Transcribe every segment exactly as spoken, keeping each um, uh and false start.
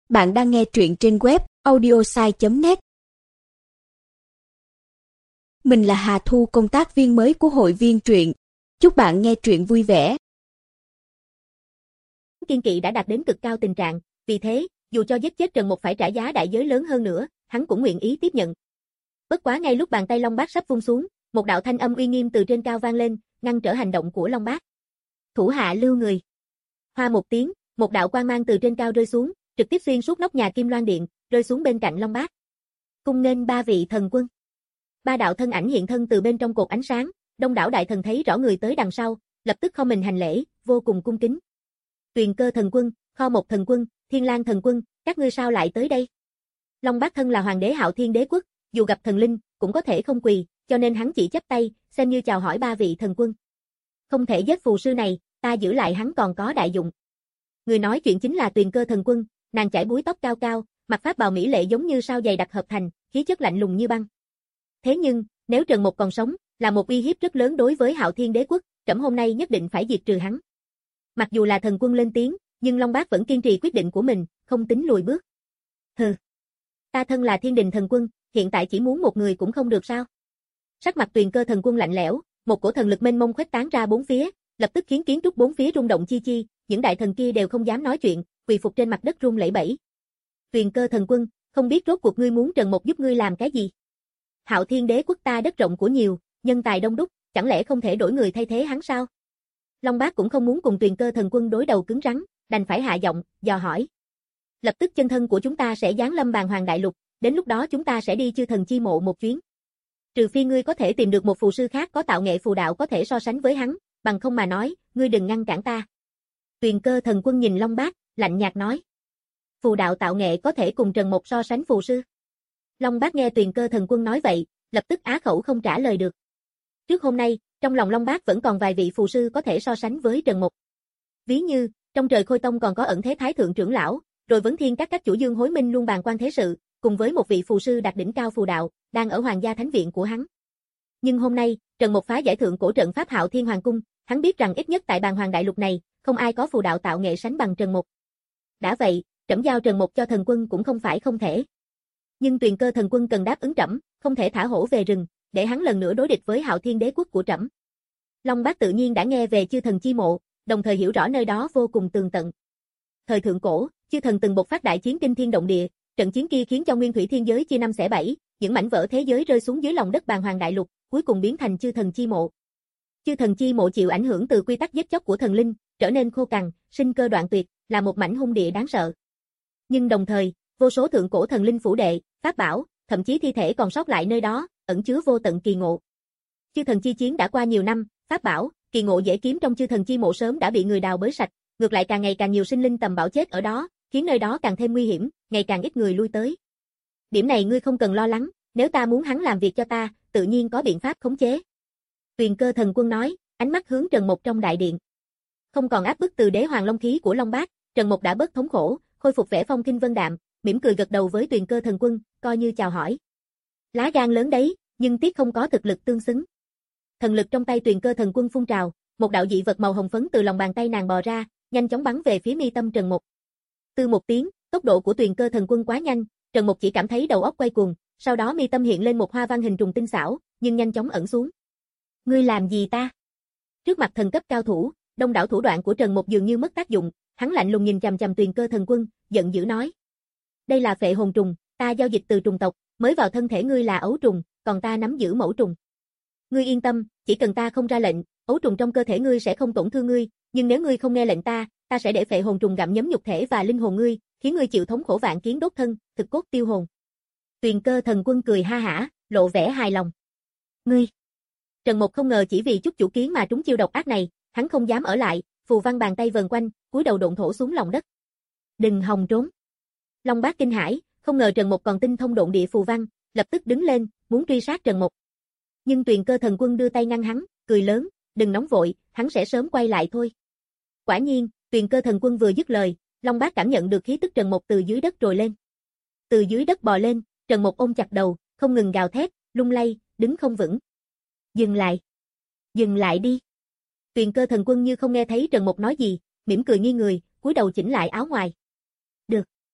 Bạn đang nghe truyện trên web audiosai chấm net. Mình là Hà Thu, công tác viên mới của hội viên truyện. Chúc bạn nghe truyện vui vẻ. Kiên kỵ đã đạt đến cực cao tình trạng, vì thế, dù cho giết chết Trần Mục phải trả giá đại giới lớn hơn nữa, hắn cũng nguyện ý tiếp nhận. Bất quá ngay lúc bàn tay Long Bác sắp vung xuống, một đạo thanh âm uy nghiêm từ trên cao vang lên, ngăn trở hành động của Long Bác. Thủ hạ lưu người. Hoa một tiếng, một đạo quang mang từ trên cao rơi xuống, trực tiếp xuyên suốt nóc nhà Kim Loan Điện, rơi xuống bên cạnh Long Bác. Cung nghênh ba vị thần quân. Ba đạo thân ảnh hiện thân từ bên trong cột ánh sáng, đông đảo đại thần thấy rõ người tới đằng sau, lập tức khom mình hành lễ, vô cùng cung kính. Tuyền Cơ thần quân, Kho Mộc thần quân, Thiên Lang thần quân, các ngươi sao lại tới đây? Long Bác thân là hoàng đế Hạo Thiên đế quốc, dù gặp thần linh, cũng có thể không quỳ, cho nên hắn chỉ chắp tay, xem như chào hỏi ba vị thần quân. Không thể giết phù sư này, ta giữ lại hắn còn có đại dụng. Người nói chuyện chính là Tuyền Cơ thần quân, nàng chải búi tóc cao cao, mặc pháp bào mỹ lệ giống như sao dày đặc hợp thành, khí chất lạnh lùng như băng. Thế nhưng, nếu Trần Mục còn sống, là một uy hiếp rất lớn đối với Hạo Thiên đế quốc, trẫm hôm nay nhất định phải diệt trừ hắn. Mặc dù là thần quân lên tiếng, nhưng Long Bác vẫn kiên trì quyết định của mình, không tính lùi bước. Hừ, ta thân là Thiên Đình thần quân, hiện tại chỉ muốn một người cũng không được sao? Sắc mặt Tuyền Cơ thần quân lạnh lẽo, một cổ thần lực mênh mông khuếch tán ra bốn phía, lập tức khiến kiến trúc bốn phía rung động chi chi, những đại thần kia đều không dám nói chuyện, quỳ phục trên mặt đất run lẩy bẩy. Tuyền Cơ thần quân, không biết rốt cuộc ngươi muốn Trần Mục giúp ngươi làm cái gì? Hạo Thiên đế quốc ta đất rộng của nhiều, nhân tài đông đúc, chẳng lẽ không thể đổi người thay thế hắn sao? Long Bác cũng không muốn cùng Tuyền Cơ thần quân đối đầu cứng rắn, đành phải hạ giọng, dò hỏi. Lập tức chân thân của chúng ta sẽ giáng lâm Bàn Hoàng đại lục, đến lúc đó chúng ta sẽ đi Chư Thần chi mộ một chuyến. Trừ phi ngươi có thể tìm được một phù sư khác có tạo nghệ phù đạo có thể so sánh với hắn, bằng không mà nói, ngươi đừng ngăn cản ta. Tuyền Cơ thần quân nhìn Long Bác, lạnh nhạt nói. Phù đạo tạo nghệ có thể cùng Trần Mục so sánh phù sư. Long Bác nghe Tuyền Cơ thần quân nói vậy, lập tức á khẩu không trả lời được. Trước hôm nay, trong lòng Long Bác vẫn còn vài vị phù sư có thể so sánh với Trần Mục. Ví như, trong Trời Khôi Tông còn có Ẩn Thế Thái thượng trưởng lão, rồi Vấn Thiên các các chủ Dương Hối Minh luôn bàn quan thế sự, cùng với một vị phù sư đạt đỉnh cao phù đạo, đang ở Hoàng gia thánh viện của hắn. Nhưng hôm nay, Trần Mục phá giải thượng cổ trận pháp Hạo Thiên Hoàng cung, hắn biết rằng ít nhất tại Bàn Hoàng đại lục này, không ai có phù đạo tạo nghệ sánh bằng Trần Mục. Đã vậy, trẫm giao Trần Mục cho thần quân cũng không phải không thể. Nhưng Tuyền Cơ thần quân cần đáp ứng trẫm, không thể thả hổ về rừng, để hắn lần nữa đối địch với Hạo Thiên đế quốc của trẫm. Long Bác tự nhiên đã nghe về Chư Thần chi mộ, đồng thời hiểu rõ nơi đó vô cùng tường tận. Thời thượng cổ, chư thần từng bộc phát đại chiến kinh thiên động địa, trận chiến kia khiến cho nguyên thủy thiên giới chia năm xẻ bảy, những mảnh vỡ thế giới rơi xuống dưới lòng đất Bàn Hoàng đại lục, cuối cùng biến thành Chư Thần chi mộ. Chư Thần chi mộ chịu ảnh hưởng từ quy tắc giết chóc của thần linh, trở nên khô cằn, sinh cơ đoạn tuyệt, là một mảnh hung địa đáng sợ. Nhưng đồng thời, vô số thượng cổ thần linh phủ đệ, pháp bảo, thậm chí thi thể còn sót lại nơi đó, ẩn chứa vô tận kỳ ngộ. Chư Thần chi chiến đã qua nhiều năm, pháp bảo, kỳ ngộ dễ kiếm trong Chư Thần chi mộ sớm đã bị người đào bới sạch, ngược lại càng ngày càng nhiều sinh linh tầm bảo chết ở đó, khiến nơi đó càng thêm nguy hiểm, ngày càng ít người lui tới. Điểm này ngươi không cần lo lắng, nếu ta muốn hắn làm việc cho ta, tự nhiên có biện pháp khống chế. Tuyền Cơ thần quân nói, ánh mắt hướng Trần Mục trong đại điện. Không còn áp bức từ đế hoàng long khí của Long Bác, Trần Mục đã bớt thống khổ, khôi phục vẻ phong kinh vân đạm, mỉm cười gật đầu với Tuyền Cơ thần quân, coi như chào hỏi. Lá gan lớn đấy, nhưng tiếc không có thực lực tương xứng. Thần lực trong tay Tuyền Cơ thần quân phun trào, một đạo dị vật màu hồng phấn từ lòng bàn tay nàng bò ra, nhanh chóng bắn về phía mi tâm Trần Mục. Từ một tiếng, tốc độ của Tuyền Cơ thần quân quá nhanh, Trần Mục chỉ cảm thấy đầu óc quay cuồng, sau đó mi tâm hiện lên một hoa văn hình trùng tinh xảo, nhưng nhanh chóng ẩn xuống. Ngươi làm gì ta? Trước mặt thần cấp cao thủ, đông đảo thủ đoạn của Trần Mục dường như mất tác dụng, hắn lạnh lùng nhìn chằm chằm Tuyền Cơ thần quân, giận dữ nói: "Đây là phệ hồn trùng, ta giao dịch từ trùng tộc, mới vào thân thể ngươi là ấu trùng, còn ta nắm giữ mẫu trùng. Ngươi yên tâm, chỉ cần ta không ra lệnh, ấu trùng trong cơ thể ngươi sẽ không tổn thương ngươi, nhưng nếu ngươi không nghe lệnh ta, ta sẽ để phệ hồn trùng gặm nhấm nhục thể và linh hồn ngươi, khiến ngươi chịu thống khổ vạn kiến đốt thân, thực cốt tiêu hồn." Tuyền Cơ thần quân cười ha hả, lộ vẻ hài lòng. Ngươi. Trần Mục không ngờ chỉ vì chút chủ kiến mà trúng chiêu độc ác này, hắn không dám ở lại, phù văn bàn tay vần quanh, cúi đầu độn thổ xuống lòng đất. Đừng hòng trốn. Long Bác kinh hãi, không ngờ Trần Mục còn tinh thông độn địa phù văn, lập tức đứng lên, muốn truy sát Trần Mục. Nhưng Tuyền Cơ thần quân đưa tay ngăn hắn, cười lớn, đừng nóng vội, hắn sẽ sớm quay lại thôi. Quả nhiên, Tuyền Cơ thần quân vừa dứt lời, Long Bác cảm nhận được khí tức Trần Mục từ dưới đất trồi lên. Từ dưới đất bò lên, Trần Mục ôm chặt đầu, không ngừng gào thét, lung lay, đứng không vững. Dừng lại. Dừng lại đi. Tuyền Cơ thần quân như không nghe thấy Trần Mục nói gì, mỉm cười nghiêng người, cúi đầu chỉnh lại áo ngoài. Được.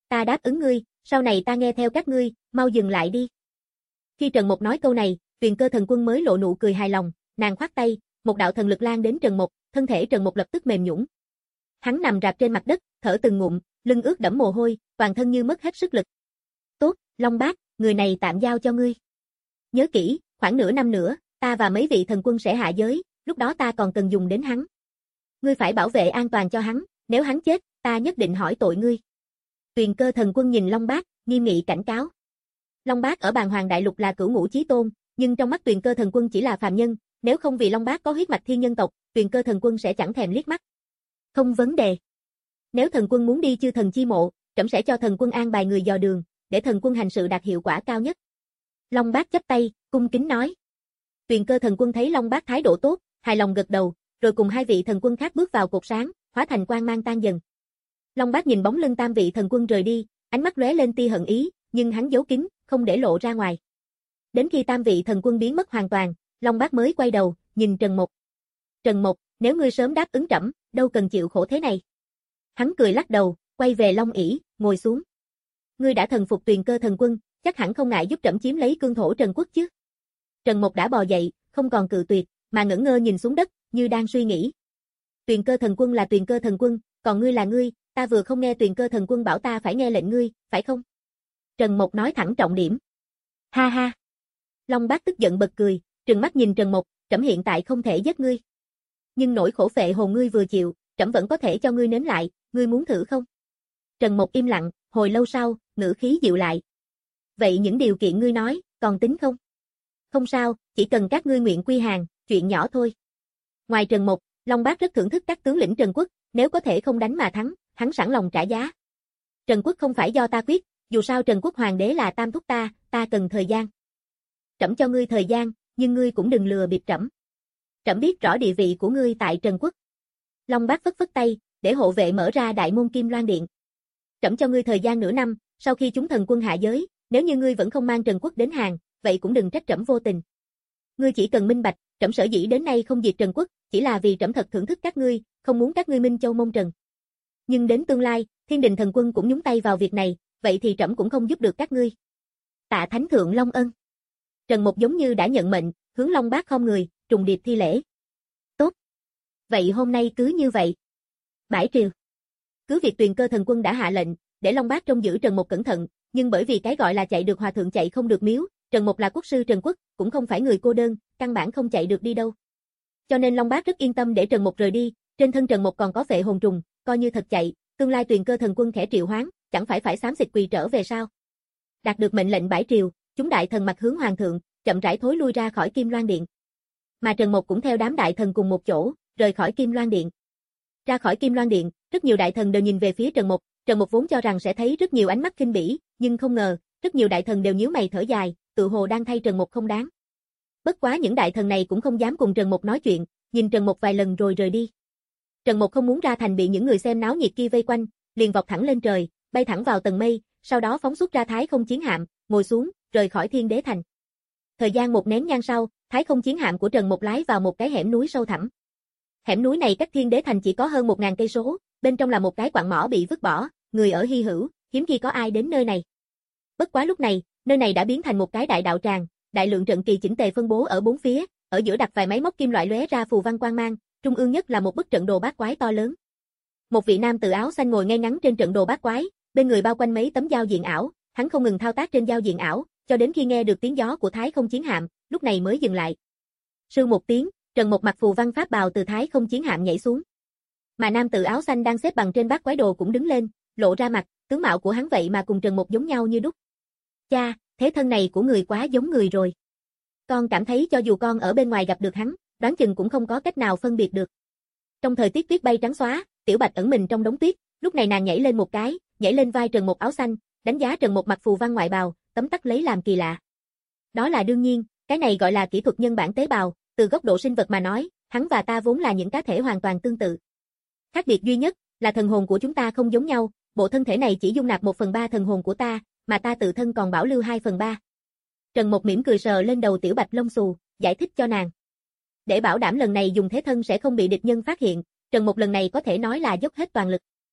Ta đáp ứng ngươi, sau này ta nghe theo các ngươi, mau dừng lại đi. Khi Trần Mục nói câu này, Tuyền Cơ Thần Quân mới lộ nụ cười hài lòng, nàng khoát tay, một đạo thần lực lan đến Trần Mục, thân thể Trần Mục lập tức mềm nhũn. Hắn nằm rạp trên mặt đất, thở từng ngụm, lưng ướt đẫm mồ hôi, toàn thân như mất hết sức lực. Tốt, Long Bác, người này tạm giao cho ngươi. Nhớ kỹ, khoảng nửa năm nữa, ta và mấy vị thần quân sẽ hạ giới, lúc đó ta còn cần dùng đến hắn. Ngươi phải bảo vệ an toàn cho hắn, nếu hắn chết, ta nhất định hỏi tội ngươi. Tuyền Cơ Thần Quân nhìn Long Bác, nghiêm nghị cảnh cáo. Long Bác ở Bàn Hoàng Đại Lục là cửu ngũ chí tôn, nhưng trong mắt Tuyền Cơ Thần Quân chỉ là phàm nhân, nếu không vì Long Bác có huyết mạch thiên nhân tộc, Tuyền Cơ Thần Quân sẽ chẳng thèm liếc mắt. Không vấn đề. Nếu thần quân muốn đi chư thần chi mộ, trẫm sẽ cho thần quân an bài người dò đường, để thần quân hành sự đạt hiệu quả cao nhất. Long Bác chắp tay, cung kính nói. Tuyền Cơ Thần Quân thấy Long Bác thái độ tốt, hài lòng gật đầu, rồi cùng hai vị thần quân khác bước vào cột sáng, hóa thành quang mang tan dần. Long Bác nhìn bóng lưng tam vị thần quân rời đi, ánh mắt lóe lên tia hận ý, nhưng hắn giấu kín, không để lộ ra ngoài. Đến khi tam vị thần quân biến mất hoàn toàn, Long Bác mới quay đầu, nhìn Trần Mục. Trần Mục, nếu ngươi sớm đáp ứng trẫm, đâu cần chịu khổ thế này. Hắn cười lắc đầu, quay về Long ỷ, ngồi xuống. Ngươi đã thần phục Tuyền Cơ Thần Quân, chắc hẳn không ngại giúp trẫm chiếm lấy cương thổ Trần Quốc chứ? Trần Mục đã bò dậy, không còn cự tuyệt, mà ngẩn ngơ nhìn xuống đất, như đang suy nghĩ. Tuyền Cơ Thần Quân là Tuyền Cơ Thần Quân, còn ngươi là ngươi, ta vừa không nghe Tuyền Cơ Thần Quân bảo ta phải nghe lệnh ngươi, phải không? Trần Mục nói thẳng trọng điểm. Ha ha. Long Bác tức giận bật cười, trừng mắt nhìn Trần Mục, trẫm hiện tại không thể giết ngươi. Nhưng nỗi khổ phệ hồn ngươi vừa chịu, trẫm vẫn có thể cho ngươi nếm lại, ngươi muốn thử không? Trần Mục im lặng, hồi lâu sau, ngữ khí dịu lại. Vậy những điều kiện ngươi nói, còn tính không? Không sao, chỉ cần các ngươi nguyện quy hàng, chuyện nhỏ thôi. Ngoài Trần Mục, Long Bác rất thưởng thức các tướng lĩnh Trần Quốc, nếu có thể không đánh mà thắng, hắn sẵn lòng trả giá. Trần Quốc không phải do ta quyết, dù sao Trần Quốc hoàng đế là tam thúc ta, ta cần thời gian. Trẫm cho ngươi thời gian, nhưng ngươi cũng đừng lừa bịp trẫm. Trẫm biết rõ địa vị của ngươi tại Trần Quốc. Long Bác phất phất tay, để hộ vệ mở ra đại môn Kim Loan Điện. Trẫm cho ngươi thời gian nửa năm, sau khi chúng thần quân hạ giới, nếu như ngươi vẫn không mang Trần Quốc đến hàng, vậy cũng đừng trách trẫm vô tình. Ngươi chỉ cần minh bạch, trẫm sở dĩ đến nay không diệt Trần Quốc, chỉ là vì trẫm thật thưởng thức các ngươi, không muốn các ngươi minh châu mông trần. Nhưng đến tương lai, Thiên Đình thần quân cũng nhúng tay vào việc này, vậy thì trẫm cũng không giúp được các ngươi. Tạ Thánh Thượng Long ân. Trần Mục giống như đã nhận mệnh, hướng Long Bác khom người, trùng điệp thi lễ. Tốt. Vậy hôm nay cứ như vậy. Bãi triều. Cứ việc Tuyền Cơ Thần Quân đã hạ lệnh, để Long Bác trông giữ Trần Mục cẩn thận, nhưng bởi vì cái gọi là chạy được hòa thượng chạy không được miếu, Trần Mục là quốc sư Trần Quốc, cũng không phải người cô đơn, căn bản không chạy được đi đâu. Cho nên Long Bác rất yên tâm để Trần Mục rời đi, trên thân Trần Mục còn có phệ hồn trùng, coi như thật chạy, tương lai Tuyền Cơ Thần Quân khẽ triệu hoán, chẳng phải phải xám xịt quỳ trở về sao? Đạt được mệnh lệnh bãi triều, chúng đại thần mặt hướng hoàng thượng, chậm rãi thối lui ra khỏi Kim Loan Điện. Mà Trần Mục cũng theo đám đại thần cùng một chỗ, rời khỏi Kim Loan Điện. Ra khỏi Kim Loan Điện, rất nhiều đại thần đều nhìn về phía Trần Mục, Trần Mục vốn cho rằng sẽ thấy rất nhiều ánh mắt khinh bỉ, nhưng không ngờ, rất nhiều đại thần đều nhíu mày thở dài, tự hồ đang thay Trần Mục không đáng. Bất quá những đại thần này cũng không dám cùng Trần Mục nói chuyện, nhìn Trần Mục vài lần rồi rời đi. Trần Mục không muốn ra thành bị những người xem náo nhiệt kia vây quanh, liền vọt thẳng lên trời, bay thẳng vào tầng mây, sau đó phóng xuất ra Thái Không Chiến Hạm, ngồi xuống, rời khỏi Thiên Đế Thành. Thời gian một nén nhang sau, Thái Không Chiến Hạm của Trần Mục lái vào một cái hẻm núi sâu thẳm. Hẻm núi này cách Thiên Đế Thành chỉ có hơn một nghìn cây số, bên trong là một cái quặng mỏ bị vứt bỏ, người ở hy hữu, hiếm khi có ai đến nơi này. Bất quá lúc này, nơi này đã biến thành một cái đại đạo tràng, đại lượng trận kỳ chỉnh tề phân bố ở bốn phía, ở giữa đặt vài máy móc kim loại lóe ra phù văn quang mang, trung ương nhất là một bức trận đồ bát quái to lớn. Một vị nam tử áo xanh ngồi ngay ngắn trên trận đồ bát quái, bên người bao quanh mấy tấm giao diện ảo, hắn không ngừng thao tác trên giao diện ảo, cho đến khi nghe được tiếng gió của Thái Không Chiến Hạm, lúc này mới dừng lại. Sư một tiếng, Trần Mục mặc phù văn pháp bào từ Thái Không Chiến Hạm nhảy xuống. Mà nam tử áo xanh đang xếp bằng trên bát quái đồ cũng đứng lên, lộ ra mặt, tướng mạo của hắn vậy mà cùng Trần Mục giống nhau như đúc. Cha, thế thân này của người quá giống người rồi. Con cảm thấy cho dù con ở bên ngoài gặp được hắn, đoán chừng cũng không có cách nào phân biệt được. Trong thời tiết tuyết bay trắng xóa, Tiểu Bạch ẩn mình trong đống tuyết, lúc này nàng nhảy lên một cái, nhảy lên vai Trần Mục áo xanh, đánh giá Trần Mục mặc phù văn ngoại bào, tấm tắc lấy làm kỳ lạ. Đó là đương nhiên, cái này gọi là kỹ thuật nhân bản tế bào, từ góc độ sinh vật mà nói, hắn và ta vốn là những cá thể hoàn toàn tương tự. Khác biệt duy nhất là thần hồn của chúng ta không giống nhau, bộ thân thể này chỉ dung nạp một phần ba thần hồn của ta, mà ta tự thân còn bảo lưu hai phần ba. Trần Mục mỉm cười sờ lên đầu Tiểu Bạch lông xù, giải thích cho nàng. Để bảo đảm lần này dùng thế thân sẽ không bị địch nhân phát hiện, Trần Mục lần này có thể nói là dốc hết toàn lực.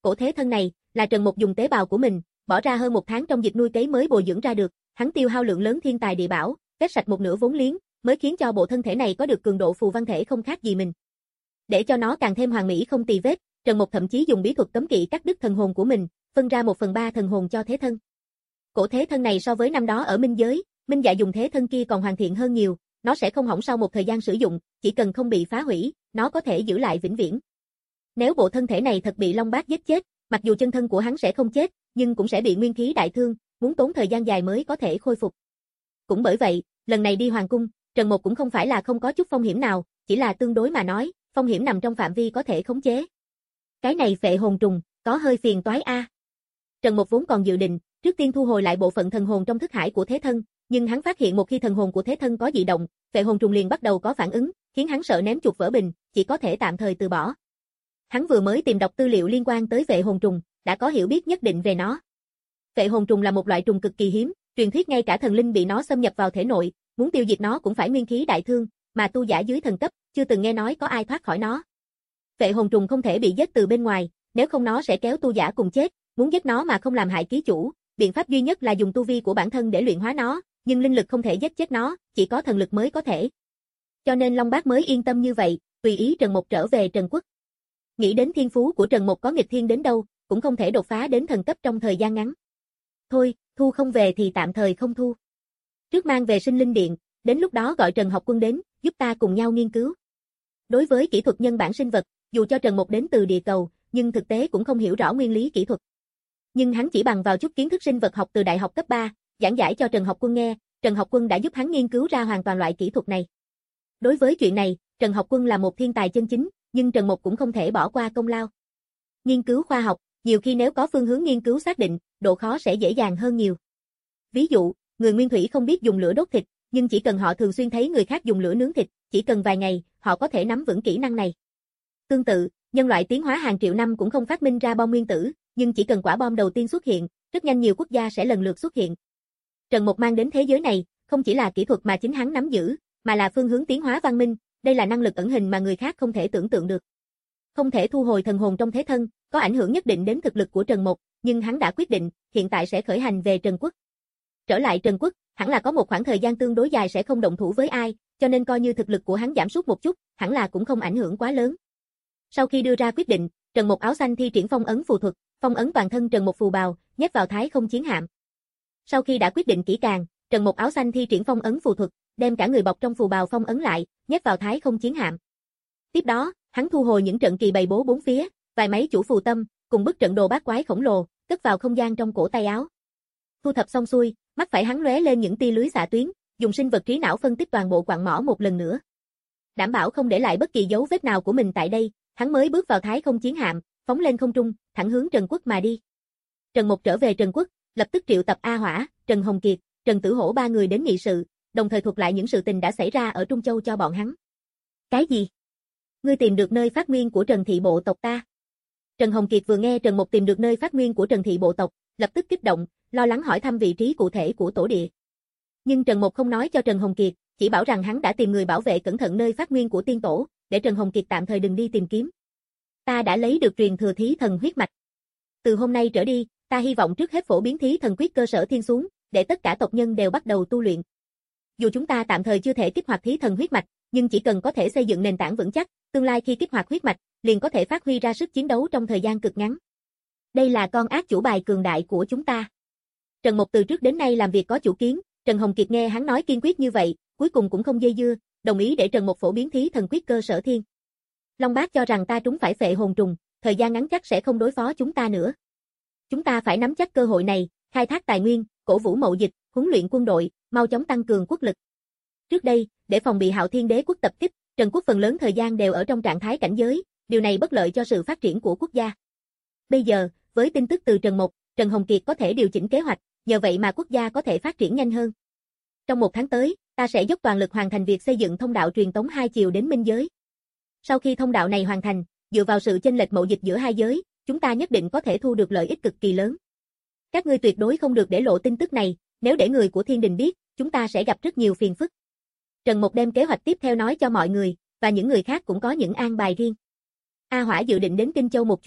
Cổ thế thân này, là Trần Mục dùng tế bào của mình, bỏ ra hơn một tháng trong dịch nuôi cấy mới bồi dưỡng ra được, hắn tiêu hao lượng lớn thiên tài địa bảo, quét sạch một nửa vốn liếng, mới khiến cho bộ thân thể này có được cường độ phù văn thể không khác gì mình. Để cho nó càng thêm hoàn mỹ không tì vết, Trần Mục thậm chí dùng bí thuật cấm kỵ cắt đứt thần hồn của mình, phân ra một phần ba thần hồn cho thế thân. Cổ thế thân này so với năm đó ở minh giới, Minh Dạ dùng thế thân kia còn hoàn thiện hơn nhiều, nó sẽ không hỏng sau một thời gian sử dụng, chỉ cần không bị phá hủy, nó có thể giữ lại vĩnh viễn. Nếu bộ thân thể này thật bị Long Bác giết chết, mặc dù chân thân của hắn sẽ không chết, nhưng cũng sẽ bị nguyên khí đại thương, muốn tốn thời gian dài mới có thể khôi phục. Cũng bởi vậy, lần này đi hoàng cung, Trần Mục cũng không phải là không có chút phong hiểm nào, chỉ là tương đối mà nói, phong hiểm nằm trong phạm vi có thể khống chế. Cái này phệ hồn trùng, có hơi phiền toái a. Trần Mục vốn còn dự định, trước tiên thu hồi lại bộ phận thần hồn trong thức hải của thế thân, nhưng hắn phát hiện một khi thần hồn của thế thân có dị động, phệ hồn trùng liền bắt đầu có phản ứng, khiến hắn sợ ném chuột vỡ bình, chỉ có thể tạm thời từ bỏ. Hắn vừa mới tìm đọc tư liệu liên quan tới phệ hồn trùng, đã có hiểu biết nhất định về nó. Phệ hồn trùng là một loại trùng cực kỳ hiếm, truyền thuyết ngay cả thần linh bị nó xâm nhập vào thể nội, muốn tiêu diệt nó cũng phải nguyên khí đại thương, mà tu giả dưới thần cấp, chưa từng nghe nói có ai thoát khỏi nó. Phệ hồn trùng không thể bị giết từ bên ngoài, nếu không nó sẽ kéo tu giả cùng chết, muốn giết nó mà không làm hại ký chủ, biện pháp duy nhất là dùng tu vi của bản thân để luyện hóa nó, nhưng linh lực không thể giết chết nó, chỉ có thần lực mới có thể. Cho nên Long Bác mới yên tâm như vậy, tùy ý Trần Mục trở về Trần Quốc. Nghĩ đến thiên phú của Trần Mục có nghịch thiên đến đâu, cũng không thể đột phá đến thần cấp trong thời gian ngắn. Thôi, thu không về thì tạm thời không thu. Trước mang về Sinh Linh Điện, đến lúc đó gọi Trần Học Quân đến, giúp ta cùng nhau nghiên cứu. Đối với kỹ thuật nhân bản sinh vật, dù cho Trần Mục đến từ địa cầu, nhưng thực tế cũng không hiểu rõ nguyên lý kỹ thuật. Nhưng hắn chỉ bằng vào chút kiến thức sinh vật học từ đại học cấp ba, giảng giải cho Trần Học Quân nghe, Trần Học Quân đã giúp hắn nghiên cứu ra hoàn toàn loại kỹ thuật này. Đối với chuyện này, Trần Học Quân là một thiên tài chân chính, nhưng Trần Mục cũng không thể bỏ qua công lao. Nghiên cứu khoa học, nhiều khi nếu có phương hướng nghiên cứu xác định, độ khó sẽ dễ dàng hơn nhiều. Ví dụ, người nguyên thủy không biết dùng lửa đốt thịt, nhưng chỉ cần họ thường xuyên thấy người khác dùng lửa nướng thịt, chỉ cần vài ngày, họ có thể nắm vững kỹ năng này. Tương tự, nhân loại tiến hóa hàng triệu năm cũng không phát minh ra bom nguyên tử, nhưng chỉ cần quả bom đầu tiên xuất hiện, rất nhanh nhiều quốc gia sẽ lần lượt xuất hiện. Trần Mục mang đến thế giới này, không chỉ là kỹ thuật mà chính hắn nắm giữ, mà là phương hướng tiến hóa văn minh, đây là năng lực ẩn hình mà người khác không thể tưởng tượng được. Không thể thu hồi thần hồn trong thế thân, có ảnh hưởng nhất định đến thực lực của Trần Mục, nhưng hắn đã quyết định, hiện tại sẽ khởi hành về Trần Quốc. Trở lại Trần Quốc, hẳn là có một khoảng thời gian tương đối dài sẽ không động thủ với ai, cho nên coi như thực lực của hắn giảm sút một chút, hẳn là cũng không ảnh hưởng quá lớn. Sau khi đưa ra quyết định, Trần Mục áo xanh thi triển phong ấn phù thuật, phong ấn toàn thân Trần Mục phù bào, nhét vào Thái Không Chiến Hạm. Sau khi đã quyết định kỹ càng, Trần Mục áo xanh thi triển phong ấn phù thuật, đem cả người bọc trong phù bào phong ấn lại, nhét vào Thái Không Chiến Hạm. Tiếp đó, hắn thu hồi những trận kỳ bày bố bốn phía, vài máy chủ phù tâm, cùng bức trận đồ bát quái khổng lồ, cất vào không gian trong cổ tay áo. Thu thập xong xuôi, mắt phải hắn lóe lên những tia lưới xạ tuyến, dùng sinh vật trí não phân tích toàn bộ quặng mỏ một lần nữa. Đảm bảo không để lại bất kỳ dấu vết nào của mình tại đây, hắn mới bước vào Thái Không Chiến Hạm, phóng lên không trung, thẳng hướng Trần Quốc mà đi. Trần Mục trở về Trần Quốc, lập tức triệu tập A Hỏa, Trần Hồng Kiệt, Trần Tử Hổ ba người đến nghị sự, đồng thời thuật lại những sự tình đã xảy ra ở Trung Châu cho bọn hắn. Cái gì? Ngươi tìm được nơi phát nguyên của Trần thị bộ tộc ta? Trần Hồng Kiệt vừa nghe Trần Mục tìm được nơi phát nguyên của Trần thị bộ tộc, lập tức kích động, lo lắng hỏi thăm vị trí cụ thể của tổ địa. Nhưng Trần Mục không nói cho Trần Hồng Kiệt, chỉ bảo rằng hắn đã tìm người bảo vệ cẩn thận nơi phát nguyên của tiên tổ, để Trần Hồng Kiệt tạm thời đừng đi tìm kiếm. Ta đã lấy được truyền thừa thí thần huyết mạch. Từ hôm nay trở đi, ta hy vọng trước hết phổ biến thí thần quyết cơ sở thiên xuống, để tất cả tộc nhân đều bắt đầu tu luyện. Dù chúng ta tạm thời chưa thể kích hoạt thí thần huyết mạch, nhưng chỉ cần có thể xây dựng nền tảng vững chắc, tương lai khi kích hoạt huyết mạch, liền có thể phát huy ra sức chiến đấu trong thời gian cực ngắn. Đây là con ác chủ bài cường đại của chúng ta. Trần Mục từ trước đến nay làm việc có chủ kiến, Trần Hồng Kiệt nghe hắn nói kiên quyết như vậy, cuối cùng cũng không dây dưa, đồng ý để Trần Mục phổ biến thí thần quyết cơ sở thiên. Long Bác cho rằng ta trúng phải phệ hồn trùng, thời gian ngắn chắc sẽ không đối phó chúng ta nữa. Chúng ta phải nắm chắc cơ hội này, khai thác tài nguyên, cổ vũ mậu dịch, huấn luyện quân đội, mau chóng tăng cường quốc lực. Trước đây, để phòng bị Hạo Thiên Đế quốc tập kích, Trần Quốc phần lớn thời gian đều ở trong trạng thái cảnh giới, điều này bất lợi cho sự phát triển của quốc gia. Bây giờ, với tin tức từ Trần Mục, Trần Hồng Kiệt có thể điều chỉnh kế hoạch, nhờ vậy mà quốc gia có thể phát triển nhanh hơn. Trong một tháng tới, ta sẽ dốc toàn lực hoàn thành việc xây dựng thông đạo truyền tống hai chiều đến minh giới. Sau khi thông đạo này hoàn thành, dựa vào sự chênh lệch mậu dịch giữa hai giới, chúng ta nhất định có thể thu được lợi ích cực kỳ lớn. Các ngươi tuyệt đối không được để lộ tin tức này, nếu để người của Thiên Đình biết, chúng ta sẽ gặp rất nhiều phiền phức. Trần Mục đem kế hoạch tiếp theo nói cho mọi người, và những người khác cũng có những an bài riêng. A Hỏa dự định đến Kinh Châu một chuyến,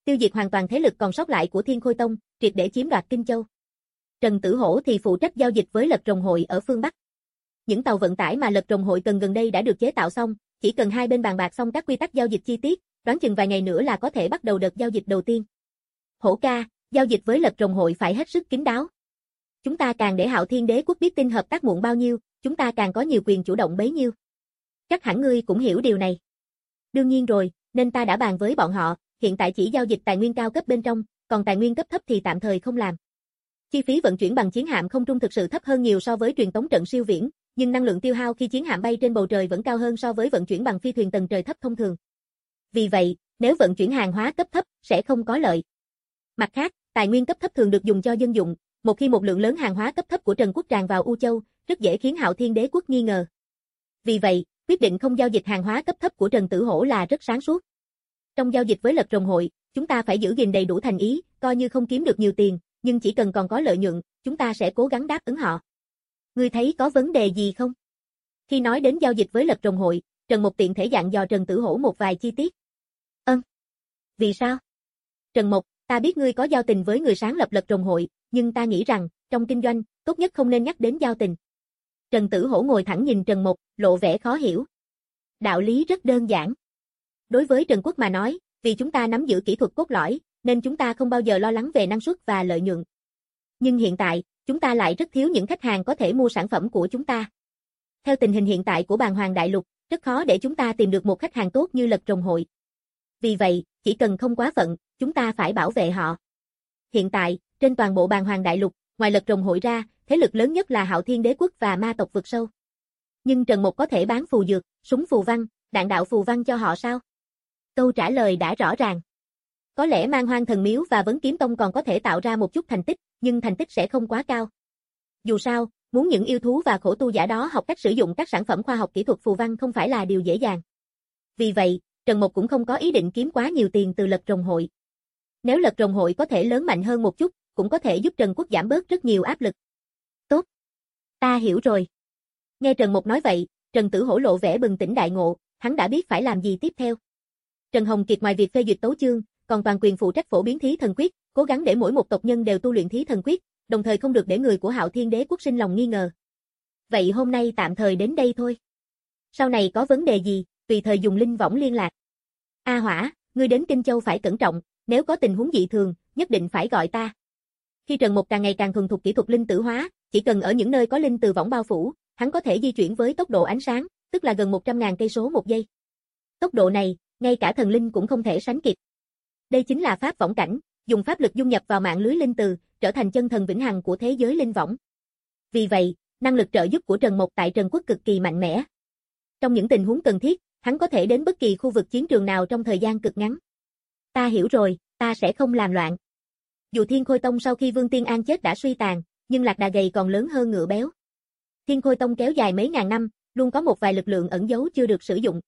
tiêu diệt hoàn toàn thế lực còn sót lại của Thiên Khôi Tông, triệt để chiếm đoạt Kinh Châu. Trần Tử Hổ thì phụ trách giao dịch với Lật Rồng Hội ở phương Bắc. Những tàu vận tải mà Lật Rồng Hội cần gần đây đã được chế tạo xong, chỉ cần hai bên bàn bạc xong các quy tắc giao dịch chi tiết, đoán chừng vài ngày nữa là có thể bắt đầu đợt giao dịch đầu tiên. Hổ ca, giao dịch với Lật Rồng Hội phải hết sức kín đáo. Chúng ta càng để Hạo Thiên Đế quốc biết tin hợp tác muộn bao nhiêu, chúng ta càng có nhiều quyền chủ động bấy nhiêu. Chắc hẳn ngươi cũng hiểu điều này. Đương nhiên rồi, nên ta đã bàn với bọn họ, hiện tại chỉ giao dịch tài nguyên cao cấp bên trong, còn tài nguyên cấp thấp thì tạm thời không làm. Chi phí vận chuyển bằng chiến hạm không trung thực sự thấp hơn nhiều so với truyền tống trận siêu viễn, nhưng năng lượng tiêu hao khi chiến hạm bay trên bầu trời vẫn cao hơn so với vận chuyển bằng phi thuyền tầng trời thấp thông thường. Vì vậy, nếu vận chuyển hàng hóa cấp thấp sẽ không có lợi. Mặt khác, tài nguyên cấp thấp thường được dùng cho dân dụng, một khi một lượng lớn hàng hóa cấp thấp của Trần Quốc tràn vào U Châu, rất dễ khiến Hạo Thiên Đế quốc nghi ngờ. Vì vậy, quyết định không giao dịch hàng hóa cấp thấp của Trần Tử Hổ là rất sáng suốt. Trong giao dịch với Lật Rồng Hội, chúng ta phải giữ gìn đầy đủ thành ý, coi như không kiếm được nhiều tiền, nhưng chỉ cần còn có lợi nhuận, chúng ta sẽ cố gắng đáp ứng họ. Ngươi thấy có vấn đề gì không? Khi nói đến giao dịch với Lật Rồng Hội, Trần Mộc tiện thể dặn dò Trần Tử Hổ một vài chi tiết. Ừm. Vì sao? Trần Mộc, ta biết ngươi có giao tình với người sáng lập Lật Rồng Hội, nhưng ta nghĩ rằng, trong kinh doanh, tốt nhất không nên nhắc đến giao tình. Trần Tử Hổ ngồi thẳng nhìn Trần Mộc, lộ vẻ khó hiểu. Đạo lý rất đơn giản. Đối với Trần Quốc mà nói, vì chúng ta nắm giữ kỹ thuật cốt lõi, nên chúng ta không bao giờ lo lắng về năng suất và lợi nhuận. Nhưng hiện tại, chúng ta lại rất thiếu những khách hàng có thể mua sản phẩm của chúng ta. Theo tình hình hiện tại của Bàng Hoàng Đại Lục, rất khó để chúng ta tìm được một khách hàng tốt như Lật Rồng Hội. Vì vậy, chỉ cần không quá phận, chúng ta phải bảo vệ họ. Hiện tại, trên toàn bộ Bàng Hoàng Đại Lục, ngoài Lật Rồng Hội ra, thế lực lớn nhất là Hạo Thiên Đế quốc và ma tộc vực sâu. Nhưng Trần Mộc có thể bán phù dược, súng phù văn, đạn đạo phù văn cho họ sao? Câu trả lời đã rõ ràng. Có lẽ Man Hoang Thần Miếu và Vấn Kiếm Tông còn có thể tạo ra một chút thành tích, nhưng thành tích sẽ không quá cao. Dù sao, muốn những yêu thú và khổ tu giả đó học cách sử dụng các sản phẩm khoa học kỹ thuật phù văn không phải là điều dễ dàng. Vì vậy, Trần Mộc cũng không có ý định kiếm quá nhiều tiền từ Lật Rồng Hội. Nếu Lật Rồng Hội có thể lớn mạnh hơn một chút, cũng có thể giúp Trần Quốc giảm bớt rất nhiều áp lực. Tốt. Ta hiểu rồi. Nghe Trần Mộc nói vậy, Trần Tử Hổ lộ vẻ bừng tỉnh đại ngộ, hắn đã biết phải làm gì tiếp theo. Trần Hồng Kiệt ngoài việc phê duyệt tấu chương, còn toàn quyền phụ trách phổ biến thí thần quyết, cố gắng để mỗi một tộc nhân đều tu luyện thí thần quyết, đồng thời không được để người của Hạo Thiên Đế quốc sinh lòng nghi ngờ. Vậy hôm nay tạm thời đến đây thôi. Sau này có vấn đề gì, tùy thời dùng linh võng liên lạc. A Hỏa, ngươi đến Kinh Châu phải cẩn trọng, nếu có tình huống dị thường, nhất định phải gọi ta. Khi Trần Mộc càng ngày càng thuần thục kỹ thuật linh tử hóa, chỉ cần ở những nơi có linh từ võng bao phủ, hắn có thể di chuyển với tốc độ ánh sáng, tức là gần một trăm nghìn cây số một giây. Tốc độ này, ngay cả thần linh cũng không thể sánh kịp. Đây chính là pháp võng cảnh, dùng pháp lực dung nhập vào mạng lưới linh từ, trở thành chân thần vĩnh hằng của thế giới linh võng. Vì vậy, năng lực trợ giúp của Trần Mộc tại Trần Quốc cực kỳ mạnh mẽ. Trong những tình huống cần thiết, hắn có thể đến bất kỳ khu vực chiến trường nào trong thời gian cực ngắn. Ta hiểu rồi, ta sẽ không làm loạn. Dù Thiên Khôi Tông sau khi Vương Tiên An chết đã suy tàn, nhưng lạc đà gầy còn lớn hơn ngựa béo. Thiên Khôi Tông kéo dài mấy ngàn năm, luôn có một vài lực lượng ẩn giấu chưa được sử dụng.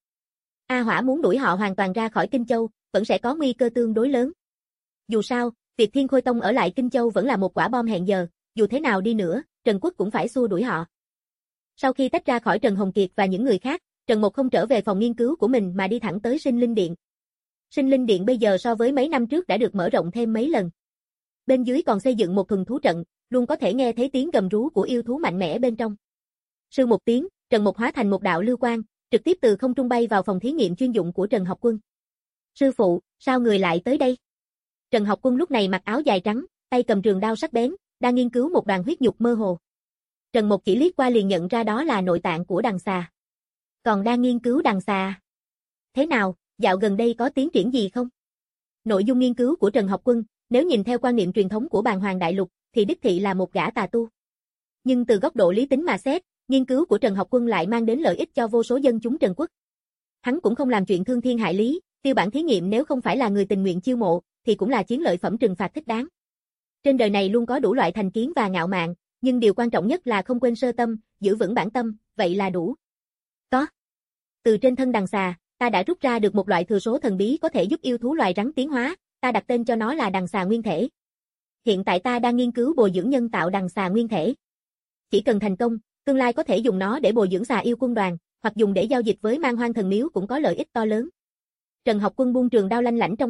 A Hỏa muốn đuổi họ hoàn toàn ra khỏi Kinh Châu, vẫn sẽ có nguy cơ tương đối lớn. Dù sao, việc Thiên Khôi Tông ở lại Kinh Châu vẫn là một quả bom hẹn giờ, dù thế nào đi nữa, Trần Quốc cũng phải xua đuổi họ. Sau khi tách ra khỏi Trần Hồng Kiệt và những người khác, Trần Mộc không trở về phòng nghiên cứu của mình mà đi thẳng tới Sinh Linh Điện. Sinh Linh Điện bây giờ so với mấy năm trước đã được mở rộng thêm mấy lần. Bên dưới còn xây dựng một thuần thú trận, luôn có thể nghe thấy tiếng gầm rú của yêu thú mạnh mẽ bên trong. Sư một tiếng, Trần Mộc hóa thành một đạo lưu quang, trực tiếp từ không trung bay vào phòng thí nghiệm chuyên dụng của Trần Học Quân. Sư phụ, sao người lại tới đây? Trần Học Quân lúc này mặc áo dài trắng, tay cầm trường đao sắc bén, đang nghiên cứu một đoàn huyết nhục mơ hồ. Trần Mộc chỉ liếc qua liền nhận ra đó là nội tạng của đằng xà. Còn đang nghiên cứu đằng xà. Thế nào, dạo gần đây có tiến triển gì không? Nội dung nghiên cứu của Trần Học Quân, nếu nhìn theo quan niệm truyền thống của Bàng Hoàng Đại Lục, thì đích thị là một gã tà tu. Nhưng từ góc độ lý tính mà xét, nghiên cứu của Trần Học Quân lại mang đến lợi ích cho vô số dân chúng Trần Quốc. Hắn cũng không làm chuyện thương thiên hại lý, tiêu bản thí nghiệm nếu không phải là người tình nguyện chiêu mộ, thì cũng là chiến lợi phẩm trừng phạt thích đáng. Trên đời này luôn có đủ loại thành kiến và ngạo mạn, nhưng điều quan trọng nhất là không quên sơ tâm, giữ vững bản tâm, vậy là đủ. Có. Từ trên thân đằng xà, ta đã rút ra được một loại thừa số thần bí có thể giúp yêu thú loài rắn tiến hóa, ta đặt tên cho nó là đằng xà nguyên thể. Hiện tại ta đang nghiên cứu bồi dưỡng nhân tạo đằng xà nguyên thể. Chỉ cần thành công, tương lai có thể dùng nó để bồi dưỡng xà yêu quân đoàn, hoặc dùng để giao dịch với Man Hoang Thần Miếu cũng có lợi ích to lớn. Trần Học Quân buông trường đao lanh lảnh trong tay,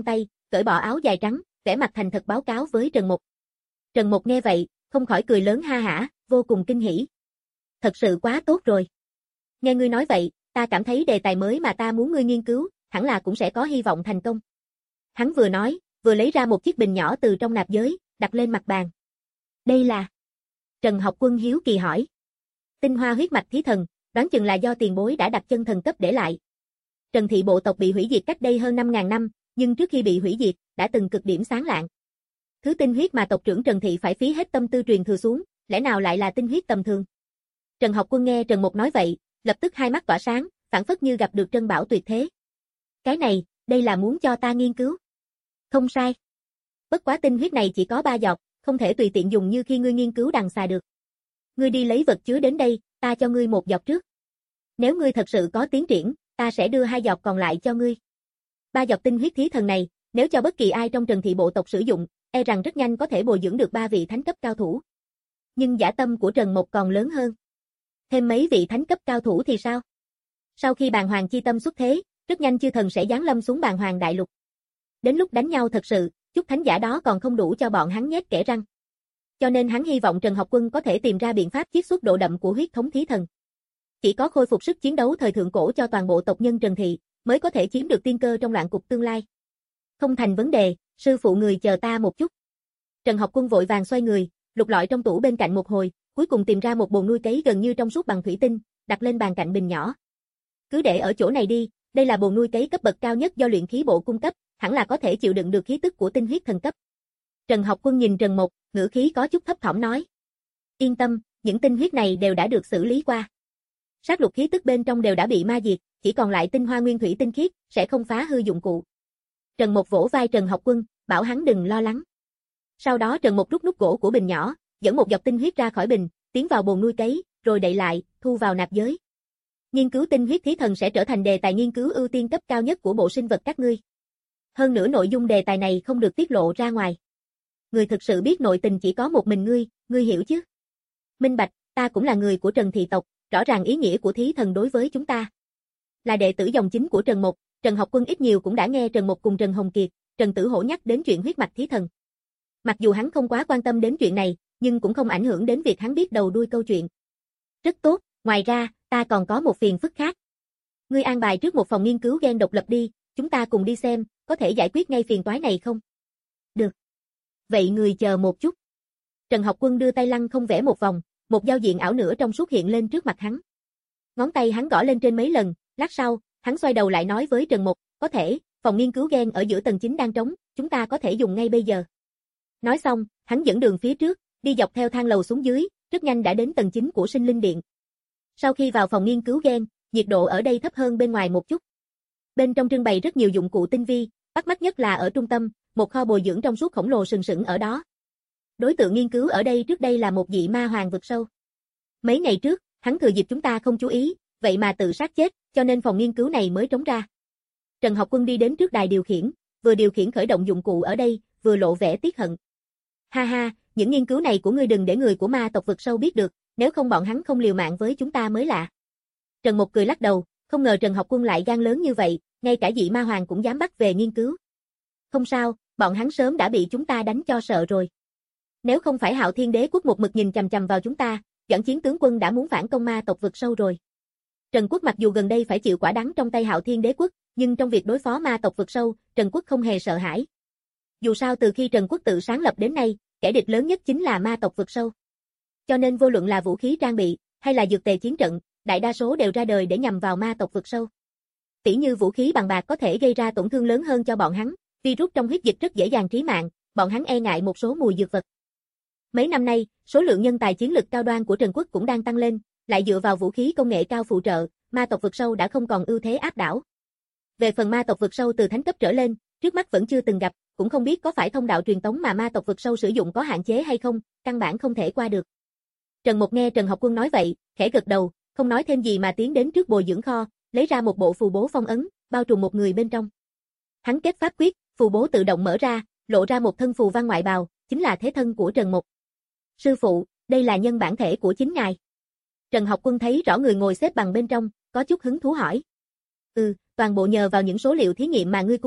cởi bỏ áo dài trắng, vẻ mặt thành thật báo cáo với Trần Mục. Trần Mục nghe vậy, không khỏi cười lớn ha hả, vô cùng kinh hỉ. Thật sự quá tốt rồi. Nghe ngươi nói vậy, ta cảm thấy đề tài mới mà ta muốn ngươi nghiên cứu, hẳn là cũng sẽ có hy vọng thành công. Hắn vừa nói, vừa lấy ra một chiếc bình nhỏ từ trong nạp giới, đặt lên mặt bàn. Đây là... Trần Học Quân hiếu kỳ hỏi. Tinh hoa huyết mạch thí thần, đoán chừng là do tiền bối đã đặt chân thần cấp để lại. Trần thị bộ tộc bị hủy diệt cách đây hơn năm ngàn năm, nhưng trước khi bị hủy diệt, đã từng cực điểm sáng lạng. Thứ tinh huyết mà tộc trưởng Trần thị phải phí hết tâm tư truyền thừa xuống, lẽ nào lại là tinh huyết tầm thường? Trần Học Quân nghe Trần Mục nói vậy, lập tức hai mắt tỏa sáng, phảng phất như gặp được trân bảo tuyệt thế. Cái này, đây là muốn cho ta nghiên cứu. Không sai. Bất quá tinh huyết này chỉ có ba giọt, không thể tùy tiện dùng như khi ngươi nghiên cứu đằng xà được. Ngươi đi lấy vật chứa đến đây, ta cho ngươi một giọt trước. Nếu ngươi thật sự có tiến triển, ta sẽ đưa hai giọt còn lại cho ngươi. Ba giọt tinh huyết thí thần này, nếu cho bất kỳ ai trong Trần thị bộ tộc sử dụng, e rằng rất nhanh có thể bồi dưỡng được ba vị thánh cấp cao thủ. Nhưng dã tâm của Trần Mục còn lớn hơn. Thêm mấy vị thánh cấp cao thủ thì sao? Sau khi Bàng Hoàng chi tâm xuất thế, rất nhanh chư thần sẽ giáng lâm xuống Bàng Hoàng đại lục. Đến lúc đánh nhau thật sự, chút thánh giả đó còn không đủ cho bọn hắn nhét kẽ răng. Cho nên hắn hy vọng Trần Học Quân có thể tìm ra biện pháp chiết xuất độ đậm của huyết thống thí thần. Chỉ có khôi phục sức chiến đấu thời thượng cổ cho toàn bộ tộc nhân Trần thị, mới có thể chiếm được tiên cơ trong loạn cục tương lai. Không thành vấn đề, sư phụ người chờ ta một chút. Trần Học Quân vội vàng xoay người, lục lọi trong tủ bên cạnh một hồi, cuối cùng tìm ra một bồn nuôi cấy gần như trong suốt bằng thủy tinh, đặt lên bàn cạnh bình nhỏ. Cứ để ở chỗ này đi, đây là bồn nuôi cấy cấp bậc cao nhất do luyện khí bộ cung cấp, hẳn là có thể chịu đựng được khí tức của tinh huyết thần cấp. Trần Học Quân nhìn Trần Mục, ngữ khí có chút thấp thỏm nói. Yên tâm, những tinh huyết này đều đã được xử lý qua. Sát lục khí tức bên trong đều đã bị ma diệt, chỉ còn lại tinh hoa nguyên thủy tinh khiết, sẽ không phá hư dụng cụ. Trần Mục vỗ vai Trần Học Quân, bảo hắn đừng lo lắng. Sau đó Trần Mục rút nút gỗ của bình nhỏ, dẫn một giọt tinh huyết ra khỏi bình, tiến vào bồn nuôi cấy, rồi đậy lại, thu vào nạp giới. Nghiên cứu tinh huyết thí thần sẽ trở thành đề tài nghiên cứu ưu tiên cấp cao nhất của bộ sinh vật các ngươi. Hơn nữa nội dung đề tài này không được tiết lộ ra ngoài. Người thực sự biết nội tình chỉ có một mình ngươi, ngươi hiểu chứ? Minh bạch, ta cũng là người của Trần thị tộc, rõ ràng ý nghĩa của thí thần đối với chúng ta. Là đệ tử dòng chính của Trần Mục, Trần Học Quân ít nhiều cũng đã nghe Trần Mục cùng Trần Hồng Kiệt, Trần Tử Hổ nhắc đến chuyện huyết mạch thí thần. Mặc dù hắn không quá quan tâm đến chuyện này, nhưng cũng không ảnh hưởng đến việc hắn biết đầu đuôi câu chuyện. Rất tốt, ngoài ra, ta còn có một phiền phức khác. Ngươi an bài trước một phòng nghiên cứu gen độc lập đi, chúng ta cùng đi xem, có thể giải quyết ngay phiền toái này không? Được. Vậy người chờ một chút. Trần Học Quân đưa tay lăng không vẽ một vòng, một giao diện ảo nữa trong suốt hiện lên trước mặt hắn. Ngón tay hắn gõ lên trên mấy lần, lát sau, hắn xoay đầu lại nói với Trần Mục, có thể, phòng nghiên cứu gen ở giữa tầng chín đang trống, chúng ta có thể dùng ngay bây giờ. Nói xong, hắn dẫn đường phía trước, đi dọc theo thang lầu xuống dưới, rất nhanh đã đến tầng chín của Sinh Linh Điện. Sau khi vào phòng nghiên cứu gen, nhiệt độ ở đây thấp hơn bên ngoài một chút. Bên trong trưng bày rất nhiều dụng cụ tinh vi, bắt mắt nhất là ở trung tâm, một kho bồi dưỡng trong suốt khổng lồ sừng sững ở đó. Đối tượng nghiên cứu ở đây trước đây là một vị ma hoàng vực sâu. Mấy ngày trước, hắn thừa dịp chúng ta không chú ý, vậy mà tự sát chết, cho nên phòng nghiên cứu này mới trống ra. Trần Học Quân đi đến trước đài điều khiển, vừa điều khiển khởi động dụng cụ ở đây, vừa lộ vẻ tiếc hận. Ha ha, những nghiên cứu này của ngươi đừng để người của ma tộc vực sâu biết được, nếu không bọn hắn không liều mạng với chúng ta mới lạ. Trần Mục cười lắc đầu, không ngờ Trần Học Quân lại gan lớn như vậy, ngay cả dị ma hoàng cũng dám bắt về nghiên cứu. Không sao, bọn hắn sớm đã bị chúng ta đánh cho sợ rồi. Nếu không phải Hạo Thiên Đế Quốc một mực nhìn chằm chằm vào chúng ta, Doãn Chiến tướng quân đã muốn phản công ma tộc vực sâu rồi. Trần Quốc mặc dù gần đây phải chịu quả đắng trong tay Hạo Thiên Đế Quốc, nhưng trong việc đối phó ma tộc vực sâu, Trần Quốc không hề sợ hãi. Dù sao từ khi Trần Quốc tự sáng lập đến nay, kẻ địch lớn nhất chính là ma tộc vực sâu. Cho nên vô luận là vũ khí trang bị, hay là dược tề chiến trận, đại đa số đều ra đời để nhằm vào ma tộc vực sâu. Tỉ như vũ khí bằng bạc có thể gây ra tổn thương lớn hơn cho bọn hắn, virus trong huyết dịch rất dễ dàng trí mạng, bọn hắn e ngại một số mùi dược vật. Mấy năm nay, số lượng nhân tài chiến lực cao đoan của Trần Quốc cũng đang tăng lên, lại dựa vào vũ khí công nghệ cao phụ trợ, ma tộc vực sâu đã không còn ưu thế áp đảo. Về phần ma tộc vực sâu từ thánh cấp trở lên, trước mắt vẫn chưa từng gặp, cũng không biết có phải thông đạo truyền tống mà ma tộc vực sâu sử dụng có hạn chế hay không, căn bản không thể qua được. Trần Mục nghe Trần Học Quân nói vậy, khẽ gật đầu, không nói thêm gì mà tiến đến trước bồi dưỡng kho, lấy ra một bộ phù bố phong ấn, bao trùm một người bên trong. Hắn kết pháp quyết, phù bố tự động mở ra, lộ ra một thân phù văn ngoại bào, chính là thế thân của Trần Mục. Sư phụ, đây là nhân bản thể của chính ngài. Trần Học Quân thấy rõ người ngồi xếp bằng bên trong, có chút hứng thú hỏi. Ừ, toàn bộ nhờ vào những số liệu thí nghiệm mà ngươi cung cấp,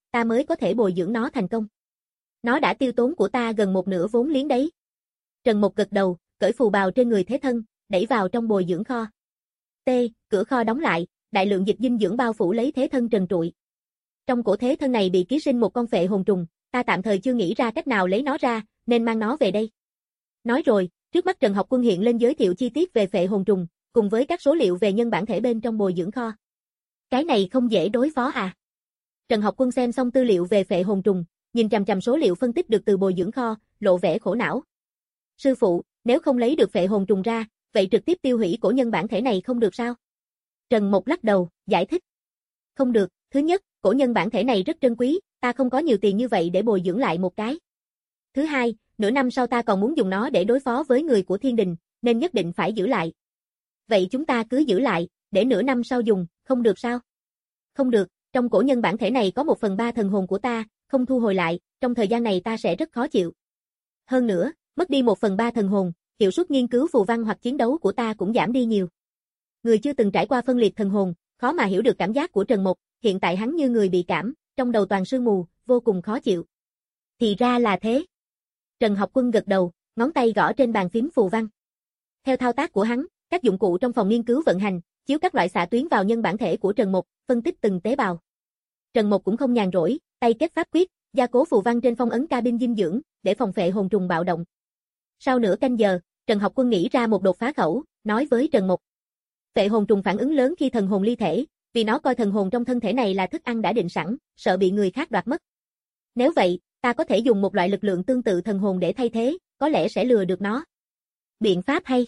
ta mới có thể bồi dưỡng nó thành công. Nó đã tiêu tốn của ta gần một nửa vốn liếng đấy. Trần Mục gật đầu, cởi phù bào trên người thế thân, đẩy vào trong bồi dưỡng kho. T, cửa kho đóng lại, đại lượng dịch dinh dưỡng bao phủ lấy thế thân trần trụi. Trong cổ thế thân này bị ký sinh một con phệ hồn trùng, ta tạm thời chưa nghĩ ra cách nào lấy nó ra, nên mang nó về đây. Nói rồi, trước mắt Trần Học Quân hiện lên giới thiệu chi tiết về phệ hồn trùng, cùng với các số liệu về nhân bản thể bên trong bồi dưỡng kho. Cái này không dễ đối phó à? Trần Học Quân xem xong tư liệu về phệ hồn trùng, nhìn chằm chằm số liệu phân tích được từ bồi dưỡng kho, lộ vẻ khổ não. Sư phụ, nếu không lấy được phệ hồn trùng ra, vậy trực tiếp tiêu hủy cổ nhân bản thể này không được sao? Trần Mục lắc đầu, giải thích. Không được, thứ nhất, cổ nhân bản thể này rất trân quý, ta không có nhiều tiền như vậy để bồi dưỡng lại một cái. Thứ hai, nửa năm sau ta còn muốn dùng nó để đối phó với người của thiên đình, nên nhất định phải giữ lại. Vậy chúng ta cứ giữ lại, để nửa năm sau dùng, không được sao? Không được, trong cổ nhân bản thể này có một phần ba thần hồn của ta, không thu hồi lại, trong thời gian này ta sẽ rất khó chịu. Hơn nữa, mất đi một phần ba thần hồn, hiệu suất nghiên cứu phù văn hoặc chiến đấu của ta cũng giảm đi nhiều. Người chưa từng trải qua phân liệt thần hồn, khó mà hiểu được cảm giác của Trần Mục, hiện tại hắn như người bị cảm, trong đầu toàn sương mù, vô cùng khó chịu. Thì ra là thế. Trần Học Quân gật đầu, ngón tay gõ trên bàn phím phù văn. Theo thao tác của hắn, các dụng cụ trong phòng nghiên cứu vận hành, chiếu các loại xạ tuyến vào nhân bản thể của Trần Mục, phân tích từng tế bào. Trần Mục cũng không nhàn rỗi, tay kết pháp quyết, gia cố phù văn trên phong ấn cabin dinh dưỡng, để phòng phệ hồn trùng bạo động. Sau nửa canh giờ, Trần Học Quân nghĩ ra một đột phá khẩu, nói với Trần Mục. Phệ hồn trùng phản ứng lớn khi thần hồn ly thể, vì nó coi thần hồn trong thân thể này là thức ăn đã định sẵn, sợ bị người khác đoạt mất. Nếu vậy, ta có thể dùng một loại lực lượng tương tự thần hồn để thay thế, có lẽ sẽ lừa được nó. Biện pháp hay.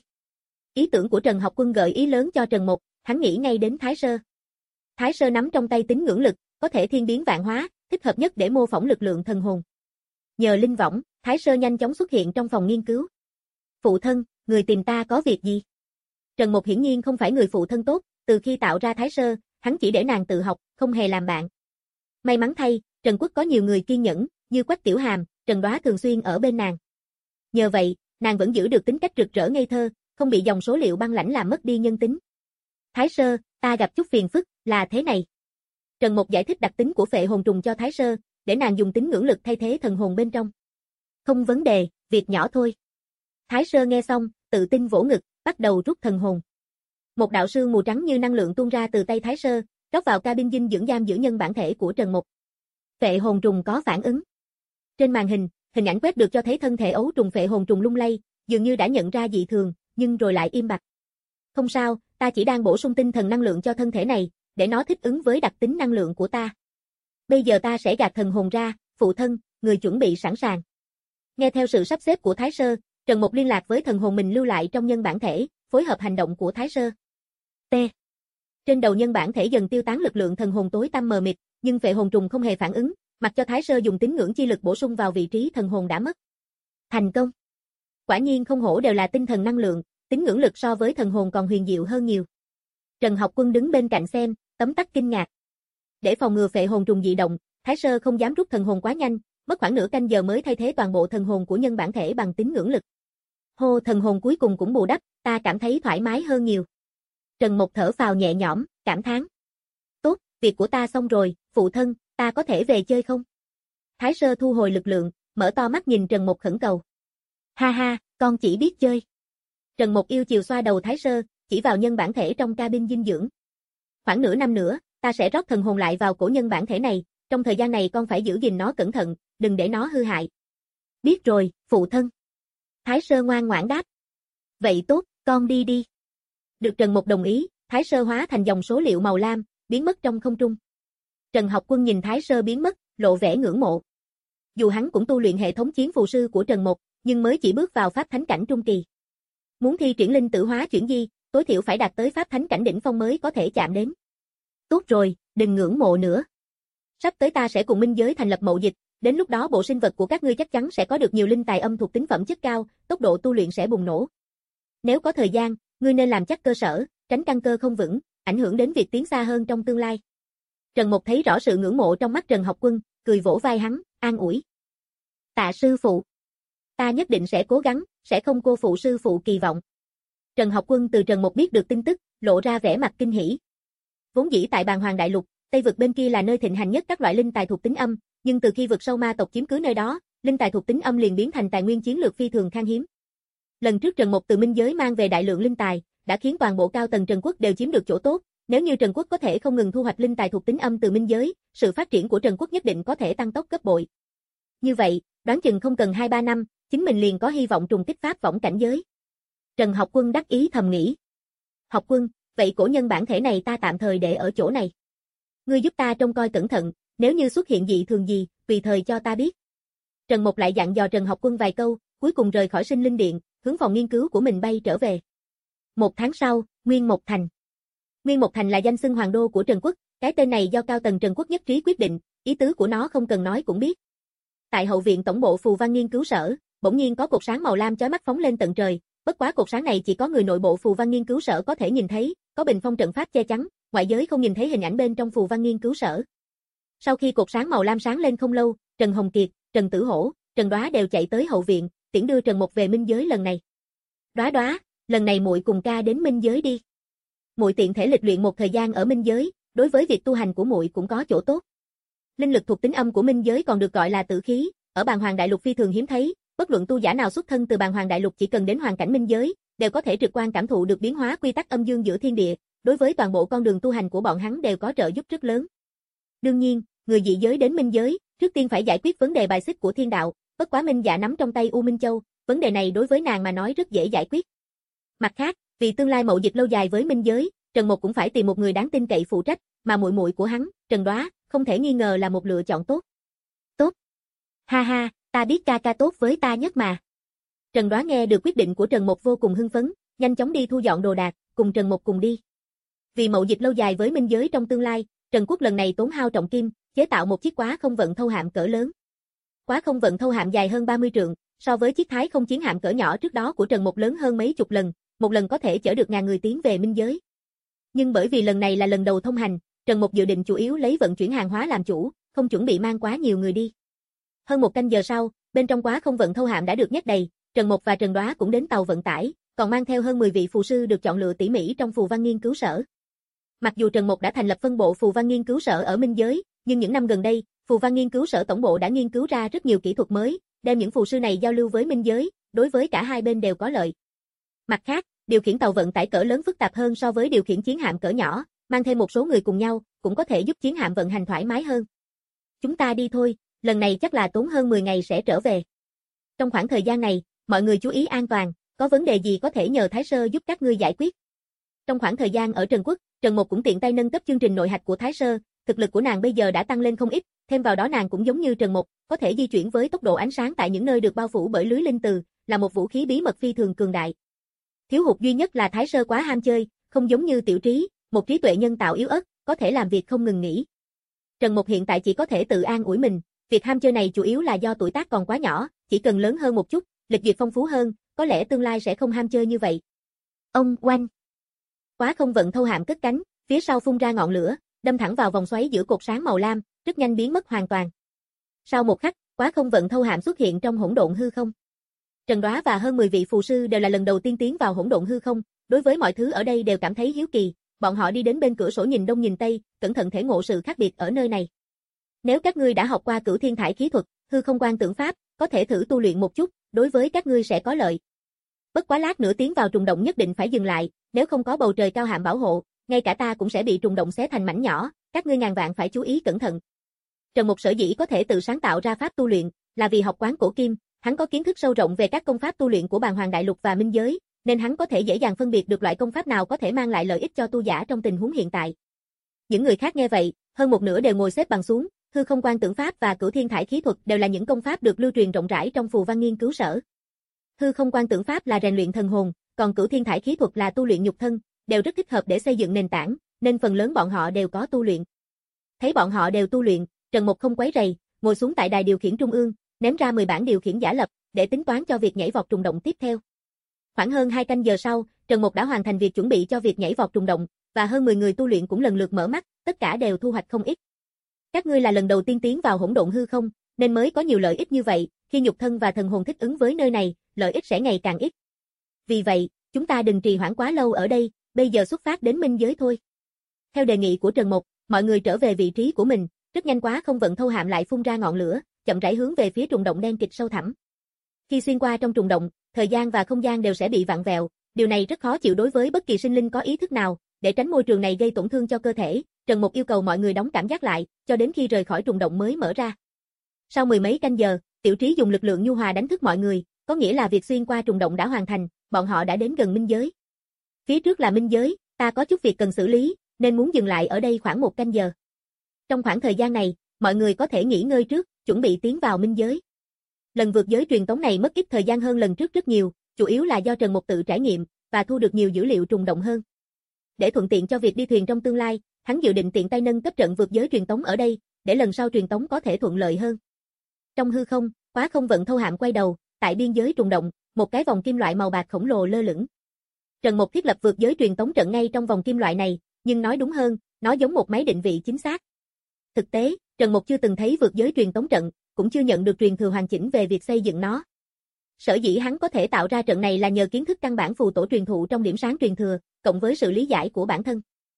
Ý tưởng của Trần Học Quân gợi ý lớn cho Trần Mục, hắn nghĩ ngay đến Thái Sơ. Thái Sơ nắm trong tay tín ngưỡng lực, có thể thiên biến vạn hóa, thích hợp nhất để mô phỏng lực lượng thần hồn. Nhờ linh võng, Thái Sơ nhanh chóng xuất hiện trong phòng nghiên cứu. Phụ thân, người tìm ta có việc gì? Trần Mục hiển nhiên không phải người phụ thân tốt, từ khi tạo ra Thái Sơ, hắn chỉ để nàng tự học, không hề làm bạn. May mắn thay, Trần Quốc có nhiều người kiên nhẫn, như Quách Tiểu Hàm, Trần Đoá thường xuyên ở bên nàng. Nhờ vậy, nàng vẫn giữ được tính cách rực rỡ ngây thơ, không bị dòng số liệu băng lãnh làm mất đi nhân tính. Thái Sơ, ta gặp chút phiền phức, là thế này. Trần Mục giải thích đặc tính của phệ hồn trùng cho Thái Sơ, để nàng dùng tín ngưỡng lực thay thế thần hồn bên trong. Không vấn đề, việc nhỏ thôi. Thái Sơ nghe xong, tự tin vỗ ngực, bắt đầu rút thần hồn. Một đạo sương mù trắng như năng lượng tuôn ra từ tay Thái Sơ, rót vào cabin dinh dưỡng giam giữ nhân bản thể của Trần Mục. Phệ hồn trùng có phản ứng. Trên màn hình, hình ảnh quét được cho thấy thân thể ấu trùng phệ hồn trùng lung lay, dường như đã nhận ra dị thường, nhưng rồi lại im bặt. Không sao, ta chỉ đang bổ sung tinh thần năng lượng cho thân thể này, để nó thích ứng với đặc tính năng lượng của ta. Bây giờ ta sẽ gạt thần hồn ra, phụ thân, người chuẩn bị sẵn sàng. Nghe theo sự sắp xếp của Thái Sơ, Trần Mục liên lạc với thần hồn mình lưu lại trong nhân bản thể, phối hợp hành động của Thái Sơ. T. Trên đầu nhân bản thể dần tiêu tán lực lượng thần hồn tối tăm mờ mịt, nhưng phệ hồn trùng không hề phản ứng, mặc cho Thái Sơ dùng tín ngưỡng chi lực bổ sung vào vị trí thần hồn đã mất. Thành công. Quả nhiên không hổ đều là tinh thần năng lượng, tín ngưỡng lực so với thần hồn còn huyền diệu hơn nhiều. Trần Học Quân đứng bên cạnh xem, tấm tắc kinh ngạc. Để phòng ngừa phệ hồn trùng dị động, Thái Sơ không dám rút thần hồn quá nhanh, mất khoảng nửa canh giờ mới thay thế toàn bộ thần hồn của nhân bản thể bằng tín ngưỡng lực. Hô, thần hồn cuối cùng cũng bù đắp, ta cảm thấy thoải mái hơn nhiều. Trần Mục thở phào nhẹ nhõm, cảm thán. Tốt, việc của ta xong rồi, phụ thân, ta có thể về chơi không? Thái Sơ thu hồi lực lượng, mở to mắt nhìn Trần Mục khẩn cầu. Ha ha, con chỉ biết chơi. Trần Mục yêu chiều xoa đầu Thái Sơ, chỉ vào nhân bản thể trong cabin dinh dưỡng. Khoảng nửa năm nữa, ta sẽ rót thần hồn lại vào cổ nhân bản thể này, trong thời gian này con phải giữ gìn nó cẩn thận, đừng để nó hư hại. Biết rồi, phụ thân. Thái Sơ ngoan ngoãn đáp. Vậy tốt, con đi đi. Được Trần Mục đồng ý, Thái Sơ hóa thành dòng số liệu màu lam, biến mất trong không trung. Trần Học Quân nhìn Thái Sơ biến mất, lộ vẻ ngưỡng mộ. Dù hắn cũng tu luyện hệ thống chiến phù sư của Trần Mục, nhưng mới chỉ bước vào pháp thánh cảnh trung kỳ. Muốn thi triển linh tử hóa chuyển di, tối thiểu phải đạt tới pháp thánh cảnh đỉnh phong mới có thể chạm đến. Tốt rồi, đừng ngưỡng mộ nữa. Sắp tới ta sẽ cùng minh giới thành lập mậu dịch, đến lúc đó bộ sinh vật của các ngươi chắc chắn sẽ có được nhiều linh tài âm thuộc tính phẩm chất cao, tốc độ tu luyện sẽ bùng nổ. Nếu có thời gian, ngươi nên làm chắc cơ sở, tránh căn cơ không vững, ảnh hưởng đến việc tiến xa hơn trong tương lai. Trần Mục thấy rõ sự ngưỡng mộ trong mắt Trần Học Quân, cười vỗ vai hắn, an ủi. Tạ sư phụ. Ta nhất định sẽ cố gắng, sẽ không cô phụ sư phụ kỳ vọng. Trần Học Quân từ Trần Mục biết được tin tức, lộ ra vẻ mặt kinh hỉ. Vốn dĩ tại Bàn Hoàng Đại Lục, Tây vực bên kia là nơi thịnh hành nhất các loại linh tài thuộc tính âm, nhưng từ khi vực sâu ma tộc chiếm cứ nơi đó, linh tài thuộc tính âm liền biến thành tài nguyên chiến lược phi thường khan hiếm. Lần trước Trần Mục từ minh giới mang về đại lượng linh tài, đã khiến toàn bộ cao tầng Trần Quốc đều chiếm được chỗ tốt, nếu như Trần Quốc có thể không ngừng thu hoạch linh tài thuộc tính âm từ minh giới, sự phát triển của Trần Quốc nhất định có thể tăng tốc gấp bội. Như vậy, đoán chừng không cần hai ba năm, chính mình liền có hy vọng trùng kích pháp võng cảnh giới. Trần Học Quân đắc ý thầm nghĩ. Học Quân, vậy cổ nhân bản thể này ta tạm thời để ở chỗ này. Ngươi giúp ta trông coi cẩn thận, nếu như xuất hiện dị thường gì, tùy thời cho ta biết. Trần Mục lại dặn dò Trần Học Quân vài câu, cuối cùng rời khỏi Sinh Linh Điện, hướng phòng nghiên cứu của mình bay trở về. Một tháng sau, Nguyên Mộc Thành. Nguyên Mộc Thành là danh xưng hoàng đô của Trần Quốc, cái tên này do cao tầng Trần Quốc nhất trí quyết định, ý tứ của nó không cần nói cũng biết. Tại hậu viện tổng bộ Phù Văn nghiên cứu sở, bỗng nhiên có cột sáng màu lam chói mắt phóng lên tận trời, bất quá cột sáng này chỉ có người nội bộ Phù Văn nghiên cứu sở có thể nhìn thấy, có bình phong trận pháp che chắn, ngoại giới không nhìn thấy hình ảnh bên trong Phù Văn nghiên cứu sở. Sau khi cột sáng màu lam sáng lên không lâu, Trần Hồng Kiệt, Trần Tử Hổ, Trần Đóa đều chạy tới hậu viện, tiễn đưa Trần Mục về minh giới lần này. Đóa Đóa, lần này muội cùng ca đến minh giới đi. Muội tiện thể lịch luyện một thời gian ở minh giới, đối với việc tu hành của muội cũng có chỗ tốt. Linh lực thuộc tính âm của minh giới còn được gọi là tử khí, ở Bàn Hoàng Đại Lục phi thường hiếm thấy, bất luận tu giả nào xuất thân từ Bàn Hoàng Đại Lục chỉ cần đến hoàn cảnh minh giới, đều có thể trực quan cảm thụ được biến hóa quy tắc âm dương giữa thiên địa, đối với toàn bộ con đường tu hành của bọn hắn đều có trợ giúp rất lớn. Đương nhiên, người dị giới đến minh giới, trước tiên phải giải quyết vấn đề bài xích của thiên đạo, bất quá Minh Dạ nắm trong tay U Minh Châu, vấn đề này đối với nàng mà nói rất dễ giải quyết. Mặt khác, vì tương lai mậu dịch lâu dài với minh giới, Trần Mục cũng phải tìm một người đáng tin cậy phụ trách, mà muội muội của hắn, Trần Đóa, không thể nghi ngờ là một lựa chọn tốt. Tốt. Ha ha, ta biết ca ca tốt với ta nhất mà. Trần Đóa nghe được quyết định của Trần Mục vô cùng hưng phấn, nhanh chóng đi thu dọn đồ đạc, cùng Trần Mục cùng đi. Vì mậu dịch lâu dài với minh giới trong tương lai, Trần Quốc lần này tốn hao trọng kim, chế tạo một chiếc quá không vận thâu hạm cỡ lớn. Quá không vận thâu hạm dài hơn ba mươi trượng, so với chiếc thái không chiến hạm cỡ nhỏ trước đó của Trần Mục lớn hơn mấy chục lần, một lần có thể chở được ngàn người tiến về minh giới. Nhưng bởi vì lần này là lần đầu thông hành, Trần Mục dự định chủ yếu lấy vận chuyển hàng hóa làm chủ, không chuẩn bị mang quá nhiều người đi. Hơn một canh giờ sau, bên trong quá không vận thâu hạm đã được nhét đầy, Trần Mục và Trần Đóa cũng đến tàu vận tải, còn mang theo hơn mười vị phù sư được chọn lựa tỉ mỉ trong Phù Văn nghiên cứu sở. Mặc dù Trần Mục đã thành lập phân bộ Phù Văn nghiên cứu sở ở minh giới, nhưng những năm gần đây, Phù Văn nghiên cứu sở tổng bộ đã nghiên cứu ra rất nhiều kỹ thuật mới, đem những phù sư này giao lưu với minh giới, đối với cả hai bên đều có lợi. Mặt khác, điều khiển tàu vận tải cỡ lớn phức tạp hơn so với điều khiển chiến hạm cỡ nhỏ, mang thêm một số người cùng nhau, cũng có thể giúp chiến hạm vận hành thoải mái hơn. Chúng ta đi thôi, lần này chắc là tốn hơn mười ngày sẽ trở về. Trong khoảng thời gian này, mọi người chú ý an toàn, có vấn đề gì có thể nhờ Thái Sơ giúp các ngươi giải quyết. Trong khoảng thời gian ở Trần Quốc, Trần Mục cũng tiện tay nâng cấp chương trình nội hạch của Thái Sơ, thực lực của nàng bây giờ đã tăng lên không ít, thêm vào đó nàng cũng giống như Trần Mục, có thể di chuyển với tốc độ ánh sáng tại những nơi được bao phủ bởi lưới linh từ, là một vũ khí bí mật phi thường cường đại. Thiếu hụt duy nhất là Thái Sơ quá ham chơi, không giống như Tiểu Trí, một trí tuệ nhân tạo yếu ớt, có thể làm việc không ngừng nghỉ. Trần Mục hiện tại chỉ có thể tự an ủi mình, việc ham chơi này chủ yếu là do tuổi tác còn quá nhỏ, chỉ cần lớn hơn một chút, lịch duyệt phong phú hơn, có lẽ tương lai sẽ không ham chơi như vậy. Ông oanh. Quá không vận thâu hạm cất cánh, phía sau phun ra ngọn lửa, đâm thẳng vào vòng xoáy giữa cột sáng màu lam, rất nhanh biến mất hoàn toàn. Sau một khắc, quá không vận thâu hạm xuất hiện trong hỗn độn hư không. Trần Đóa và hơn mười vị phù sư đều là lần đầu tiên tiến vào hỗn độn hư không, đối với mọi thứ ở đây đều cảm thấy hiếu kỳ, bọn họ đi đến bên cửa sổ nhìn đông nhìn tây, cẩn thận thể ngộ sự khác biệt ở nơi này. Nếu các ngươi đã học qua Cửu Thiên Thải khí thuật, hư không quan tưởng pháp, có thể thử tu luyện một chút, đối với các ngươi sẽ có lợi. Bất quá lát nữa tiến vào trùng động nhất định phải dừng lại, nếu không có bầu trời cao hạm bảo hộ, ngay cả ta cũng sẽ bị trùng động xé thành mảnh nhỏ, các ngươi ngàn vạn phải chú ý cẩn thận. Trần Mục sở dĩ có thể tự sáng tạo ra pháp tu luyện, là vì học quán cổ kim, hắn có kiến thức sâu rộng về các công pháp tu luyện của Bàn Hoàng Đại Lục và minh giới, nên hắn có thể dễ dàng phân biệt được loại công pháp nào có thể mang lại lợi ích cho tu giả trong tình huống hiện tại. Những người khác nghe vậy, hơn một nửa đều ngồi xếp bằng xuống, hư không quan tưởng pháp và Cửu Thiên Thải khí thuật đều là những công pháp được lưu truyền rộng rãi trong Phù Văn nghiên cứu sở. Hư không quan tưởng pháp là rèn luyện thần hồn, còn Cửu Thiên Thải khí thuật là tu luyện nhục thân, đều rất thích hợp để xây dựng nền tảng, nên phần lớn bọn họ đều có tu luyện. Thấy bọn họ đều tu luyện, Trần Mục không quấy rầy, ngồi xuống tại đài điều khiển trung ương, ném ra mười bản điều khiển giả lập, để tính toán cho việc nhảy vọt trùng động tiếp theo. Khoảng hơn hai canh giờ sau, Trần Mục đã hoàn thành việc chuẩn bị cho việc nhảy vọt trùng động, và hơn mười người tu luyện cũng lần lượt mở mắt, tất cả đều thu hoạch không ít. Các ngươi là lần đầu tiên tiến vào hỗn độn hư không, nên mới có nhiều lợi ích như vậy, khi nhục thân và thần hồn thích ứng với nơi này, lợi ích sẽ ngày càng ít. Vì vậy, chúng ta đừng trì hoãn quá lâu ở đây, bây giờ xuất phát đến minh giới thôi. Theo đề nghị của Trần Mục, mọi người trở về vị trí của mình, rất nhanh Quá Không Vận Thâu Hạm lại phun ra ngọn lửa, chậm rãi hướng về phía trùng động đen kịt sâu thẳm. Khi xuyên qua trong trùng động, thời gian và không gian đều sẽ bị vặn vẹo, điều này rất khó chịu đối với bất kỳ sinh linh có ý thức nào, để tránh môi trường này gây tổn thương cho cơ thể, Trần Mục yêu cầu mọi người đóng cảm giác lại, cho đến khi rời khỏi trùng động mới mở ra. Sau mười mấy canh giờ, Tiểu Trí dùng lực lượng nhu hòa đánh thức mọi người, có nghĩa là việc xuyên qua trùng động đã hoàn thành, bọn họ đã đến gần minh giới. Phía trước là minh giới, ta có chút việc cần xử lý, nên muốn dừng lại ở đây khoảng một canh giờ. Trong khoảng thời gian này, mọi người có thể nghỉ ngơi trước, chuẩn bị tiến vào minh giới. Lần vượt giới truyền tống này mất ít thời gian hơn lần trước rất nhiều, chủ yếu là do Trần Mục tự trải nghiệm và thu được nhiều dữ liệu trùng động hơn. Để thuận tiện cho việc đi thuyền trong tương lai, hắn dự định tiện tay nâng cấp trận vượt giới truyền tống ở đây, để lần sau truyền tống có thể thuận lợi hơn. Trong hư không, Quá Không Vận Thâu Hạm quay đầu, tại biên giới trùng động, một cái vòng kim loại màu bạc khổng lồ lơ lửng. Trần Mục thiết lập vượt giới truyền tống trận ngay trong vòng kim loại này, nhưng nói đúng hơn, nó giống một máy định vị chính xác. Thực tế, Trần Mục chưa từng thấy vượt giới truyền tống trận, cũng chưa nhận được truyền thừa hoàn chỉnh về việc xây dựng nó. Sở dĩ hắn có thể tạo ra trận này là nhờ kiến thức căn bản phù tổ truyền thụ trong điểm sáng truyền thừa, cộng với sự lý giải của bản thân.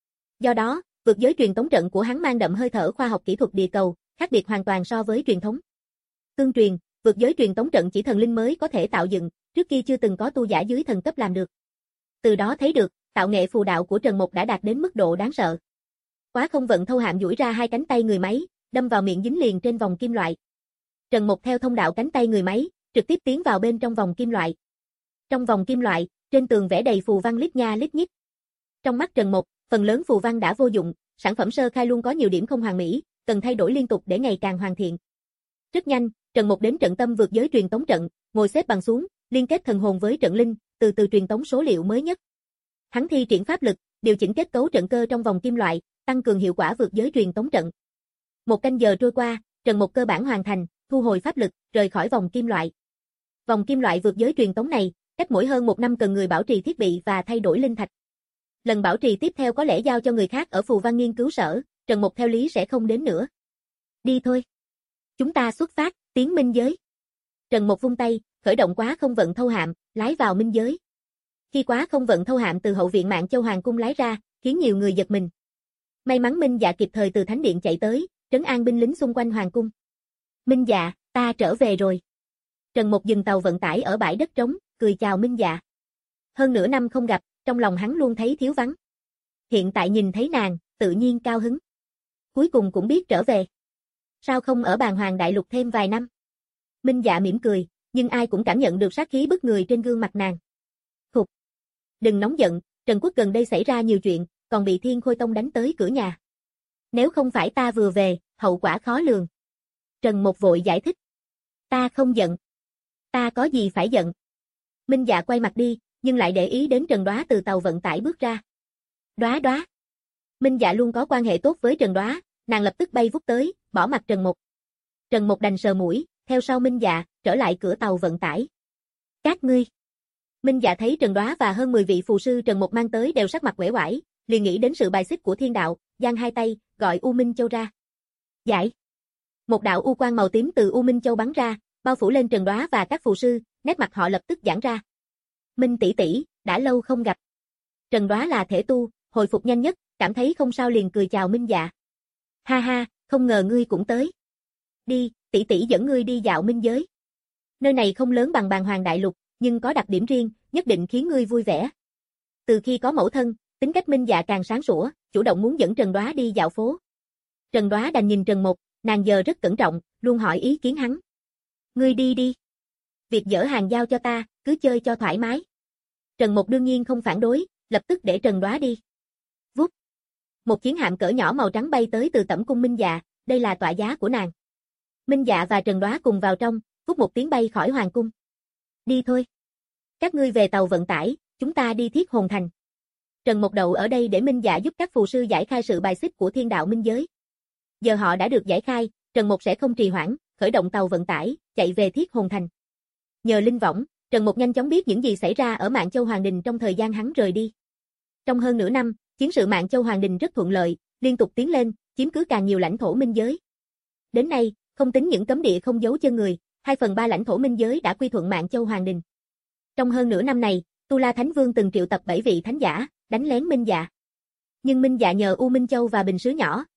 Do đó, vượt giới truyền tống trận của hắn mang đậm hơi thở khoa học kỹ thuật địa cầu, khác biệt hoàn toàn so với truyền thống. Tương truyền, vượt giới truyền tống trận chỉ thần linh mới có thể tạo dựng, trước kia chưa từng có tu giả dưới thần cấp làm được. Từ đó thấy được, tạo nghệ phù đạo của Trần Mục đã đạt đến mức độ đáng sợ. Quá Không Vận Thâu Hạm duỗi ra hai cánh tay người máy, đâm vào miệng dính liền trên vòng kim loại. Trần Mục theo thông đạo cánh tay người máy, trực tiếp tiến vào bên trong vòng kim loại. Trong vòng kim loại, trên tường vẽ đầy phù văn lít nha lít nhít. Trong mắt Trần Mục, phần lớn phù văn đã vô dụng, sản phẩm sơ khai luôn có nhiều điểm không hoàn mỹ, cần thay đổi liên tục để ngày càng hoàn thiện. Rất nhanh, Trần Mục đến trận tâm vượt giới truyền tống trận, ngồi xếp bằng xuống, liên kết thần hồn với trận linh, từ từ truyền tống số liệu mới nhất. Hắn thi triển pháp lực, điều chỉnh kết cấu trận cơ trong vòng kim loại, tăng cường hiệu quả vượt giới truyền tống trận. Một canh giờ trôi qua, Trần Mục cơ bản hoàn thành, thu hồi pháp lực, rời khỏi vòng kim loại. Vòng kim loại vượt giới truyền tống này, cách mỗi hơn một năm cần người bảo trì thiết bị và thay đổi linh thạch. Lần bảo trì tiếp theo có lẽ giao cho người khác ở phù văn nghiên cứu sở, Trần Mục theo lý sẽ không đến nữa. Đi thôi. Chúng ta xuất phát, tiến minh giới. Trần Mục vung tay, khởi động Quá Không Vận Thâu Hạm, lái vào minh giới. Khi Quá Không Vận Thâu Hạm từ hậu viện Mạn Châu Hoàng cung lái ra, khiến nhiều người giật mình. May mắn Minh Dạ kịp thời từ thánh điện chạy tới, trấn an binh lính xung quanh hoàng cung. Minh Dạ, ta trở về rồi. Trần Mục dừng tàu vận tải ở bãi đất trống, cười chào Minh Dạ. Hơn nửa năm không gặp, trong lòng hắn luôn thấy thiếu vắng. Hiện tại nhìn thấy nàng, tự nhiên cao hứng. Cuối cùng cũng biết trở về. Sao không ở Bàn Hoàng Đại Lục thêm vài năm? Minh Dạ mỉm cười, nhưng ai cũng cảm nhận được sát khí bức người trên gương mặt nàng. Khục. Đừng nóng giận, Trần Quốc gần đây xảy ra nhiều chuyện, còn bị Thiên Khôi Tông đánh tới cửa nhà. Nếu không phải ta vừa về, hậu quả khó lường. Trần Mục vội giải thích. Ta không giận. Ta có gì phải giận. Minh Dạ quay mặt đi, nhưng lại để ý đến Trần Đóa từ tàu vận tải bước ra. Đóa Đóa. Minh Dạ luôn có quan hệ tốt với Trần Đóa, nàng lập tức bay vút tới, bỏ mặt Trần Mục. Trần Mục đành sờ mũi, theo sau Minh Dạ, trở lại cửa tàu vận tải. Các ngươi. Minh Dạ thấy Trần Đóa và hơn mười vị phù sư Trần Mục mang tới đều sắc mặt uể oải, liền nghĩ đến sự bài xích của thiên đạo, giang hai tay, gọi U Minh Châu ra. Giải. Một đạo u quang màu tím từ U Minh Châu bắn ra, bao phủ lên Trần Đóa và các phù sư, nét mặt họ lập tức giãn ra. Minh tỷ tỷ, đã lâu không gặp. Trần Đóa là thể tu, hồi phục nhanh nhất, cảm thấy không sao liền cười chào Minh Dạ. Ha ha, không ngờ ngươi cũng tới. Đi, tỷ tỷ dẫn ngươi đi dạo minh giới. Nơi này không lớn bằng Bàn Hoàng Đại Lục, nhưng có đặc điểm riêng, nhất định khiến ngươi vui vẻ. Từ khi có mẫu thân, tính cách Minh Dạ càng sáng sủa, chủ động muốn dẫn Trần Đóa đi dạo phố. Trần Đóa đành nhìn Trần Mục, nàng giờ rất cẩn trọng, luôn hỏi ý kiến hắn. Ngươi đi đi. Việc dỡ hàng giao cho ta, cứ chơi cho thoải mái. Trần Mục đương nhiên không phản đối, lập tức để Trần Đóa đi. Vút. Một chiến hạm cỡ nhỏ màu trắng bay tới từ tẩm cung Minh Dạ, đây là tọa giá của nàng. Minh Dạ và Trần Đóa cùng vào trong, vút một tiếng bay khỏi hoàng cung. Đi thôi. Các ngươi về tàu vận tải, chúng ta đi Thiết Hồn Thành. Trần Mục đậu ở đây để Minh Dạ giúp các phù sư giải khai sự bài xích của thiên đạo minh giới. Giờ họ đã được giải khai, Trần Mục sẽ không trì hoãn, khởi động tàu vận tải, chạy về Thiết Hồn Thành. Nhờ linh võng, Trần Mục nhanh chóng biết những gì xảy ra ở Mạn Châu Hoàng Đình trong thời gian hắn rời đi. Trong hơn nửa năm, chiến sự Mạn Châu Hoàng Đình rất thuận lợi, liên tục tiến lên, chiếm cứ càng nhiều lãnh thổ minh giới. Đến nay, không tính những cấm địa không giấu chân người, hai phần ba lãnh thổ minh giới đã quy thuận Mạn Châu Hoàng Đình. Trong hơn nửa năm này, Tu La Thánh Vương từng triệu tập bảy vị thánh giả, đánh lén Minh Dạ. Nhưng Minh Dạ nhờ U Minh Châu và bình sứ nhỏ,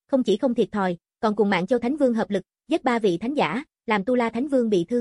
không chỉ không thiệt thòi, còn cùng Mạn Châu Thánh Vương hợp lực, giết ba vị thánh giả, làm Tu La Thánh Vương bị thương.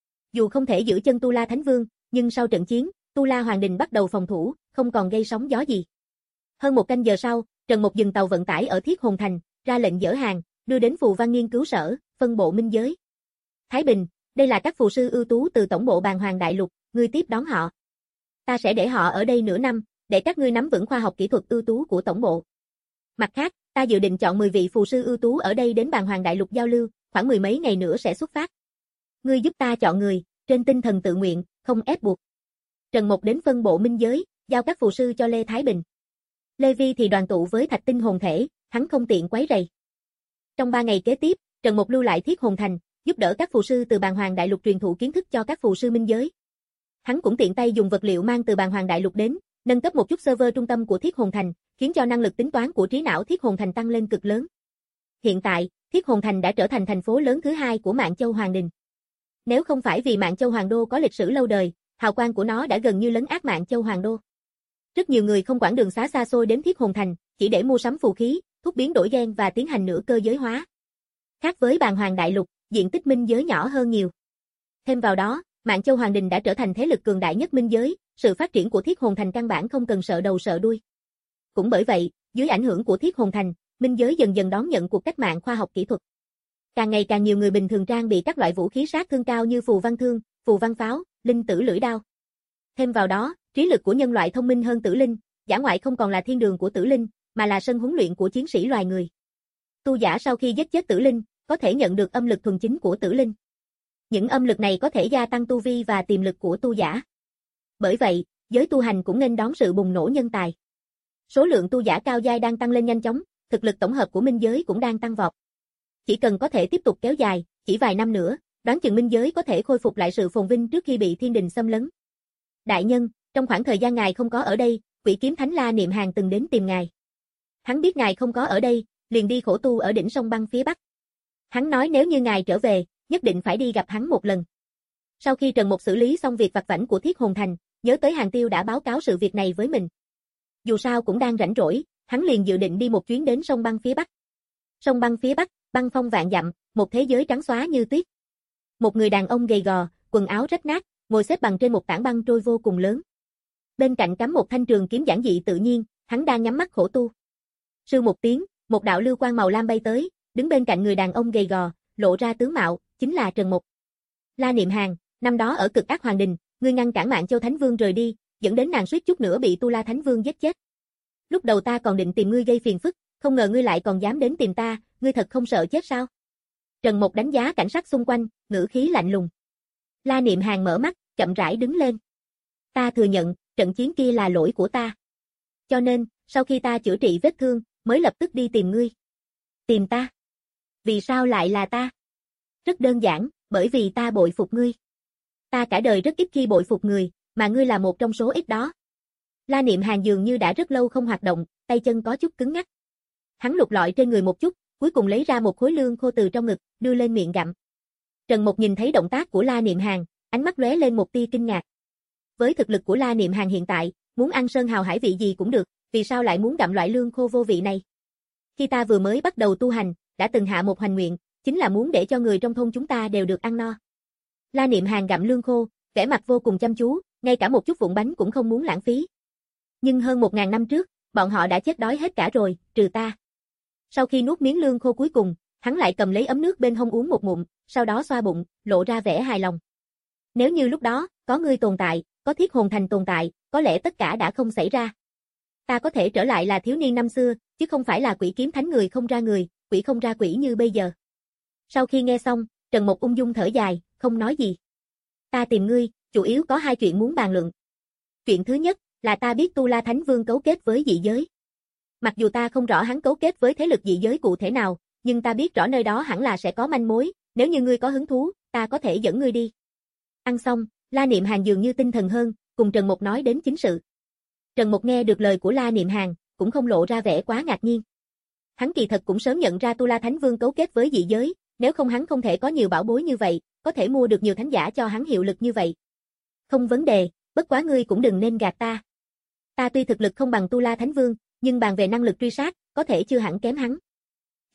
Dù không thể giữ chân Tu La Thánh Vương, nhưng sau trận chiến, Tu La Hoàng Đình bắt đầu phòng thủ, không còn gây sóng gió gì. Hơn một canh giờ sau, Trần Mục dừng tàu vận tải ở Thiết Hồn Thành, ra lệnh dỡ hàng, đưa đến Phù Văn Nghiên cứu sở, phân bộ minh giới. Thái Bình, đây là các phù sư ưu tú từ tổng bộ Bàn Hoàng Đại Lục, ngươi tiếp đón họ. Ta sẽ để họ ở đây nửa năm, để các ngươi nắm vững khoa học kỹ thuật ưu tú của tổng bộ. Mặt khác, ta dự định chọn mười vị phù sư ưu tú ở đây đến Bàn Hoàng Đại Lục giao lưu, khoảng mười mấy ngày nữa sẽ xuất phát. Ngươi giúp ta chọn người, trên tinh thần tự nguyện, không ép buộc. Trần Mục đến phân bộ minh giới, giao các phù sư cho Lê Thái Bình. Lê Vi thì đoàn tụ với Thạch Tinh hồn thể, hắn không tiện quấy rầy. Trong ba ngày kế tiếp, Trần Mục lưu lại Thiết Hồn Thành, giúp đỡ các phù sư từ Bàn Hoàng Đại Lục truyền thụ kiến thức cho các phù sư minh giới. Hắn cũng tiện tay dùng vật liệu mang từ Bàn Hoàng Đại Lục đến, nâng cấp một chút server trung tâm của Thiết Hồn Thành, khiến cho năng lực tính toán của trí não Thiết Hồn Thành tăng lên cực lớn. Hiện tại, Thiết Hồn Thành đã trở thành thành phố lớn thứ hai của Mạn Châu Hoàng Đình. Nếu không phải vì Mạn Châu Hoàng Đô có lịch sử lâu đời, hào quang của nó đã gần như lấn át Mạn Châu Hoàng Đô. Rất nhiều người không quản đường xá xa xôi đến Thiết Hồn Thành, chỉ để mua sắm phù khí, thuốc biến đổi gen và tiến hành nửa cơ giới hóa. Khác với Bàn Hoàng Đại Lục, diện tích minh giới nhỏ hơn nhiều. Thêm vào đó, Mạn Châu Hoàng Đình đã trở thành thế lực cường đại nhất minh giới, sự phát triển của Thiết Hồn Thành căn bản không cần sợ đầu sợ đuôi. Cũng bởi vậy, dưới ảnh hưởng của Thiết Hồn Thành, minh giới dần dần đón nhận cuộc cách mạng khoa học kỹ thuật. Càng ngày càng nhiều người bình thường trang bị các loại vũ khí sát thương cao như phù văn thương, phù văn pháo, linh tử lưỡi đao. Thêm vào đó, trí lực của nhân loại thông minh hơn tử linh, dã ngoại không còn là thiên đường của tử linh, mà là sân huấn luyện của chiến sĩ loài người. Tu giả sau khi giết chết tử linh, có thể nhận được âm lực thuần chính của tử linh. Những âm lực này có thể gia tăng tu vi và tiềm lực của tu giả. Bởi vậy, giới tu hành cũng nên đón sự bùng nổ nhân tài. Số lượng tu giả cao giai đang tăng lên nhanh chóng, thực lực tổng hợp của minh giới cũng đang tăng vọt. Chỉ cần có thể tiếp tục kéo dài, chỉ vài năm nữa, đoán chừng minh giới có thể khôi phục lại sự phồn vinh trước khi bị thiên đình xâm lấn. Đại nhân, trong khoảng thời gian ngài không có ở đây, Quỷ Kiếm Thánh La Niệm Hàn từng đến tìm ngài. Hắn biết ngài không có ở đây, liền đi khổ tu ở đỉnh sông băng phía bắc. Hắn nói nếu như ngài trở về, nhất định phải đi gặp hắn một lần. Sau khi Trần Mục xử lý xong việc vặt vãnh của Thiết Hồn Thành, nhớ tới Hàn Tiêu đã báo cáo sự việc này với mình. Dù sao cũng đang rảnh rỗi, hắn liền dự định đi một chuyến đến sông băng phía bắc. Sông băng phía bắc, băng phong vạn dặm, một thế giới trắng xóa như tuyết. Một người đàn ông gầy gò, quần áo rách nát, ngồi xếp bằng trên một tảng băng trôi vô cùng lớn. Bên cạnh cắm một thanh trường kiếm giản dị tự nhiên, hắn đang nhắm mắt khổ tu. Sư một tiếng, một đạo lưu quang màu lam bay tới, đứng bên cạnh người đàn ông gầy gò, lộ ra tướng mạo, chính là Trần Mục. La Niệm Hàn, năm đó ở Cực Ác Hoàng Đình, ngươi ngăn cản Mạn Châu Thánh Vương rời đi, dẫn đến nàng suýt chút nữa bị Tu La Thánh Vương giết chết. Lúc đầu ta còn định tìm ngươi gây phiền phức, không ngờ ngươi lại còn dám đến tìm ta, ngươi thật không sợ chết sao? Trần Mục đánh giá cảnh sắc xung quanh, ngữ khí lạnh lùng. La Niệm Hàn mở mắt, chậm rãi đứng lên. Ta thừa nhận, trận chiến kia là lỗi của ta. Cho nên, sau khi ta chữa trị vết thương, mới lập tức đi tìm ngươi. Tìm ta? Vì sao lại là ta? Rất đơn giản, bởi vì ta bội phục ngươi. Ta cả đời rất ít khi bội phục người, mà ngươi là một trong số ít đó. La Niệm Hàn dường như đã rất lâu không hoạt động, tay chân có chút cứng ngắc. Hắn lục lọi trên người một chút, cuối cùng lấy ra một khối lương khô từ trong ngực, đưa lên miệng gặm. Trần Mục nhìn thấy động tác của La Niệm Hàn, ánh mắt lóe lên một tia kinh ngạc. Với thực lực của La Niệm Hàn hiện tại, muốn ăn sơn hào hải vị gì cũng được, vì sao lại muốn gặm loại lương khô vô vị này? Khi ta vừa mới bắt đầu tu hành, đã từng hạ một hoành nguyện, chính là muốn để cho người trong thôn chúng ta đều được ăn no. La Niệm Hàn gặm lương khô, vẻ mặt vô cùng chăm chú, ngay cả một chút vụn bánh cũng không muốn lãng phí. Nhưng hơn một ngàn năm trước, bọn họ đã chết đói hết cả rồi, trừ ta. Sau khi nuốt miếng lương khô cuối cùng, hắn lại cầm lấy ấm nước bên hông uống một ngụm, sau đó xoa bụng, lộ ra vẻ hài lòng. Nếu như lúc đó, có ngươi tồn tại, có Thiết Hồn Thành tồn tại, có lẽ tất cả đã không xảy ra. Ta có thể trở lại là thiếu niên năm xưa, chứ không phải là Quỷ Kiếm Thánh người không ra người, quỷ không ra quỷ như bây giờ. Sau khi nghe xong, Trần Mục ung dung thở dài, không nói gì. Ta tìm ngươi, chủ yếu có hai chuyện muốn bàn luận. Chuyện thứ nhất, là ta biết Tu La Thánh Vương cấu kết với dị giới. Mặc dù ta không rõ hắn cấu kết với thế lực dị giới cụ thể nào, nhưng ta biết rõ nơi đó hẳn là sẽ có manh mối, nếu như ngươi có hứng thú, ta có thể dẫn ngươi đi. Ăn xong, La Niệm Hàn dường như tinh thần hơn, cùng Trần Mục nói đến chính sự. Trần Mục nghe được lời của La Niệm Hàn, cũng không lộ ra vẻ quá ngạc nhiên. Hắn kỳ thật cũng sớm nhận ra Tu La Thánh Vương cấu kết với dị giới, nếu không hắn không thể có nhiều bảo bối như vậy, có thể mua được nhiều thánh giả cho hắn hiệu lực như vậy. Không vấn đề, bất quá ngươi cũng đừng nên gạt ta. Ta tuy thực lực không bằng Tu La Thánh Vương, nhưng bàn về năng lực truy sát, có thể chưa hẳn kém hắn.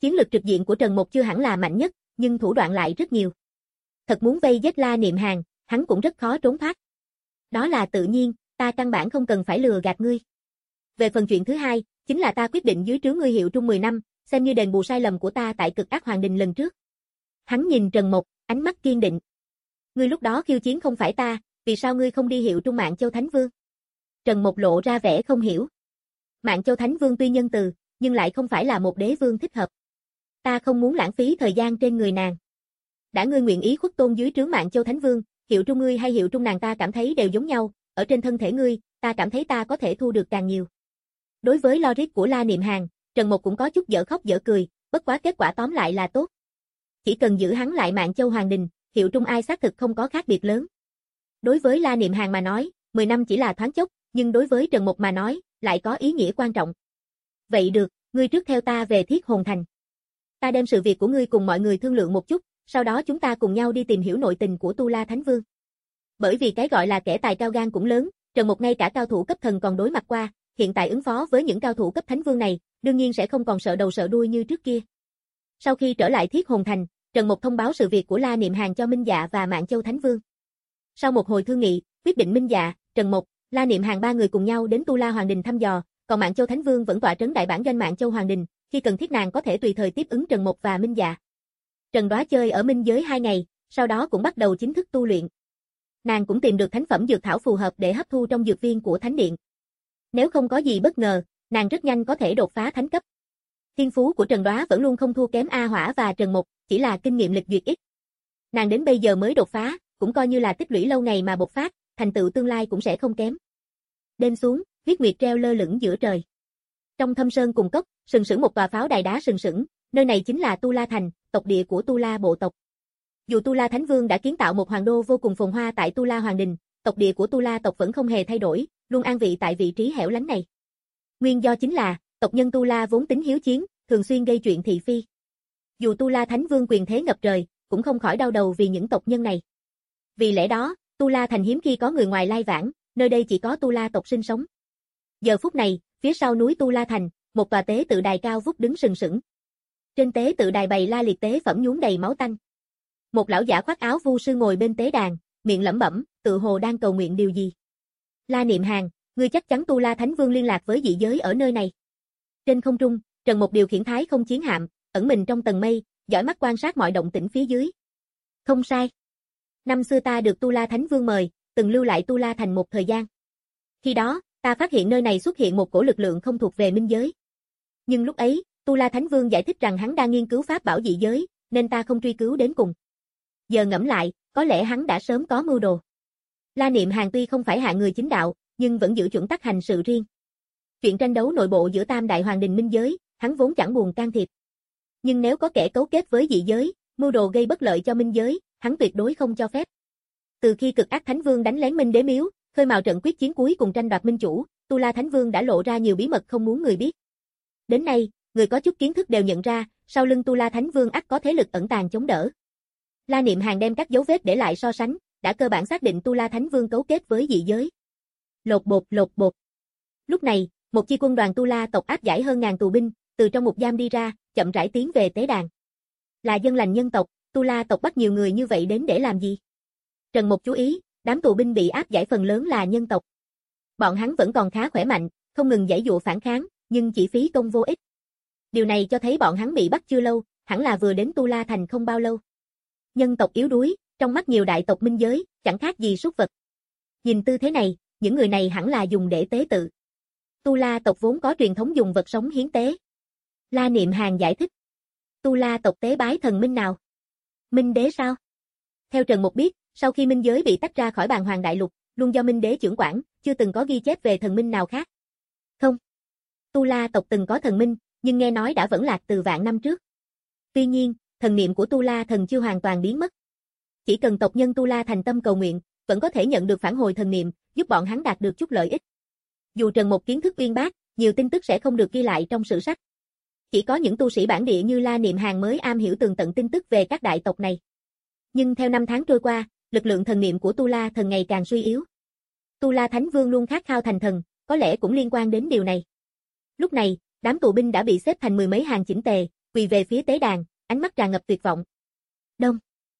Chiến lực trực diện của Trần Mục chưa hẳn là mạnh nhất, nhưng thủ đoạn lại rất nhiều. Thật muốn vây giết La Niệm Hàn, hắn cũng rất khó trốn thoát. Đó là tự nhiên, ta căn bản không cần phải lừa gạt ngươi. Về phần chuyện thứ hai, chính là ta quyết định dưới trướng ngươi hiệu trung mười năm, xem như đền bù sai lầm của ta tại Cực Ác Hoàng Đình lần trước. Hắn nhìn Trần Mục, ánh mắt kiên định. Ngươi lúc đó khiêu chiến không phải ta, vì sao ngươi không đi hiệu trung Mạn Châu Thánh Vương? Trần Mục lộ ra vẻ không hiểu. Mạn Châu Thánh Vương tuy nhân từ, nhưng lại không phải là một đế vương thích hợp. Ta không muốn lãng phí thời gian trên người nàng. Đã ngươi nguyện ý khuất tôn dưới trướng Mạn Châu Thánh Vương, hiệu trung ngươi hay hiệu trung nàng ta cảm thấy đều giống nhau, ở trên thân thể ngươi, ta cảm thấy ta có thể thu được càng nhiều. Đối với logic của La Niệm Hàn, Trần Mục cũng có chút dở khóc dở cười, bất quá kết quả tóm lại là tốt. Chỉ cần giữ hắn lại Mạn Châu Hoàng Đình, hiệu trung ai xác thực không có khác biệt lớn. Đối với La Niệm Hàn mà nói, mười năm chỉ là thoáng chốc, nhưng đối với Trần Mục mà nói, lại có ý nghĩa quan trọng. Vậy được, ngươi trước theo ta về Thiết Hồn Thành. Ta đem sự việc của ngươi cùng mọi người thương lượng một chút, sau đó chúng ta cùng nhau đi tìm hiểu nội tình của Tu La Thánh Vương. Bởi vì cái gọi là kẻ tài cao gan cũng lớn, Trần Mục ngay cả cao thủ cấp thần còn đối mặt qua, hiện tại ứng phó với những cao thủ cấp Thánh Vương này, đương nhiên sẽ không còn sợ đầu sợ đuôi như trước kia. Sau khi trở lại Thiết Hồn Thành, Trần Mục thông báo sự việc của La Niệm Hàn cho Minh Dạ và Mạn Châu Thánh Vương. Sau một hồi thương nghị, quyết định Minh Dạ, Trần Mục, La Niệm Hàn ba người cùng nhau đến Tu La Hoàng Đình thăm dò, còn Mạn Châu Thánh Vương vẫn tọa trấn đại bản doanh Mạn Châu Hoàng Đình, khi cần thiết nàng có thể tùy thời tiếp ứng Trần Mục và Minh Dạ. Trần Đoá chơi ở Minh Giới hai ngày, sau đó cũng bắt đầu chính thức tu luyện. Nàng cũng tìm được thánh phẩm dược thảo phù hợp để hấp thu trong dược viên của Thánh Điện. Nếu không có gì bất ngờ, nàng rất nhanh có thể đột phá thánh cấp. Thiên phú của Trần Đoá vẫn luôn không thua kém A Hỏa và Trần Mục, chỉ là kinh nghiệm lịch duyệt ít. Nàng đến bây giờ mới đột phá, cũng coi như là tích lũy lâu ngày mà bộc phát, thành tựu tương lai cũng sẽ không kém. Đêm xuống, huyết nguyệt treo lơ lửng giữa trời. Trong thâm sơn cùng cốc, sừng sững một tòa pháo đài đá sừng sững, nơi này chính là Tu La Thành, tộc địa của Tu La bộ tộc. Dù Tu La Thánh Vương đã kiến tạo một hoàng đô vô cùng phồn hoa tại Tu La Hoàng Đình, tộc địa của Tu La tộc vẫn không hề thay đổi, luôn an vị tại vị trí hẻo lánh này. Nguyên do chính là, tộc nhân Tu La vốn tính hiếu chiến, thường xuyên gây chuyện thị phi. Dù Tu La Thánh Vương quyền thế ngập trời, cũng không khỏi đau đầu vì những tộc nhân này. Vì lẽ đó, Tu La Thành hiếm khi có người ngoài lai vãng, nơi đây chỉ có Tu La tộc sinh sống. Giờ phút này, phía sau núi Tu La Thành, một tòa tế tự đài cao vút đứng sừng sững. Trên tế tự đài bày la liệt tế phẩm nhuốm đầy máu tanh. Một lão giả khoác áo vu sư ngồi bên tế đàn, miệng lẩm bẩm, tự hồ đang cầu nguyện điều gì. La Niệm Hàn, ngươi chắc chắn Tu La Thánh Vương liên lạc với dị giới ở nơi này. Trên không trung, Trần Mục điều khiển thái không chiến hạm, ẩn mình trong tầng mây, dõi mắt quan sát mọi động tĩnh phía dưới. Không sai. Năm xưa ta được Tu La Thánh Vương mời, từng lưu lại Tu La Thành một thời gian. Khi đó, ta phát hiện nơi này xuất hiện một cổ lực lượng không thuộc về minh giới. Nhưng lúc ấy, Tu La Thánh Vương giải thích rằng hắn đang nghiên cứu pháp bảo dị giới, nên ta không truy cứu đến cùng. Giờ ngẫm lại, có lẽ hắn đã sớm có mưu đồ. La Niệm Hàn tuy không phải hạng người chính đạo, nhưng vẫn giữ chuẩn tắc hành sự riêng. Chuyện tranh đấu nội bộ giữa Tam Đại Hoàng Đình minh giới, hắn vốn chẳng buồn can thiệp. Nhưng nếu có kẻ cấu kết với dị giới, mưu đồ gây bất lợi cho minh giới, hắn tuyệt đối không cho phép. Từ khi Cực Ác Thánh Vương đánh lén Minh Đế Miếu, khơi mào trận quyết chiến cuối cùng tranh đoạt minh chủ, Tu La Thánh Vương đã lộ ra nhiều bí mật không muốn người biết. Đến nay, người có chút kiến thức đều nhận ra, sau lưng Tu La Thánh Vương ắt có thế lực ẩn tàng chống đỡ. La Niệm Hàn đem các dấu vết để lại so sánh, đã cơ bản xác định Tu La Thánh Vương cấu kết với dị giới. Lột bột lột bột. Lúc này, một chi quân đoàn Tu La tộc áp giải hơn ngàn tù binh, từ trong ngục giam đi ra, chậm rãi tiến về tế đàn. Là dân lành nhân tộc, Tu La tộc bắt nhiều người như vậy đến để làm gì? Trần Mục chú ý, đám tù binh bị áp giải phần lớn là nhân tộc. Bọn hắn vẫn còn khá khỏe mạnh, không ngừng giãy dụa phản kháng, nhưng chỉ phí công vô ích. Điều này cho thấy bọn hắn bị bắt chưa lâu, hẳn là vừa đến Tu La Thành không bao lâu. Nhân tộc yếu đuối, trong mắt nhiều đại tộc minh giới, chẳng khác gì súc vật. Nhìn tư thế này, những người này hẳn là dùng để tế tự. Tu La tộc vốn có truyền thống dùng vật sống hiến tế. La Niệm Hàn giải thích. Tu La tộc tế bái thần minh nào? Minh đế sao? Theo Trần Mục biết, sau khi minh giới bị tách ra khỏi Bàn Hoàng Đại Lục, luôn do minh đế trưởng quản, chưa từng có ghi chép về thần minh nào khác. Không. Tu La tộc từng có thần minh, nhưng nghe nói đã vẫn lạc từ vạn năm trước. Tuy nhiên, thần niệm của Tu La thần chưa hoàn toàn biến mất. Chỉ cần tộc nhân Tu La thành tâm cầu nguyện, vẫn có thể nhận được phản hồi thần niệm, giúp bọn hắn đạt được chút lợi ích. Dù Trần Mục kiến thức uyên bác, nhiều tin tức sẽ không được ghi lại trong sử sách. Chỉ có những tu sĩ bản địa như La Niệm Hàn mới am hiểu tường tận tin tức về các đại tộc này. Nhưng theo năm tháng trôi qua, lực lượng thần niệm của Tu La thần ngày càng suy yếu. Tu La Thánh Vương luôn khát khao thành thần, có lẽ cũng liên quan đến điều này. Lúc này, đám tù binh đã bị xếp thành mười mấy hàng chỉnh tề, quỳ về phía tế đàn, ánh mắt tràn ngập tuyệt vọng. Đông,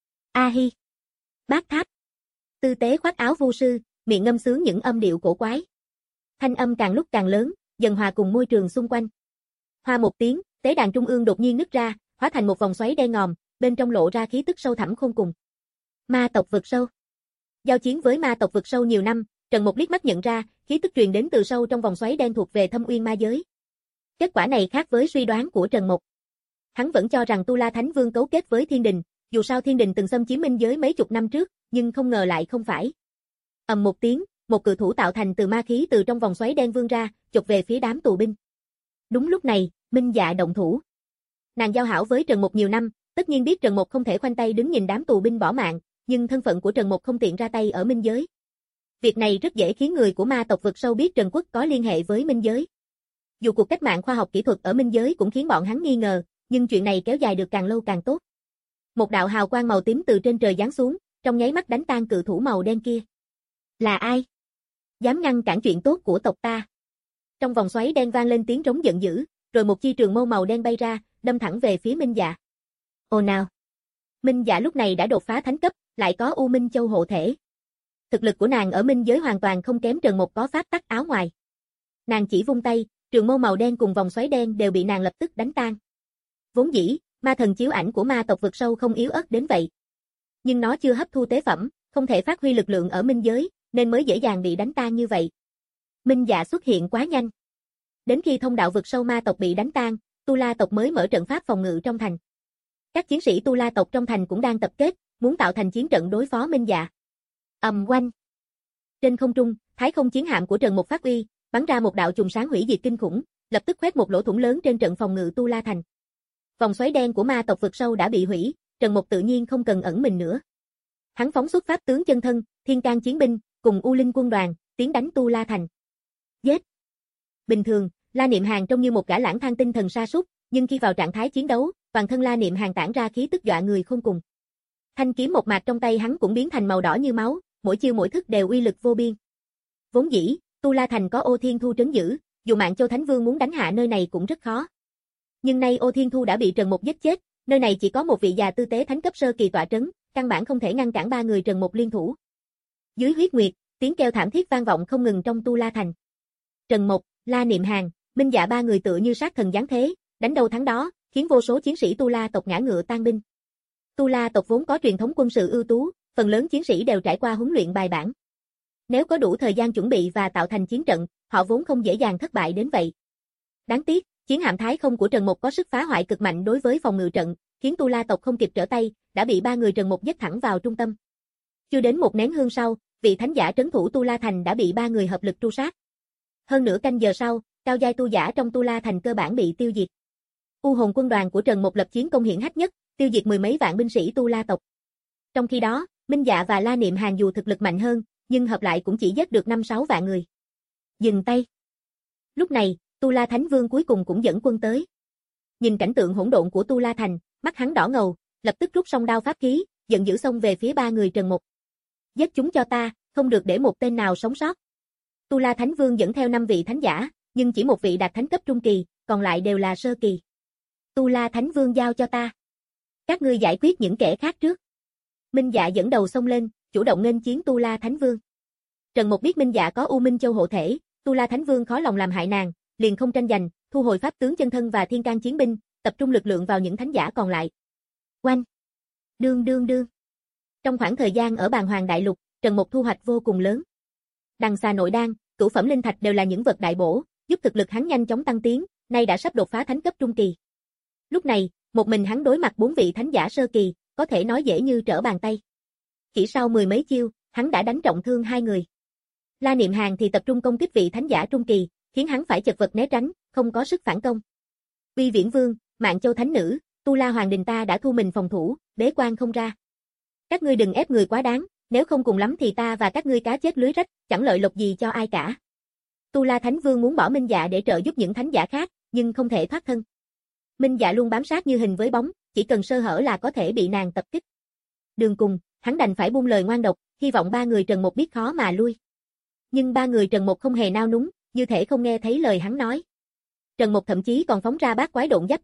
A Hi, Bát Tháp. Tư tế khoác áo vu sư, miệng ngâm sướng những âm điệu cổ quái. Thanh âm càng lúc càng lớn, dần hòa cùng môi trường xung quanh. Hoa một tiếng, tế đàn trung ương đột nhiên nứt ra, hóa thành một vòng xoáy đen ngòm, bên trong lộ ra khí tức sâu thẳm khôn cùng. Ma tộc vực sâu. Giao chiến với ma tộc vực sâu nhiều năm, Trần Mục liếc mắt nhận ra, khí tức truyền đến từ sâu trong vòng xoáy đen thuộc về Thâm Uyên ma giới. Kết quả này khác với suy đoán của Trần Mục. Hắn vẫn cho rằng Tu La Thánh Vương cấu kết với Thiên Đình, dù sao Thiên Đình từng xâm chiếm minh giới mấy chục năm trước, nhưng không ngờ lại không phải. Ầm một tiếng, một cự thủ tạo thành từ ma khí từ trong vòng xoáy đen vươn ra, chộp về phía đám tù binh. Đúng lúc này, Minh Dạ động thủ. Nàng giao hảo với Trần Mục nhiều năm, tất nhiên biết Trần Mục không thể khoanh tay đứng nhìn đám tù binh bỏ mạng, nhưng thân phận của Trần Mục không tiện ra tay ở minh giới. Việc này rất dễ khiến người của ma tộc vực sâu biết Trần Quốc có liên hệ với minh giới. Dù cuộc cách mạng khoa học kỹ thuật ở minh giới cũng khiến bọn hắn nghi ngờ, nhưng chuyện này kéo dài được càng lâu càng tốt. Một đạo hào quang màu tím từ trên trời giáng xuống, trong nháy mắt đánh tan cự thủ màu đen kia. Là ai? Dám ngăn cản chuyện tốt của tộc ta? Trong vòng xoáy đen vang lên tiếng trống giận dữ, rồi một chi trường mâu màu đen bay ra, đâm thẳng về phía Minh Dạ. Ồ nào! Minh Dạ lúc này đã đột phá thánh cấp, lại có U Minh Châu hộ thể. Thực lực của nàng ở minh giới hoàn toàn không kém Trần Mục có pháp tắc áo ngoài. Nàng chỉ vung tay, trường mâu màu đen cùng vòng xoáy đen đều bị nàng lập tức đánh tan. Vốn dĩ, ma thần chiếu ảnh của ma tộc vực sâu không yếu ớt đến vậy. Nhưng nó chưa hấp thu tế phẩm, không thể phát huy lực lượng ở minh giới, nên mới dễ dàng bị đánh tan như vậy. Minh Dạ xuất hiện quá nhanh. Đến khi thông đạo vực sâu ma tộc bị đánh tan, Tu La tộc mới mở trận pháp phòng ngự trong thành. Các chiến sĩ Tu La tộc trong thành cũng đang tập kết, muốn tạo thành chiến trận đối phó Minh Dạ. Ầm oanh. Trên không trung, Thái Không chiến hạm của Trần Mục phát uy, bắn ra một đạo chùm sáng hủy diệt kinh khủng, lập tức khoét một lỗ thủng lớn trên trận phòng ngự Tu La thành. Vòng xoáy đen của ma tộc vực sâu đã bị hủy, Trần Mục tự nhiên không cần ẩn mình nữa. Hắn phóng xuất pháp tướng chân thân, Thiên Can chiến binh, cùng U Linh quân đoàn, tiến đánh Tu La thành. Giết. Bình thường, La Niệm Hàn trông như một gã lãng than tinh thần sa sút, nhưng khi vào trạng thái chiến đấu, toàn thân La Niệm Hàn tản ra khí tức dọa người khôn cùng. Thanh kiếm một mạc trong tay hắn cũng biến thành màu đỏ như máu, mỗi chiêu mỗi thức đều uy lực vô biên. Vốn dĩ, Tu La thành có Ô Thiên Thu trấn giữ, dù Mạng Châu Thánh Vương muốn đánh hạ nơi này cũng rất khó. Nhưng nay Ô Thiên Thu đã bị Trần Mục giết chết, nơi này chỉ có một vị già tư tế thánh cấp sơ kỳ tọa trấn, căn bản không thể ngăn cản ba người Trần Mục liên thủ. Dưới huyết nguyệt, tiếng kêu thảm thiết vang vọng không ngừng trong Tu La thành. Trần Mục, La Niệm Hàn, Minh Dạ ba người tựa như sát thần giáng thế, đánh đầu thắng đó, khiến vô số chiến sĩ Tu La tộc ngã ngựa tan binh. Tu La tộc vốn có truyền thống quân sự ưu tú, phần lớn chiến sĩ đều trải qua huấn luyện bài bản. Nếu có đủ thời gian chuẩn bị và tạo thành chiến trận, họ vốn không dễ dàng thất bại đến vậy. Đáng tiếc, chiến hạm Thái Không của Trần Mục có sức phá hoại cực mạnh đối với phòng ngự trận, khiến Tu La tộc không kịp trở tay, đã bị ba người Trần Mục giết thẳng vào trung tâm. Chưa đến một nén hương sau, vị thánh giả trấn thủ Tu La thành đã bị ba người hợp lực tru sát. Hơn nửa canh giờ sau, cao giai tu giả trong Tu La thành cơ bản bị tiêu diệt. U hồn quân đoàn của Trần Mục lập chiến công hiển hách nhất, tiêu diệt mười mấy vạn binh sĩ Tu La tộc. Trong khi đó, Minh Dạ và La Niệm Hàn dù thực lực mạnh hơn, nhưng hợp lại cũng chỉ giết được năm sáu vạn người. Dừng tay. Lúc này, Tu La Thánh Vương cuối cùng cũng dẫn quân tới. Nhìn cảnh tượng hỗn độn của Tu La thành, mắt hắn đỏ ngầu, lập tức rút song đao pháp khí, giận dữ xông về phía ba người Trần Mục. Giết chúng cho ta, không được để một tên nào sống sót. Tu La Thánh Vương dẫn theo năm vị thánh giả, nhưng chỉ một vị đạt thánh cấp trung kỳ, còn lại đều là sơ kỳ. Tu La Thánh Vương giao cho ta. Các ngươi giải quyết những kẻ khác trước. Minh Dạ dẫn đầu xông lên, chủ động nghênh chiến Tu La Thánh Vương. Trần Mục biết Minh Dạ có U Minh Châu hộ thể, Tu La Thánh Vương khó lòng làm hại nàng, liền không tranh giành, thu hồi pháp tướng chân thân và Thiên Can chiến binh, tập trung lực lượng vào những thánh giả còn lại. Oanh! Đương đương đương! Trong khoảng thời gian ở Bàn Hoàng Đại Lục, Trần Mục thu hoạch vô cùng lớn. Đằng xà nội đan, cửu phẩm linh thạch đều là những vật đại bổ, giúp thực lực hắn nhanh chóng tăng tiến, nay đã sắp đột phá thánh cấp trung kỳ. Lúc này, một mình hắn đối mặt bốn vị thánh giả sơ kỳ, có thể nói dễ như trở bàn tay. Chỉ sau mười mấy chiêu, hắn đã đánh trọng thương hai người. La Niệm Hàn thì tập trung công kích vị thánh giả trung kỳ, khiến hắn phải chật vật né tránh, không có sức phản công. Uy Viễn Vương, Mạng Châu Thánh Nữ, Tu La Hoàng Đình ta đã thu mình phòng thủ, bế quan không ra. Các ngươi đừng ép người quá đáng, nếu không cùng lắm thì ta và các ngươi cá chết lưới rách, chẳng lợi lộc gì cho ai cả. Tu La Thánh Vương muốn bỏ Minh Dạ để trợ giúp những thánh giả khác, nhưng không thể thoát thân. Minh Dạ luôn bám sát như hình với bóng, chỉ cần sơ hở là có thể bị nàng tập kích. Đường cùng, hắn đành phải buông lời ngoan độc, hy vọng ba người Trần Mục biết khó mà lui. Nhưng ba người Trần Mục không hề nao núng, như thể không nghe thấy lời hắn nói. Trần Mục thậm chí còn phóng ra bát quái độn giáp trận,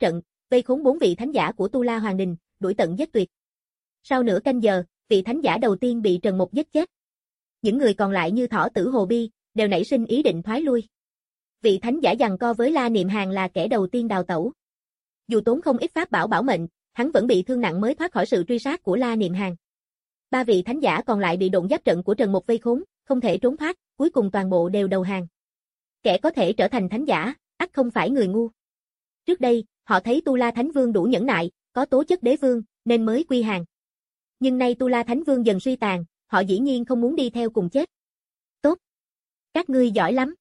vây khốn bốn vị thánh giả của Tu La Hoàng Đình, đuổi tận giết tuyệt. Sau nửa canh giờ, vị thánh giả đầu tiên bị Trần Mục giết chết. Những người còn lại như Thỏ Tử Hồ Bi, đều nảy sinh ý định thoái lui. Vị thánh giả giằng co với La Niệm Hàn là kẻ đầu tiên đào tẩu. Dù tốn không ít pháp bảo bảo mệnh, hắn vẫn bị thương nặng mới thoát khỏi sự truy sát của La Niệm Hàn. Ba vị thánh giả còn lại bị độn giáp trận của Trần Mục vây khốn, không thể trốn thoát, cuối cùng toàn bộ đều đầu hàng. Kẻ có thể trở thành thánh giả, ắt không phải người ngu. Trước đây, họ thấy Tu La Thánh Vương đủ nhẫn nại, có tố chất đế vương, nên mới quy hàng. Nhưng nay Tu La Thánh Vương dần suy tàn, họ dĩ nhiên không muốn đi theo cùng chết. Tốt. Các ngươi giỏi lắm.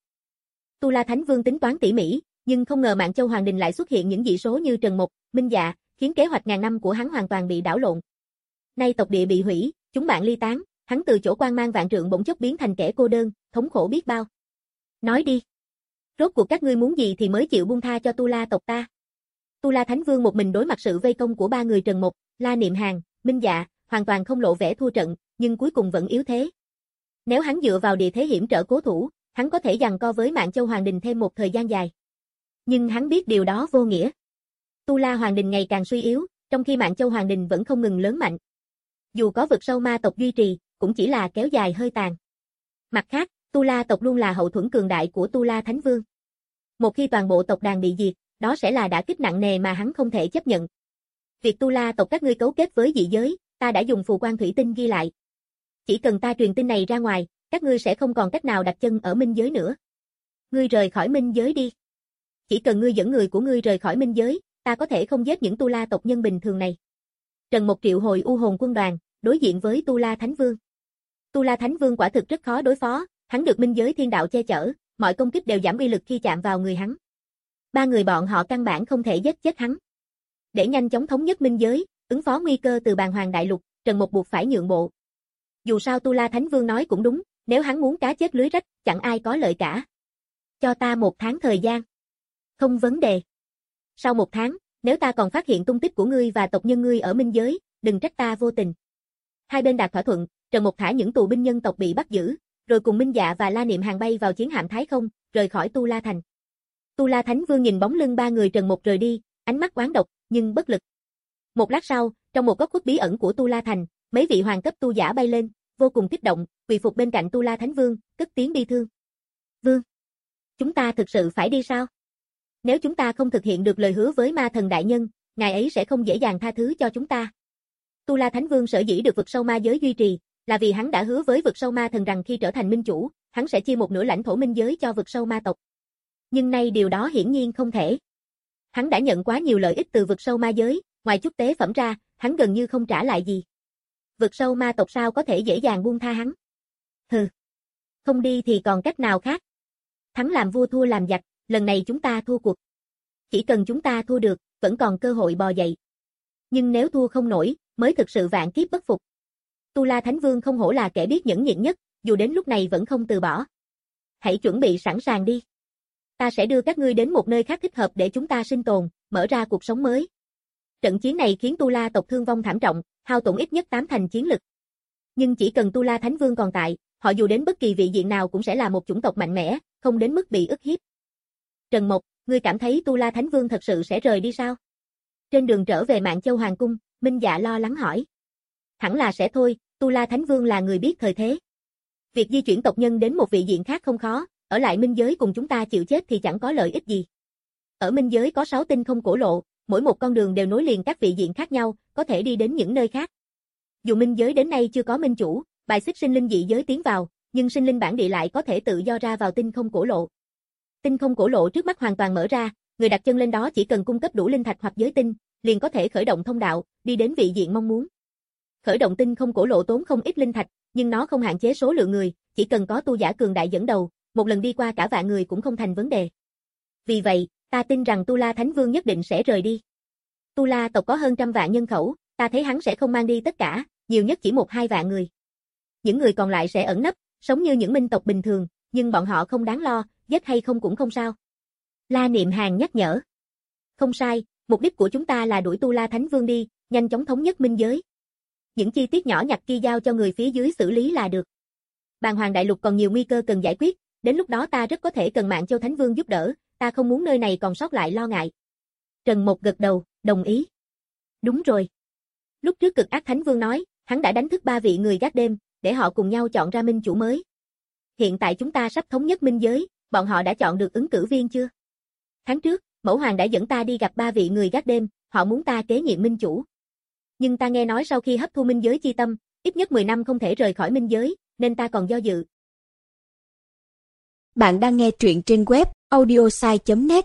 Tu La Thánh Vương tính toán tỉ mỉ, nhưng không ngờ Mạn Châu Hoàng Đình lại xuất hiện những dị số như Trần Mục, Minh Dạ, khiến kế hoạch ngàn năm của hắn hoàn toàn bị đảo lộn. Nay tộc địa bị hủy, chúng bạn ly tán, hắn từ chỗ quan mang vạn trượng bỗng chốc biến thành kẻ cô đơn, thống khổ biết bao. Nói đi. Rốt cuộc các ngươi muốn gì thì mới chịu buông tha cho Tu La tộc ta? Tu La Thánh Vương một mình đối mặt sự vây công của ba người Trần Mục, La Niệm Hàn, Minh Dạ, hoàn toàn không lộ vẻ thua trận, nhưng cuối cùng vẫn yếu thế. Nếu hắn dựa vào địa thế hiểm trở cố thủ, hắn có thể giằng co với Mạn Châu Hoàng Đình thêm một thời gian dài. Nhưng hắn biết điều đó vô nghĩa. Tu La Hoàng Đình ngày càng suy yếu, trong khi Mạn Châu Hoàng Đình vẫn không ngừng lớn mạnh. Dù có vực sâu ma tộc duy trì, cũng chỉ là kéo dài hơi tàn. Mặt khác, Tu La tộc luôn là hậu thuẫn cường đại của Tu La Thánh Vương. Một khi toàn bộ tộc đàn bị diệt, đó sẽ là đả kích nặng nề mà hắn không thể chấp nhận. Việc Tu La tộc các ngươi cấu kết với dị giới, ta đã dùng phù quan thủy tinh ghi lại. Chỉ cần ta truyền tin này ra ngoài, các ngươi sẽ không còn cách nào đặt chân ở minh giới nữa. Ngươi rời khỏi minh giới đi. Chỉ cần ngươi dẫn người của ngươi rời khỏi minh giới, ta có thể không giết những Tu La tộc nhân bình thường này. Trần Mục triệu hồi U Hồn quân đoàn, đối diện với Tu La Thánh Vương. Tu La Thánh Vương quả thực rất khó đối phó, hắn được minh giới thiên đạo che chở, mọi công kích đều giảm uy lực khi chạm vào người hắn. Ba người bọn họ căn bản không thể giết chết hắn. Để nhanh chóng thống nhất minh giới, ứng phó nguy cơ từ Bàn Hoàng Đại Lục, Trần Mục buộc phải nhượng bộ. Dù sao Tu La Thánh Vương nói cũng đúng, nếu hắn muốn cá chết lưới rách, chẳng ai có lợi cả. Cho ta một tháng thời gian. Không vấn đề. Sau một tháng, nếu ta còn phát hiện tung tích của ngươi và tộc nhân ngươi ở minh giới, đừng trách ta vô tình. Hai bên đạt thỏa thuận, Trần Mục thả những tù binh nhân tộc bị bắt giữ, rồi cùng Minh Dạ và La Niệm Hàn bay vào chiến hạm Thái Không, rời khỏi Tu La Thành. Tu La Thánh Vương nhìn bóng lưng ba người Trần Mục rời đi, ánh mắt oán độc, nhưng bất lực. Một lát sau, trong một góc khuất bí ẩn của Tu La Thành, mấy vị hoàng cấp tu giả bay lên, vô cùng kích động, quỳ phục bên cạnh Tu La Thánh Vương, cất tiếng bi thương. Vương, chúng ta thực sự phải đi sao? Nếu chúng ta không thực hiện được lời hứa với ma thần đại nhân, ngài ấy sẽ không dễ dàng tha thứ cho chúng ta. Tu La Thánh Vương sở dĩ được vực sâu ma giới duy trì, là vì hắn đã hứa với vực sâu ma thần rằng khi trở thành minh chủ, hắn sẽ chia một nửa lãnh thổ minh giới cho vực sâu ma tộc. Nhưng nay điều đó hiển nhiên không thể. Hắn đã nhận quá nhiều lợi ích từ vực sâu ma giới, ngoài chút tế phẩm ra, hắn gần như không trả lại gì. Vực sâu ma tộc sao có thể dễ dàng buông tha hắn? Hừ. Không đi thì còn cách nào khác. Thắng làm vua thua làm giặc, lần này chúng ta thua cuộc. Chỉ cần chúng ta thua được, vẫn còn cơ hội bò dậy. Nhưng nếu thua không nổi, mới thực sự vạn kiếp bất phục. Tu La Thánh Vương không hổ là kẻ biết nhẫn nhịn nhất, dù đến lúc này vẫn không từ bỏ. Hãy chuẩn bị sẵn sàng đi. Ta sẽ đưa các ngươi đến một nơi khác thích hợp để chúng ta sinh tồn, mở ra cuộc sống mới. Trận chiến này khiến Tu La tộc thương vong thảm trọng, hao tổn ít nhất tám thành chiến lực. Nhưng chỉ cần Tu La Thánh Vương còn tại, họ dù đến bất kỳ vị diện nào cũng sẽ là một chủng tộc mạnh mẽ, không đến mức bị ức hiếp. Trần Mộc, ngươi cảm thấy Tu La Thánh Vương thật sự sẽ rời đi sao? Trên đường trở về Mạn Châu Hoàng Cung, Minh Dạ lo lắng hỏi. Hẳn là sẽ thôi, Tu La Thánh Vương là người biết thời thế. Việc di chuyển tộc nhân đến một vị diện khác không khó, ở lại minh giới cùng chúng ta chịu chết thì chẳng có lợi ích gì. Ở minh giới có sáu tinh không cổ lộ, mỗi một con đường đều nối liền các vị diện khác nhau, có thể đi đến những nơi khác. Dù minh giới đến nay chưa có minh chủ, bài xích sinh linh dị giới tiến vào, nhưng sinh linh bản địa lại có thể tự do ra vào tinh không cổ lộ. Tinh không cổ lộ trước mắt hoàn toàn mở ra, người đặt chân lên đó chỉ cần cung cấp đủ linh thạch hoặc giới tinh, liền có thể khởi động thông đạo, đi đến vị diện mong muốn. Khởi động tinh không cổ lộ tốn không ít linh thạch, nhưng nó không hạn chế số lượng người, chỉ cần có tu giả cường đại dẫn đầu, một lần đi qua cả vạn người cũng không thành vấn đề. Vì vậy, ta tin rằng Tu La Thánh Vương nhất định sẽ rời đi. Tu La tộc có hơn trăm vạn nhân khẩu, ta thấy hắn sẽ không mang đi tất cả, nhiều nhất chỉ một hai vạn người. Những người còn lại sẽ ẩn nấp, sống như những minh tộc bình thường, nhưng bọn họ không đáng lo, giết hay không cũng không sao. La Niệm Hàn nhắc nhở. Không sai, mục đích của chúng ta là đuổi Tu La Thánh Vương đi, nhanh chóng thống nhất minh giới. Những chi tiết nhỏ nhặt kia giao cho người phía dưới xử lý là được. Bàn Hoàng Đại Lục còn nhiều nguy cơ cần giải quyết, đến lúc đó ta rất có thể cần Mạn Châu Thánh Vương giúp đỡ, ta không muốn nơi này còn sót lại lo ngại. Trần Mộc gật đầu. Đồng ý. Đúng rồi. Lúc trước Cực Ác Thánh Vương nói, hắn đã đánh thức ba vị người gác đêm, để họ cùng nhau chọn ra minh chủ mới. Hiện tại chúng ta sắp thống nhất minh giới, bọn họ đã chọn được ứng cử viên chưa? Tháng trước, Mẫu Hoàng đã dẫn ta đi gặp ba vị người gác đêm, họ muốn ta kế nhiệm minh chủ. Nhưng ta nghe nói sau khi hấp thu minh giới chi tâm, ít nhất mười năm không thể rời khỏi minh giới, nên ta còn do dự. Bạn đang nghe truyện trên web audiosai chấm net.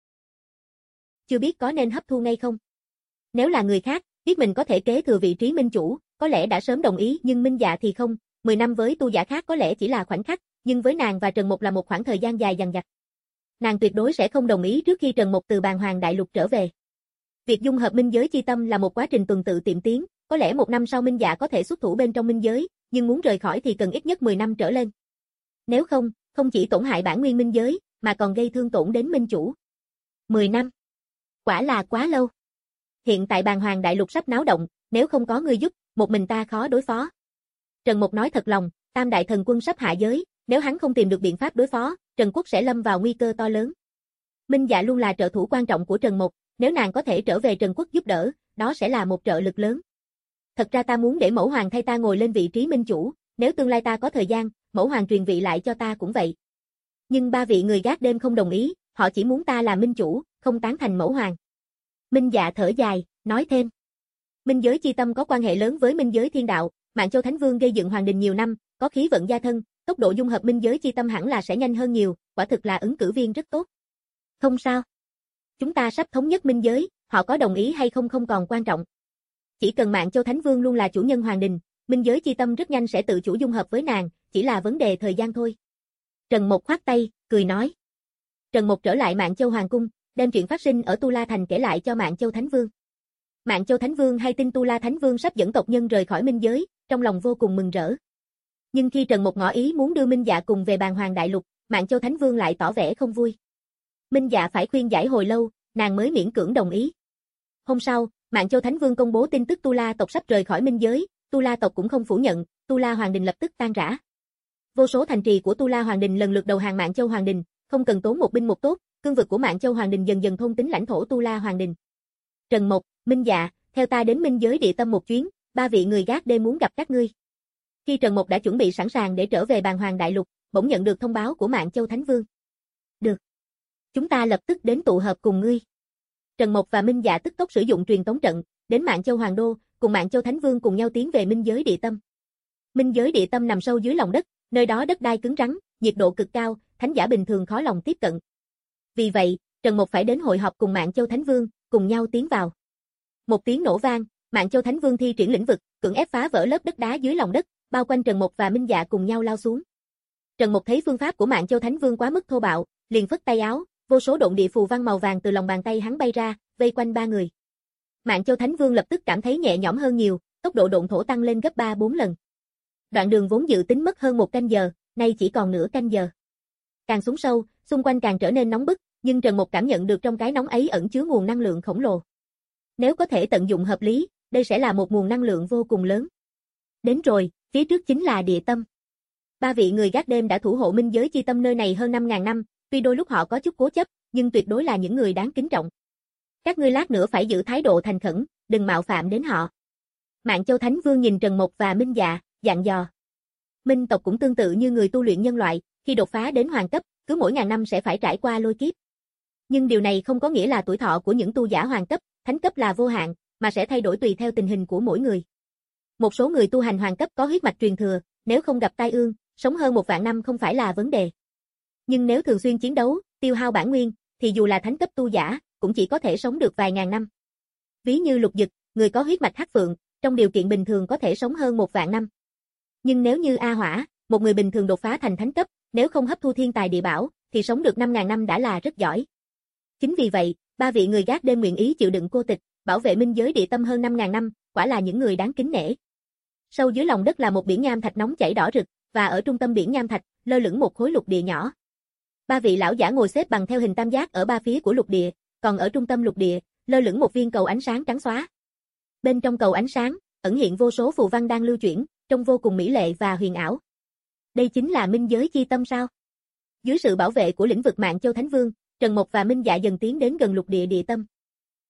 Chưa biết có nên hấp thu ngay không? Nếu là người khác, biết mình có thể kế thừa vị trí minh chủ, có lẽ đã sớm đồng ý, nhưng Minh Dạ thì không. mười năm với tu giả khác có lẽ chỉ là khoảnh khắc, nhưng với nàng và Trần Mục là một khoảng thời gian dài dằng dặc. Nàng tuyệt đối sẽ không đồng ý trước khi Trần Mục từ Bàn Hoàng Đại Lục trở về. Việc dung hợp minh giới chi tâm là một quá trình tuần tự tiệm tiến, có lẽ một năm sau Minh Dạ có thể xuất thủ bên trong minh giới, nhưng muốn rời khỏi thì cần ít nhất mười năm trở lên. Nếu không, không chỉ tổn hại bản nguyên minh giới, mà còn gây thương tổn đến minh chủ. mười năm. Quả là quá lâu. Hiện tại Bàn Hoàng Đại Lục sắp náo động, nếu không có ngươi giúp, một mình ta khó đối phó. Trần Mục nói thật lòng, Tam Đại Thần Quân sắp hạ giới, nếu hắn không tìm được biện pháp đối phó, Trần Quốc sẽ lâm vào nguy cơ to lớn. Minh Dạ luôn là trợ thủ quan trọng của Trần Mục, nếu nàng có thể trở về Trần Quốc giúp đỡ, đó sẽ là một trợ lực lớn. Thật ra ta muốn để Mẫu Hoàng thay ta ngồi lên vị trí minh chủ, nếu tương lai ta có thời gian, Mẫu Hoàng truyền vị lại cho ta cũng vậy. Nhưng ba vị người gác đêm không đồng ý, họ chỉ muốn ta là minh chủ, không tán thành Mẫu Hoàng. Minh Dạ thở dài, nói thêm. Minh giới chi tâm có quan hệ lớn với minh giới thiên đạo, Mạn Châu Thánh Vương gây dựng hoàng đình nhiều năm, có khí vận gia thân, tốc độ dung hợp minh giới chi tâm hẳn là sẽ nhanh hơn nhiều, quả thực là ứng cử viên rất tốt. Không sao. Chúng ta sắp thống nhất minh giới, họ có đồng ý hay không không còn quan trọng. Chỉ cần Mạn Châu Thánh Vương luôn là chủ nhân hoàng đình, minh giới chi tâm rất nhanh sẽ tự chủ dung hợp với nàng, chỉ là vấn đề thời gian thôi. Trần Mục khoát tay, cười nói. Trần Mục trở lại Mạn Châu Hoàng cung, đem chuyện phát sinh ở Tu La Thành kể lại cho Mạn Châu Thánh Vương. Mạn Châu Thánh Vương hay tin Tu La Thánh Vương sắp dẫn tộc nhân rời khỏi minh giới, trong lòng vô cùng mừng rỡ. Nhưng khi Trần Mục ngỏ ý muốn đưa Minh Dạ cùng về Bàn Hoàng Đại Lục, Mạn Châu Thánh Vương lại tỏ vẻ không vui. Minh Dạ phải khuyên giải hồi lâu, nàng mới miễn cưỡng đồng ý. Hôm sau, Mạn Châu Thánh Vương công bố tin tức Tu La tộc sắp rời khỏi minh giới, Tu La tộc cũng không phủ nhận, Tu La Hoàng đình lập tức tan rã. Vô số thành trì của Tu La Hoàng đình lần lượt đầu hàng Mạn Châu Hoàng đình, không cần tốn một binh một tốt, cương vực của Mạn Châu Hoàng đình dần dần thôn tính lãnh thổ Tu La Hoàng đình. Trần Mục, Minh Dạ, theo ta đến minh giới địa tâm một chuyến, ba vị người gác đêm muốn gặp các ngươi. Khi Trần Mục đã chuẩn bị sẵn sàng để trở về Bàn Hoàng Đại Lục, bỗng nhận được thông báo của Mạn Châu Thánh Vương. Được. Chúng ta lập tức đến tụ hợp cùng ngươi. Trần Mục và Minh Dạ tức tốc sử dụng truyền tống trận, đến Mạn Châu Hoàng Đô, cùng Mạn Châu Thánh Vương cùng nhau tiến về minh giới địa tâm. Minh giới địa tâm nằm sâu dưới lòng đất, nơi đó đất đai cứng rắn, nhiệt độ cực cao, thánh giả bình thường khó lòng tiếp cận. Vì vậy, Trần Mục phải đến hội họp cùng Mạn Châu Thánh Vương, cùng nhau tiến vào. Một tiếng nổ vang, Mạn Châu Thánh Vương thi triển lĩnh vực, cưỡng ép phá vỡ lớp đất đá dưới lòng đất, bao quanh Trần Mục và Minh Dạ cùng nhau lao xuống. Trần Mục thấy phương pháp của Mạn Châu Thánh Vương quá mức thô bạo, liền phất tay áo, vô số độn địa phù văn màu vàng từ lòng bàn tay hắn bay ra, vây quanh ba người. Mạn Châu Thánh Vương lập tức cảm thấy nhẹ nhõm hơn nhiều, tốc độ độn thổ tăng lên gấp ba bốn lần. Đoạn đường vốn dự tính mất hơn một canh giờ, nay chỉ còn nửa canh giờ. Càng xuống sâu, xung quanh càng trở nên nóng bức, nhưng Trần Mục cảm nhận được trong cái nóng ấy ẩn chứa nguồn năng lượng khổng lồ. Nếu có thể tận dụng hợp lý, đây sẽ là một nguồn năng lượng vô cùng lớn. Đến rồi, phía trước chính là địa tâm. Ba vị người gác đêm đã thủ hộ minh giới chi tâm nơi này hơn năm ngàn năm, tuy đôi lúc họ có chút cố chấp, nhưng tuyệt đối là những người đáng kính trọng. Các ngươi lát nữa phải giữ thái độ thành khẩn, đừng mạo phạm đến họ. Mạn Châu Thánh Vương nhìn Trần Mục và Minh Dạ, dặn dò. Minh tộc cũng tương tự như người tu luyện nhân loại, khi đột phá đến hoàng cấp, cứ mỗi ngàn năm sẽ phải trải qua lôi kiếp. Nhưng điều này không có nghĩa là tuổi thọ của những tu giả hoàng cấp, thánh cấp là vô hạn, mà sẽ thay đổi tùy theo tình hình của mỗi người. Một số người tu hành hoàng cấp có huyết mạch truyền thừa, nếu không gặp tai ương, sống hơn một vạn năm không phải là vấn đề. Nhưng nếu thường xuyên chiến đấu, tiêu hao bản nguyên, thì dù là thánh cấp tu giả, cũng chỉ có thể sống được vài ngàn năm. Ví như Lục Dực, người có huyết mạch hắc phượng, trong điều kiện bình thường có thể sống hơn một vạn năm. Nhưng nếu như A Hỏa, một người bình thường đột phá thành thánh cấp, nếu không hấp thu thiên tài địa bảo, thì sống được năm ngàn năm đã là rất giỏi. Chính vì vậy, ba vị người gác đêm nguyện ý chịu đựng cô tịch, bảo vệ minh giới địa tâm hơn năm ngàn năm, quả là những người đáng kính nể. Sâu dưới lòng đất là một biển nham thạch nóng chảy đỏ rực, và ở trung tâm biển nham thạch, lơ lửng một khối lục địa nhỏ. Ba vị lão giả ngồi xếp bằng theo hình tam giác ở ba phía của lục địa, còn ở trung tâm lục địa, lơ lửng một viên cầu ánh sáng trắng xóa. Bên trong cầu ánh sáng, ẩn hiện vô số phù văn đang lưu chuyển, trông vô cùng mỹ lệ và huyền ảo. Đây chính là minh giới chi tâm sao? Dưới sự bảo vệ của lĩnh vực Mạn Châu Thánh Vương, Trần Mục và Minh Dạ dần tiến đến gần lục địa địa tâm.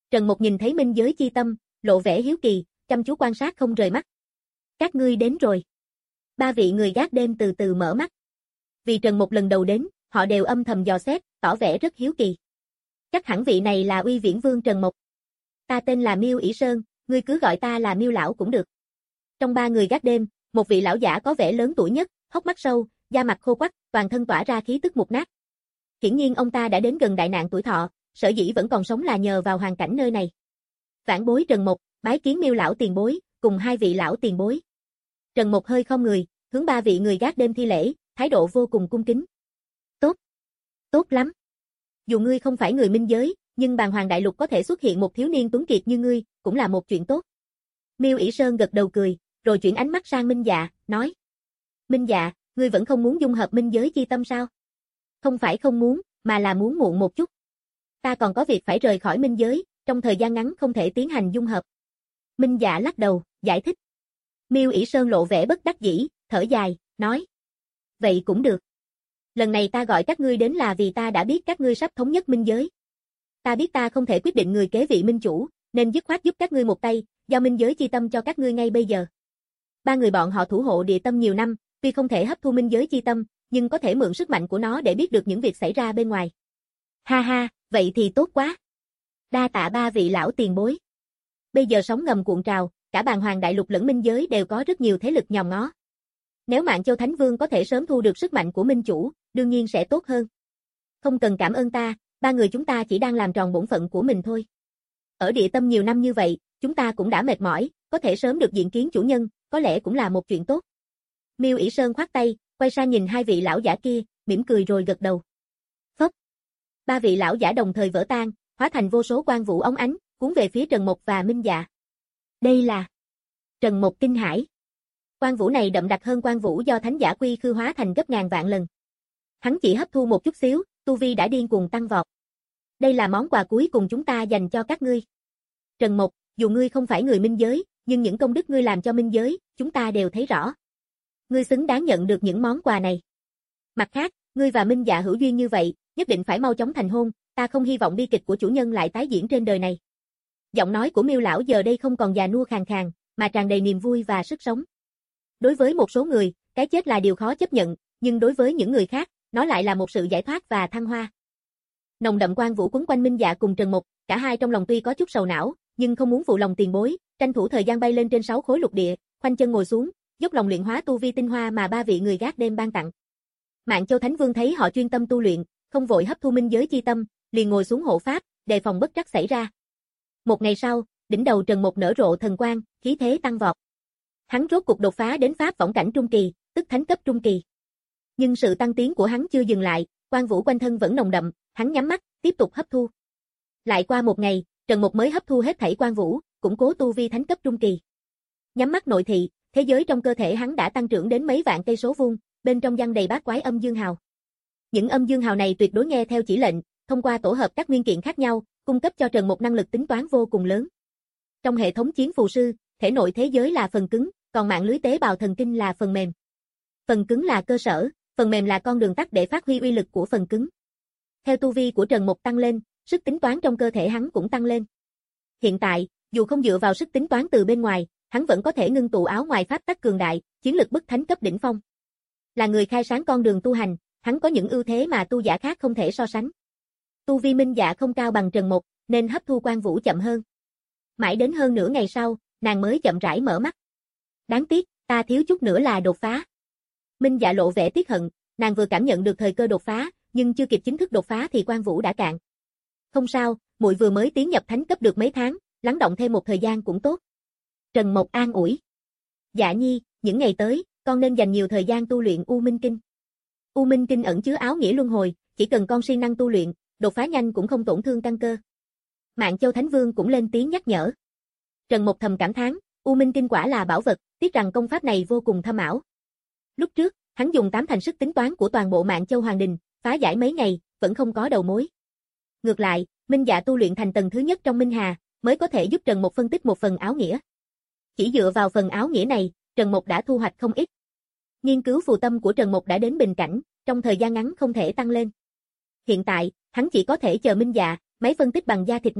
Trần Mục nhìn thấy minh giới chi tâm, lộ vẻ hiếu kỳ, chăm chú quan sát không rời mắt. Các ngươi đến rồi. Ba vị người gác đêm từ từ mở mắt. Vì Trần Mục lần đầu đến, họ đều âm thầm dò xét, tỏ vẻ rất hiếu kỳ. Chắc hẳn vị này là Uy Viễn Vương Trần Mục. Ta tên là Miêu ỷ Sơn, ngươi cứ gọi ta là Miêu lão cũng được. Trong ba người gác đêm, một vị lão giả có vẻ lớn tuổi nhất, hốc mắt sâu, da mặt khô quắt, toàn thân tỏa ra khí tức mục nát. Hiển nhiên ông ta đã đến gần đại nạn tuổi thọ, sở dĩ vẫn còn sống là nhờ vào hoàn cảnh nơi này. Vãn bối Trần Mục, bái kiến Miêu lão tiền bối, cùng hai vị lão tiền bối. Trần Mục hơi khom người, hướng ba vị người gác đêm thi lễ, thái độ vô cùng cung kính. Tốt, tốt lắm. Dù ngươi không phải người minh giới, nhưng bàng hoàng đại lục có thể xuất hiện một thiếu niên tuấn kiệt như ngươi, cũng là một chuyện tốt. Miêu ỷ Sơn gật đầu cười, rồi chuyển ánh mắt sang Minh Dạ, nói. Minh Dạ, ngươi vẫn không muốn dung hợp minh giới chi tâm sao? Không phải không muốn, mà là muốn muộn một chút. Ta còn có việc phải rời khỏi minh giới, trong thời gian ngắn không thể tiến hành dung hợp. Minh Dạ lắc đầu, giải thích. Miêu ỷ Sơn lộ vẻ bất đắc dĩ, thở dài, nói. Vậy cũng được. Lần này ta gọi các ngươi đến là vì ta đã biết các ngươi sắp thống nhất minh giới. Ta biết ta không thể quyết định người kế vị minh chủ, nên dứt khoát giúp các ngươi một tay, giao minh giới chi tâm cho các ngươi ngay bây giờ. Ba người bọn họ thủ hộ địa tâm nhiều năm, tuy không thể hấp thu minh giới chi tâm, nhưng có thể mượn sức mạnh của nó để biết được những việc xảy ra bên ngoài. Ha ha, vậy thì tốt quá. Đa tạ ba vị lão tiền bối. Bây giờ sóng ngầm cuộn trào, cả bàng hoàng đại lục lẫn minh giới đều có rất nhiều thế lực nhòm ngó. Nếu Mạn Châu Thánh Vương có thể sớm thu được sức mạnh của minh chủ, đương nhiên sẽ tốt hơn. Không cần cảm ơn ta, ba người chúng ta chỉ đang làm tròn bổn phận của mình thôi. Ở địa tâm nhiều năm như vậy, chúng ta cũng đã mệt mỏi, có thể sớm được diện kiến chủ nhân, có lẽ cũng là một chuyện tốt. Miêu ỷ Sơn khoát tay, quay sang nhìn hai vị lão giả kia, mỉm cười rồi gật đầu. Phốc. Ba vị lão giả đồng thời vỡ tan, hóa thành vô số quang vũ óng ánh, cuốn về phía Trần Mục và Minh Dạ. Đây là Trần Mục kinh hãi. Quang vũ này đậm đặc hơn quang vũ do thánh giả quy khư hóa thành gấp ngàn vạn lần. Hắn chỉ hấp thu một chút xíu, tu vi đã điên cuồng tăng vọt. Đây là món quà cuối cùng chúng ta dành cho các ngươi. Trần Mục, dù ngươi không phải người minh giới, nhưng những công đức ngươi làm cho minh giới, chúng ta đều thấy rõ. Ngươi xứng đáng nhận được những món quà này. Mặt khác, ngươi và Minh Dạ hữu duyên như vậy, nhất định phải mau chóng thành hôn, ta không hy vọng bi kịch của chủ nhân lại tái diễn trên đời này. Giọng nói của Miêu lão giờ đây không còn già nua khàn khàn, mà tràn đầy niềm vui và sức sống. Đối với một số người, cái chết là điều khó chấp nhận, nhưng đối với những người khác, nó lại là một sự giải thoát và thăng hoa. Nồng đậm quang vũ quấn quanh Minh Dạ cùng Trần Mục, cả hai trong lòng tuy có chút sầu não, nhưng không muốn phụ lòng tiền bối, tranh thủ thời gian bay lên trên sáu khối lục địa, khoanh chân ngồi xuống, dốc lòng luyện hóa tu vi tinh hoa mà ba vị người gác đêm ban tặng. Mạn Châu Thánh Vương thấy họ chuyên tâm tu luyện, không vội hấp thu minh giới chi tâm, liền ngồi xuống hộ pháp, đề phòng bất trắc xảy ra. Một ngày sau, đỉnh đầu Trần Mục nở rộ thần quang, khí thế tăng vọt. Hắn rốt cục đột phá đến pháp võng cảnh trung kỳ, tức thánh cấp trung kỳ. Nhưng sự tăng tiến của hắn chưa dừng lại, quang vũ quanh thân vẫn nồng đậm, hắn nhắm mắt, tiếp tục hấp thu. Lại qua một ngày, Trần Mục mới hấp thu hết thảy quang vũ, củng cố tu vi thánh cấp trung kỳ. Nhắm mắt nội thị, thế giới trong cơ thể hắn đã tăng trưởng đến mấy vạn cây số vuông, bên trong giăng đầy bát quái âm dương hào. Những âm dương hào này tuyệt đối nghe theo chỉ lệnh, thông qua tổ hợp các nguyên kiện khác nhau, cung cấp cho Trần Mục năng lực tính toán vô cùng lớn. Trong hệ thống chiến phù sư, thể nội thế giới là phần cứng, còn mạng lưới tế bào thần kinh là phần mềm. Phần cứng là cơ sở, phần mềm là con đường tắt để phát huy uy lực của phần cứng. Theo tu vi của Trần Mục tăng lên, sức tính toán trong cơ thể hắn cũng tăng lên. Hiện tại, dù không dựa vào sức tính toán từ bên ngoài, hắn vẫn có thể ngưng tụ áo ngoài pháp tắc cường đại, chiến lực bức thánh cấp đỉnh phong. Là người khai sáng con đường tu hành, hắn có những ưu thế mà tu giả khác không thể so sánh. Tu vi Minh Dạ không cao bằng Trần Mục, nên hấp thu quang vũ chậm hơn. Mãi đến hơn nửa ngày sau, nàng mới chậm rãi mở mắt. Đáng tiếc, ta thiếu chút nữa là đột phá. Minh Dạ lộ vẻ tiếc hận, nàng vừa cảm nhận được thời cơ đột phá, nhưng chưa kịp chính thức đột phá thì quang vũ đã cạn. Không sao, muội vừa mới tiến nhập thánh cấp được mấy tháng, lắng động thêm một thời gian cũng tốt. Trần Mục an ủi. Dạ nhi, những ngày tới, con nên dành nhiều thời gian tu luyện U Minh Kinh. U Minh Kinh ẩn chứa áo nghĩa luân hồi, chỉ cần con siêng năng tu luyện, đột phá nhanh cũng không tổn thương căn cơ. Mạn Châu Thánh Vương cũng lên tiếng nhắc nhở. Trần Mục thầm cảm thán, U Minh Kinh quả là bảo vật, tiếc rằng công pháp này vô cùng thâm ảo. Lúc trước, hắn dùng tám thành sức tính toán của toàn bộ Mạn Châu Hoàng Đình, phá giải mấy ngày, vẫn không có đầu mối. Ngược lại, Minh Dạ tu luyện thành tầng thứ nhất trong Minh Hà, mới có thể giúp Trần Mục phân tích một phần áo nghĩa. Chỉ dựa vào phần áo nghĩa này, Trần Mục đã thu hoạch không ít. Nghiên cứu phù tâm của Trần Mục đã đến bình cảnh, trong thời gian ngắn không thể tăng lên. Hiện tại, hắn chỉ có thể chờ Minh Dạ, máy phân tích bằng da thịt này,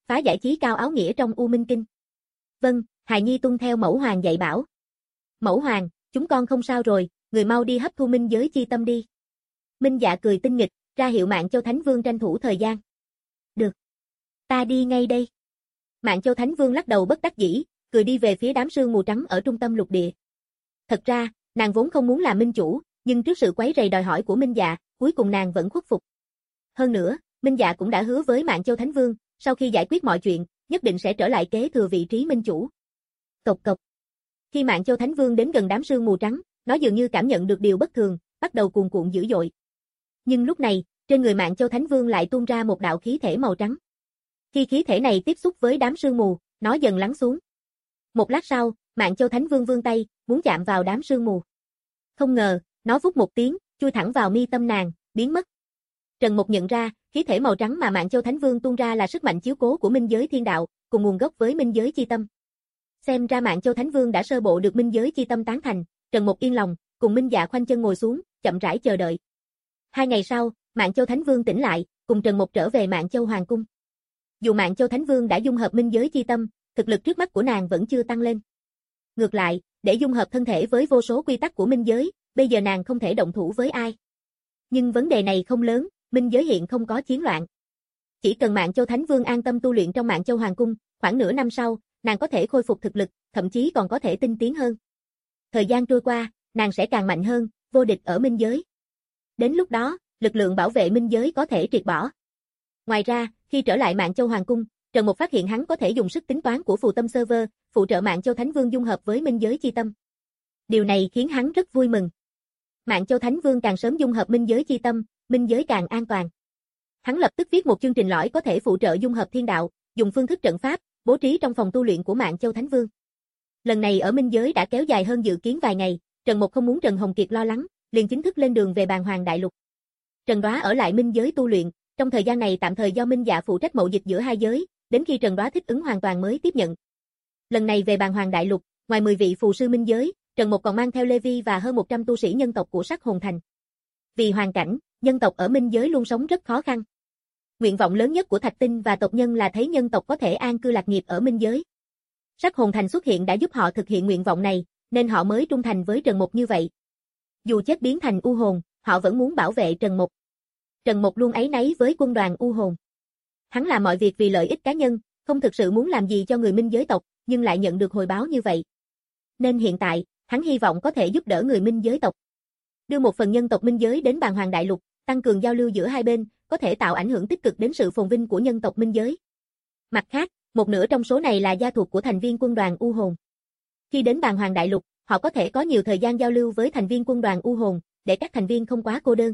phá giải chí cao áo nghĩa trong U Minh Kinh. Vâng, hài nhi tuân theo mẫu hoàng dạy bảo. Mẫu hoàng, chúng con không sao rồi, người mau đi hấp thu minh giới chi tâm đi. Minh Dạ cười tinh nghịch, ra hiệu Mạn Châu Thánh Vương tranh thủ thời gian. Được. Ta đi ngay đây. Mạn Châu Thánh Vương lắc đầu bất đắc dĩ, cười đi về phía đám sương mù trắng ở trung tâm lục địa. Thật ra, nàng vốn không muốn làm minh chủ, nhưng trước sự quấy rầy đòi hỏi của Minh Dạ, cuối cùng nàng vẫn khuất phục. Hơn nữa, Minh Dạ cũng đã hứa với Mạn Châu Thánh Vương, sau khi giải quyết mọi chuyện, nhất định sẽ trở lại kế thừa vị trí minh chủ. Cộc cộc. Khi Mạn Châu Thánh Vương đến gần đám sương mù trắng, nó dường như cảm nhận được điều bất thường, bắt đầu cuồn cuộn dữ dội. Nhưng lúc này, trên người Mạn Châu Thánh Vương lại tuôn ra một đạo khí thể màu trắng. Khi khí thể này tiếp xúc với đám sương mù, nó dần lắng xuống. Một lát sau, Mạn Châu Thánh Vương vươn tay, muốn chạm vào đám sương mù. Không ngờ, nó vút một tiếng, chui thẳng vào mi tâm nàng, biến mất. Trần Mục nhận ra, khí thể màu trắng mà Mạn Châu Thánh Vương tuôn ra là sức mạnh chiếu cố của minh giới thiên đạo, cùng nguồn gốc với minh giới chi tâm. Xem ra Mạn Châu Thánh Vương đã sơ bộ được minh giới chi tâm tán thành, Trần Mục yên lòng, cùng Minh Dạ khoanh chân ngồi xuống, chậm rãi chờ đợi. Hai ngày sau, Mạn Châu Thánh Vương tỉnh lại, cùng Trần Mục trở về Mạn Châu Hoàng cung. Dù Mạn Châu Thánh Vương đã dung hợp minh giới chi tâm, thực lực trước mắt của nàng vẫn chưa tăng lên. Ngược lại, để dung hợp thân thể với vô số quy tắc của minh giới, bây giờ nàng không thể động thủ với ai. Nhưng vấn đề này không lớn, minh giới hiện không có chiến loạn. Chỉ cần Mạn Châu Thánh Vương an tâm tu luyện trong Mạn Châu Hoàng cung, khoảng nửa năm sau, nàng có thể khôi phục thực lực, thậm chí còn có thể tinh tiến hơn. Thời gian trôi qua, nàng sẽ càng mạnh hơn, vô địch ở minh giới. Đến lúc đó, lực lượng bảo vệ minh giới có thể triệt bỏ. Ngoài ra, khi trở lại Mạn Châu Hoàng cung, Trần Mục phát hiện hắn có thể dùng sức tính toán của phù tâm server, phụ trợ Mạn Châu Thánh Vương dung hợp với minh giới chi tâm. Điều này khiến hắn rất vui mừng. Mạn Châu Thánh Vương càng sớm dung hợp minh giới chi tâm, minh giới càng an toàn. Hắn lập tức viết một chương trình lõi có thể phụ trợ dung hợp thiên đạo, dùng phương thức trận pháp, bố trí trong phòng tu luyện của Mạn Châu Thánh Vương. Lần này ở minh giới đã kéo dài hơn dự kiến vài ngày, Trần Mục không muốn Trần Hồng Kiệt lo lắng, liền chính thức lên đường về Bàn Hoàng Đại Lục. Trần Đoá ở lại minh giới tu luyện, trong thời gian này tạm thời do Minh Dạ phụ trách mậu dịch giữa hai giới, đến khi Trần Đoá thích ứng hoàn toàn mới tiếp nhận. Lần này về Bàn Hoàng Đại Lục, ngoài mười vị phù sư minh giới, Trần Mục còn mang theo Lê Vi và hơn một trăm tu sĩ nhân tộc của Sắc Hồn Thành. Vì hoàn cảnh, nhân tộc ở minh giới luôn sống rất khó khăn. Nguyện vọng lớn nhất của Thạch Tinh và tộc nhân là thấy nhân tộc có thể an cư lạc nghiệp ở minh giới. Sắc Hồn Thành xuất hiện đã giúp họ thực hiện nguyện vọng này, nên họ mới trung thành với Trần Mục như vậy. Dù chết biến thành u hồn, họ vẫn muốn bảo vệ Trần Mục. Trần Mục luôn áy náy với quân đoàn u hồn. Hắn làm mọi việc vì lợi ích cá nhân, không thực sự muốn làm gì cho người minh giới tộc, nhưng lại nhận được hồi báo như vậy. Nên hiện tại, hắn hy vọng có thể giúp đỡ người minh giới tộc. Đưa một phần nhân tộc minh giới đến Bàn Hoàng Đại Lục, tăng cường giao lưu giữa hai bên, có thể tạo ảnh hưởng tích cực đến sự phồn vinh của nhân tộc minh giới. Mặt khác, một nửa trong số này là gia thuộc của thành viên quân đoàn u hồn. Khi đến Bàn Hoàng Đại Lục, họ có thể có nhiều thời gian giao lưu với thành viên quân đoàn u hồn, để các thành viên không quá cô đơn.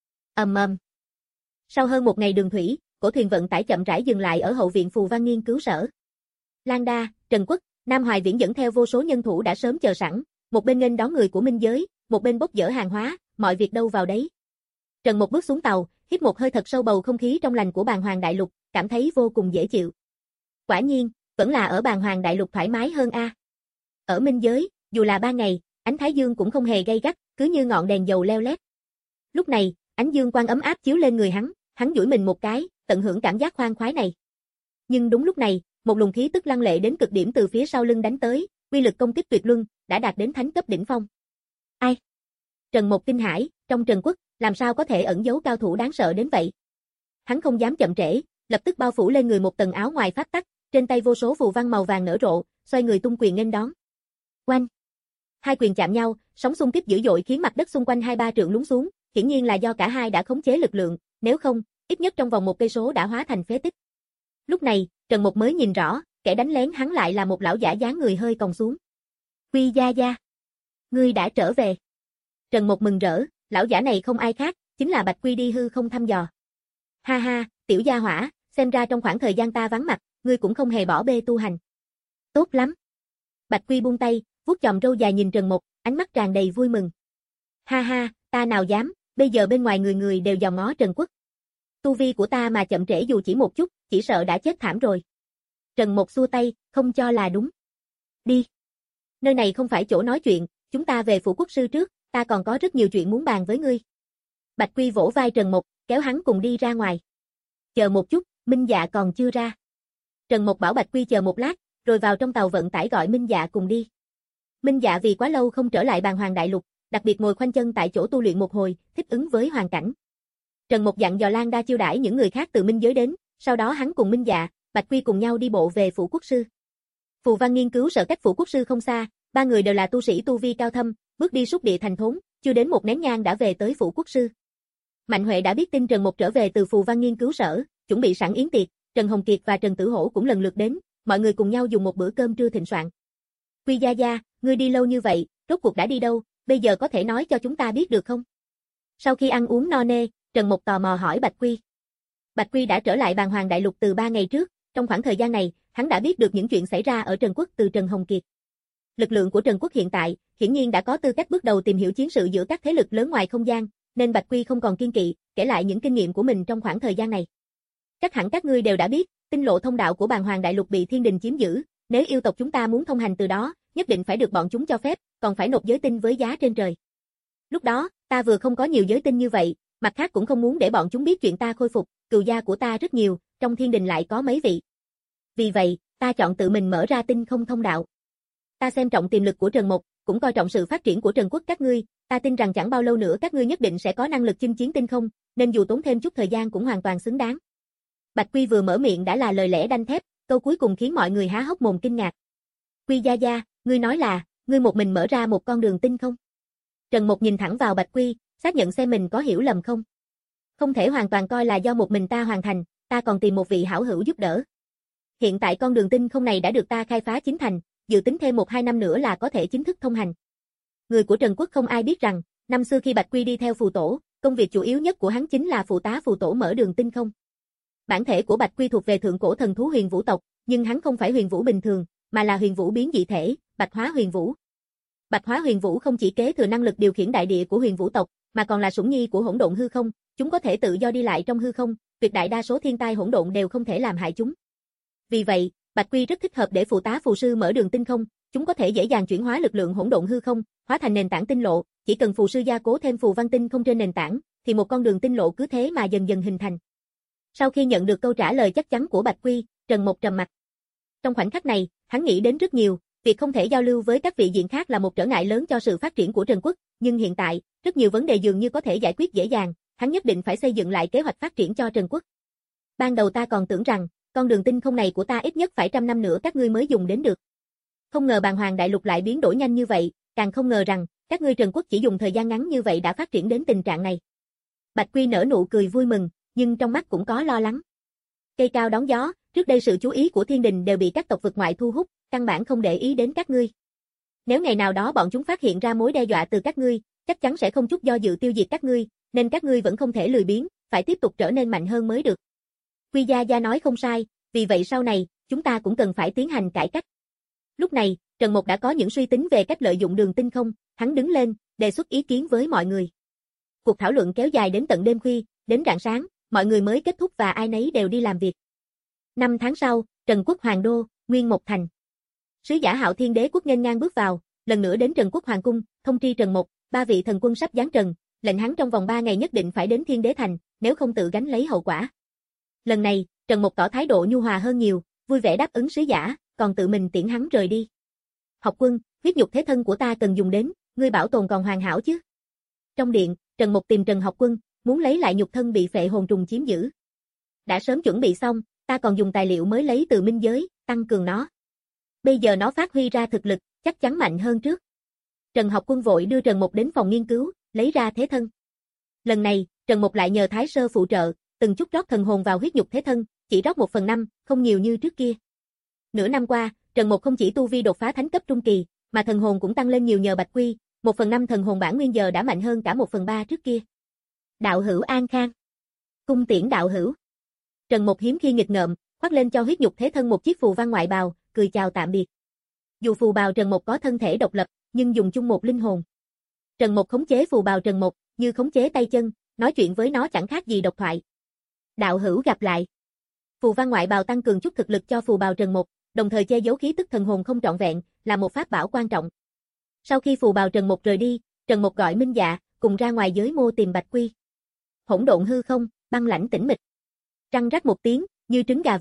Ầm ầm. Sau hơn một ngày đường thủy, cổ thuyền vận tải chậm rãi dừng lại ở hậu viện Phù Văn nghiên cứu sở. Lan Đa, Trần Quốc, Nam Hoài Viễn dẫn theo vô số nhân thủ đã sớm chờ sẵn, một bên nghênh đón người của minh giới, một bên bốc dỡ hàng hóa, mọi việc đâu vào đấy. Trần Mục bước xuống tàu, hít một hơi thật sâu bầu không khí trong lành của Bàn Hoàng Đại Lục, cảm thấy vô cùng dễ chịu. Quả nhiên, vẫn là ở Bàn Hoàng Đại Lục thoải mái hơn a. Ở minh giới, dù là ba ngày, ánh thái dương cũng không hề gay gắt, cứ như ngọn đèn dầu leo lét. Lúc này, ánh dương quang ấm áp chiếu lên người hắn, hắn duỗi mình một cái, tận hưởng cảm giác khoan khoái này. Nhưng đúng lúc này, một luồng khí tức lăng lệ đến cực điểm từ phía sau lưng đánh tới, uy lực công kích tuyệt luân, đã đạt đến thánh cấp đỉnh phong. Ai? Trần Mục kinh hãi, trong Trần Quốc, làm sao có thể ẩn giấu cao thủ đáng sợ đến vậy? Hắn không dám chậm trễ, lập tức bao phủ lên người một tầng áo ngoài pháp tắc, trên tay vô số phù văn màu vàng nở rộ, xoay người tung quyền nghênh đón. Oanh! Hai quyền chạm nhau, sóng xung kích dữ dội khiến mặt đất xung quanh hai ba trượng lún xuống, hiển nhiên là do cả hai đã khống chế lực lượng, nếu không, ít nhất trong vòng một cây số đã hóa thành phế tích. Lúc này, Trần Mục mới nhìn rõ, kẻ đánh lén hắn lại là một lão giả dáng người hơi còng xuống. Quy Gia Gia, ngươi đã trở về. Trần Mục mừng rỡ, lão giả này không ai khác, chính là Bạch Quy đi hư không thăm dò. Ha ha, tiểu gia hỏa, xem ra trong khoảng thời gian ta vắng mặt, ngươi cũng không hề bỏ bê tu hành. Tốt lắm. Bạch Quy buông tay, vuốt chòm râu dài nhìn Trần Mục, ánh mắt tràn đầy vui mừng. Ha ha, ta nào dám, bây giờ bên ngoài người người đều dòm ngó Trần Quốc. Tu vi của ta mà chậm trễ dù chỉ một chút, chỉ sợ đã chết thảm rồi. Trần Mục xua tay, không cho là đúng. Đi. Nơi này không phải chỗ nói chuyện, chúng ta về phủ quốc sư trước, ta còn có rất nhiều chuyện muốn bàn với ngươi. Bạch Quy vỗ vai Trần Mục, kéo hắn cùng đi ra ngoài. Chờ một chút, Minh Dạ còn chưa ra. Trần Mộc bảo Bạch Quy chờ một lát, rồi vào trong tàu vận tải gọi Minh Dạ cùng đi. Minh Dạ vì quá lâu không trở lại Bàn Hoàng Đại Lục, đặc biệt ngồi khoanh chân tại chỗ tu luyện một hồi, thích ứng với hoàn cảnh. Trần Mộc dặn dò Lan Đa chiêu đãi những người khác từ minh giới đến, sau đó hắn cùng Minh Dạ, Bạch Quy cùng nhau đi bộ về phủ quốc sư. Phù Văn nghiên cứu sở cách phủ quốc sư không xa, ba người đều là tu sĩ tu vi cao thâm, bước đi xúc địa thành thốn, chưa đến một nén nhang đã về tới phủ quốc sư. Mạnh Huệ đã biết tin Trần Mộc trở về từ Phù Văn nghiên cứu sở, chuẩn bị sẵn yến tiệc, Trần Hồng Kiệt và Trần Tử Hổ cũng lần lượt đến, mọi người cùng nhau dùng một bữa cơm trưa thịnh soạn. Quy gia gia, ngươi đi lâu như vậy, rốt cuộc đã đi đâu, bây giờ có thể nói cho chúng ta biết được không? Sau khi ăn uống no nê, Trần Mộc tò mò hỏi Bạch Quy. Bạch Quy đã trở lại Bàn Hoàng Đại Lục từ ba ngày trước, trong khoảng thời gian này, hắn đã biết được những chuyện xảy ra ở Trần Quốc từ Trần Hồng Kiệt. Lực lượng của Trần Quốc hiện tại, hiển nhiên đã có tư cách bước đầu tìm hiểu chiến sự giữa các thế lực lớn ngoài không gian, nên Bạch Quy không còn kiên kỵ, kể lại những kinh nghiệm của mình trong khoảng thời gian này. Chắc hẳn các ngươi đều đã biết, tinh lộ thông đạo của Bàn Hoàng Đại Lục bị thiên đình chiếm giữ, nếu yêu tộc chúng ta muốn thông hành từ đó, nhất định phải được bọn chúng cho phép, còn phải nộp giới tinh với giá trên trời. Lúc đó, ta vừa không có nhiều giới tinh như vậy, mặt khác cũng không muốn để bọn chúng biết chuyện ta khôi phục, cừu gia của ta rất nhiều, trong thiên đình lại có mấy vị. Vì vậy, ta chọn tự mình mở ra tinh không thông đạo. Ta xem trọng tiềm lực của Trần Mộc, cũng coi trọng sự phát triển của Trần Quốc các ngươi, ta tin rằng chẳng bao lâu nữa các ngươi nhất định sẽ có năng lực chinh chiến tinh không, nên dù tốn thêm chút thời gian cũng hoàn toàn xứng đáng. Bạch Quy vừa mở miệng đã là lời lẽ đanh thép, câu cuối cùng khiến mọi người há hốc mồm kinh ngạc. Quy gia gia, ngươi nói là, ngươi một mình mở ra một con đường tinh không? Trần Mộc nhìn thẳng vào Bạch Quy, xác nhận xem mình có hiểu lầm không. Không thể hoàn toàn coi là do một mình ta hoàn thành, ta còn tìm một vị hảo hữu giúp đỡ. Hiện tại con đường tinh không này đã được ta khai phá chính thành, dự tính thêm một hai năm nữa là có thể chính thức thông hành. Người của Trần Quốc không ai biết rằng, năm xưa khi Bạch Quy đi theo phù tổ, công việc chủ yếu nhất của hắn chính là phụ tá phù tổ mở đường tinh không. Bản thể của Bạch Quy thuộc về thượng cổ thần thú Huyền Vũ tộc, nhưng hắn không phải Huyền Vũ bình thường, mà là Huyền Vũ biến dị thể, Bạch Hóa Huyền Vũ. Bạch Hóa Huyền Vũ không chỉ kế thừa năng lực điều khiển đại địa của Huyền Vũ tộc, mà còn là sủng nhi của hỗn độn hư không, chúng có thể tự do đi lại trong hư không, tuyệt đại đa số thiên tai hỗn độn đều không thể làm hại chúng. Vì vậy, Bạch Quy rất thích hợp để phụ tá phù sư mở đường tinh không, chúng có thể dễ dàng chuyển hóa lực lượng hỗn độn hư không, hóa thành nền tảng tinh lộ, chỉ cần phù sư gia cố thêm phù văn tinh không trên nền tảng, thì một con đường tinh lộ cứ thế mà dần dần hình thành. Sau khi nhận được câu trả lời chắc chắn của Bạch Quy, Trần Mộc trầm mặt. Trong khoảnh khắc này, hắn nghĩ đến rất nhiều, việc không thể giao lưu với các vị diện khác là một trở ngại lớn cho sự phát triển của Trần Quốc, nhưng hiện tại, rất nhiều vấn đề dường như có thể giải quyết dễ dàng, hắn nhất định phải xây dựng lại kế hoạch phát triển cho Trần Quốc. Ban đầu ta còn tưởng rằng, con đường tinh không này của ta ít nhất phải trăm năm nữa các ngươi mới dùng đến được. Không ngờ Bàn Hoàng Đại Lục lại biến đổi nhanh như vậy, càng không ngờ rằng, các ngươi Trần Quốc chỉ dùng thời gian ngắn như vậy đã phát triển đến tình trạng này. Bạch Quy nở nụ cười vui mừng, nhưng trong mắt cũng có lo lắng. Cây cao đón gió, trước đây sự chú ý của thiên đình đều bị các tộc vực ngoại thu hút, căn bản không để ý đến các ngươi. Nếu ngày nào đó bọn chúng phát hiện ra mối đe dọa từ các ngươi, chắc chắn sẽ không chút do dự tiêu diệt các ngươi, nên các ngươi vẫn không thể lười biếng, phải tiếp tục trở nên mạnh hơn mới được. Quy gia gia nói không sai, vì vậy sau này, chúng ta cũng cần phải tiến hành cải cách. Lúc này, Trần Mộc đã có những suy tính về cách lợi dụng đường tinh không, hắn đứng lên, đề xuất ý kiến với mọi người. Cuộc thảo luận kéo dài đến tận đêm khuya, đến rạng sáng, mọi người mới kết thúc và ai nấy đều đi làm việc. Năm tháng sau, Trần Quốc Hoàng Đô, Nguyên Mộc Thành. Sứ giả Hạo Thiên Đế Quốc nghênh ngang bước vào, lần nữa đến Trần Quốc Hoàng Cung, thông tri Trần Mộc, ba vị thần quân sắp giáng trần, lệnh hắn trong vòng ba ngày nhất định phải đến Thiên Đế Thành, nếu không tự gánh lấy hậu quả. Lần này, Trần Mộc tỏ thái độ nhu hòa hơn nhiều, vui vẻ đáp ứng sứ giả, còn tự mình tiễn hắn rời đi. Học quân, huyết nhục thế thân của ta cần dùng đến, ngươi bảo tồn còn hoàn hảo chứ? Trong điện, Trần Mộc tìm Trần Học Quân, muốn lấy lại nhục thân bị phệ hồn trùng chiếm giữ. Đã sớm chuẩn bị xong, ta còn dùng tài liệu mới lấy từ minh giới, tăng cường nó. Bây giờ nó phát huy ra thực lực, chắc chắn mạnh hơn trước. Trần Học Quân vội đưa Trần Mộc đến phòng nghiên cứu, lấy ra thế thân. Lần này, Trần Mộc lại nhờ Thái Sơ phụ trợ, từng chút rót thần hồn vào huyết nhục thế thân, chỉ rót một phần năm, không nhiều như trước kia. Nửa năm qua, Trần Mộc không chỉ tu vi đột phá thánh cấp trung kỳ, mà thần hồn cũng tăng lên nhiều nhờ Bạch Quy, một phần năm thần hồn bản nguyên giờ đã mạnh hơn cả một phần ba trước kia. Đạo hữu an khang. Cung tiễn đạo hữu. Trần Mộc hiếm khi nghịch ngợm, khoác lên cho huyết nhục thế thân một chiếc phù văn ngoại bào, cười chào tạm biệt. Dù phù bào Trần Mộc có thân thể độc lập, nhưng dùng chung một linh hồn. Trần Mộc khống chế phù bào Trần Mộc, như khống chế tay chân, nói chuyện với nó chẳng khác gì độc thoại. Đạo hữu gặp lại. Phù văn ngoại bào tăng cường chút thực lực cho phù bào Trần Mộc, đồng thời che giấu khí tức thần hồn không trọn vẹn, là một pháp bảo quan trọng. Sau khi phù bào Trần Mộc rời đi, Trần Mộc gọi Minh Dạ, cùng ra ngoài giới mô tìm Bạch Quy. Hỗn độn hư không, băng lãnh tĩnh mịch. Trăng rắc một tiếng, như trứng gà vỡ,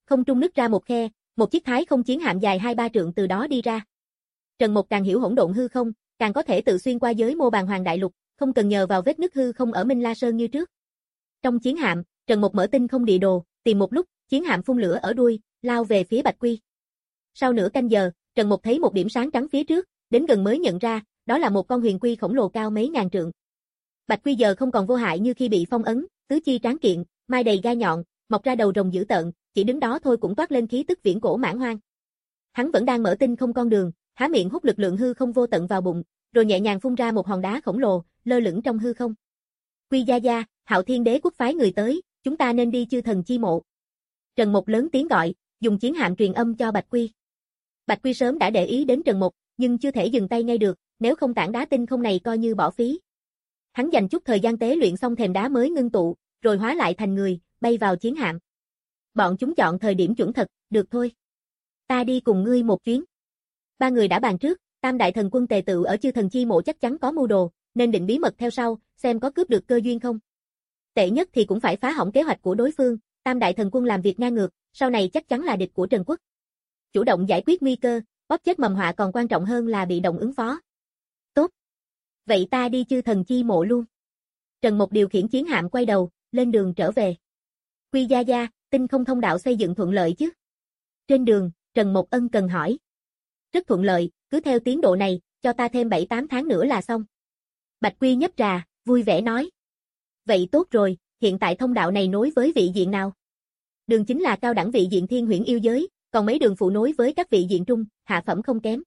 không trung nứt ra một khe, một chiếc thái không chiến hạm dài hai ba trượng từ đó đi ra. Trần Mục càng hiểu hỗn độn hư không, càng có thể tự xuyên qua giới mô bàn hoàng đại lục, không cần nhờ vào vết nứt hư không ở Minh La Sơn như trước. Trong chiến hạm, Trần Mục mở tinh không địa đồ, tìm một lúc, chiến hạm phun lửa ở đuôi, lao về phía Bạch Quy. Sau nửa canh giờ, Trần Mục thấy một điểm sáng trắng phía trước, đến gần mới nhận ra, đó là một con huyền quy khổng lồ cao mấy ngàn trượng. Bạch Quy giờ không còn vô hại như khi bị phong ấn, tứ chi tráng kiện, mai đầy gai nhọn, mọc ra đầu rồng dữ tợn, chỉ đứng đó thôi cũng toát lên khí tức viễn cổ mãn hoang. Hắn vẫn đang mở tinh không con đường, há miệng hút lực lượng hư không vô tận vào bụng, rồi nhẹ nhàng phun ra một hòn đá khổng lồ, lơ lửng trong hư không. Quy gia gia, Hạo Thiên Đế quốc phái người tới, chúng ta nên đi Chư Thần Chi Mộ. Trần Mục lớn tiếng gọi, dùng chiến hạm truyền âm cho Bạch Quy. Bạch Quy sớm đã để ý đến Trần Mục, nhưng chưa thể dừng tay ngay được, nếu không tảng đá tinh không này coi như bỏ phí. Hắn dành chút thời gian tế luyện xong thềm đá mới ngưng tụ, rồi hóa lại thành người, bay vào chiến hạm. Bọn chúng chọn thời điểm chuẩn thật, được thôi. Ta đi cùng ngươi một chuyến. Ba người đã bàn trước, Tam Đại Thần Quân tề tựu ở Chư Thần Chi Mộ chắc chắn có mưu đồ, nên định bí mật theo sau, xem có cướp được cơ duyên không. Tệ nhất thì cũng phải phá hỏng kế hoạch của đối phương, Tam Đại Thần Quân làm việc ngang ngược, sau này chắc chắn là địch của Trần Quốc. Chủ động giải quyết nguy cơ, bóp chết mầm họa còn quan trọng hơn là bị động ứng phó. Tốt. Vậy ta đi Chư Thần Chi Mộ luôn. Trần Mục điều khiển chiến hạm quay đầu, lên đường trở về. Quy gia gia, tinh không thông đạo xây dựng thuận lợi chứ? Trên đường, Trần Mục ân cần hỏi. Rất thuận lợi, cứ theo tiến độ này, cho ta thêm bảy tám tháng nữa là xong. Bạch Quy nhấp trà, vui vẻ nói. Vậy tốt rồi, hiện tại thông đạo này nối với vị diện nào? Đường chính là cao đẳng vị diện thiên huyễn yêu giới, còn mấy đường phụ nối với các vị diện trung, hạ phẩm không kém.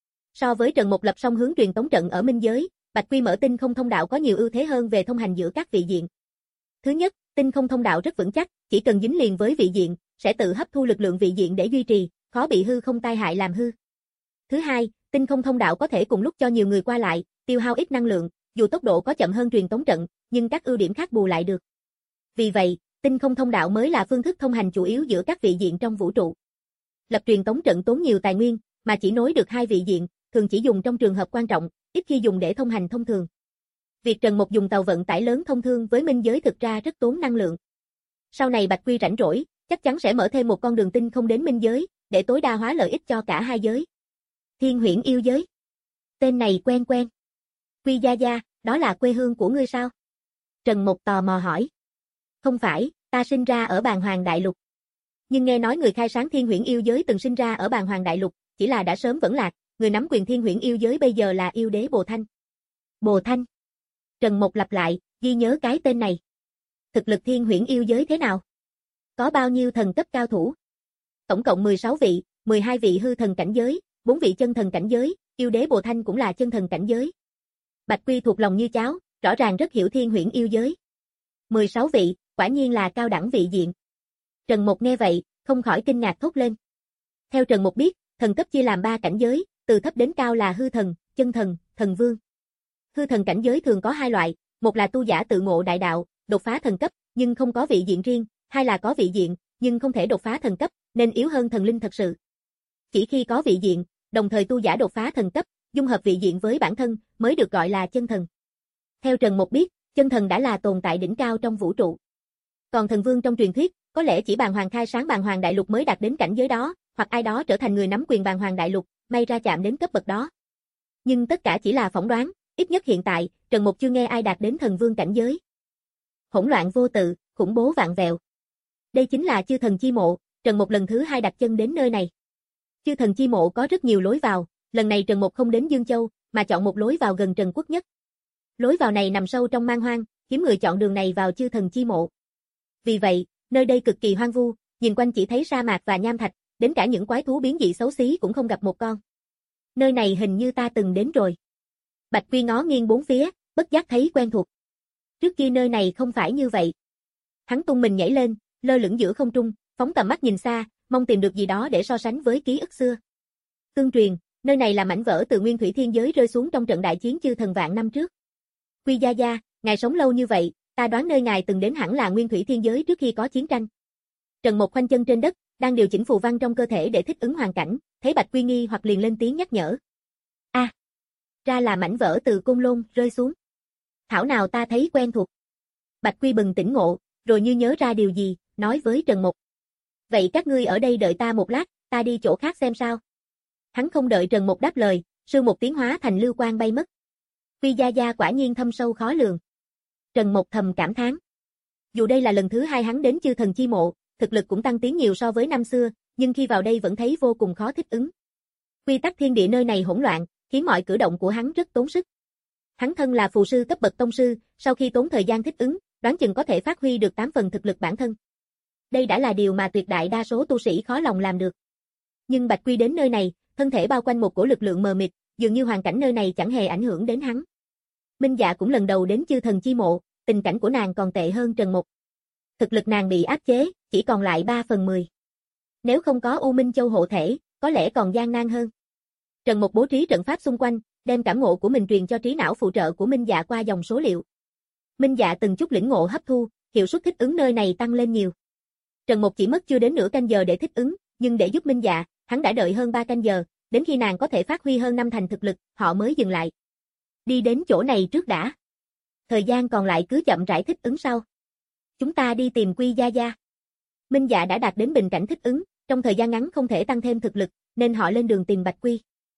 So với Trần Mục lập song hướng truyền tống trận ở minh giới, Bạch Quy mở tinh không thông đạo có nhiều ưu thế hơn về thông hành giữa các vị diện. Thứ nhất, tinh không thông đạo rất vững chắc, chỉ cần dính liền với vị diện, sẽ tự hấp thu lực lượng vị diện để duy trì, khó bị hư không tai hại làm hư. Thứ hai, tinh không thông đạo có thể cùng lúc cho nhiều người qua lại, tiêu hao ít năng lượng, dù tốc độ có chậm hơn truyền tống trận, nhưng các ưu điểm khác bù lại được. Vì vậy, tinh không thông đạo mới là phương thức thông hành chủ yếu giữa các vị diện trong vũ trụ. Lập truyền tống trận tốn nhiều tài nguyên, mà chỉ nối được hai vị diện, thường chỉ dùng trong trường hợp quan trọng, ít khi dùng để thông hành thông thường. Việc Trần Mục dùng tàu vận tải lớn thông thương với minh giới thực ra rất tốn năng lượng. Sau này Bạch Quy rảnh rỗi, chắc chắn sẽ mở thêm một con đường tinh không đến minh giới, để tối đa hóa lợi ích cho cả hai giới. Thiên huyễn yêu giới. Tên này quen quen. Quy gia gia, đó là quê hương của ngươi sao? Trần Mục tò mò hỏi. Không phải, ta sinh ra ở Bàn Hoàng Đại Lục. Nhưng nghe nói người khai sáng thiên huyễn yêu giới từng sinh ra ở Bàn Hoàng Đại Lục, chỉ là đã sớm vẫn lạc, người nắm quyền thiên huyễn yêu giới bây giờ là yêu đế Bồ Thanh. Bồ Thanh. Trần Mục lặp lại, ghi nhớ cái tên này. Thực lực thiên huyễn yêu giới thế nào? Có bao nhiêu thần cấp cao thủ? Tổng cộng mười sáu vị, mười hai vị hư thần cảnh giới, bốn vị chân thần cảnh giới, yêu đế Bồ Thanh cũng là chân thần cảnh giới. Bạch Quy thuộc lòng như cháo, rõ ràng rất hiểu thiên huyễn yêu giới. mười sáu vị, quả nhiên là cao đẳng vị diện. Trần Mục nghe vậy, không khỏi kinh ngạc thốt lên. Theo Trần Mục biết, thần cấp chia làm ba cảnh giới, từ thấp đến cao là hư thần, chân thần, thần vương. Hư thần cảnh giới thường có hai loại, một là tu giả tự ngộ đại đạo, đột phá thần cấp, nhưng không có vị diện riêng, hai là có vị diện, nhưng không thể đột phá thần cấp, nên yếu hơn thần linh thật sự. Chỉ khi có vị diện, đồng thời tu giả đột phá thần cấp, dung hợp vị diện với bản thân, mới được gọi là chân thần. Theo Trần Mục biết, chân thần đã là tồn tại đỉnh cao trong vũ trụ. Còn thần vương trong truyền thuyết, có lẽ chỉ Bàn Hoàng khai sáng Bàn Hoàng Đại Lục mới đạt đến cảnh giới đó, hoặc ai đó trở thành người nắm quyền Bàn Hoàng Đại Lục, may ra chạm đến cấp bậc đó. Nhưng tất cả chỉ là phỏng đoán, ít nhất hiện tại, Trần Mục chưa nghe ai đạt đến thần vương cảnh giới. Hỗn loạn vô tự, khủng bố vạn vẹo. Đây chính là Chư Thần Chi Mộ, Trần Mục lần thứ hai đặt chân đến nơi này. Chư Thần Chi Mộ có rất nhiều lối vào, lần này Trần Mục không đến Dương Châu, mà chọn một lối vào gần Trần Quốc nhất. Lối vào này nằm sâu trong man hoang, hiếm người chọn đường này vào Chư Thần Chi Mộ. Vì vậy, nơi đây cực kỳ hoang vu, nhìn quanh chỉ thấy sa mạc và nham thạch, đến cả những quái thú biến dị xấu xí cũng không gặp một con. Nơi này hình như ta từng đến rồi. Bạch Quy ngó nghiêng bốn phía, bất giác thấy quen thuộc. Trước kia nơi này không phải như vậy. Hắn tung mình nhảy lên, lơ lửng giữa không trung, phóng tầm mắt nhìn xa, mong tìm được gì đó để so sánh với ký ức xưa. Tương truyền, nơi này là mảnh vỡ từ Nguyên Thủy Thiên Giới rơi xuống trong trận đại chiến chư thần vạn năm trước. Quy gia gia, ngài sống lâu như vậy, ta đoán nơi ngài từng đến hẳn là Nguyên Thủy Thiên Giới trước khi có chiến tranh. Trần Mục khoanh chân trên đất, đang điều chỉnh phù văn trong cơ thể để thích ứng hoàn cảnh, thấy Bạch Quy nghi hoặc liền lên tiếng nhắc nhở. A, à, ra là mảnh vỡ từ Côn Lôn rơi xuống. Thảo nào ta thấy quen thuộc. Bạch Quy bừng tỉnh ngộ, rồi như nhớ ra điều gì, nói với Trần Mục. Vậy các ngươi ở đây đợi ta một lát, ta đi chỗ khác xem sao. Hắn không đợi Trần Mục đáp lời, sư một tiếng hóa thành lưu quang bay mất. Quy Gia Gia quả nhiên thâm sâu khó lường. Trần Mục thầm cảm thán. Dù đây là lần thứ hai hắn đến Chư Thần Chi Mộ, thực lực cũng tăng tiến nhiều so với năm xưa, nhưng khi vào đây vẫn thấy vô cùng khó thích ứng. Quy tắc thiên địa nơi này hỗn loạn, khiến mọi cử động của hắn rất tốn sức. Hắn thân là phù sư cấp bậc tông sư, sau khi tốn thời gian thích ứng, đoán chừng có thể phát huy được tám phần thực lực bản thân. Đây đã là điều mà tuyệt đại đa số tu sĩ khó lòng làm được. Nhưng Bạch Quy đến nơi này, thân thể bao quanh một cổ lực lượng mờ mịt, dường như hoàn cảnh nơi này chẳng hề ảnh hưởng đến hắn. Minh Dạ cũng lần đầu đến Chư Thần Chi Mộ, tình cảnh của nàng còn tệ hơn Trần Mục. Thực lực nàng bị áp chế, chỉ còn lại ba phần mười. Nếu không có U Minh Châu hộ thể, có lẽ còn gian nan hơn. Trần Mục bố trí trận pháp xung quanh, đem cảm ngộ của mình truyền cho trí não phụ trợ của Minh Dạ qua dòng số liệu. Minh Dạ từng chút lĩnh ngộ hấp thu, hiệu suất thích ứng nơi này tăng lên nhiều. Trần Mục chỉ mất chưa đến nửa canh giờ để thích ứng, nhưng để giúp Minh Dạ, hắn đã đợi hơn ba canh giờ, đến khi nàng có thể phát huy hơn năm thành thực lực, họ mới dừng lại. Đi đến chỗ này trước đã. Thời gian còn lại cứ chậm rãi thích ứng sau. Chúng ta đi tìm Quy Gia Gia. Minh Dạ đã đạt đến bình cảnh thích ứng, trong thời gian ngắn không thể tăng thêm thực lực, nên họ lên đường tìm Bạch Quy.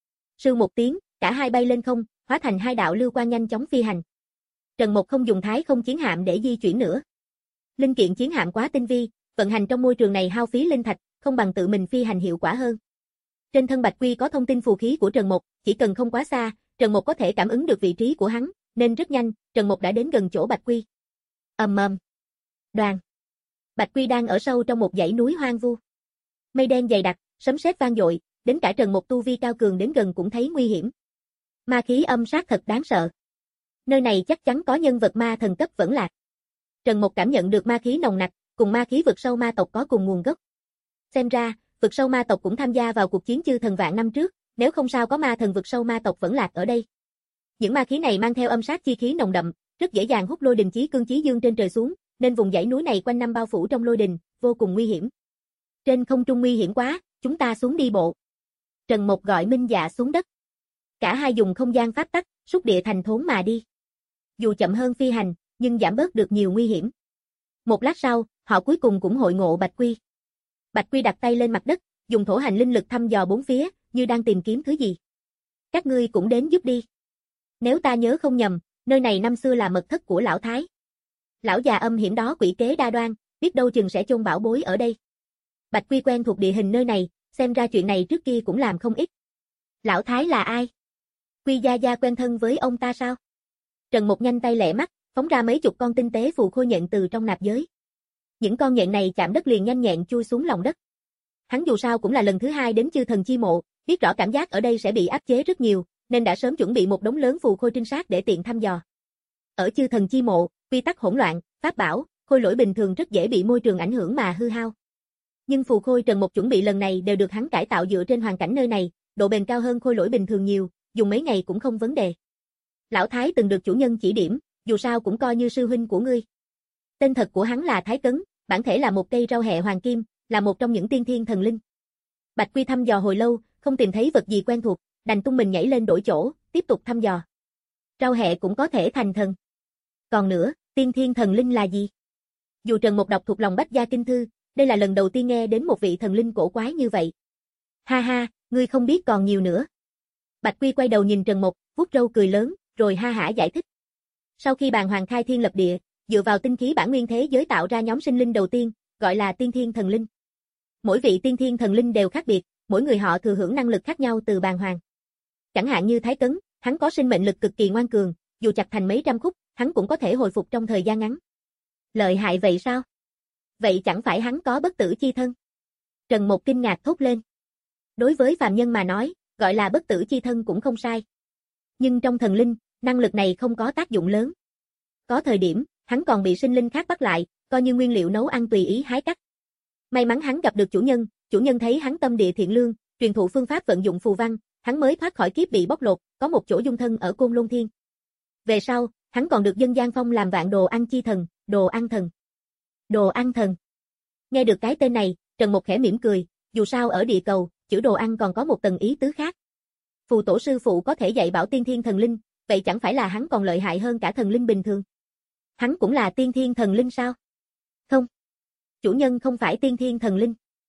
Sư một tiếng, cả hai bay lên không, hóa thành hai đạo lưu quang nhanh chóng phi hành. Trần Mục không dùng thái không chiến hạm để di chuyển nữa. Linh kiện chiến hạm quá tinh vi, vận hành trong môi trường này hao phí linh thạch, không bằng tự mình phi hành hiệu quả hơn. Trên thân Bạch Quy có thông tin phù khí của Trần Mục, chỉ cần không quá xa, Trần Mục có thể cảm ứng được vị trí của hắn, nên rất nhanh, Trần Mục đã đến gần chỗ Bạch Quy. Ầm ầm. Đoàn. Bạch Quy đang ở sâu trong một dãy núi hoang vu. Mây đen dày đặc, sấm sét vang dội, đến cả Trần Mục tu vi cao cường đến gần cũng thấy nguy hiểm. Ma khí âm sát thật đáng sợ. Nơi này chắc chắn có nhân vật ma thần cấp vẫn lạc. Trần Mục cảm nhận được ma khí nồng nặc, cùng ma khí vực sâu ma tộc có cùng nguồn gốc. Xem ra, vực sâu ma tộc cũng tham gia vào cuộc chiến Chư Thần vạn năm trước, nếu không sao có ma thần vực sâu ma tộc vẫn lạc ở đây. Những ma khí này mang theo âm sát chi khí nồng đậm, rất dễ dàng hút lôi đình chí cương chí dương trên trời xuống, nên vùng dãy núi này quanh năm bao phủ trong lôi đình, vô cùng nguy hiểm. Trên không trung nguy hiểm quá, chúng ta xuống đi bộ. Trần Mục gọi Minh Dạ xuống đất. Cả hai dùng không gian pháp tắc, xúc địa thành thốn mà đi. Dù chậm hơn phi hành, nhưng giảm bớt được nhiều nguy hiểm. Một lát sau, họ cuối cùng cũng hội ngộ Bạch Quy. Bạch Quy đặt tay lên mặt đất, dùng thổ hành linh lực thăm dò bốn phía, như đang tìm kiếm thứ gì. Các ngươi cũng đến giúp đi. Nếu ta nhớ không nhầm, nơi này năm xưa là mật thất của lão Thái. Lão già âm hiểm đó quỷ kế đa đoan, biết đâu chừng sẽ chôn bảo bối ở đây. Bạch Quy quen thuộc địa hình nơi này, xem ra chuyện này trước kia cũng làm không ít. Lão Thái là ai? Quy Gia Gia quen thân với ông ta sao? Trần Mục nhanh tay lẹ mắt, phóng ra mấy chục con tinh tế phù khôi nhện từ trong nạp giới. Những con nhện này chạm đất liền nhanh nhẹn chui xuống lòng đất. Hắn dù sao cũng là lần thứ hai đến Chư Thần Chi Mộ, biết rõ cảm giác ở đây sẽ bị áp chế rất nhiều, nên đã sớm chuẩn bị một đống lớn phù khôi trinh sát để tiện thăm dò. Ở Chư Thần Chi Mộ, quy tắc hỗn loạn, pháp bảo, khôi lỗi bình thường rất dễ bị môi trường ảnh hưởng mà hư hao. Nhưng phù khôi Trần Mục chuẩn bị lần này đều được hắn cải tạo dựa trên hoàn cảnh nơi này, độ bền cao hơn khôi lỗi bình thường nhiều, dùng mấy ngày cũng không vấn đề. Lão Thái từng được chủ nhân chỉ điểm, dù sao cũng coi như sư huynh của ngươi. Tên thật của hắn là Thái Cấn, bản thể là một cây rau hẹ hoàng kim, là một trong những tiên thiên thần linh. Bạch Quy thăm dò hồi lâu, không tìm thấy vật gì quen thuộc, đành tung mình nhảy lên đổi chỗ, tiếp tục thăm dò. Rau hẹ cũng có thể thành thần. Còn nữa, tiên thiên thần linh là gì? Dù Trần Mục đọc thuộc lòng Bách Gia Kinh Thư, đây là lần đầu tiên nghe đến một vị thần linh cổ quái như vậy. Ha ha, ngươi không biết còn nhiều nữa. Bạch Quy quay đầu nhìn Trần Mục, vuốt râu cười lớn, rồi ha hả giải thích. Sau khi bàn hoàng khai thiên lập địa, dựa vào tinh khí bản nguyên thế giới tạo ra nhóm sinh linh đầu tiên, gọi là tiên thiên thần linh. Mỗi vị tiên thiên thần linh đều khác biệt, mỗi người họ thừa hưởng năng lực khác nhau từ bàn hoàng. Chẳng hạn như Thái Cấn, hắn có sinh mệnh lực cực kỳ ngoan cường, dù chặt thành mấy trăm khúc, hắn cũng có thể hồi phục trong thời gian ngắn. Lợi hại vậy sao? Vậy chẳng phải hắn có bất tử chi thân? Trần Mục kinh ngạc thốt lên. Đối với phàm nhân mà nói, gọi là bất tử chi thân cũng không sai. Nhưng trong thần linh, năng lực này không có tác dụng lớn. Có thời điểm, hắn còn bị sinh linh khác bắt lại, coi như nguyên liệu nấu ăn tùy ý hái cắt. May mắn hắn gặp được chủ nhân, chủ nhân thấy hắn tâm địa thiện lương, truyền thụ phương pháp vận dụng phù văn, hắn mới thoát khỏi kiếp bị bóc lột, có một chỗ dung thân ở Côn Lôn Thiên. Về sau, hắn còn được dân gian phong làm vạn đồ ăn chi thần, đồ ăn thần. Đồ ăn thần. Nghe được cái tên này, Trần Mục khẽ mỉm cười, dù sao ở địa cầu, chữ đồ ăn còn có một tầng ý tứ khác. Phù tổ sư phụ có thể dạy bảo tiên thiên thần linh, vậy chẳng phải là hắn còn lợi hại hơn cả thần linh bình thường? Hắn cũng là tiên thiên thần linh sao? Không. Chủ nhân không phải tiên thiên thần linh.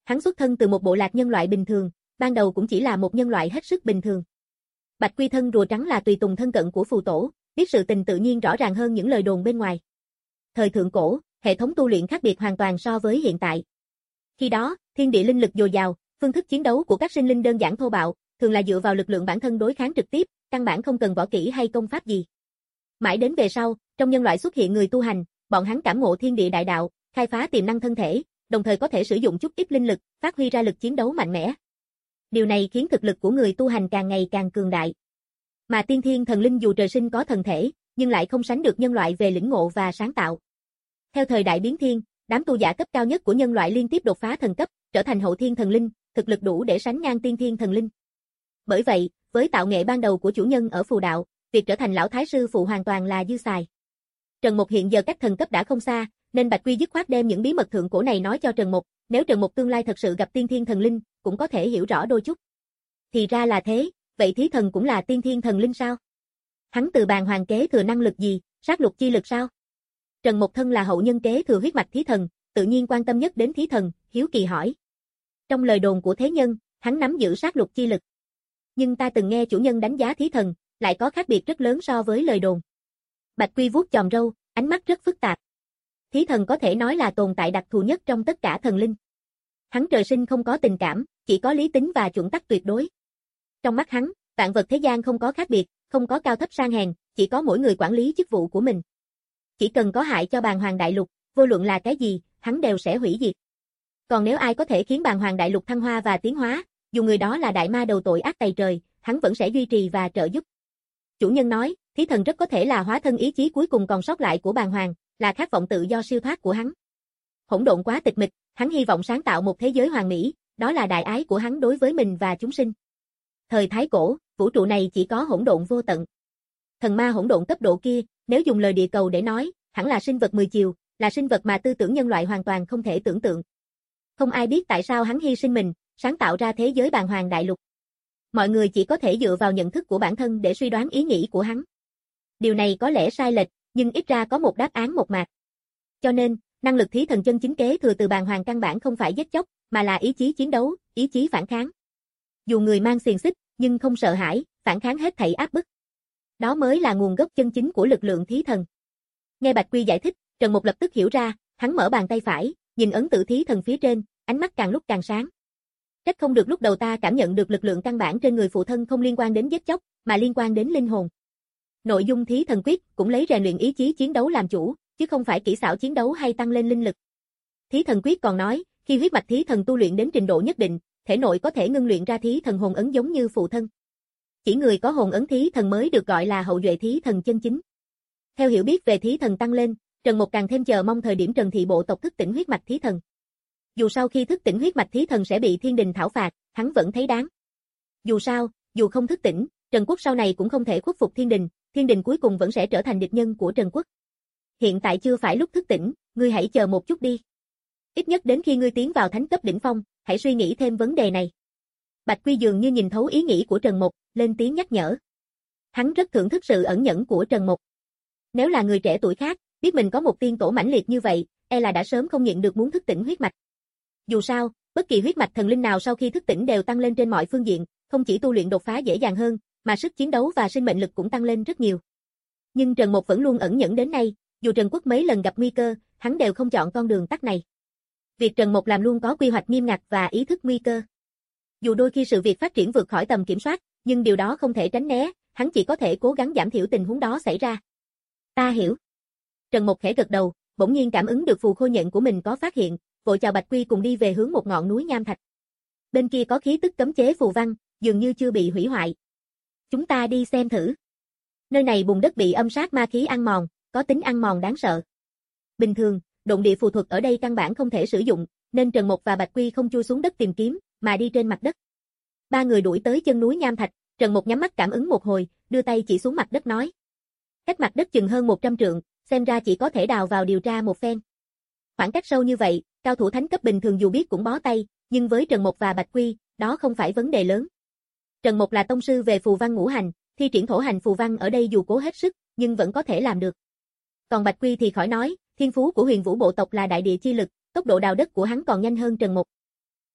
Hắn xuất thân từ một bộ lạc nhân loại bình thường, ban đầu cũng chỉ là một nhân loại hết sức bình thường. Bạch Quy thân rùa trắng là tùy tùng thân cận của phù tổ, biết sự tình tự nhiên rõ ràng hơn những lời đồn bên ngoài. Thời thượng cổ, hệ thống tu luyện khác biệt hoàn toàn so với hiện tại. Khi đó, thiên địa linh lực dồi dào, phương thức chiến đấu của các sinh linh đơn giản thô bạo, thường là dựa vào lực lượng bản thân đối kháng trực tiếp, căn bản không cần võ kỹ hay công pháp gì. Mãi đến về sau, trong nhân loại xuất hiện người tu hành, bọn hắn cảm ngộ thiên địa đại đạo, khai phá tiềm năng thân thể, đồng thời có thể sử dụng chút ít linh lực, phát huy ra lực chiến đấu mạnh mẽ. Điều này khiến thực lực của người tu hành càng ngày càng cường đại. Mà tiên thiên thần linh dù trời sinh có thần thể, nhưng lại không sánh được nhân loại về lĩnh ngộ và sáng tạo. Theo thời đại biến thiên, đám tu giả cấp cao nhất của nhân loại liên tiếp đột phá thần cấp, trở thành hậu thiên thần linh, thực lực đủ để sánh ngang tiên thiên thần linh. Bởi vậy, với tạo nghệ ban đầu của chủ nhân ở phù đạo, việc trở thành lão thái sư phụ hoàn toàn là dư xài. Trần Mục hiện giờ cách thần cấp đã không xa, nên Bạch Quy dứt khoát đem những bí mật thượng cổ này nói cho Trần Mục, nếu Trần Mục tương lai thật sự gặp tiên thiên thần linh, cũng có thể hiểu rõ đôi chút. Thì ra là thế, vậy thí thần cũng là tiên thiên thần linh sao? Hắn từ bàn hoàng kế thừa năng lực gì, sát lục chi lực sao? Trần Mục thân là hậu nhân kế thừa huyết mạch thí thần, tự nhiên quan tâm nhất đến thí thần, hiếu kỳ hỏi. Trong lời đồn của thế nhân, hắn nắm giữ sát lục chi lực. Nhưng ta từng nghe chủ nhân đánh giá thí thần, lại có khác biệt rất lớn so với lời đồn. Bạch Quy vuốt chòm râu, ánh mắt rất phức tạp. Thí thần có thể nói là tồn tại đặc thù nhất trong tất cả thần linh. Hắn trời sinh không có tình cảm, chỉ có lý tính và chuẩn tắc tuyệt đối. Trong mắt hắn, vạn vật thế gian không có khác biệt, không có cao thấp sang hèn, chỉ có mỗi người quản lý chức vụ của mình. Chỉ cần có hại cho bàn hoàng đại lục, vô luận là cái gì, hắn đều sẽ hủy diệt. Còn nếu ai có thể khiến bàn hoàng đại lục thăng hoa và tiến hóa, dù người đó là đại ma đầu tội ác tày trời, hắn vẫn sẽ duy trì và trợ giúp. Chủ nhân nói, thí thần rất có thể là hóa thân ý chí cuối cùng còn sót lại của bàn hoàng, là khát vọng tự do siêu thoát của hắn. Hỗn độn quá tịch mịch, hắn hy vọng sáng tạo một thế giới hoàn mỹ, đó là đại ái của hắn đối với mình và chúng sinh. Thời Thái Cổ, vũ trụ này chỉ có hỗn độn vô tận. Thần ma hỗn độn cấp độ kia, nếu dùng lời địa cầu để nói, hẳn là sinh vật mười chiều, là sinh vật mà tư tưởng nhân loại hoàn toàn không thể tưởng tượng. Không ai biết tại sao hắn hy sinh mình, sáng tạo ra thế giới bàn hoàng đại lục. Mọi người chỉ có thể dựa vào nhận thức của bản thân để suy đoán ý nghĩ của hắn. Điều này có lẽ sai lệch, nhưng ít ra có một đáp án một mạc. Cho nên, năng lực thí thần chân chính kế thừa từ bàn hoàng căn bản không phải giết chóc, mà là ý chí chiến đấu, ý chí phản kháng. Dù người mang xiềng xích, nhưng không sợ hãi, phản kháng hết thảy áp bức. Đó mới là nguồn gốc chân chính của lực lượng thí thần. Nghe Bạch Quy giải thích, Trần Mục lập tức hiểu ra, hắn mở bàn tay phải, nhìn ấn tử thí thần phía trên, ánh mắt càng lúc càng sáng. Trách không được lúc đầu ta cảm nhận được lực lượng căn bản trên người phụ thân không liên quan đến giết chóc, mà liên quan đến linh hồn. Nội dung thí thần quyết cũng lấy rèn luyện ý chí chiến đấu làm chủ, chứ không phải kỹ xảo chiến đấu hay tăng lên linh lực. Thí thần quyết còn nói, khi huyết mạch thí thần tu luyện đến trình độ nhất định, thể nội có thể ngưng luyện ra thí thần hồn ấn giống như phụ thân. Chỉ người có hồn ấn thí thần mới được gọi là hậu duệ thí thần chân chính. Theo hiểu biết về thí thần tăng lên, Trần Mục càng thêm chờ mong thời điểm Trần thị bộ tộc thức tỉnh huyết mạch thí thần. Dù sau khi thức tỉnh huyết mạch thí thần sẽ bị thiên đình thảo phạt, hắn vẫn thấy đáng. Dù sao, dù không thức tỉnh, Trần Quốc sau này cũng không thể khuất phục thiên đình, thiên đình cuối cùng vẫn sẽ trở thành địch nhân của Trần Quốc. Hiện tại chưa phải lúc thức tỉnh, ngươi hãy chờ một chút đi. Ít nhất đến khi ngươi tiến vào thánh cấp đỉnh phong, hãy suy nghĩ thêm vấn đề này. Bạch Quy dường như nhìn thấu ý nghĩ của Trần Mục, lên tiếng nhắc nhở. Hắn rất thưởng thức sự ẩn nhẫn của Trần Mục. Nếu là người trẻ tuổi khác, biết mình có một tiên tổ mãnh liệt như vậy, e là đã sớm không nhịn được muốn thức tỉnh huyết mạch. Dù sao, bất kỳ huyết mạch thần linh nào sau khi thức tỉnh đều tăng lên trên mọi phương diện, không chỉ tu luyện đột phá dễ dàng hơn, mà sức chiến đấu và sinh mệnh lực cũng tăng lên rất nhiều. Nhưng Trần Mục vẫn luôn ẩn nhẫn đến nay, dù Trần Quốc mấy lần gặp nguy cơ, hắn đều không chọn con đường tắt này. Việc Trần Mục làm luôn có quy hoạch nghiêm ngặt và ý thức nguy cơ. Dù đôi khi sự việc phát triển vượt khỏi tầm kiểm soát, nhưng điều đó không thể tránh né, hắn chỉ có thể cố gắng giảm thiểu tình huống đó xảy ra. Ta hiểu. Trần Mục khẽ gật đầu, bỗng nhiên cảm ứng được phù khôi nhận của mình có phát hiện, vội chào Bạch Quy cùng đi về hướng một ngọn núi nham thạch. Bên kia có khí tức cấm chế phù văn, dường như chưa bị hủy hoại. Chúng ta đi xem thử. Nơi này bùn đất bị âm sát ma khí ăn mòn, có tính ăn mòn đáng sợ. Bình thường, động địa phù thuật ở đây căn bản không thể sử dụng, nên Trần Mục và Bạch Quy không chui xuống đất tìm kiếm, mà đi trên mặt đất. Ba người đuổi tới chân núi nham thạch, Trần Mục nhắm mắt cảm ứng một hồi, đưa tay chỉ xuống mặt đất nói. Cách mặt đất chừng hơn một trăm trượng, xem ra chỉ có thể đào vào điều tra một phen. Khoảng cách sâu như vậy, cao thủ thánh cấp bình thường dù biết cũng bó tay, nhưng với Trần Mục và Bạch Quy, đó không phải vấn đề lớn. Trần Mục là tông sư về phù văn ngũ hành, thi triển thổ hành phù văn ở đây dù cố hết sức, nhưng vẫn có thể làm được. Còn Bạch Quy thì khỏi nói, thiên phú của Huyền Vũ bộ tộc là đại địa chi lực, tốc độ đào đất của hắn còn nhanh hơn Trần Mục.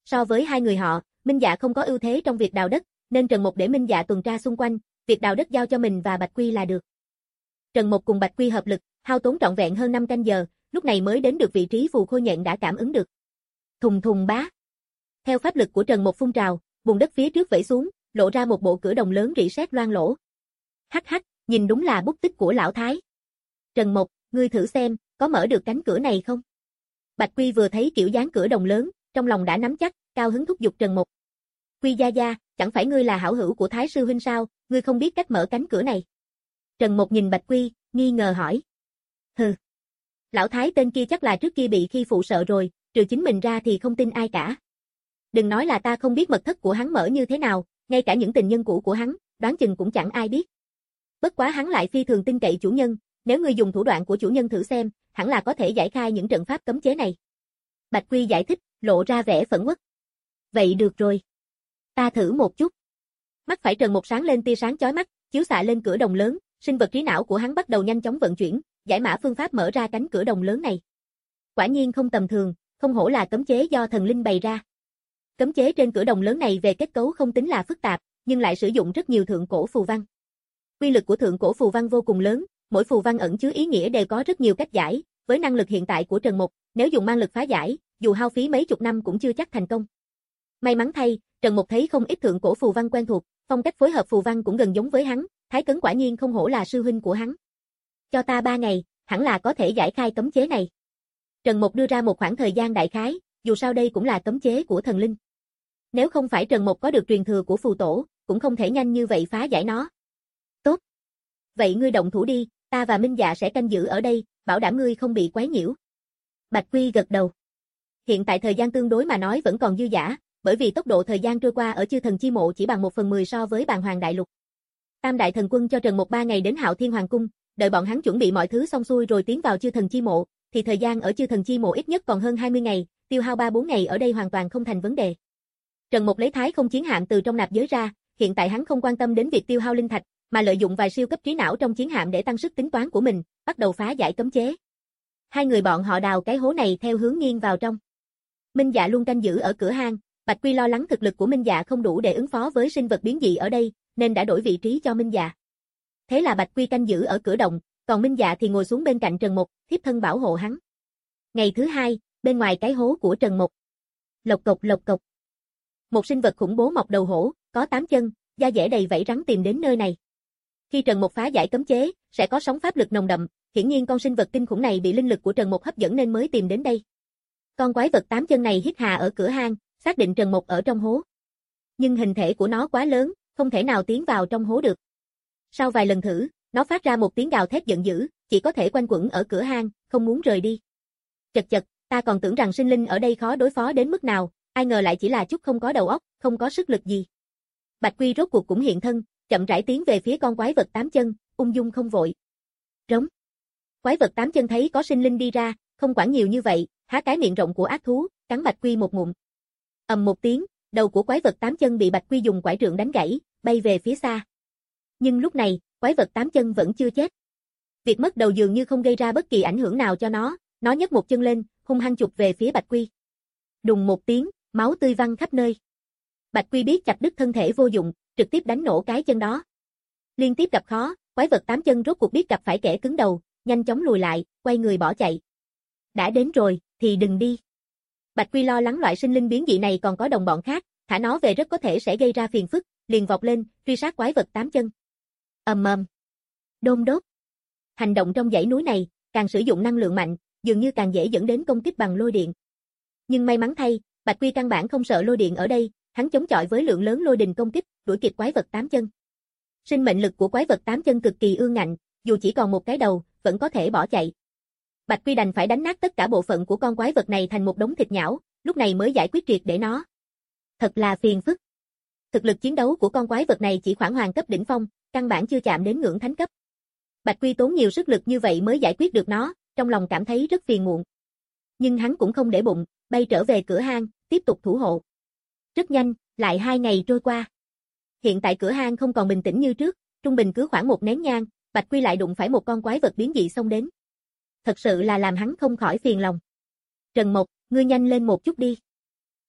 So với hai người họ, Minh Dạ không có ưu thế trong việc đào đất, nên Trần Mục để Minh Dạ tuần tra xung quanh, việc đào đất giao cho mình và Bạch Quy là được. Trần Mục cùng Bạch Quy hợp lực, hao tốn trọn vẹn hơn năm canh giờ, lúc này mới đến được vị trí phù khô nhện đã cảm ứng được. Thùng thùng bá. Theo pháp lực của Trần Mục phun trào, bùn đất phía trước vẩy xuống, lộ ra một bộ cửa đồng lớn rỉ sét loang lổ. Hắc hắc, nhìn đúng là bút tích của lão Thái. Trần Mục, ngươi thử xem, có mở được cánh cửa này không? Bạch Quy vừa thấy kiểu dáng cửa đồng lớn, trong lòng đã nắm chắc, cao hứng thúc giục Trần Mục. Quy gia gia, chẳng phải ngươi là hảo hữu của Thái sư huynh sao, ngươi không biết cách mở cánh cửa này? Trần Mục nhìn Bạch Quy, nghi ngờ hỏi. Hừ. Lão Thái tên kia chắc là trước kia bị khi phụ sợ rồi, trừ chính mình ra thì không tin ai cả. Đừng nói là ta không biết mật thất của hắn mở như thế nào, ngay cả những tình nhân cũ của hắn, đoán chừng cũng chẳng ai biết. Bất quá hắn lại phi thường tin cậy chủ nhân, nếu ngươi dùng thủ đoạn của chủ nhân thử xem, hẳn là có thể giải khai những trận pháp cấm chế này. Bạch Quy giải thích, lộ ra vẻ phẫn uất. Vậy được rồi. Ta thử một chút. Mắt phải Trần Mục sáng lên tia sáng chói mắt, chiếu xạ lên cửa đồng lớn, sinh vật trí não của hắn bắt đầu nhanh chóng vận chuyển, giải mã phương pháp mở ra cánh cửa đồng lớn này. Quả nhiên không tầm thường, không hổ là cấm chế do thần linh bày ra. Cấm chế trên cửa đồng lớn này về kết cấu không tính là phức tạp, nhưng lại sử dụng rất nhiều thượng cổ phù văn. Uy lực của thượng cổ phù văn vô cùng lớn, mỗi phù văn ẩn chứa ý nghĩa đều có rất nhiều cách giải, với năng lực hiện tại của Trần Mục, nếu dùng mang lực phá giải, dù hao phí mấy chục năm cũng chưa chắc thành công. May mắn thay, Trần Mục thấy không ít thượng cổ phù văn quen thuộc, phong cách phối hợp phù văn cũng gần giống với hắn, Thái Cấn quả nhiên không hổ là sư huynh của hắn. Cho ta ba ngày, hẳn là có thể giải khai cấm chế này. Trần Mục đưa ra một khoảng thời gian đại khái, dù sao đây cũng là cấm chế của thần linh. Nếu không phải Trần Mục có được truyền thừa của phù tổ, cũng không thể nhanh như vậy phá giải nó. Tốt. Vậy ngươi động thủ đi, ta và Minh Dạ sẽ canh giữ ở đây, bảo đảm ngươi không bị quấy nhiễu. Bạch Quy gật đầu. Hiện tại thời gian tương đối mà nói vẫn còn dư dả, bởi vì tốc độ thời gian trôi qua ở Chư Thần Chi Mộ chỉ bằng một phần mười so với Bàn Hoàng Đại Lục. Tam Đại Thần Quân cho Trần Mục ba ngày đến Hạo Thiên Hoàng Cung, đợi bọn hắn chuẩn bị mọi thứ xong xuôi rồi tiến vào Chư Thần Chi Mộ, thì thời gian ở Chư Thần Chi Mộ ít nhất còn hơn hai mươi ngày, tiêu hao ba bốn ngày ở đây hoàn toàn không thành vấn đề. Trần Mục lấy Thái Không chiến hạm từ trong nạp giới ra, hiện tại hắn không quan tâm đến việc tiêu hao linh thạch, mà lợi dụng vài siêu cấp trí não trong chiến hạm để tăng sức tính toán của mình, bắt đầu phá giải cấm chế. Hai người bọn họ đào cái hố này theo hướng nghiêng vào trong. Minh Dạ luôn canh giữ ở cửa hang, Bạch Quy lo lắng thực lực của Minh Dạ không đủ để ứng phó với sinh vật biến dị ở đây, nên đã đổi vị trí cho Minh Dạ. Thế là Bạch Quy canh giữ ở cửa động, còn Minh Dạ thì ngồi xuống bên cạnh Trần Mục, thiếp thân bảo hộ hắn. Ngày thứ hai, bên ngoài cái hố của Trần Mục. Lộc cộc lộc cộc. Một sinh vật khủng bố mọc đầu hổ, có tám chân, da dẻ đầy vảy rắn tìm đến nơi này. Khi Trần Mục phá giải cấm chế, sẽ có sóng pháp lực nồng đậm, hiển nhiên con sinh vật kinh khủng này bị linh lực của Trần Mục hấp dẫn nên mới tìm đến đây. Con quái vật tám chân này hít hà ở cửa hang, xác định Trần Mục ở trong hố. Nhưng hình thể của nó quá lớn, không thể nào tiến vào trong hố được. Sau vài lần thử, nó phát ra một tiếng gào thét giận dữ, chỉ có thể quanh quẩn ở cửa hang, không muốn rời đi. Chật chật, ta còn tưởng rằng sinh linh ở đây khó đối phó đến mức nào, ai ngờ lại chỉ là chút không có đầu óc, không có sức lực gì. Bạch Quy rốt cuộc cũng hiện thân, chậm rãi tiến về phía con quái vật tám chân, ung dung không vội. Rống. Quái vật tám chân thấy có sinh linh đi ra, không quản nhiều như vậy, há cái miệng rộng của ác thú, cắn Bạch Quy một ngụm. Ầm một tiếng, đầu của quái vật tám chân bị Bạch Quy dùng quải trượng đánh gãy, bay về phía xa. Nhưng lúc này, quái vật tám chân vẫn chưa chết. Việc mất đầu dường như không gây ra bất kỳ ảnh hưởng nào cho nó, nó nhấc một chân lên, hung hăng chụp về phía Bạch Quy. Đùng một tiếng, máu tươi văng khắp nơi. Bạch Quy biết chặt đứt thân thể vô dụng, trực tiếp đánh nổ cái chân đó. Liên tiếp gặp khó, quái vật tám chân rốt cuộc biết gặp phải kẻ cứng đầu, nhanh chóng lùi lại, quay người bỏ chạy. Đã đến rồi, thì đừng đi. Bạch Quy lo lắng loại sinh linh biến dị này còn có đồng bọn khác, thả nó về rất có thể sẽ gây ra phiền phức, liền vọt lên, truy sát quái vật tám chân. Ầm ầm. Đôn đốt. Hành động trong dãy núi này, càng sử dụng năng lượng mạnh, dường như càng dễ dẫn đến công kích bằng lôi điện. Nhưng may mắn thay, Bạch Quy căn bản không sợ lôi điện ở đây, hắn chống chọi với lượng lớn lôi đình công kích, đuổi kịp quái vật tám chân. Sinh mệnh lực của quái vật tám chân cực kỳ ương ngạnh, dù chỉ còn một cái đầu, vẫn có thể bỏ chạy. Bạch Quy đành phải đánh nát tất cả bộ phận của con quái vật này thành một đống thịt nhão, lúc này mới giải quyết triệt để nó. Thật là phiền phức. Thực lực chiến đấu của con quái vật này chỉ khoảng hoàng cấp đỉnh phong, căn bản chưa chạm đến ngưỡng thánh cấp. Bạch Quy tốn nhiều sức lực như vậy mới giải quyết được nó, trong lòng cảm thấy rất phiền muộn. Nhưng hắn cũng không để bụng, bay trở về cửa hang, tiếp tục thủ hộ. Rất nhanh, lại hai ngày trôi qua. Hiện tại cửa hang không còn bình tĩnh như trước, trung bình cứ khoảng một nén nhang, Bạch Quy lại đụng phải một con quái vật biến dị xông đến. Thật sự là làm hắn không khỏi phiền lòng. Trần Mộc, ngươi nhanh lên một chút đi.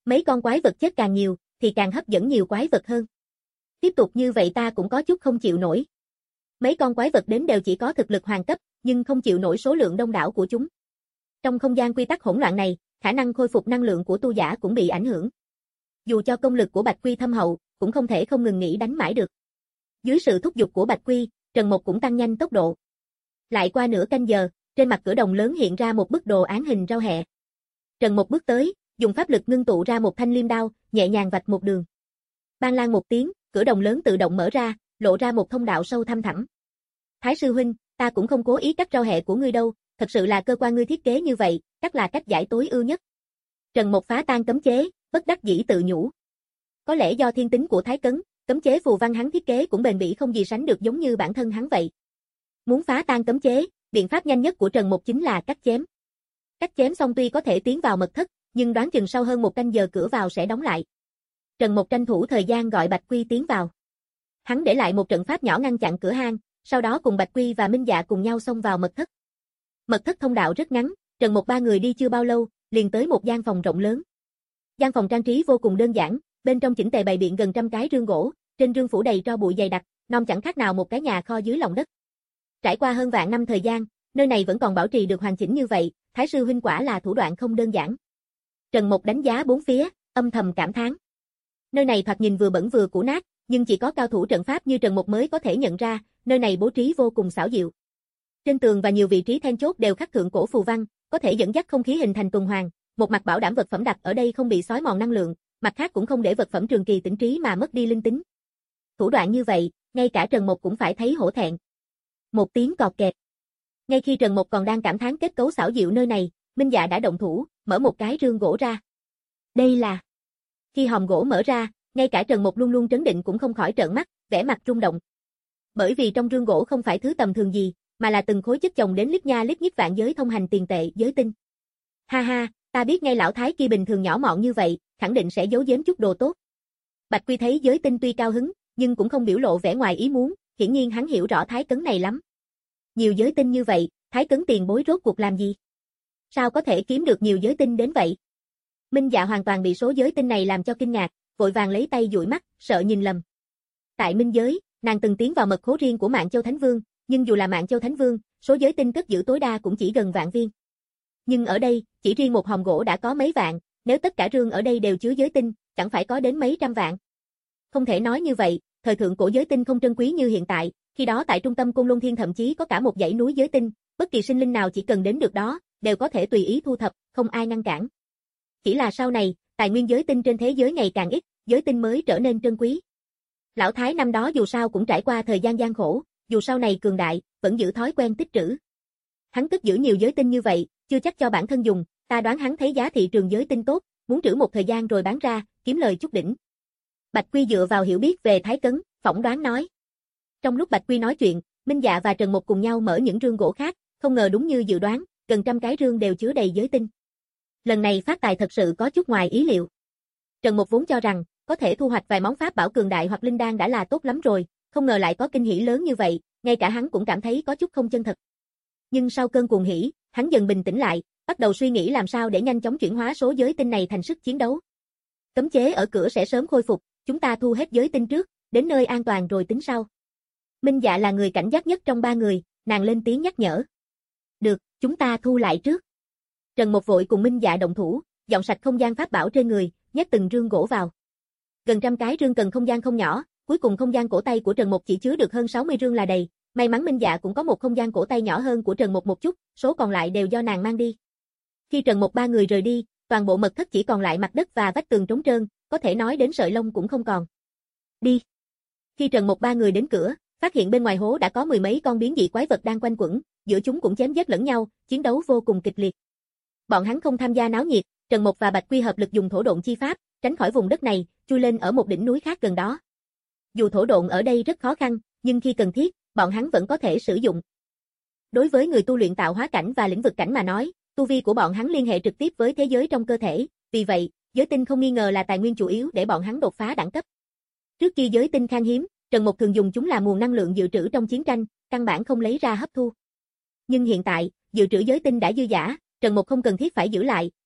Mấy con quái vật chết càng nhiều, thì càng hấp dẫn nhiều quái vật hơn. Tiếp tục như vậy ta cũng có chút không chịu nổi. Mấy con quái vật đến đều chỉ có thực lực hoàng cấp, nhưng không chịu nổi số lượng đông đảo của chúng. Trong không gian quy tắc hỗn loạn này, khả năng khôi phục năng lượng của tu giả cũng bị ảnh hưởng. Dù cho công lực của Bạch Quy thâm hậu, cũng không thể không ngừng nghỉ đánh mãi được. Dưới sự thúc giục của Bạch Quy, Trần Mộc cũng tăng nhanh tốc độ. Lại qua nửa canh giờ, trên mặt cửa đồng lớn hiện ra một bức đồ án hình rau hẹ. Trần Mộc bước tới, dùng pháp lực ngưng tụ ra một thanh liêm đao, nhẹ nhàng vạch một đường. Bang lang một tiếng, cửa đồng lớn tự động mở ra, lộ ra một thông đạo sâu thăm thẳm. Thái sư huynh, ta cũng không cố ý cắt rau hẹ của ngươi đâu, thật sự là cơ quan ngươi thiết kế như vậy, cắt là cách giải tối ưu nhất. Trần Mộc phá tan cấm chế, bất đắc dĩ tự nhủ. Có lẽ do thiên tính của Thái Cấn, cấm chế phù văn hắn thiết kế cũng bền bỉ không gì sánh được giống như bản thân hắn vậy. Muốn phá tan cấm chế, biện pháp nhanh nhất của Trần Mộc chính là cắt chém. Cắt chém xong tuy có thể tiến vào mật thất, nhưng đoán chừng sau hơn một canh giờ cửa vào sẽ đóng lại. Trần Mộc tranh thủ thời gian gọi Bạch Quy tiến vào. Hắn để lại một trận pháp nhỏ ngăn chặn cửa hang, sau đó cùng Bạch Quy và Minh Dạ cùng nhau xông vào mật thất. Mật thất thông đạo rất ngắn, Trần Mộc ba người đi chưa bao lâu, liền tới một gian phòng rộng lớn. Gian phòng trang trí vô cùng đơn giản, bên trong chỉnh tề bày biện gần trăm cái rương gỗ, trên rương phủ đầy tro bụi dày đặc, non chẳng khác nào một cái nhà kho dưới lòng đất. Trải qua hơn vạn năm thời gian, nơi này vẫn còn bảo trì được hoàn chỉnh như vậy, Thái sư huynh quả là thủ đoạn không đơn giản. Trần Mộc đánh giá bốn phía, âm thầm cảm thán. Nơi này thoạt nhìn vừa bẩn vừa cũ nát, nhưng chỉ có cao thủ trận pháp như Trần Mộc mới có thể nhận ra, nơi này bố trí vô cùng xảo diệu. Trên tường và nhiều vị trí then chốt đều khắc thượng cổ phù văn, có thể dẫn dắt không khí hình thành tuần hoàn, một mặt bảo đảm vật phẩm đặt ở đây không bị xói mòn năng lượng, mặt khác cũng không để vật phẩm trường kỳ tĩnh trí mà mất đi linh tính. Thủ đoạn như vậy, ngay cả Trần Mộc cũng phải thấy hổ thẹn. Một tiếng cọt kẹt. Ngay khi Trần Mộc còn đang cảm thán kết cấu xảo diệu nơi này, Minh Dạ đã động thủ, mở một cái rương gỗ ra. Đây là... Khi hòm gỗ mở ra, ngay cả Trần Mộc luôn luôn trấn định cũng không khỏi trợn mắt, vẻ mặt rung động. Bởi vì trong rương gỗ không phải thứ tầm thường gì, mà là từng khối chất chồng đến lít nha lít nhít vạn giới thông hành tiền tệ, giới tinh. Ha ha, ta biết ngay lão thái kia bình thường nhỏ mọn như vậy, khẳng định sẽ giấu giếm chút đồ tốt. Bạch Quy thấy giới tinh tuy cao hứng, nhưng cũng không biểu lộ vẻ ngoài ý muốn, hiển nhiên hắn hiểu rõ Thái Cấn này lắm. Nhiều giới tinh như vậy, Thái Cấn tiền bối rốt cuộc làm gì? Sao có thể kiếm được nhiều giới tinh đến vậy? Minh Dạ hoàn toàn bị số giới tinh này làm cho kinh ngạc, vội vàng lấy tay dụi mắt, sợ nhìn lầm. Tại Minh giới, nàng từng tiến vào mật khố riêng của Mạn Châu Thánh Vương, nhưng dù là Mạn Châu Thánh Vương, số giới tinh cất giữ tối đa cũng chỉ gần vạn viên. Nhưng ở đây, chỉ riêng một hòm gỗ đã có mấy vạn, nếu tất cả rương ở đây đều chứa giới tinh, chẳng phải có đến mấy trăm vạn. Không thể nói như vậy, thời thượng cổ giới tinh không trân quý như hiện tại, khi đó tại trung tâm Côn Lôn Thiên thậm chí có cả một dãy núi giới tinh, bất kỳ sinh linh nào chỉ cần đến được đó, đều có thể tùy ý thu thập, không ai ngăn cản. Chỉ là sau này, tài nguyên giới tinh trên thế giới ngày càng ít, giới tinh mới trở nên trân quý. Lão Thái năm đó dù sao cũng trải qua thời gian gian khổ, dù sau này cường đại, vẫn giữ thói quen tích trữ. Hắn cất giữ nhiều giới tinh như vậy, chưa chắc cho bản thân dùng, ta đoán hắn thấy giá thị trường giới tinh tốt, muốn trữ một thời gian rồi bán ra, kiếm lời chút đỉnh. Bạch Quy dựa vào hiểu biết về Thái Cấn, phỏng đoán nói. Trong lúc Bạch Quy nói chuyện, Minh Dạ và Trần Mộc cùng nhau mở những rương gỗ khác, không ngờ đúng như dự đoán, gần trăm cái rương đều chứa đầy giới tinh. Lần này phát tài thật sự có chút ngoài ý liệu. Trần Mộc vốn cho rằng, có thể thu hoạch vài món pháp bảo cường đại hoặc linh đan đã là tốt lắm rồi, không ngờ lại có kinh hỉ lớn như vậy, ngay cả hắn cũng cảm thấy có chút không chân thật. Nhưng sau cơn cuồng hỉ, hắn dần bình tĩnh lại, bắt đầu suy nghĩ làm sao để nhanh chóng chuyển hóa số giới tinh này thành sức chiến đấu. Cấm chế ở cửa sẽ sớm khôi phục, chúng ta thu hết giới tinh trước, đến nơi an toàn rồi tính sau. Minh Dạ là người cảnh giác nhất trong ba người, nàng lên tiếng nhắc nhở. Được, chúng ta thu lại trước. Trần Mộc vội cùng Minh Dạ động thủ, dọn sạch không gian pháp bảo trên người, nhét từng rương gỗ vào. Gần trăm cái rương cần không gian không nhỏ, cuối cùng không gian cổ tay của Trần Mộc chỉ chứa được hơn sáu mươi rương là đầy. May mắn Minh Dạ cũng có một không gian cổ tay nhỏ hơn của Trần Mộc một chút, số còn lại đều do nàng mang đi. Khi Trần Mộc ba người rời đi, toàn bộ mật thất chỉ còn lại mặt đất và vách tường trống trơn, có thể nói đến sợi lông cũng không còn. Đi. Khi Trần Mộc ba người đến cửa, phát hiện bên ngoài hố đã có mười mấy con biến dị quái vật đang quanh quẩn, giữa chúng cũng chém giết lẫn nhau, chiến đấu vô cùng kịch liệt. Bọn hắn không tham gia náo nhiệt, Trần Mộc và Bạch Quy hợp lực dùng thổ độn chi pháp, tránh khỏi vùng đất này, chui lên ở một đỉnh núi khác gần đó. Dù thổ độn ở đây rất khó khăn, nhưng khi cần thiết, bọn hắn vẫn có thể sử dụng. Đối với người tu luyện tạo hóa cảnh và lĩnh vực cảnh mà nói, tu vi của bọn hắn liên hệ trực tiếp với thế giới trong cơ thể, vì vậy, giới tinh không nghi ngờ là tài nguyên chủ yếu để bọn hắn đột phá đẳng cấp. Trước khi giới tinh khan hiếm, Trần Mộc thường dùng chúng là nguồn năng lượng dự trữ trong chiến tranh, căn bản không lấy ra hấp thu. Nhưng hiện tại, dự trữ giới tinh đã dư dả, Trần Mộc không cần thiết phải giữ lại,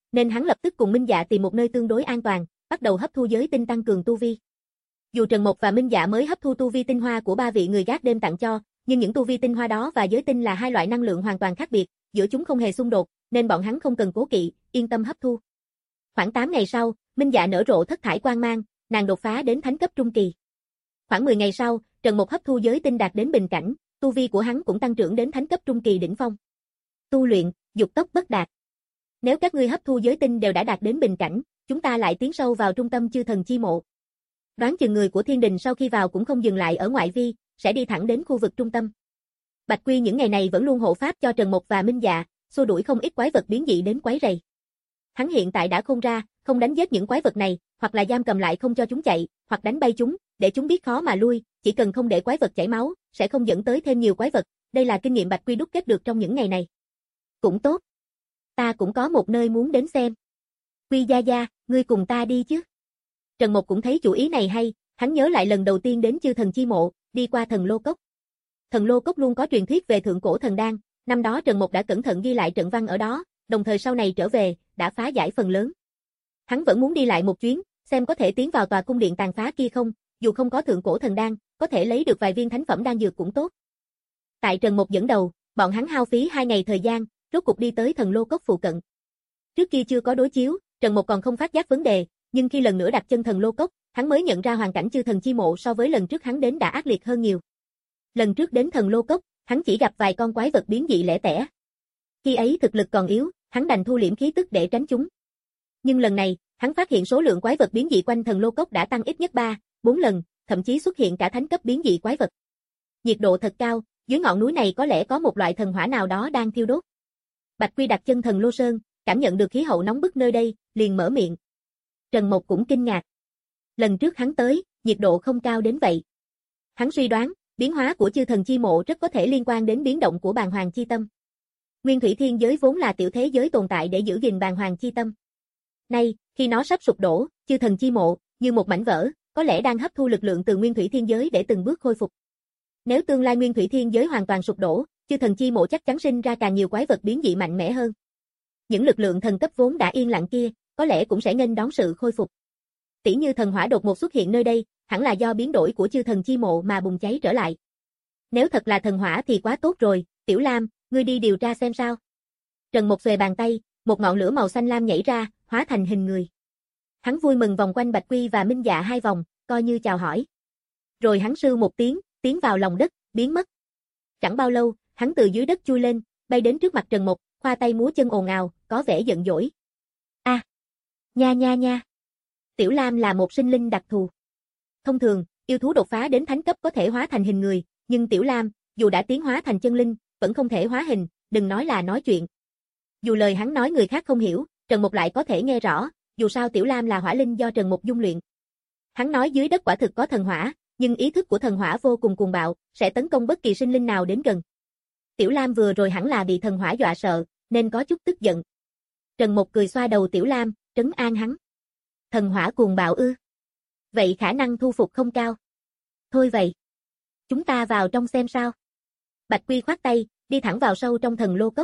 nên hắn lập tức cùng Minh Dạ tìm một nơi tương đối an toàn, bắt đầu hấp thu giới tinh tăng cường tu vi. Dù Trần Mộc và Minh Dạ mới hấp thu tu vi tinh hoa của ba vị người gác đêm tặng cho, nhưng những tu vi tinh hoa đó và giới tinh là hai loại năng lượng hoàn toàn khác biệt, giữa chúng không hề xung đột, nên bọn hắn không cần cố kỵ, yên tâm hấp thu. Khoảng tám ngày sau, Minh Dạ nở rộ thất thải quang mang, nàng đột phá đến thánh cấp trung kỳ. Khoảng mười ngày sau, Trần Mộc hấp thu giới tinh đạt đến bình cảnh, tu vi của hắn cũng tăng trưởng đến thánh cấp trung kỳ đỉnh phong. Tu luyện, dục tốc bất đạt. Nếu các ngươi hấp thu giới tinh đều đã đạt đến bình cảnh, chúng ta lại tiến sâu vào trung tâm chư thần chi mộ. Đoán chừng người của thiên đình sau khi vào cũng không dừng lại ở ngoại vi, sẽ đi thẳng đến khu vực trung tâm. Bạch Quy những ngày này vẫn luôn hộ pháp cho Trần Mộc và Minh Dạ, xua đuổi không ít quái vật biến dị đến quấy rầy. Hắn hiện tại đã khôn ra, không đánh giết những quái vật này, hoặc là giam cầm lại không cho chúng chạy, hoặc đánh bay chúng, để chúng biết khó mà lui, chỉ cần không để quái vật chảy máu, sẽ không dẫn tới thêm nhiều quái vật, đây là kinh nghiệm Bạch Quy đúc kết được trong những ngày này. Cũng tốt. Ta cũng có một nơi muốn đến xem. Quy gia gia, ngươi cùng ta đi chứ? Trần Mộc cũng thấy chủ ý này hay, hắn nhớ lại lần đầu tiên đến chư thần chi mộ, đi qua thần lô cốc. Thần lô cốc luôn có truyền thuyết về thượng cổ thần đan, năm đó Trần Mộc đã cẩn thận ghi lại trận văn ở đó, đồng thời sau này trở về, đã phá giải phần lớn. Hắn vẫn muốn đi lại một chuyến, xem có thể tiến vào tòa cung điện tàn phá kia không, dù không có thượng cổ thần đan, có thể lấy được vài viên thánh phẩm đan dược cũng tốt. Tại Trần Mộc dẫn đầu, bọn hắn hao phí hai ngày thời gian, rốt cục đi tới thần lô cốc phụ cận. Trước kia chưa có đối chiếu, Trần Mộc còn không phát giác vấn đề, nhưng khi lần nữa đặt chân thần lô cốc, hắn mới nhận ra hoàn cảnh chư thần chi mộ so với lần trước hắn đến đã ác liệt hơn nhiều. Lần trước đến thần lô cốc, hắn chỉ gặp vài con quái vật biến dị lẻ tẻ. Khi ấy thực lực còn yếu, hắn đành thu liễm khí tức để tránh chúng. Nhưng lần này, hắn phát hiện số lượng quái vật biến dị quanh thần lô cốc đã tăng ít nhất ba, bốn lần, thậm chí xuất hiện cả thánh cấp biến dị quái vật. Nhiệt độ thật cao, dưới ngọn núi này có lẽ có một loại thần hỏa nào đó đang thiêu đốt. Bạch Quy đặt chân thần lô sơn, cảm nhận được khí hậu nóng bức nơi đây, liền mở miệng. Trần Mộc cũng kinh ngạc. Lần trước hắn tới, nhiệt độ không cao đến vậy. Hắn suy đoán, biến hóa của chư thần chi mộ rất có thể liên quan đến biến động của bàng hoàng chi tâm. Nguyên thủy thiên giới vốn là tiểu thế giới tồn tại để giữ gìn bàng hoàng chi tâm. Nay, khi nó sắp sụp đổ, chư thần chi mộ, như một mảnh vỡ, có lẽ đang hấp thu lực lượng từ nguyên thủy thiên giới để từng bước khôi phục. Nếu tương lai nguyên thủy thiên giới hoàn toàn sụp đổ, chư thần chi mộ chắc chắn sinh ra càng nhiều quái vật biến dị mạnh mẽ hơn. Những lực lượng thần cấp vốn đã yên lặng kia, có lẽ cũng sẽ nghênh đón sự khôi phục. Tỷ như thần hỏa đột ngột xuất hiện nơi đây, hẳn là do biến đổi của chư thần chi mộ mà bùng cháy trở lại. Nếu thật là thần hỏa thì quá tốt rồi, Tiểu Lam, ngươi đi điều tra xem sao. Trần Mộc xuề bàn tay, một ngọn lửa màu xanh lam nhảy ra, hóa thành hình người. Hắn vui mừng vòng quanh Bạch Quy và Minh Dạ hai vòng, coi như chào hỏi. Rồi hắn sưu một tiếng, tiến vào lòng đất, biến mất. Chẳng bao lâu, hắn từ dưới đất chui lên, bay đến trước mặt Trần Mộc, khoa tay múa chân ồn ào, có vẻ giận dỗi. A, à, nha nha nha. Tiểu Lam là một sinh linh đặc thù. Thông thường, yêu thú đột phá đến thánh cấp có thể hóa thành hình người, nhưng Tiểu Lam, dù đã tiến hóa thành chân linh, vẫn không thể hóa hình, đừng nói là nói chuyện. Dù lời hắn nói người khác không hiểu, Trần Mộc lại có thể nghe rõ, dù sao Tiểu Lam là hỏa linh do Trần Mộc dung luyện. Hắn nói dưới đất quả thực có thần hỏa, nhưng ý thức của thần hỏa vô cùng cuồng bạo, sẽ tấn công bất kỳ sinh linh nào đến gần. Tiểu Lam vừa rồi hẳn là bị thần hỏa dọa sợ, nên có chút tức giận. Trần Mộc cười xoa đầu Tiểu Lam, trấn an hắn. Thần hỏa cuồng bạo ư? Vậy khả năng thu phục không cao. Thôi vậy. Chúng ta vào trong xem sao. Bạch Quy khoát tay, đi thẳng vào sâu trong thần lô cốc.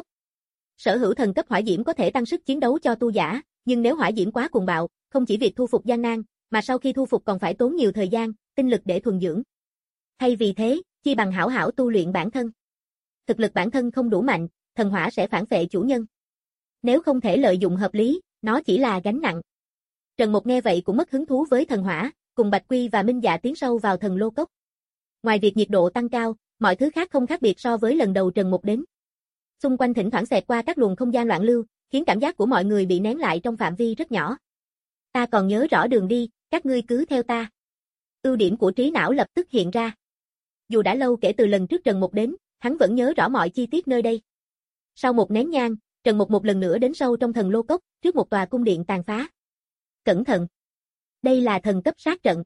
Sở hữu thần cấp hỏa diễm có thể tăng sức chiến đấu cho tu giả, nhưng nếu hỏa diễm quá cuồng bạo, không chỉ việc thu phục gian nan, mà sau khi thu phục còn phải tốn nhiều thời gian, tinh lực để thuần dưỡng. Thay vì thế, chi bằng hảo hảo tu luyện bản thân. Thực lực bản thân không đủ mạnh, thần hỏa sẽ phản phệ chủ nhân. Nếu không thể lợi dụng hợp lý, nó chỉ là gánh nặng. Trần Mộc nghe vậy cũng mất hứng thú với thần hỏa, cùng Bạch Quy và Minh Dạ tiến sâu vào thần lô cốc. Ngoài việc nhiệt độ tăng cao, mọi thứ khác không khác biệt so với lần đầu Trần Mộc đến. Xung quanh thỉnh thoảng xẹt qua các luồng không gian loạn lưu, khiến cảm giác của mọi người bị nén lại trong phạm vi rất nhỏ. Ta còn nhớ rõ đường đi, các ngươi cứ theo ta. Ưu điểm của trí não lập tức hiện ra. Dù đã lâu kể từ lần trước Trần Mộc đến, hắn vẫn nhớ rõ mọi chi tiết nơi đây. Sau một nén nhang, Trần Mộc một lần nữa đến sâu trong thần lô cốc, trước một tòa cung điện tàn phá. Cẩn thận! Đây là thần cấp sát trận.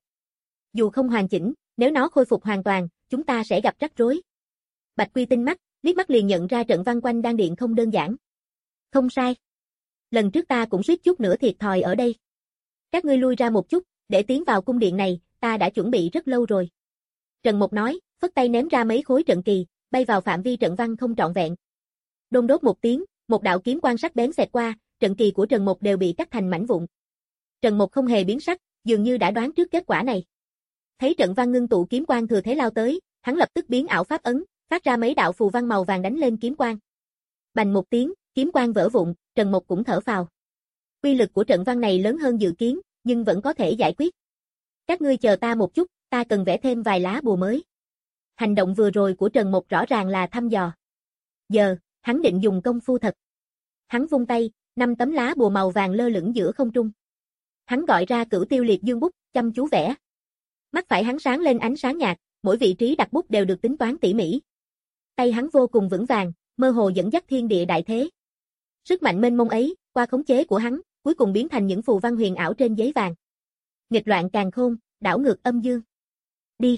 Dù không hoàn chỉnh, nếu nó khôi phục hoàn toàn, chúng ta sẽ gặp rắc rối. Bạch Quy tinh mắt, liếc mắt liền nhận ra trận văn quanh đan điện không đơn giản. Không sai. Lần trước ta cũng suýt chút nữa thiệt thòi ở đây. Các ngươi lui ra một chút, để tiến vào cung điện này, ta đã chuẩn bị rất lâu rồi. Trần Mộc nói, phất tay ném ra mấy khối trận kỳ, bay vào phạm vi trận văn không trọn vẹn. Đôn đốt một tiếng, một đạo kiếm quang sắc bén xẹt qua, trận kỳ của Trần Mục đều bị cắt thành mảnh vụn. Trần Mục không hề biến sắc, dường như đã đoán trước kết quả này. Thấy trận văn ngưng tụ kiếm quang thừa thế lao tới, hắn lập tức biến ảo pháp ấn, phát ra mấy đạo phù văn màu vàng đánh lên kiếm quang. Bành một tiếng, kiếm quang vỡ vụn, Trần Mục cũng thở phào. Uy lực của trận văn này lớn hơn dự kiến, nhưng vẫn có thể giải quyết. Các ngươi chờ ta một chút, ta cần vẽ thêm vài lá bùa mới. Hành động vừa rồi của Trần Mục rõ ràng là thăm dò. Giờ, hắn định dùng công phu thật. Hắn vung tay, năm tấm lá bùa màu vàng lơ lửng giữa không trung. Hắn gọi ra Cửu Tiêu Liệt Dương bút, chăm chú vẽ. Mắt phải hắn sáng lên ánh sáng nhạt, mỗi vị trí đặt bút đều được tính toán tỉ mỉ. Tay hắn vô cùng vững vàng, mơ hồ dẫn dắt thiên địa đại thế. Sức mạnh mênh mông ấy, qua khống chế của hắn, cuối cùng biến thành những phù văn huyền ảo trên giấy vàng. Nghịch loạn càn khôn, đảo ngược âm dương. Đi.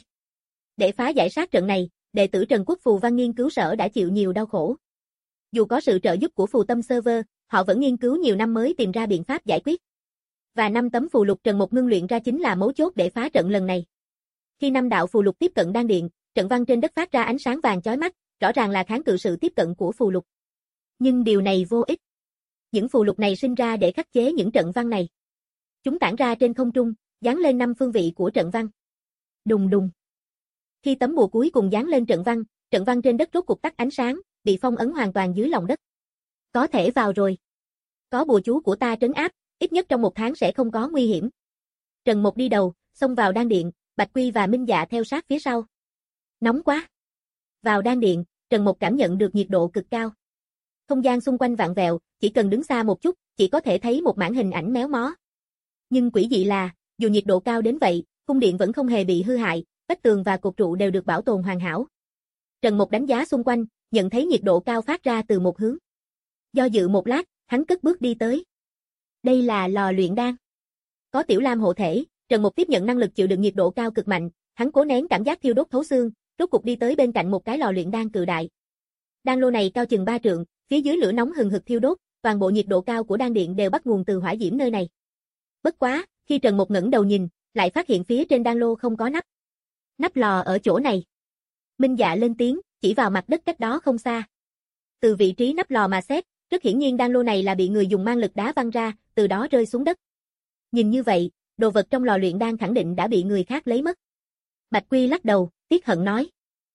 Để phá giải sát trận này, đệ tử Trần Quốc Phù Văn nghiên cứu sở đã chịu nhiều đau khổ. Dù có sự trợ giúp của phù tâm server, họ vẫn nghiên cứu nhiều năm mới tìm ra biện pháp giải quyết. Và năm tấm phù lục Trần Mục ngưng luyện ra chính là mấu chốt để phá trận lần này. Khi năm đạo phù lục tiếp cận đan điện, trận văn trên đất phát ra ánh sáng vàng chói mắt, rõ ràng là kháng cự sự tiếp cận của phù lục. Nhưng điều này vô ích. Những phù lục này sinh ra để khắc chế những trận văn này. Chúng tản ra trên không trung, dán lên năm phương vị của trận văn. Đùng đùng. Khi tấm bùa cuối cùng dán lên trận văn, trận văn trên đất rốt cục tắt ánh sáng, bị phong ấn hoàn toàn dưới lòng đất. Có thể vào rồi. Có bùa chú của ta trấn áp, ít nhất trong một tháng sẽ không có nguy hiểm. Trần Mục đi đầu, xông vào đan điện, Bạch Quy và Minh Dạ theo sát phía sau. Nóng quá. Vào đan điện, Trần Mục cảm nhận được nhiệt độ cực cao. Không gian xung quanh vặn vẹo, chỉ cần đứng xa một chút, chỉ có thể thấy một mảng hình ảnh méo mó. Nhưng quỷ dị là, dù nhiệt độ cao đến vậy, cung điện vẫn không hề bị hư hại, vách tường và cột trụ đều được bảo tồn hoàn hảo. Trần Mục đánh giá xung quanh, nhận thấy nhiệt độ cao phát ra từ một hướng. Do dự một lát, hắn cất bước đi tới. Đây là lò luyện đan. Có Tiểu Lam hộ thể, Trần Mục tiếp nhận năng lực chịu đựng nhiệt độ cao cực mạnh, hắn cố nén cảm giác thiêu đốt thấu xương, rốt cục đi tới bên cạnh một cái lò luyện đan cự đại. Đan lô này cao chừng ba trượng, phía dưới lửa nóng hừng hực thiêu đốt, toàn bộ nhiệt độ cao của đan điện đều bắt nguồn từ hỏa diễm nơi này. Bất quá, khi Trần Mục ngẩng đầu nhìn, lại phát hiện phía trên đan lô không có nắp. Nắp lò ở chỗ này. Minh Dạ lên tiếng, chỉ vào mặt đất cách đó không xa. Từ vị trí nắp lò mà xét, rất hiển nhiên đan lô này là bị người dùng mang lực đá văng ra, từ đó rơi xuống đất. Nhìn như vậy, đồ vật trong lò luyện đan khẳng định đã bị người khác lấy mất. Bạch Quy lắc đầu, tiếc hận nói.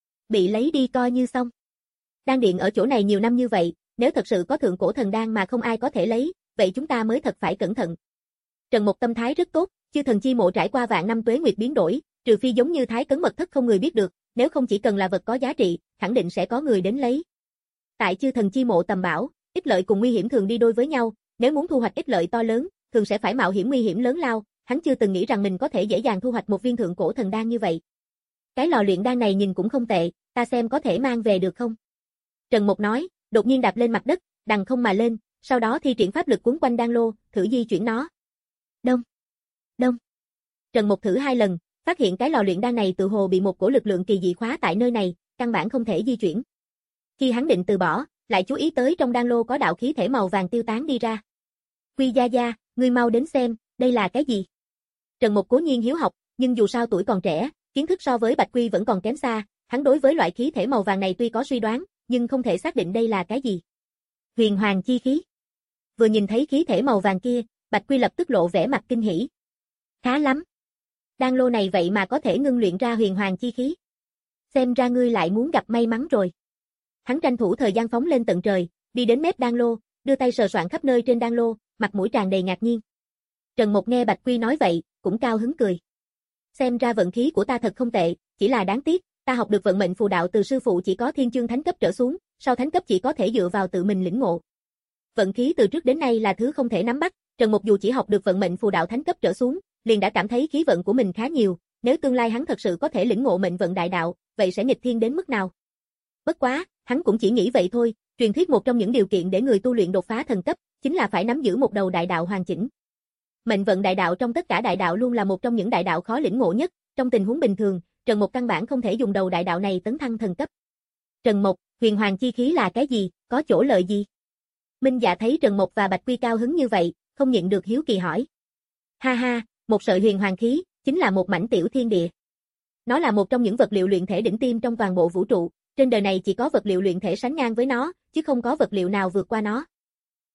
Bị lấy đi coi như xong. Đan điện ở chỗ này nhiều năm như vậy, nếu thật sự có thượng cổ thần đan mà không ai có thể lấy, vậy chúng ta mới thật phải cẩn thận. Trần Mục tâm thái rất tốt, chư thần chi mộ trải qua vạn năm tuế nguyệt biến đổi, trừ phi giống như Thái Cấn Mật Thất không người biết được, nếu không chỉ cần là vật có giá trị, khẳng định sẽ có người đến lấy. Tại chư thần chi mộ tầm bảo, ích lợi cùng nguy hiểm thường đi đôi với nhau, nếu muốn thu hoạch ích lợi to lớn, thường sẽ phải mạo hiểm nguy hiểm lớn lao, hắn chưa từng nghĩ rằng mình có thể dễ dàng thu hoạch một viên thượng cổ thần đan như vậy. Cái lò luyện đan này nhìn cũng không tệ, ta xem có thể mang về được không? Trần Mục nói, đột nhiên đạp lên mặt đất, đằng không mà lên, sau đó thi triển pháp lực cuốn quanh đan lô, thử di chuyển nó. Đông, đông. Trần Mục thử hai lần, phát hiện cái lò luyện đan này tự hồ bị một cổ lực lượng kỳ dị khóa tại nơi này, căn bản không thể di chuyển. Khi hắn định từ bỏ, lại chú ý tới trong đan lô có đạo khí thể màu vàng tiêu tán đi ra. Quy Gia Gia, ngươi mau đến xem, đây là cái gì? Trần Mục cố nhiên hiếu học, nhưng dù sao tuổi còn trẻ, kiến thức so với Bạch Quy vẫn còn kém xa, hắn đối với loại khí thể màu vàng này tuy có suy đoán, nhưng không thể xác định đây là cái gì. Huyền Hoàng chi khí. Vừa nhìn thấy khí thể màu vàng kia, Bạch Quy lập tức lộ vẻ mặt kinh hỉ. Khá lắm. Đan lô này vậy mà có thể ngưng luyện ra huyền hoàng chi khí. Xem ra ngươi lại muốn gặp may mắn rồi. Hắn tranh thủ thời gian phóng lên tận trời, đi đến mép đan lô, đưa tay sờ soạn khắp nơi trên đan lô, mặt mũi tràn đầy ngạc nhiên. Trần Mục nghe Bạch Quy nói vậy, cũng cao hứng cười. Xem ra vận khí của ta thật không tệ, chỉ là đáng tiếc, ta học được vận mệnh phù đạo từ sư phụ chỉ có thiên chương thánh cấp trở xuống, sau thánh cấp chỉ có thể dựa vào tự mình lĩnh ngộ. Vận khí từ trước đến nay là thứ không thể nắm bắt, Trần Mục dù chỉ học được vận mệnh phù đạo thánh cấp trở xuống, liền đã cảm thấy khí vận của mình khá nhiều, nếu tương lai hắn thật sự có thể lĩnh ngộ mệnh vận đại đạo, vậy sẽ nghịch thiên đến mức nào? Bất quá, hắn cũng chỉ nghĩ vậy thôi, truyền thuyết một trong những điều kiện để người tu luyện đột phá thần cấp, chính là phải nắm giữ một đầu đại đạo hoàn chỉnh. Mệnh vận đại đạo trong tất cả đại đạo luôn là một trong những đại đạo khó lĩnh ngộ nhất, trong tình huống bình thường, Trần Mục căn bản không thể dùng đầu đại đạo này tấn thăng thần cấp. Trần Mục, huyền hoàng chi khí là cái gì, có chỗ lợi gì? Minh Dạ thấy Trần Mục và Bạch Quy cao hứng như vậy, không nhịn được hiếu kỳ hỏi. Ha ha, một sợi huyền hoàng khí, chính là một mảnh tiểu thiên địa. Nó là một trong những vật liệu luyện thể đỉnh tiêm trong toàn bộ vũ trụ, trên đời này chỉ có vật liệu luyện thể sánh ngang với nó, chứ không có vật liệu nào vượt qua nó.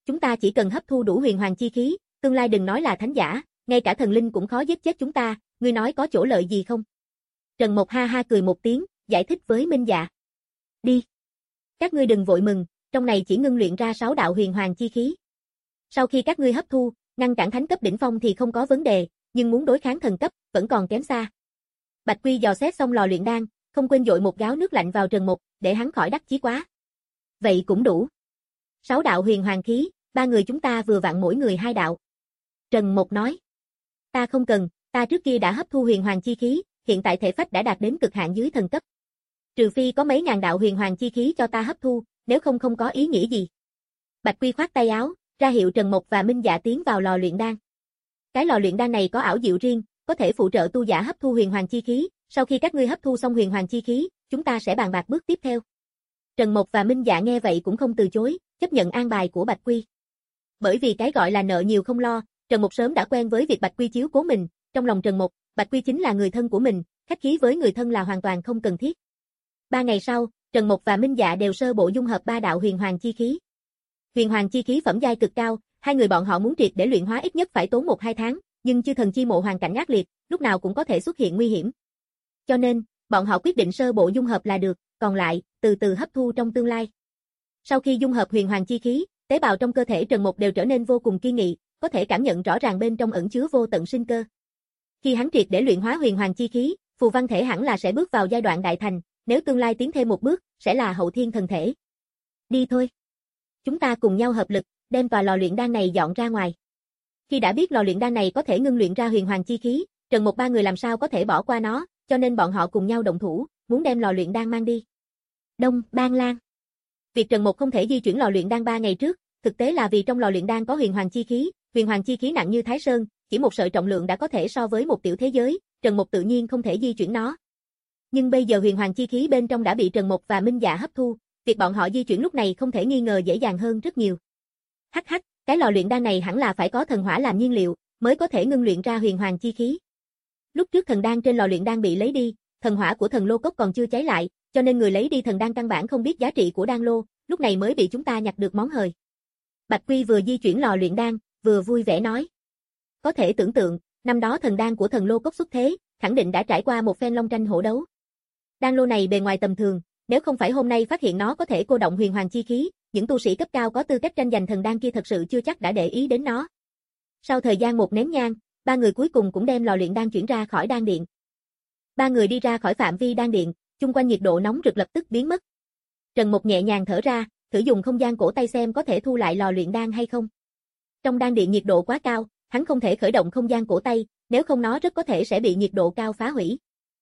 Chúng ta chỉ cần hấp thu đủ huyền hoàng chi khí, tương lai đừng nói là thánh giả, ngay cả thần linh cũng khó giết chết chúng ta, ngươi nói có chỗ lợi gì không? Trần Mộc ha ha cười một tiếng, giải thích với Minh Dạ. Đi. Các ngươi đừng vội mừng, trong này chỉ ngưng luyện ra sáu đạo huyền hoàng chi khí. Sau khi các ngươi hấp thu, ngăn cản thánh cấp đỉnh phong thì không có vấn đề, nhưng muốn đối kháng thần cấp, vẫn còn kém xa. Bạch Quy dò xét xong lò luyện đan, không quên dội một gáo nước lạnh vào Trần Mộc, để hắn khỏi đắc chí quá. Vậy cũng đủ. Sáu đạo huyền hoàng khí, ba người chúng ta vừa vặn mỗi người hai đạo. Trần Mộc nói. Ta không cần, ta trước kia đã hấp thu huyền hoàng chi khí, hiện tại thể phách đã đạt đến cực hạn dưới thần cấp. Trừ phi có mấy ngàn đạo huyền hoàng chi khí cho ta hấp thu, nếu không không có ý nghĩa gì. Bạch Quy khoát tay áo, ra hiệu Trần Mộc và Minh Dạ tiến vào lò luyện đan. Cái lò luyện đan này có ảo diệu riêng, có thể phụ trợ tu giả hấp thu huyền hoàng chi khí, sau khi các ngươi hấp thu xong huyền hoàng chi khí, chúng ta sẽ bàn bạc bước tiếp theo. Trần Mộc và Minh Dạ nghe vậy cũng không từ chối, chấp nhận an bài của Bạch Quy. Bởi vì cái gọi là nợ nhiều không lo, Trần Mộc sớm đã quen với việc Bạch Quy chiếu cố mình, trong lòng Trần Mộc, Bạch Quy chính là người thân của mình, khách khí với người thân là hoàn toàn không cần thiết. Ba ngày sau, Trần Mộc và Minh Dạ đều sơ bộ dung hợp ba đạo huyền hoàng chi khí. Huyền hoàng chi khí phẩm giai cực cao, hai người bọn họ muốn triệt để luyện hóa ít nhất phải tốn một hai tháng, nhưng chư thần chi mộ hoàn cảnh ác liệt, lúc nào cũng có thể xuất hiện nguy hiểm. Cho nên, bọn họ quyết định sơ bộ dung hợp là được, còn lại, từ từ hấp thu trong tương lai. Sau khi dung hợp huyền hoàng chi khí, tế bào trong cơ thể Trần Mộc đều trở nên vô cùng kiên nghị, có thể cảm nhận rõ ràng bên trong ẩn chứa vô tận sinh cơ. Khi hắn triệt để luyện hóa huyền hoàng chi khí, phù văn thể hẳn là sẽ bước vào giai đoạn đại thành, nếu tương lai tiến thêm một bước, sẽ là hậu thiên thần thể. Đi thôi. Chúng ta cùng nhau hợp lực, đem tòa lò luyện đan này dọn ra ngoài. Khi đã biết lò luyện đan này có thể ngưng luyện ra huyền hoàng chi khí, Trần Mộc ba người làm sao có thể bỏ qua nó, cho nên bọn họ cùng nhau động thủ, muốn đem lò luyện đan mang đi. Đông Ban Lan. Việc Trần Mộc không thể di chuyển lò luyện đan ba ngày trước, thực tế là vì trong lò luyện đan có huyền hoàng chi khí, huyền hoàng chi khí nặng như Thái Sơn, chỉ một sợi trọng lượng đã có thể so với một tiểu thế giới, Trần Mộc tự nhiên không thể di chuyển nó. Nhưng bây giờ huyền hoàng chi khí bên trong đã bị Trần Mộc và Minh Dạ hấp thu, việc bọn họ di chuyển lúc này không thể nghi ngờ dễ dàng hơn rất nhiều. Hắc hắc, cái lò luyện đan này hẳn là phải có thần hỏa làm nhiên liệu, mới có thể ngưng luyện ra huyền hoàng chi khí. Lúc trước thần đan trên lò luyện đan bị lấy đi, thần hỏa của thần lô cốc còn chưa cháy lại, cho nên người lấy đi thần đan căn bản không biết giá trị của đan lô, lúc này mới bị chúng ta nhặt được món hời. Bạch Quy vừa di chuyển lò luyện đan, vừa vui vẻ nói. Có thể tưởng tượng, năm đó thần đan của thần lô cốc xuất thế, khẳng định đã trải qua một phen long tranh hổ đấu. Đan lô này bề ngoài tầm thường, nếu không phải hôm nay phát hiện nó có thể cô động huyền hoàng chi khí, những tu sĩ cấp cao có tư cách tranh giành thần đan kia thật sự chưa chắc đã để ý đến nó. Sau thời gian một nén nhang, ba người cuối cùng cũng đem lò luyện đan chuyển ra khỏi đan điện. Ba người đi ra khỏi phạm vi đan điện, chung quanh nhiệt độ nóng rực lập tức biến mất. Trần Mộc nhẹ nhàng thở ra, thử dùng không gian cổ tay xem có thể thu lại lò luyện đan hay không. Trong đan điện nhiệt độ quá cao, hắn không thể khởi động không gian cổ tay, nếu không nó rất có thể sẽ bị nhiệt độ cao phá hủy.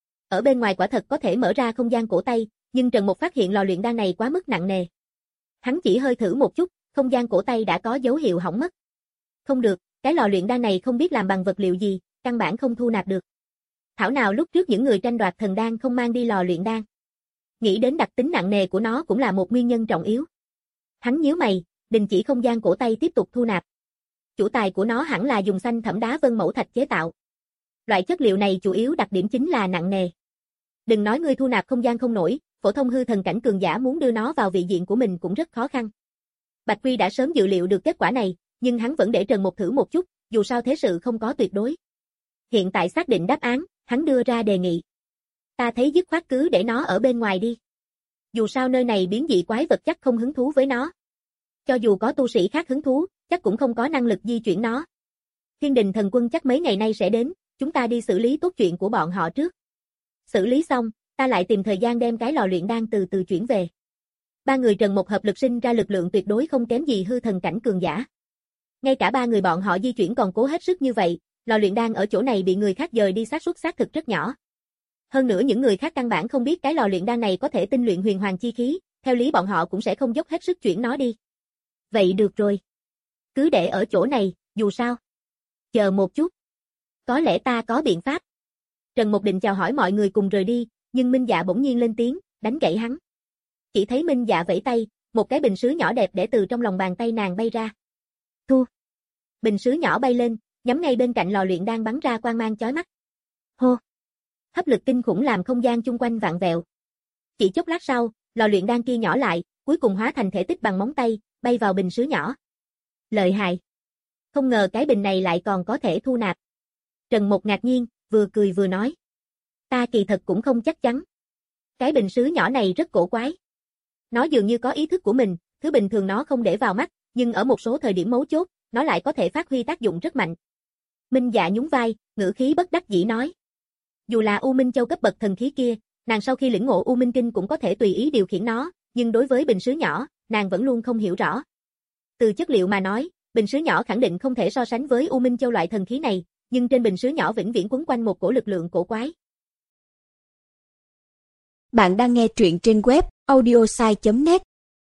Ở bên ngoài quả thật có thể mở ra không gian cổ tay, nhưng Trần Mộc phát hiện lò luyện đan này quá mức nặng nề. Hắn chỉ hơi thử một chút, không gian cổ tay đã có dấu hiệu hỏng mất. Không được, cái lò luyện đan này không biết làm bằng vật liệu gì, căn bản không thu nạp được. Thảo nào lúc trước những người tranh đoạt thần đan không mang đi lò luyện đan. Nghĩ đến đặc tính nặng nề của nó cũng là một nguyên nhân trọng yếu. Hắn nhíu mày, đình chỉ không gian cổ tay tiếp tục thu nạp. Chủ tài của nó hẳn là dùng xanh thẫm đá vân mẫu thạch chế tạo. Loại chất liệu này chủ yếu đặc điểm chính là nặng nề. Đừng nói ngươi thu nạp không gian không nổi, phổ thông hư thần cảnh cường giả muốn đưa nó vào vị diện của mình cũng rất khó khăn. Bạch Quy đã sớm dự liệu được kết quả này, nhưng hắn vẫn để Trần Mộc thử một chút, dù sao thế sự không có tuyệt đối. Hiện tại xác định đáp án, hắn đưa ra đề nghị. Ta thấy dứt khoát cứ để nó ở bên ngoài đi. Dù sao nơi này biến dị quái vật chắc không hứng thú với nó. Cho dù có tu sĩ khác hứng thú, chắc cũng không có năng lực di chuyển nó. Thiên đình thần quân chắc mấy ngày nay sẽ đến, chúng ta đi xử lý tốt chuyện của bọn họ trước. Xử lý xong, ta lại tìm thời gian đem cái lò luyện đan từ từ chuyển về. Ba người Trần Mộc hợp lực sinh ra lực lượng tuyệt đối không kém gì hư thần cảnh cường giả. Ngay cả ba người bọn họ di chuyển còn cố hết sức như vậy, lò luyện đan ở chỗ này bị người khác dời đi xác suất xác thực rất nhỏ. Hơn nữa những người khác căn bản không biết cái lò luyện đan này có thể tinh luyện huyền hoàng chi khí, theo lý bọn họ cũng sẽ không dốc hết sức chuyển nó đi. Vậy được rồi. Cứ để ở chỗ này, dù sao. Chờ một chút. Có lẽ ta có biện pháp. Trần Mộc định chào hỏi mọi người cùng rời đi, nhưng Minh Dạ bỗng nhiên lên tiếng, đánh gãy hắn. Chỉ thấy Minh Dạ vẫy tay, một cái bình sứ nhỏ đẹp để từ trong lòng bàn tay nàng bay ra. Thu. Bình sứ nhỏ bay lên, nhắm ngay bên cạnh lò luyện đan bắn ra quang mang chói mắt. Hô. Hấp lực kinh khủng làm không gian chung quanh vạn vẹo. Chỉ chốc lát sau, lò luyện đan kia nhỏ lại, cuối cùng hóa thành thể tích bằng móng tay, bay vào bình sứ nhỏ. Lợi hại. Không ngờ cái bình này lại còn có thể thu nạp. Trần Mục ngạc nhiên, vừa cười vừa nói. Ta kỳ thật cũng không chắc chắn. Cái bình sứ nhỏ này rất cổ quái. Nó dường như có ý thức của mình, thứ bình thường nó không để vào mắt, nhưng ở một số thời điểm mấu chốt, nó lại có thể phát huy tác dụng rất mạnh. Minh Dạ nhún vai, ngữ khí bất đắc dĩ nói. Dù là U Minh Châu cấp bậc thần khí kia, nàng sau khi lĩnh ngộ U Minh Kinh cũng có thể tùy ý điều khiển nó, nhưng đối với bình sứ nhỏ, nàng vẫn luôn không hiểu rõ. Từ chất liệu mà nói, bình sứ nhỏ khẳng định không thể so sánh với U Minh Châu loại thần khí này, nhưng trên bình sứ nhỏ vĩnh viễn quấn quanh một cổ lực lượng cổ quái. Bạn đang nghe truyện trên web audiosai chấm net.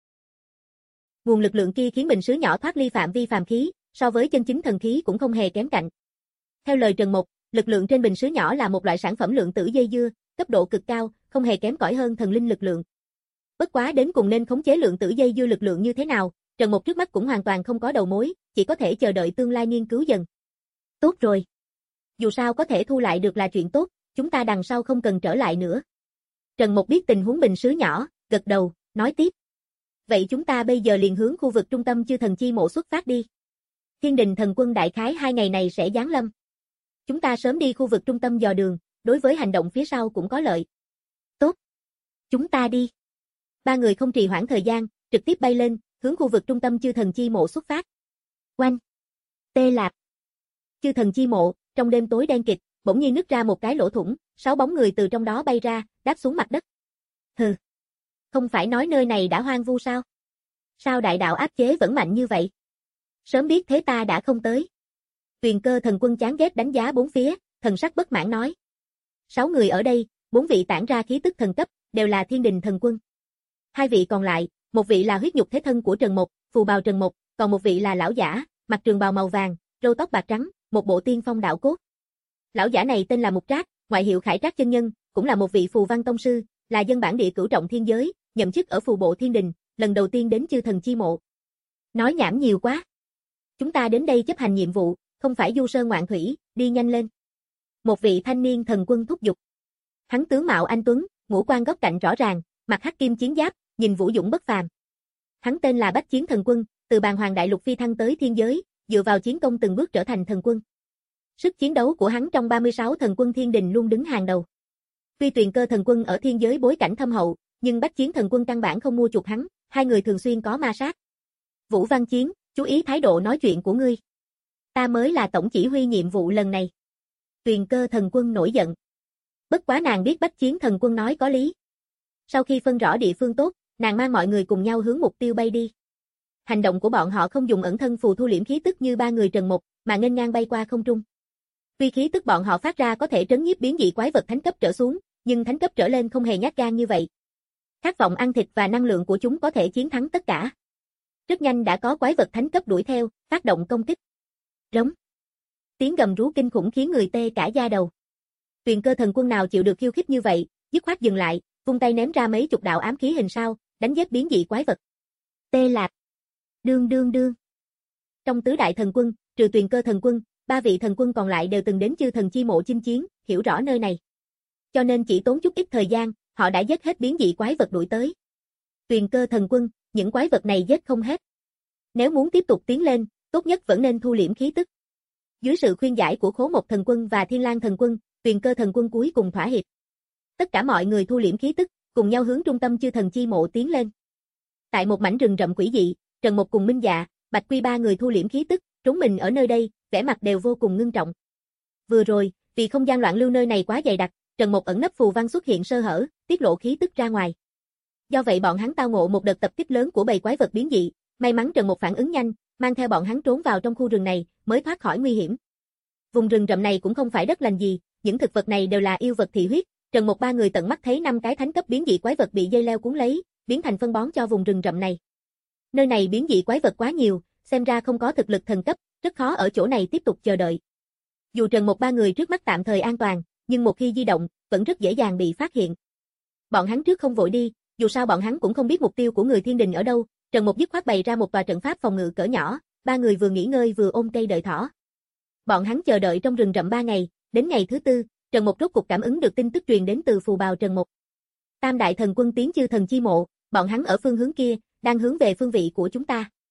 Nguồn lực lượng kia khiến bình sứ nhỏ thoát ly phạm vi phàm khí, so với chân chính thần khí cũng không hề kém cạnh. Theo lời Trần Mục, lực lượng trên bình sứ nhỏ là một loại sản phẩm lượng tử dây dưa, cấp độ cực cao, không hề kém cỏi hơn thần linh lực lượng. Bất quá đến cùng nên khống chế lượng tử dây dưa lực lượng như thế nào, Trần Mục trước mắt cũng hoàn toàn không có đầu mối, chỉ có thể chờ đợi tương lai nghiên cứu dần. Tốt rồi. Dù sao có thể thu lại được là chuyện tốt, chúng ta đằng sau không cần trở lại nữa. Trần Mục biết tình huống bình sứ nhỏ, gật đầu, nói tiếp. Vậy chúng ta bây giờ liền hướng khu vực trung tâm chư thần chi mộ xuất phát đi. Thiên đình thần quân đại khái hai ngày này sẽ giáng lâm. Chúng ta sớm đi khu vực trung tâm dò đường, đối với hành động phía sau cũng có lợi. Tốt. Chúng ta đi. Ba người không trì hoãn thời gian, trực tiếp bay lên, hướng khu vực trung tâm chư thần chi mộ xuất phát. Oanh. Tê Lạp. Chư thần chi mộ, trong đêm tối đen kịt, bỗng nhiên nứt ra một cái lỗ thủng, sáu bóng người từ trong đó bay ra, đáp xuống mặt đất. Hừ. Không phải nói nơi này đã hoang vu sao? Sao đại đạo áp chế vẫn mạnh như vậy? Sớm biết thế ta đã không tới. Tuyền Cơ thần quân chán ghét đánh giá bốn phía, thần sắc bất mãn nói. Sáu người ở đây, bốn vị tản ra khí tức thần cấp, đều là thiên đình thần quân. Hai vị còn lại, một vị là huyết nhục thế thân của Trần Mục, phù bào Trần Mục, còn một vị là lão giả, mặc trường bào màu vàng, râu tóc bạc trắng, một bộ tiên phong đạo cốt. Lão giả này tên là Mục Trác, ngoại hiệu Khải Trác chân nhân, cũng là một vị phù văn tông sư, là dân bản địa cửu trọng thiên giới, nhậm chức ở phù bộ thiên đình, lần đầu tiên đến chư thần chi mộ. Nói nhảm nhiều quá. Chúng ta đến đây chấp hành nhiệm vụ, không phải du sơn ngoạn thủy, đi nhanh lên. Một vị thanh niên thần quân thúc giục. Hắn tướng mạo anh tuấn, ngũ quan góc cạnh rõ ràng, mặc hắc kim chiến giáp, nhìn vũ dũng bất phàm. Hắn tên là Bách Chiến thần quân, từ Bàn Hoàng đại lục phi thăng tới thiên giới, dựa vào chiến công từng bước trở thành thần quân. Sức chiến đấu của hắn trong ba mươi sáu thần quân thiên đình luôn đứng hàng đầu. Tuy Tuyền Cơ thần quân ở thiên giới bối cảnh thâm hậu, nhưng Bách Chiến thần quân căn bản không mua chuộc hắn, hai người thường xuyên có ma sát. Vũ Văn Chiến, chú ý thái độ nói chuyện của ngươi. Ta mới là tổng chỉ huy nhiệm vụ lần này. Tuyền Cơ thần quân nổi giận. Bất quá nàng biết Bách Chiến thần quân nói có lý. Sau khi phân rõ địa phương tốt, nàng mang mọi người cùng nhau hướng mục tiêu bay đi. Hành động của bọn họ không dùng ẩn thân phù thu liễm khí tức như ba người Trần Mục, mà nghênh ngang bay qua không trung. Tuy khí tức bọn họ phát ra có thể trấn nhiếp biến dị quái vật thánh cấp trở xuống, nhưng thánh cấp trở lên không hề nhát gan như vậy. Khát vọng ăn thịt và năng lượng của chúng có thể chiến thắng tất cả. Rất nhanh đã có quái vật thánh cấp đuổi theo, phát động công kích. Rống. Tiếng gầm rú kinh khủng khiến người tê cả da đầu. Tuyền Cơ thần quân nào chịu được khiêu khích như vậy, dứt khoát dừng lại, vung tay ném ra mấy chục đạo ám khí hình sao, đánh giết biến dị quái vật. Tê Lạp. Đương đương đương. Trong tứ đại thần quân, trừ Tuyền Cơ thần quân, ba vị thần quân còn lại đều từng đến chư thần chi mộ chinh chiến, hiểu rõ nơi này. Cho nên chỉ tốn chút ít thời gian, họ đã giết hết biến dị quái vật đuổi tới. Tuyền Cơ thần quân, những quái vật này giết không hết. Nếu muốn tiếp tục tiến lên, tốt nhất vẫn nên thu liễm khí tức. Dưới sự khuyên giải của Khố Một thần quân và Thiên Lang thần quân, Tuyền Cơ thần quân cuối cùng thỏa hiệp. Tất cả mọi người thu liễm khí tức, cùng nhau hướng trung tâm chư thần chi mộ tiến lên. Tại một mảnh rừng rậm quỷ dị, Trần Mục cùng Minh Dạ, Bạch Quy ba người thu liễm khí tức, trốn mình ở nơi đây, vẻ mặt đều vô cùng ngưng trọng. Vừa rồi, vì không gian loạn lưu nơi này quá dày đặc, Trần Mục ẩn nấp phù văn xuất hiện sơ hở, tiết lộ khí tức ra ngoài. Do vậy bọn hắn tao ngộ một đợt tập kích lớn của bầy quái vật biến dị, may mắn Trần Mục phản ứng nhanh, mang theo bọn hắn trốn vào trong khu rừng này, mới thoát khỏi nguy hiểm. Vùng rừng rậm này cũng không phải đất lành gì, những thực vật này đều là yêu vật thị huyết. Trần Mục ba người tận mắt thấy năm cái thánh cấp biến dị quái vật bị dây leo cuốn lấy, biến thành phân bón cho vùng rừng rậm này. Nơi này biến dị quái vật quá nhiều, xem ra không có thực lực thần cấp, rất khó ở chỗ này tiếp tục chờ đợi. Dù Trần Mục ba người trước mắt tạm thời an toàn, nhưng một khi di động, vẫn rất dễ dàng bị phát hiện. Bọn hắn trước không vội đi, dù sao bọn hắn cũng không biết mục tiêu của người thiên đình ở đâu. Trần Mục dứt khoát bày ra một tòa trận pháp phòng ngự cỡ nhỏ, ba người vừa nghỉ ngơi vừa ôm cây đợi thỏ. Bọn hắn chờ đợi trong rừng rậm ba ngày, đến ngày thứ tư, Trần Mục rốt cục cảm ứng được tin tức truyền đến từ phù bào Trần Mục. Tam đại thần quân tiến chư thần chi mộ, bọn hắn ở phương hướng kia, đang hướng về phương vị của chúng ta.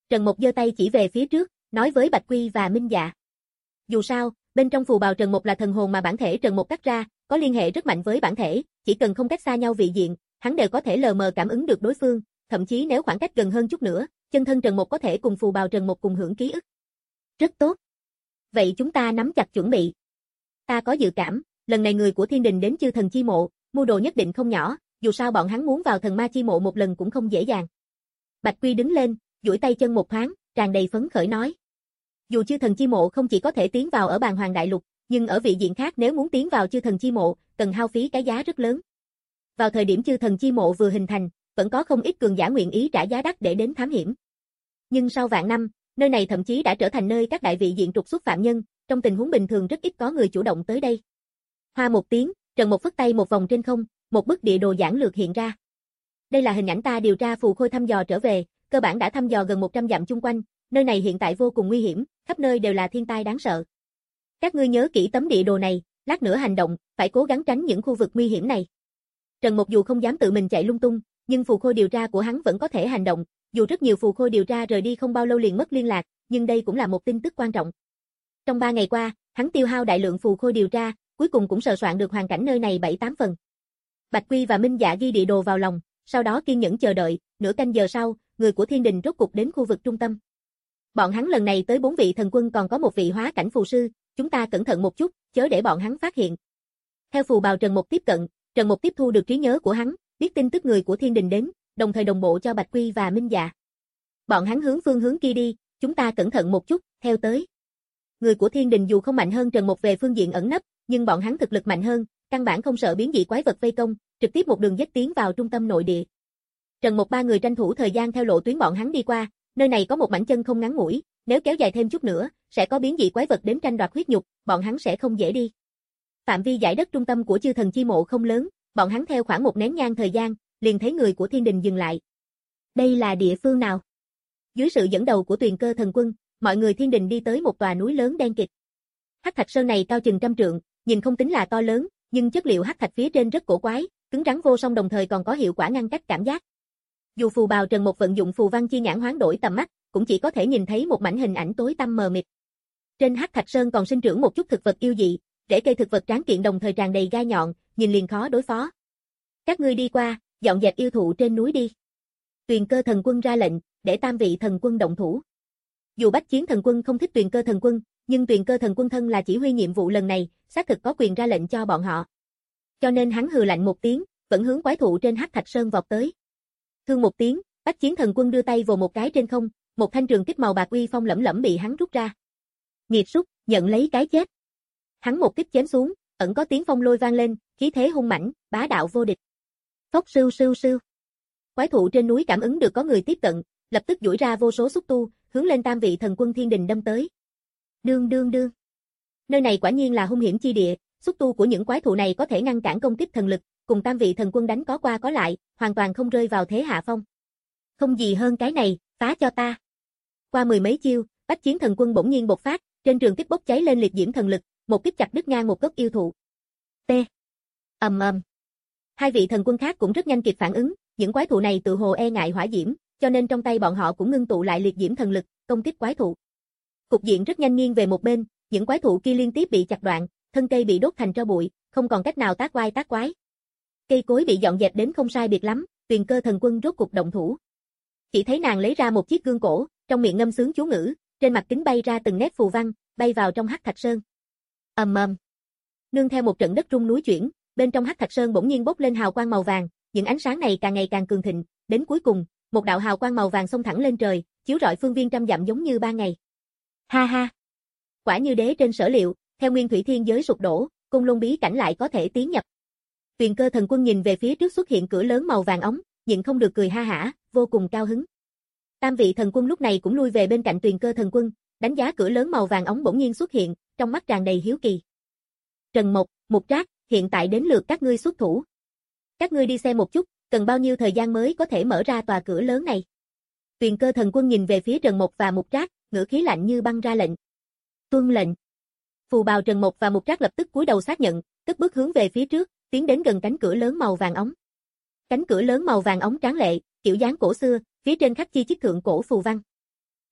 Trần Mục giơ tay chỉ về phía trước, nói với Bạch Quy và Minh Dạ. Dù sao, bên trong phù bào Trần Mục là thần hồn mà bản thể Trần Mục cắt ra, có liên hệ rất mạnh với bản thể, chỉ cần không cách xa nhau vị diện, hắn đều có thể lờ mờ cảm ứng được đối phương, thậm chí nếu khoảng cách gần hơn chút nữa, chân thân Trần Mục có thể cùng phù bào Trần Mục cùng hưởng ký ức. Rất tốt. Vậy chúng ta nắm chặt chuẩn bị. Ta có dự cảm, lần này người của Thiên Đình đến Chư Thần Chi Mộ, mưu đồ nhất định không nhỏ, dù sao bọn hắn muốn vào Thần Ma Chi Mộ một lần cũng không dễ dàng. Bạch Quy đứng lên, duỗi tay chân một thoáng, tràn đầy phấn khởi nói. Dù Chư Thần Chi Mộ không chỉ có thể tiến vào ở Bàn Hoàng Đại Lục, nhưng ở vị diện khác nếu muốn tiến vào Chư Thần Chi Mộ, cần hao phí cái giá rất lớn. Vào thời điểm Chư Thần Chi Mộ vừa hình thành, vẫn có không ít cường giả nguyện ý trả giá đắt để đến thám hiểm. Nhưng sau vạn năm, nơi này thậm chí đã trở thành nơi các đại vị diện trục xuất phạm nhân, trong tình huống bình thường rất ít có người chủ động tới đây. Hoa một tiếng, Trần Mục phất tay một vòng trên không, một bức địa đồ giản lược hiện ra. Đây là hình ảnh ta điều tra phù khôi thăm dò trở về, cơ bản đã thăm dò gần một trăm dặm chung quanh, nơi này hiện tại vô cùng nguy hiểm, khắp nơi đều là thiên tai đáng sợ. Các ngươi nhớ kỹ tấm địa đồ này, lát nữa hành động, phải cố gắng tránh những khu vực nguy hiểm này. Trần Mục dù không dám tự mình chạy lung tung, nhưng phù khôi điều tra của hắn vẫn có thể hành động, dù rất nhiều phù khôi điều tra rời đi không bao lâu liền mất liên lạc, nhưng đây cũng là một tin tức quan trọng. Trong ba ngày qua, hắn tiêu hao đại lượng phù khôi điều tra, cuối cùng cũng sờ soạn được hoàn cảnh nơi này bảy tám phần. Bạch Quy và Minh Dạ ghi địa đồ vào lòng, sau đó kiên nhẫn chờ đợi, nửa canh giờ sau, người của Thiên Đình rốt cục đến khu vực trung tâm. Bọn hắn lần này tới bốn vị thần quân còn có một vị hóa cảnh phù sư, chúng ta cẩn thận một chút, chớ để bọn hắn phát hiện. Theo phù bào Trần Mục tiếp cận, Trần Mục tiếp thu được trí nhớ của hắn, biết tin tức người của Thiên Đình đến, đồng thời đồng bộ cho Bạch Quy và Minh Dạ. Bọn hắn hướng phương hướng kia đi, chúng ta cẩn thận một chút, theo tới. Người của Thiên Đình dù không mạnh hơn Trần Mục về phương diện ẩn nấp, nhưng bọn hắn thực lực mạnh hơn, căn bản không sợ biến dị quái vật vây công, trực tiếp một đường dết tiến vào trung tâm nội địa. Trần Mục ba người tranh thủ thời gian theo lộ tuyến bọn hắn đi qua, nơi này có một mảnh chân không ngắn ngủi, nếu kéo dài thêm chút nữa, sẽ có biến dị quái vật đến tranh đoạt huyết nhục, bọn hắn sẽ không dễ đi. Phạm vi giải đất trung tâm của Chư Thần Chi Mộ không lớn, bọn hắn theo khoảng một nén nhang thời gian, liền thấy người của Thiên Đình dừng lại. Đây là địa phương nào? Dưới sự dẫn đầu của Tuyền Cơ Thần Quân, mọi người Thiên Đình đi tới một tòa núi lớn đen kịt. Hắc Thạch Sơn này cao chừng trăm trượng, nhìn không tính là to lớn, nhưng chất liệu hắc thạch phía trên rất cổ quái, cứng rắn vô song đồng thời còn có hiệu quả ngăn cách cảm giác. Dù phù bào Trần Mục vận dụng phù văn chi nhãn hoán đổi tầm mắt, cũng chỉ có thể nhìn thấy một mảnh hình ảnh tối tăm mờ mịt. Trên Hắc Thạch Sơn còn sinh trưởng một chút thực vật yêu dị, rễ cây thực vật tráng kiện đồng thời tràn đầy gai nhọn, nhìn liền khó đối phó. Các ngươi đi qua, dọn dẹp yêu thụ trên núi đi. Tuyền Cơ Thần Quân ra lệnh, để tam vị thần quân động thủ. Dù Bách Chiến Thần Quân không thích Tuyền Cơ Thần Quân, nhưng Tuyền Cơ Thần Quân thân là chỉ huy nhiệm vụ lần này, xác thực có quyền ra lệnh cho bọn họ. Cho nên hắn hừ lạnh một tiếng, vẫn hướng quái thụ trên Hắc Thạch Sơn vọt tới. Thương một tiếng, Bách Chiến Thần Quân đưa tay vồ một cái trên không, một thanh trường kích màu bạc uy phong lẫm lẫm bị hắn rút ra. Nghiệt súc, nhận lấy cái chết. Hắn một kích chém xuống, ẩn có tiếng phong lôi vang lên, khí thế hung mãnh, bá đạo vô địch. Phốc sưu sưu sưu. Quái thụ trên núi cảm ứng được có người tiếp cận, lập tức duỗi ra vô số xúc tu, hướng lên tam vị thần quân Thiên Đình đâm tới. Đương đương đương. Nơi này quả nhiên là hung hiểm chi địa, xúc tu của những quái thụ này có thể ngăn cản công kích thần lực, cùng tam vị thần quân đánh có qua có lại, hoàn toàn không rơi vào thế hạ phong. Không gì hơn cái này, phá cho ta. Qua mười mấy chiêu, Bách Chiến Thần Quân bỗng nhiên bộc phát, trên trường kích bốc cháy lên liệt diễm thần lực, một kích chặt đứt ngang một gốc yêu thụ. T. Ầm ầm. Hai vị thần quân khác cũng rất nhanh kịp phản ứng, những quái thụ này tự hồ e ngại hỏa diễm, cho nên trong tay bọn họ cũng ngưng tụ lại liệt diễm thần lực, công kích quái thụ. Cục diện rất nhanh nghiêng về một bên, những quái thụ kia liên tiếp bị chặt đoạn, thân cây bị đốt thành tro bụi, không còn cách nào tác oai tác quái. Cây cối bị dọn dẹp đến không sai biệt lắm, Tuyền Cơ Thần Quân rốt cục động thủ. Chỉ thấy nàng lấy ra một chiếc gương cổ, trong miệng ngâm sướng chú ngữ, trên mặt kính bay ra từng nét phù văn, bay vào trong Hắc Thạch Sơn. Ầm ầm. Nương theo một trận đất rung núi chuyển, bên trong Hắc Thạch Sơn bỗng nhiên bốc lên hào quang màu vàng, những ánh sáng này càng ngày càng cường thịnh, đến cuối cùng, một đạo hào quang màu vàng xông thẳng lên trời, chiếu rọi phương viên trăm dặm giống như ban ngày. Ha ha. Quả như đế trên sở liệu, theo nguyên thủy thiên giới sụp đổ, Côn Lôn bí cảnh lại có thể tiến nhập. Tuyền Cơ Thần Quân nhìn về phía trước xuất hiện cửa lớn màu vàng óng, nhịn không được cười ha hả, vô cùng cao hứng. Tam vị thần quân lúc này cũng lui về bên cạnh Tuyền Cơ Thần Quân, đánh giá cửa lớn màu vàng óng bỗng nhiên xuất hiện, trong mắt tràn đầy hiếu kỳ. Trần Mộc, Mục Trác, hiện tại đến lượt các ngươi xuất thủ. Các ngươi đi xem một chút, cần bao nhiêu thời gian mới có thể mở ra tòa cửa lớn này. Tuyền Cơ Thần Quân nhìn về phía Trần Mộc và Mục Trác, ngữ khí lạnh như băng ra lệnh. Tuân lệnh. Phù bào Trần Mộc và Mục Trác lập tức cúi đầu xác nhận, cất bước hướng về phía trước, tiến đến gần cánh cửa lớn màu vàng óng. Cánh cửa lớn màu vàng óng tráng lệ, kiểu dáng cổ xưa, phía trên khắc chi chít thượng cổ phù văn.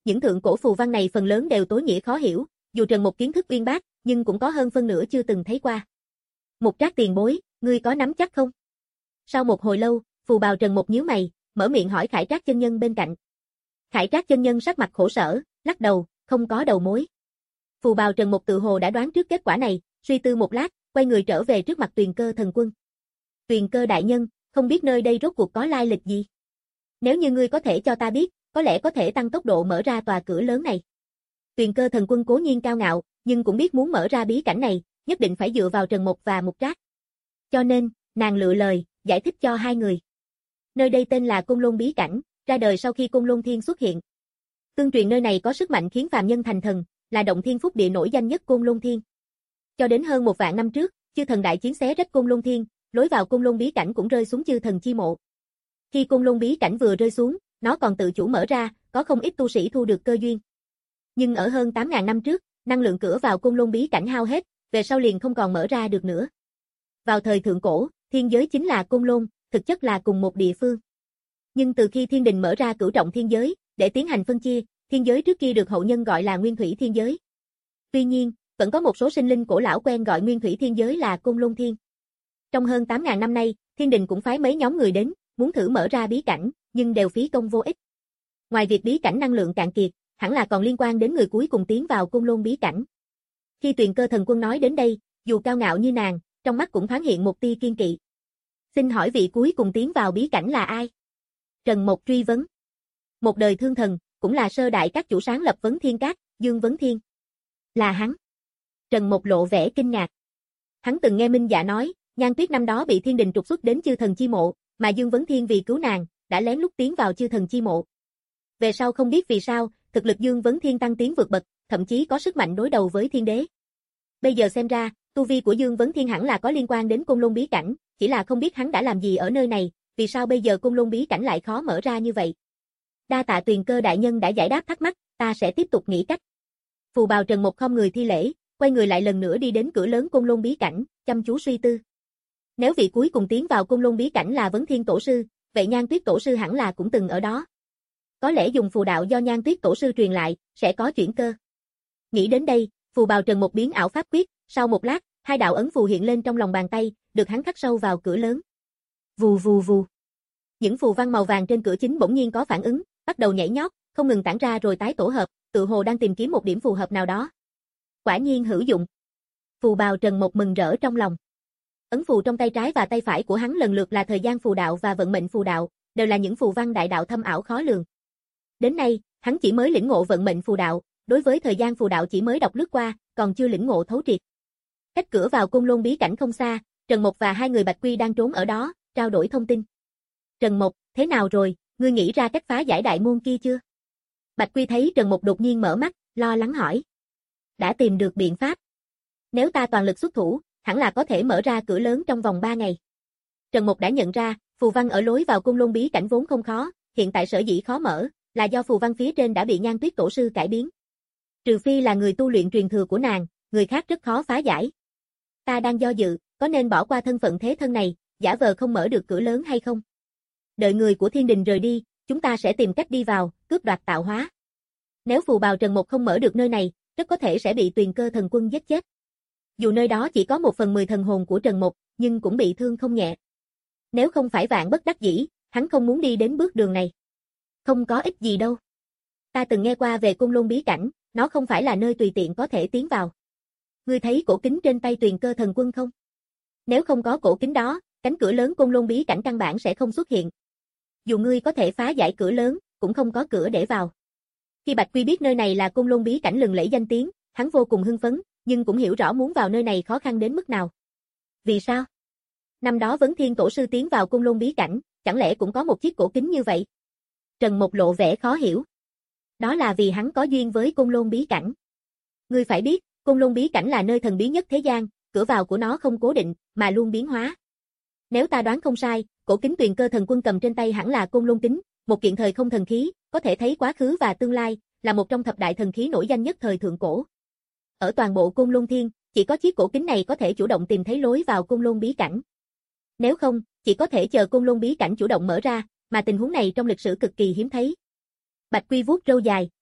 Những thượng cổ phù văn này phần lớn đều tối nghĩa khó hiểu, dù Trần Mục kiến thức uyên bác, nhưng cũng có hơn phân nửa chưa từng thấy qua. Mục Trác tiền bối, ngươi có nắm chắc không? Sau một hồi lâu, phù bào Trần Mục nhíu mày, mở miệng hỏi Khải Trác chân nhân bên cạnh. Khải Trác chân nhân sắc mặt khổ sở, lắc đầu, không có đầu mối. Phù bào Trần Mục tự hồ đã đoán trước kết quả này, suy tư một lát, quay người trở về trước mặt Tuyền Cơ thần quân. Tuyền Cơ đại nhân, không biết nơi đây rốt cuộc có lai lịch gì? Nếu như ngươi có thể cho ta biết, có lẽ có thể tăng tốc độ mở ra tòa cửa lớn này. Tuyền Cơ thần quân cố nhiên cao ngạo, nhưng cũng biết muốn mở ra bí cảnh này, nhất định phải dựa vào Trần Mục và Mục Trác. Cho nên, nàng lựa lời, giải thích cho hai người. Nơi đây tên là Côn Lôn bí cảnh, ra đời sau khi Côn Lôn Thiên xuất hiện. Tương truyền nơi này có sức mạnh khiến phàm nhân thành thần, là động thiên phúc địa nổi danh nhất Côn Lôn Thiên. Cho đến hơn một vạn năm trước, chư thần đại chiến xé rách Côn Lôn Thiên, lối vào Côn Lôn bí cảnh cũng rơi xuống chư thần chi mộ. Khi Côn Lôn bí cảnh vừa rơi xuống, nó còn tự chủ mở ra, có không ít tu sĩ thu được cơ duyên. Nhưng ở hơn tám ngàn năm trước, năng lượng cửa vào Côn Lôn bí cảnh hao hết, về sau liền không còn mở ra được nữa. Vào thời thượng cổ, thiên giới chính là Côn Lôn, thực chất là cùng một địa phương. Nhưng từ khi thiên đình mở ra cửu trọng thiên giới, để tiến hành phân chia, thiên giới trước kia được hậu nhân gọi là Nguyên Thủy Thiên Giới. Tuy nhiên, vẫn có một số sinh linh cổ lão quen gọi Nguyên Thủy Thiên Giới là Côn Lôn Thiên. Trong hơn tám ngàn năm nay, thiên đình cũng phái mấy nhóm người đến, muốn thử mở ra bí cảnh, nhưng đều phí công vô ích. Ngoài việc bí cảnh năng lượng cạn kiệt, hẳn là còn liên quan đến người cuối cùng tiến vào Côn Lôn bí cảnh. Khi Tuyền Cơ thần quân nói đến đây, dù cao ngạo như nàng, trong mắt cũng thoáng hiện một tia kiên kỵ. Xin hỏi vị cuối cùng tiến vào bí cảnh là ai? Trần Mộc truy vấn. Một đời thương thần, cũng là sơ đại các chủ sáng lập Vấn Thiên Các, Dương Vấn Thiên. Là hắn. Trần Mộc lộ vẻ kinh ngạc. Hắn từng nghe Minh Dạ nói, Nhan Tuyết năm đó bị thiên đình trục xuất đến chư thần chi mộ, mà Dương Vấn Thiên vì cứu nàng, đã lén lút tiến vào chư thần chi mộ. Về sau không biết vì sao, thực lực Dương Vấn Thiên tăng tiến vượt bậc, thậm chí có sức mạnh đối đầu với thiên đế. Bây giờ xem ra, tu vi của Dương Vấn Thiên hẳn là có liên quan đến Côn Lôn bí cảnh, chỉ là không biết hắn đã làm gì ở nơi này, vì sao bây giờ Côn Lôn bí cảnh lại khó mở ra như vậy. Đa tạ Tuyền Cơ đại nhân đã giải đáp thắc mắc, ta sẽ tiếp tục nghĩ cách. Phù bào Trần Mộc không người thi lễ, quay người lại lần nữa đi đến cửa lớn Côn Lôn bí cảnh, chăm chú suy tư. Nếu vị cuối cùng tiến vào Côn Lôn bí cảnh là Vấn Thiên tổ sư, vậy Nhan Tuyết tổ sư hẳn là cũng từng ở đó. Có lẽ dùng phù đạo do Nhan Tuyết tổ sư truyền lại, sẽ có chuyển cơ. Nghĩ đến đây, phù bào Trần Mộc biến ảo pháp quyết, sau một lát, hai đạo ấn phù hiện lên trong lòng bàn tay, được hắn khắc sâu vào cửa lớn. Vù vù vù. Những phù văn màu vàng trên cửa chính bỗng nhiên có phản ứng, bắt đầu nhảy nhót, không ngừng tản ra rồi tái tổ hợp, tự hồ đang tìm kiếm một điểm phù hợp nào đó. Quả nhiên hữu dụng. Phù bào Trần Mộc mừng rỡ trong lòng. Ấn phù trong tay trái và tay phải của hắn lần lượt là thời gian phù đạo và vận mệnh phù đạo, đều là những phù văn đại đạo thâm ảo khó lường. Đến nay, hắn chỉ mới lĩnh ngộ vận mệnh phù đạo, đối với thời gian phù đạo chỉ mới đọc lướt qua, còn chưa lĩnh ngộ thấu triệt. Cách cửa vào Côn Lôn bí cảnh không xa, Trần Mộc và hai người Bạch Quy đang trốn ở đó, trao đổi thông tin. Trần Mộc, thế nào rồi, ngươi nghĩ ra cách phá giải đại môn kia chưa? Bạch Quy thấy Trần Mộc đột nhiên mở mắt, lo lắng hỏi. Đã tìm được biện pháp. Nếu ta toàn lực xuất thủ, hẳn là có thể mở ra cửa lớn trong vòng ba ngày. Trần Mộc đã nhận ra, phù văn ở lối vào Côn Lôn bí cảnh vốn không khó, hiện tại sở dĩ khó mở, là do phù văn phía trên đã bị Nhan Tuyết tổ sư cải biến. Trừ phi là người tu luyện truyền thừa của nàng, người khác rất khó phá giải. Ta đang do dự, có nên bỏ qua thân phận thế thân này, giả vờ không mở được cửa lớn hay không? Đợi người của thiên đình rời đi, chúng ta sẽ tìm cách đi vào, cướp đoạt tạo hóa. Nếu phù bào Trần Mộc không mở được nơi này, rất có thể sẽ bị Tuyền Cơ thần quân giết chết. Dù nơi đó chỉ có một phần mười thần hồn của Trần Mộc, nhưng cũng bị thương không nhẹ. Nếu không phải vạn bất đắc dĩ, hắn không muốn đi đến bước đường này. Không có ích gì đâu. Ta từng nghe qua về Côn Lôn bí cảnh, nó không phải là nơi tùy tiện có thể tiến vào. Ngươi thấy cổ kính trên tay Tuyền Cơ thần quân không? Nếu không có cổ kính đó, cánh cửa lớn Côn Lôn bí cảnh căn bản sẽ không xuất hiện. Dù ngươi có thể phá giải cửa lớn, cũng không có cửa để vào. Khi Bạch Quy biết nơi này là Côn Lôn bí cảnh lừng lẫy danh tiếng, hắn vô cùng hưng phấn, nhưng cũng hiểu rõ muốn vào nơi này khó khăn đến mức nào. Vì sao? Năm đó Vấn Thiên tổ sư tiến vào Côn Lôn bí cảnh, chẳng lẽ cũng có một chiếc cổ kính như vậy? Trần Mộc lộ vẻ khó hiểu. Đó là vì hắn có duyên với Côn Lôn bí cảnh. Ngươi phải biết, Côn Lôn bí cảnh là nơi thần bí nhất thế gian, cửa vào của nó không cố định, mà luôn biến hóa. Nếu ta đoán không sai, cổ kính Tuyền Cơ thần quân cầm trên tay hẳn là Côn Lôn kính, một kiện thời không thần khí, có thể thấy quá khứ và tương lai, là một trong thập đại thần khí nổi danh nhất thời thượng cổ. Ở toàn bộ Côn Lôn Thiên, chỉ có chiếc cổ kính này có thể chủ động tìm thấy lối vào Côn Lôn bí cảnh. Nếu không, chỉ có thể chờ Côn Lôn bí cảnh chủ động mở ra, mà tình huống này trong lịch sử cực kỳ hiếm thấy. Bạch Quy vuốt râu dài,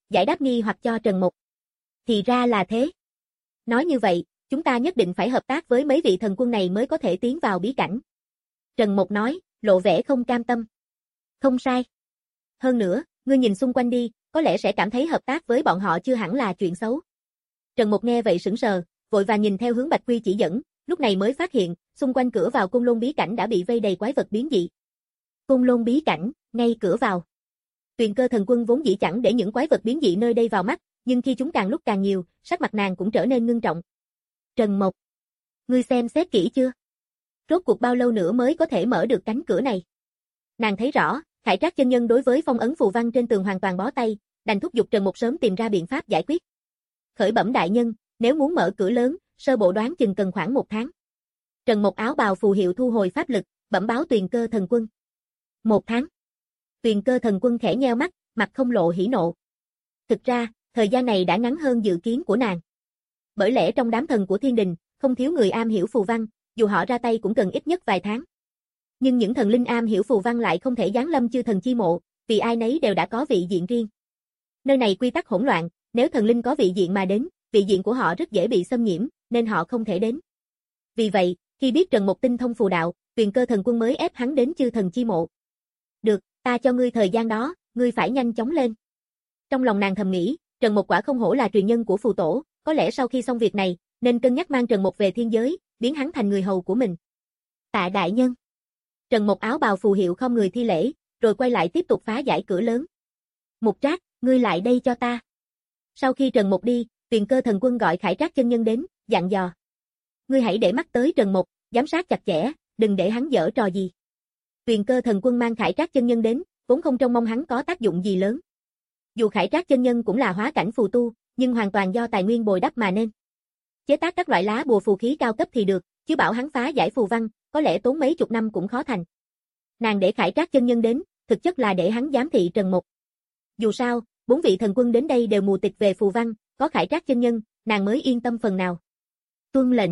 giải đáp nghi hoặc cho Trần Mục. Thì ra là thế. Nói như vậy, chúng ta nhất định phải hợp tác với mấy vị thần quân này mới có thể tiến vào bí cảnh. Trần Mục nói, lộ vẻ không cam tâm. Không sai. Hơn nữa, ngươi nhìn xung quanh đi, có lẽ sẽ cảm thấy hợp tác với bọn họ chưa hẳn là chuyện xấu. Trần Mục nghe vậy sững sờ, vội vàng nhìn theo hướng Bạch Quy chỉ dẫn, lúc này mới phát hiện, xung quanh cửa vào Côn Lôn bí cảnh đã bị vây đầy quái vật biến dị. Côn Lôn bí cảnh, ngay cửa vào. Tuyền Cơ thần quân vốn dĩ chẳng để những quái vật biến dị nơi đây vào mắt, nhưng khi chúng càng lúc càng nhiều, sắc mặt nàng cũng trở nên ngưng trọng. Trần Mộc, ngươi xem xét kỹ chưa? Rốt cuộc bao lâu nữa mới có thể mở được cánh cửa này? Nàng thấy rõ, Khải Trác chân nhân đối với phong ấn phù văn trên tường hoàn toàn bó tay, đành thúc giục Trần Mục sớm tìm ra biện pháp giải quyết. Khởi bẩm đại nhân, nếu muốn mở cửa lớn, sơ bộ đoán chừng cần khoảng một tháng. Trần Mục áo bào phù hiệu thu hồi pháp lực, bẩm báo Tuyền Cơ thần quân. Một tháng. Tuyền Cơ thần quân khẽ nheo mắt, mặt không lộ hỉ nộ. Thực ra, thời gian này đã ngắn hơn dự kiến của nàng. Bởi lẽ trong đám thần của thiên đình, không thiếu người am hiểu phù văn, dù họ ra tay cũng cần ít nhất vài tháng. Nhưng những thần linh am hiểu phù văn lại không thể giáng lâm chư thần chi mộ, vì ai nấy đều đã có vị diện riêng. Nơi này quy tắc hỗn loạn, nếu thần linh có vị diện mà đến, vị diện của họ rất dễ bị xâm nhiễm, nên họ không thể đến. Vì vậy, khi biết Trần Mục tinh thông phù đạo, Tuyền Cơ thần quân mới ép hắn đến chư thần chi mộ. Được, ta cho ngươi thời gian đó, ngươi phải nhanh chóng lên. Trong lòng nàng thầm nghĩ, Trần Mục quả không hổ là truyền nhân của phù tổ, có lẽ sau khi xong việc này, nên cân nhắc mang Trần Mục về thiên giới, biến hắn thành người hầu của mình. Tạ đại nhân. Trần Mục áo bào phù hiệu không người thi lễ, rồi quay lại tiếp tục phá giải cửa lớn. Mục Trác, ngươi lại đây cho ta. Sau khi Trần Mục đi, Tuyền Cơ thần quân gọi Khải Trác chân nhân đến, dặn dò. Ngươi hãy để mắt tới Trần Mục, giám sát chặt chẽ, đừng để hắn giở trò gì. Tuyền Cơ thần quân mang Khải Trác chân nhân đến, vốn không trông mong hắn có tác dụng gì lớn. Dù Khải Trác chân nhân cũng là hóa cảnh phù tu, nhưng hoàn toàn do tài nguyên bồi đắp mà nên. Chế tác các loại lá bùa phù khí cao cấp thì được, chứ bảo hắn phá giải phù văn, có lẽ tốn mấy chục năm cũng khó thành. Nàng để Khải Trác chân nhân đến, thực chất là để hắn giám thị Trần Mục. Dù sao, bốn vị thần quân đến đây đều mù tịch về phù văn, có Khải Trác chân nhân, nàng mới yên tâm phần nào. Tuân lệnh.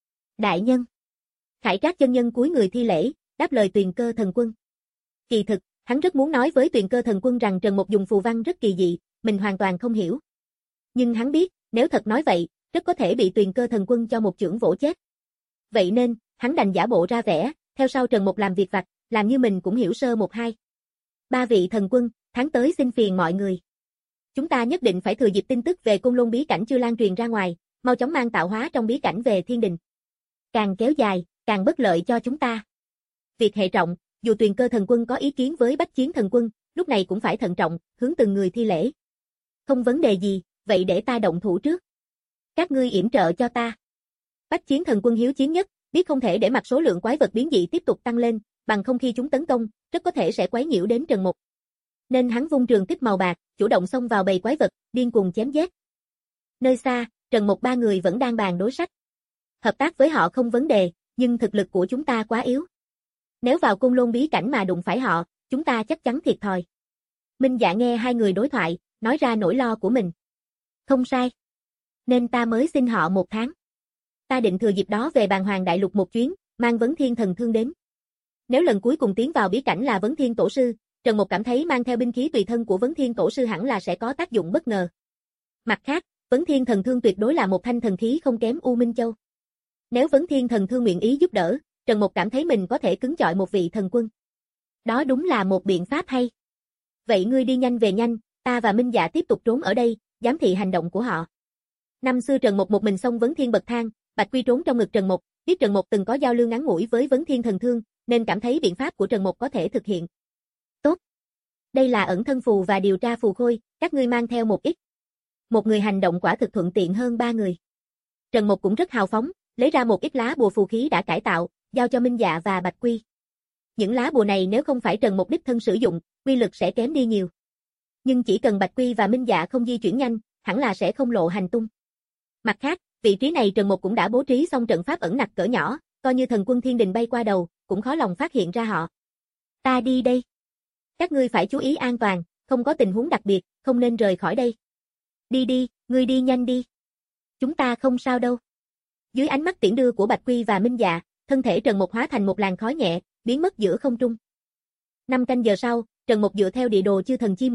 Đại nhân. Khải Trác chân nhân cúi người thi lễ, đáp lời Tuyền Cơ thần quân. Kỳ thực, hắn rất muốn nói với Tuyền Cơ thần quân rằng Trần Mục dùng phù văn rất kỳ dị, mình hoàn toàn không hiểu. Nhưng hắn biết, nếu thật nói vậy, rất có thể bị Tuyền Cơ thần quân cho một chưởng vỗ chết. Vậy nên, hắn đành giả bộ ra vẻ, theo sau Trần Mục làm việc vặt, làm như mình cũng hiểu sơ một hai. Ba vị thần quân, tháng tới xin phiền mọi người. Chúng ta nhất định phải thừa dịp tin tức về Côn Lôn bí cảnh chưa lan truyền ra ngoài, mau chóng mang tạo hóa trong bí cảnh về thiên đình. Càng kéo dài, càng bất lợi cho chúng ta. Việc hệ trọng, dù Tuyền Cơ thần quân có ý kiến với Bách Chiến thần quân, lúc này cũng phải thận trọng, hướng từng người thi lễ. Không vấn đề gì, vậy để ta động thủ trước. Các ngươi yểm trợ cho ta. Bách Chiến thần quân hiếu chiến nhất, biết không thể để mặc số lượng quái vật biến dị tiếp tục tăng lên, bằng không khi chúng tấn công, rất có thể sẽ quấy nhiễu đến Trần Mục. Nên hắn vung trường kích màu bạc, chủ động xông vào bầy quái vật, điên cuồng chém giết. Nơi xa, Trần Mục ba người vẫn đang bàn đối sách. Hợp tác với họ không vấn đề, nhưng thực lực của chúng ta quá yếu. Nếu vào Côn Lôn bí cảnh mà đụng phải họ, chúng ta chắc chắn thiệt thòi. Minh Dạ nghe hai người đối thoại, nói ra nỗi lo của mình. Không sai. Nên ta mới xin họ một tháng. Ta định thừa dịp đó về Bàn Hoàng Đại Lục một chuyến, mang Vấn Thiên thần thương đến. Nếu lần cuối cùng tiến vào bí cảnh là Vấn Thiên tổ sư, Trần Mục cảm thấy mang theo binh khí tùy thân của Vấn Thiên tổ sư hẳn là sẽ có tác dụng bất ngờ. Mặt khác, Vấn Thiên thần thương tuyệt đối là một thanh thần khí không kém U Minh Châu. Nếu Vấn Thiên thần thương nguyện ý giúp đỡ, Trần Mục cảm thấy mình có thể cứng chọi một vị thần quân. Đó đúng là một biện pháp hay. Vậy ngươi đi nhanh về nhanh, ta và Minh Dạ tiếp tục trốn ở đây, giám thị hành động của họ. Năm xưa Trần Mục một mình xông Vấn Thiên bậc thang, Bạch Quy trốn trong ngực Trần Mục, biết Trần Mục từng có giao lưu ngắn ngủi với Vấn Thiên thần thương, nên cảm thấy biện pháp của Trần Mục có thể thực hiện. Tốt. Đây là ẩn thân phù và điều tra phù khôi, các ngươi mang theo một ít. Một người hành động quả thực thuận tiện hơn ba người. Trần Mục cũng rất hào phóng, lấy ra một ít lá bùa phù khí đã cải tạo, giao cho Minh Dạ và Bạch Quy. Những lá bùa này nếu không phải Trần Mục đích thân sử dụng, uy lực sẽ kém đi nhiều. Nhưng chỉ cần Bạch Quy và Minh Dạ không di chuyển nhanh, hẳn là sẽ không lộ hành tung. Mặt khác, vị trí này Trần Mục cũng đã bố trí xong trận pháp ẩn nặc cỡ nhỏ, coi như thần quân thiên đình bay qua đầu, cũng khó lòng phát hiện ra họ. Ta đi đây. Các ngươi phải chú ý an toàn, không có tình huống đặc biệt, không nên rời khỏi đây. Đi đi, ngươi đi nhanh đi. Chúng ta không sao đâu. Dưới ánh mắt tiễn đưa của Bạch Quy và Minh Dạ, thân thể Trần Mục hóa thành một làn khói nhẹ, biến mất giữa không trung. Năm canh giờ sau, Trần Mục dựa theo địa đồ chư thần chi mộ,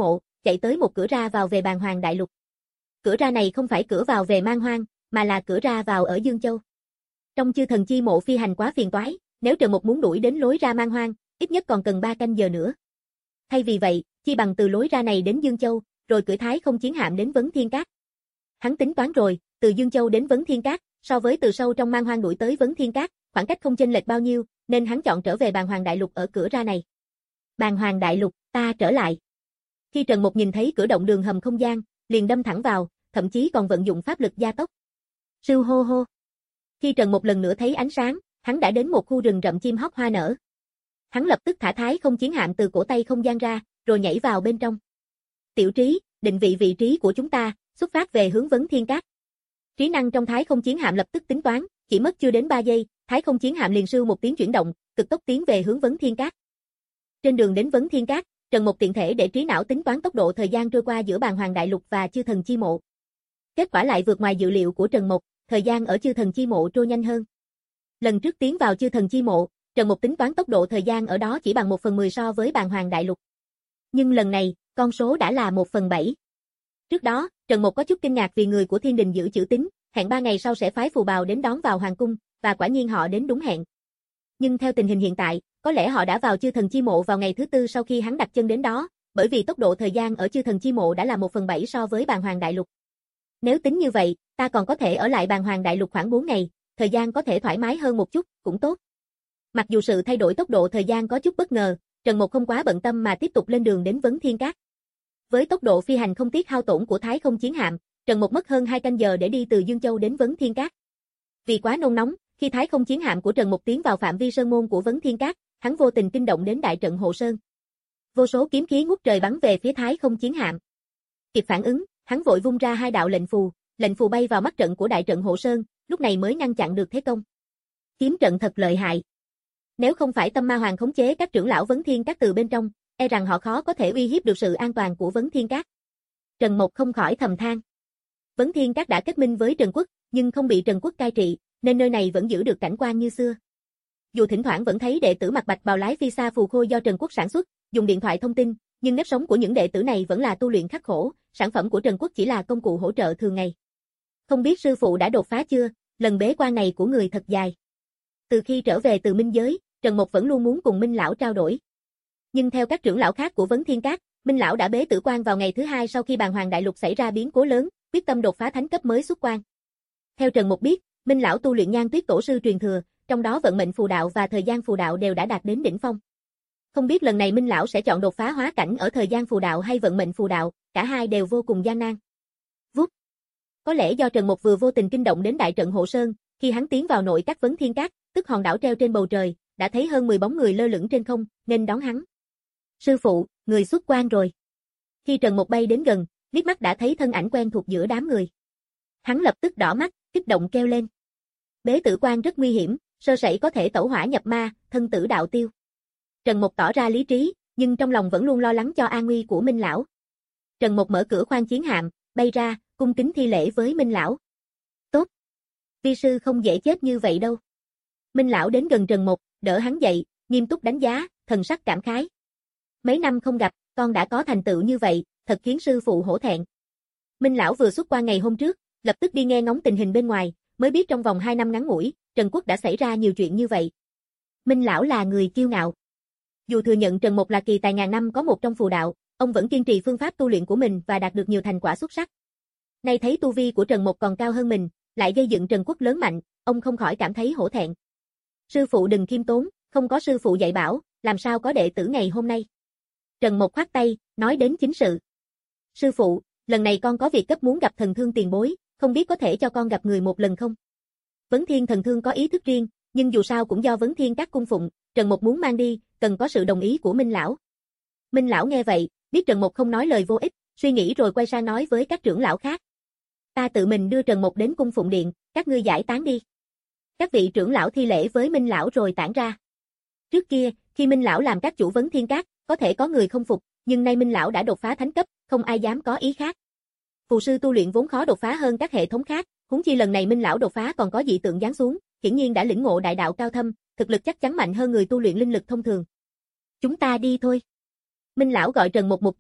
chạy tới một cửa ra vào về Bàn Hoàng Đại Lục. Cửa ra này không phải cửa vào về Man Hoang, mà là cửa ra vào ở Dương Châu. Trong Chư Thần Chi Mộ phi hành quá phiền toái, nếu Trần Mục muốn đuổi đến lối ra Man Hoang, ít nhất còn cần ba canh giờ nữa. Thay vì vậy, chi bằng từ lối ra này đến Dương Châu, rồi cưỡi Thái Không chiến hạm đến Vấn Thiên Các. Hắn tính toán rồi, từ Dương Châu đến Vấn Thiên Các, so với từ sâu trong Man Hoang đuổi tới Vấn Thiên Các, khoảng cách không chênh lệch bao nhiêu, nên hắn chọn trở về Bàn Hoàng Đại Lục ở cửa ra này. Bàn Hoàng Đại Lục, ta trở lại. Khi Trần Mục nhìn thấy cửa động đường hầm không gian, liền đâm thẳng vào, thậm chí còn vận dụng pháp lực gia tốc. Sưu hô hô. Khi Trần Mục lần nữa thấy ánh sáng, hắn đã đến một khu rừng rậm chim hót hoa nở. Hắn lập tức thả Thái Không chiến hạm từ cổ tay không gian ra, rồi nhảy vào bên trong. Tiểu Trí, định vị vị trí của chúng ta, xuất phát về hướng Vấn Thiên Các. Trí năng trong Thái Không chiến hạm lập tức tính toán, chỉ mất chưa đến ba giây, Thái Không chiến hạm liền sưu một tiếng chuyển động, cực tốc tiến về hướng Vấn Thiên Các. Trên đường đến Vấn Thiên Các, Trần Mục tiện thể để trí não tính toán tốc độ thời gian trôi qua giữa Bàn Hoàng Đại Lục và Chư Thần Chi Mộ. Kết quả lại vượt ngoài dự liệu của Trần Mục, thời gian ở Chư Thần Chi Mộ trôi nhanh hơn. Lần trước tiến vào Chư Thần Chi Mộ, Trần Mục tính toán tốc độ thời gian ở đó chỉ bằng một phần mười so với Bàn Hoàng Đại Lục. Nhưng lần này, con số đã là một phần bảy. Trước đó, Trần Mục có chút kinh ngạc vì người của Thiên Đình giữ chữ tín, hẹn ba ngày sau sẽ phái phù bào đến đón vào hoàng cung, và quả nhiên họ đến đúng hẹn. Nhưng theo tình hình hiện tại, có lẽ họ đã vào Chư Thần Chi Mộ vào ngày thứ tư sau khi hắn đặt chân đến đó, bởi vì tốc độ thời gian ở Chư Thần Chi Mộ đã là một phần bảy so với Bàn Hoàng Đại Lục. Nếu tính như vậy, ta còn có thể ở lại Bàn Hoàng Đại Lục khoảng bốn ngày, thời gian có thể thoải mái hơn một chút, cũng tốt. Mặc dù sự thay đổi tốc độ thời gian có chút bất ngờ, Trần Mục không quá bận tâm mà tiếp tục lên đường đến Vấn Thiên Các. Với tốc độ phi hành không tiếc hao tổn của Thái Không chiến hạm, Trần Mục mất hơn hai canh giờ để đi từ Dương Châu đến Vấn Thiên Các. Vì quá nôn nóng, khi Thái Không chiến hạm của Trần Mục tiến vào phạm vi sơn môn của Vấn Thiên Các, hắn vô tình kinh động đến đại trận hộ sơn. Vô số kiếm khí ngút trời bắn về phía Thái Không chiến hạm. Kịp phản ứng, hắn vội vung ra hai đạo lệnh phù, lệnh phù bay vào mắt trận của đại trận hộ sơn, lúc này mới ngăn chặn được thế công. Kiếm trận thật lợi hại. Nếu không phải Tâm Ma Hoàng khống chế các trưởng lão Vấn Thiên Các từ bên trong, e rằng họ khó có thể uy hiếp được sự an toàn của Vấn Thiên Các. Trần Mục không khỏi thầm than. Vấn Thiên Các đã kết minh với Trần Quốc, nhưng không bị Trần Quốc cai trị, nên nơi này vẫn giữ được cảnh quan như xưa. Dù thỉnh thoảng vẫn thấy đệ tử mặc bạch bào lái phi sa phù khôi do Trần Quốc sản xuất, dùng điện thoại thông tin, nhưng nếp sống của những đệ tử này vẫn là tu luyện khắc khổ, sản phẩm của Trần Quốc chỉ là công cụ hỗ trợ thường ngày. Không biết sư phụ đã đột phá chưa, lần bế quan này của người thật dài. Từ khi trở về từ Minh Giới, Trần Mục vẫn luôn muốn cùng Minh Lão trao đổi. Nhưng theo các trưởng lão khác của Vấn Thiên Các, Minh Lão đã bế tử quan vào ngày thứ hai sau khi Bàn Hoàng Đại Lục xảy ra biến cố lớn, quyết tâm đột phá thánh cấp mới xuất quan. Theo Trần Mục biết, Minh Lão tu luyện Nhan Tuyết Tổ sư truyền thừa, trong đó vận mệnh phù đạo và thời gian phù đạo đều đã đạt đến đỉnh phong. Không biết lần này Minh Lão sẽ chọn đột phá hóa cảnh ở thời gian phù đạo hay vận mệnh phù đạo, cả hai đều vô cùng gian nan. Vút. Có lẽ do Trần Mục vừa vô tình kinh động đến đại trận hộ sơn, khi hắn tiến vào nội các Vấn Thiên Các, tức hòn đảo treo trên bầu trời, đã thấy hơn mười bóng người lơ lửng trên không, nên đón hắn. Sư phụ, người xuất quan rồi. Khi Trần Mục bay đến gần, liếc mắt đã thấy thân ảnh quen thuộc giữa đám người. Hắn lập tức đỏ mắt, kích động kêu lên. Bế tử quan rất nguy hiểm, sơ sẩy có thể tẩu hỏa nhập ma, thân tử đạo tiêu. Trần Mục tỏ ra lý trí, nhưng trong lòng vẫn luôn lo lắng cho an nguy của Minh Lão. Trần Mục mở cửa khoang chiến hạm, bay ra, cung kính thi lễ với Minh Lão. Tốt. Vi sư không dễ chết như vậy đâu. Minh Lão đến gần Trần Mục, đỡ hắn dậy, nghiêm túc đánh giá, thần sắc cảm khái. Mấy năm không gặp, con đã có thành tựu như vậy, thật khiến sư phụ hổ thẹn. Minh Lão vừa xuất quan ngày hôm trước, lập tức đi nghe ngóng tình hình bên ngoài, mới biết trong vòng hai năm ngắn ngủi, Trần Quốc đã xảy ra nhiều chuyện như vậy. Minh Lão là người kiêu ngạo. Dù thừa nhận Trần Mục là kỳ tài ngàn năm có một trong phù đạo, ông vẫn kiên trì phương pháp tu luyện của mình và đạt được nhiều thành quả xuất sắc. Nay thấy tu vi của Trần Mục còn cao hơn mình, lại gây dựng Trần Quốc lớn mạnh, ông không khỏi cảm thấy hổ thẹn. Sư phụ đừng khiêm tốn, không có sư phụ dạy bảo, làm sao có đệ tử ngày hôm nay. Trần Mục khoát tay, nói đến chính sự. Sư phụ, lần này con có việc cấp muốn gặp thần thương tiền bối, không biết có thể cho con gặp người một lần không? Vấn Thiên thần thương có ý thức riêng, nhưng dù sao cũng do Vấn Thiên Các cung phụng, Trần Mục muốn mang đi, cần có sự đồng ý của Minh Lão. Minh Lão nghe vậy, biết Trần Mục không nói lời vô ích, suy nghĩ rồi quay sang nói với các trưởng lão khác. Ta tự mình đưa Trần Mục đến cung phụng điện, các ngươi giải tán đi. Các vị trưởng lão thi lễ với Minh Lão rồi tản ra. Trước kia, khi Minh Lão làm các chủ Vấn Thiên Các, có thể có người không phục, nhưng nay Minh Lão đã đột phá thánh cấp, không ai dám có ý khác. Phù sư tu luyện vốn khó đột phá hơn các hệ thống khác, huống chi lần này Minh Lão đột phá còn có dị tượng giáng xuống, hiển nhiên đã lĩnh ngộ đại đạo cao thâm, thực lực chắc chắn mạnh hơn người tu luyện linh lực thông thường. Chúng ta đi thôi. Minh Lão gọi Trần Mục một tiếng,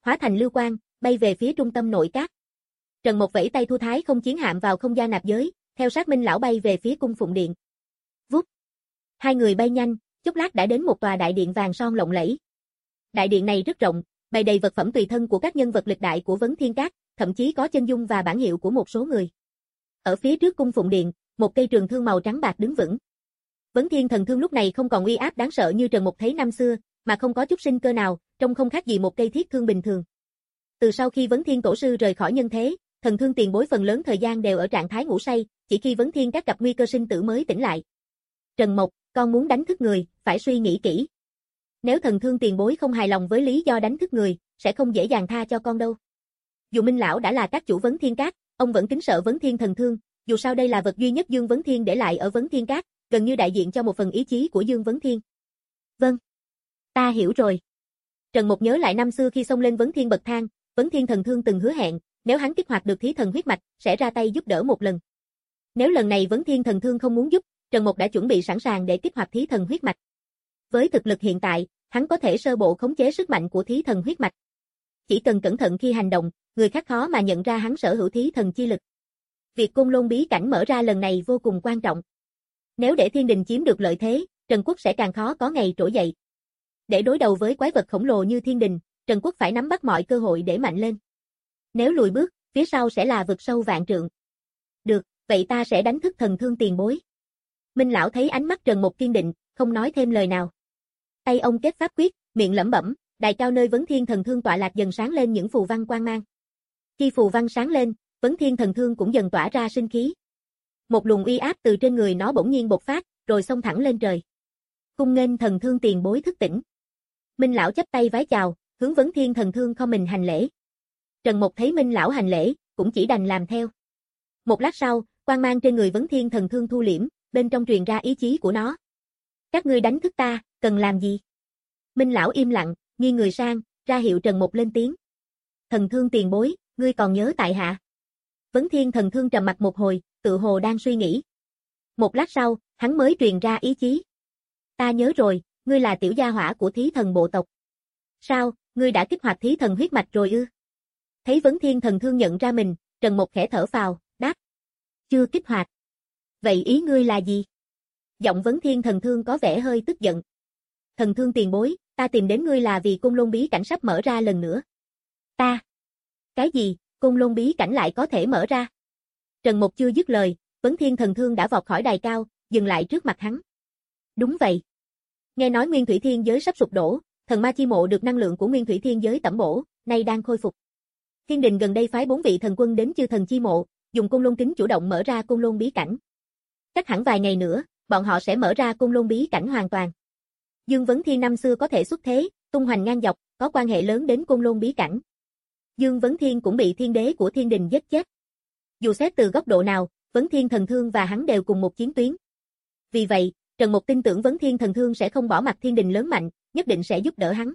hóa thành lưu quang, bay về phía trung tâm nội các. Trần Mộc vẫy tay thu thái không chiến hạm vào không gian nạp giới, theo sát Minh lão bay về phía cung phụng điện. Vút. Hai người bay nhanh, chốc lát đã đến một tòa đại điện vàng son lộng lẫy. Đại điện này rất rộng, bày đầy vật phẩm tùy thân của các nhân vật lịch đại của Vấn Thiên Các, thậm chí có chân dung và bản hiệu của một số người. Ở phía trước cung phụng điện, một cây trường thương màu trắng bạc đứng vững. Vấn Thiên Thần Thương lúc này không còn uy áp đáng sợ như Trần Mục thấy năm xưa, mà không có chút sinh cơ nào, trông không khác gì một cây thiết thương bình thường. Từ sau khi Vấn Thiên Tổ sư rời khỏi nhân thế, Thần Thương tiền bối phần lớn thời gian đều ở trạng thái ngủ say, chỉ khi Vấn Thiên Các gặp nguy cơ sinh tử mới tỉnh lại. Trần Mộc, con muốn đánh thức người, phải suy nghĩ kỹ. Nếu Thần Thương tiền bối không hài lòng với lý do đánh thức người, sẽ không dễ dàng tha cho con đâu. Dù Minh lão đã là các chủ Vấn Thiên Các, ông vẫn kính sợ Vấn Thiên Thần Thương, dù sao đây là vật duy nhất Dương Vấn Thiên để lại ở Vấn Thiên Các, gần như đại diện cho một phần ý chí của Dương Vấn Thiên. Vâng, ta hiểu rồi. Trần Mục nhớ lại năm xưa khi xông lên Vấn Thiên bậc thang, Vấn Thiên Thần Thương từng hứa hẹn, nếu hắn kích hoạt được Thí Thần huyết mạch, sẽ ra tay giúp đỡ một lần. Nếu lần này Vấn Thiên Thần Thương không muốn giúp, Trần Mục đã chuẩn bị sẵn sàng để kích hoạt Thí Thần huyết mạch. Với thực lực hiện tại, hắn có thể sơ bộ khống chế sức mạnh của Thí Thần huyết mạch. Chỉ cần cẩn thận khi hành động, người khác khó mà nhận ra hắn sở hữu Thí Thần chi lực. Việc Côn Lôn bí cảnh mở ra lần này vô cùng quan trọng. Nếu để Thiên Đình chiếm được lợi thế, Trần Quốc sẽ càng khó có ngày trỗi dậy. Để đối đầu với quái vật khổng lồ như Thiên Đình, Trần Quốc phải nắm bắt mọi cơ hội để mạnh lên. Nếu lùi bước, phía sau sẽ là vực sâu vạn trượng. Được, vậy ta sẽ đánh thức Thần Thương tiền bối. Minh lão thấy ánh mắt Trần Mục kiên định, không nói thêm lời nào. Tay ông kết pháp quyết, miệng lẩm bẩm, đài cao nơi Vấn Thiên Thần Thương tọa lạc dần sáng lên những phù văn quang mang. Khi phù văn sáng lên, Vấn Thiên Thần Thương cũng dần tỏa ra sinh khí. Một luồng uy áp từ trên người nó bỗng nhiên bộc phát, rồi xông thẳng lên trời. Cung nghênh Thần Thương tiền bối thức tỉnh. Minh lão chắp tay vái chào, hướng Vấn Thiên Thần Thương không mình hành lễ. Trần Mục thấy Minh lão hành lễ, cũng chỉ đành làm theo. Một lát sau, quang mang trên người Vấn Thiên Thần Thương thu liễm, bên trong truyền ra ý chí của nó. Các ngươi đánh thức ta, cần làm gì? Minh lão im lặng, nghiêng người sang, ra hiệu Trần Mục lên tiếng. Thần Thương tiền bối, ngươi còn nhớ tại hạ? Vấn Thiên Thần Thương trầm mặt một hồi, tự hồ đang suy nghĩ. Một lát sau, hắn mới truyền ra ý chí. Ta nhớ rồi, ngươi là tiểu gia hỏa của Thí Thần bộ tộc. Sao, ngươi đã kích hoạt Thí Thần huyết mạch rồi ư? Thấy Vấn Thiên Thần Thương nhận ra mình, Trần Mục khẽ thở phào, đáp. Chưa kích hoạt. Vậy ý ngươi là gì? Giọng Vấn Thiên Thần Thương có vẻ hơi tức giận. Thần Thương tiền bối, ta tìm đến ngươi là vì Côn Lôn bí cảnh sắp mở ra lần nữa. Ta? Cái gì, Côn Lôn bí cảnh lại có thể mở ra? Trần Mục chưa dứt lời, Vấn Thiên Thần Thương đã vọt khỏi đài cao, dừng lại trước mặt hắn. Đúng vậy. Nghe nói Nguyên Thủy Thiên giới sắp sụp đổ, thần ma chi mộ được năng lượng của Nguyên Thủy Thiên giới tẩm bổ, nay đang khôi phục. Thiên Đình gần đây phái bốn vị thần quân đến chư thần chi mộ, dùng Côn Lôn kính chủ động mở ra Côn Lôn bí cảnh. Chắc hẳn vài ngày nữa, bọn họ sẽ mở ra Côn Lôn bí cảnh hoàn toàn. Dương Vấn Thiên năm xưa có thể xuất thế, tung hoành ngang dọc, có quan hệ lớn đến Côn Lôn bí cảnh. Dương Vấn Thiên cũng bị thiên đế của Thiên Đình giết chết. Dù xét từ góc độ nào, Vấn Thiên Thần Thương và hắn đều cùng một chiến tuyến. Vì vậy, Trần Mục tin tưởng Vấn Thiên Thần Thương sẽ không bỏ mặc Thiên Đình lớn mạnh, nhất định sẽ giúp đỡ hắn.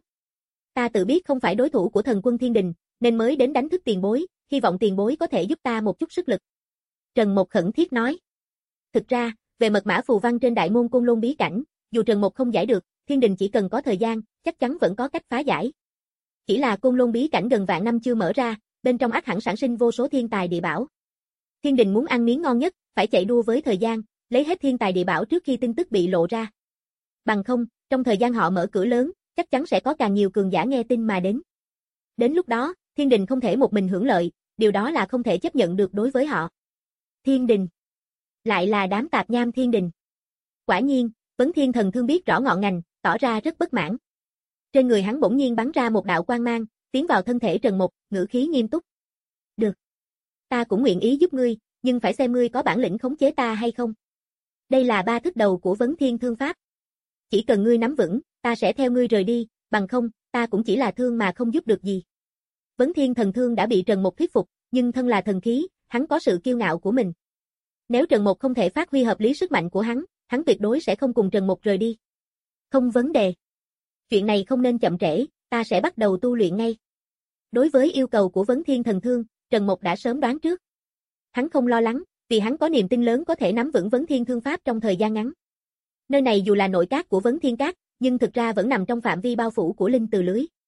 Ta tự biết không phải đối thủ của thần quân Thiên Đình, nên mới đến đánh thức tiền bối, hy vọng tiền bối có thể giúp ta một chút sức lực. Trần Mục khẩn thiết nói. Thực ra, về mật mã phù văn trên đại môn Côn Lôn bí cảnh, dù Trần Mục không giải được, Thiên Đình chỉ cần có thời gian, chắc chắn vẫn có cách phá giải. Chỉ là Côn Lôn bí cảnh gần vạn năm chưa mở ra, bên trong ắt hẳn sản sinh vô số thiên tài địa bảo. Thiên Đình muốn ăn miếng ngon nhất, phải chạy đua với thời gian, lấy hết thiên tài địa bảo trước khi tin tức bị lộ ra. Bằng không, trong thời gian họ mở cửa lớn, chắc chắn sẽ có càng nhiều cường giả nghe tin mà đến. Đến lúc đó, Thiên Đình không thể một mình hưởng lợi, điều đó là không thể chấp nhận được đối với họ. Thiên Đình. Lại là đám tạp nham Thiên Đình. Quả nhiên, Vấn Thiên Thần Thương biết rõ ngọn ngành, tỏ ra rất bất mãn. Trên người hắn bỗng nhiên bắn ra một đạo quang mang, tiến vào thân thể Trần Mục, ngữ khí nghiêm túc. Được. Ta cũng nguyện ý giúp ngươi, nhưng phải xem ngươi có bản lĩnh khống chế ta hay không. Đây là ba thức đầu của Vấn Thiên Thương Pháp. Chỉ cần ngươi nắm vững, ta sẽ theo ngươi rời đi, bằng không, ta cũng chỉ là thương mà không giúp được gì. Vấn Thiên Thần Thương đã bị Trần Mục thuyết phục, nhưng thân là thần khí, hắn có sự kiêu ngạo của mình. Nếu Trần Mục không thể phát huy hợp lý sức mạnh của hắn, hắn tuyệt đối sẽ không cùng Trần Mục rời đi. Không vấn đề. Chuyện này không nên chậm trễ, ta sẽ bắt đầu tu luyện ngay. Đối với yêu cầu của Vấn Thiên Thần Thương, Trần Mục đã sớm đoán trước. Hắn không lo lắng, vì hắn có niềm tin lớn có thể nắm vững Vấn Thiên Thương Pháp trong thời gian ngắn. Nơi này dù là nội các của Vấn Thiên Các, nhưng thực ra vẫn nằm trong phạm vi bao phủ của linh từ lưới.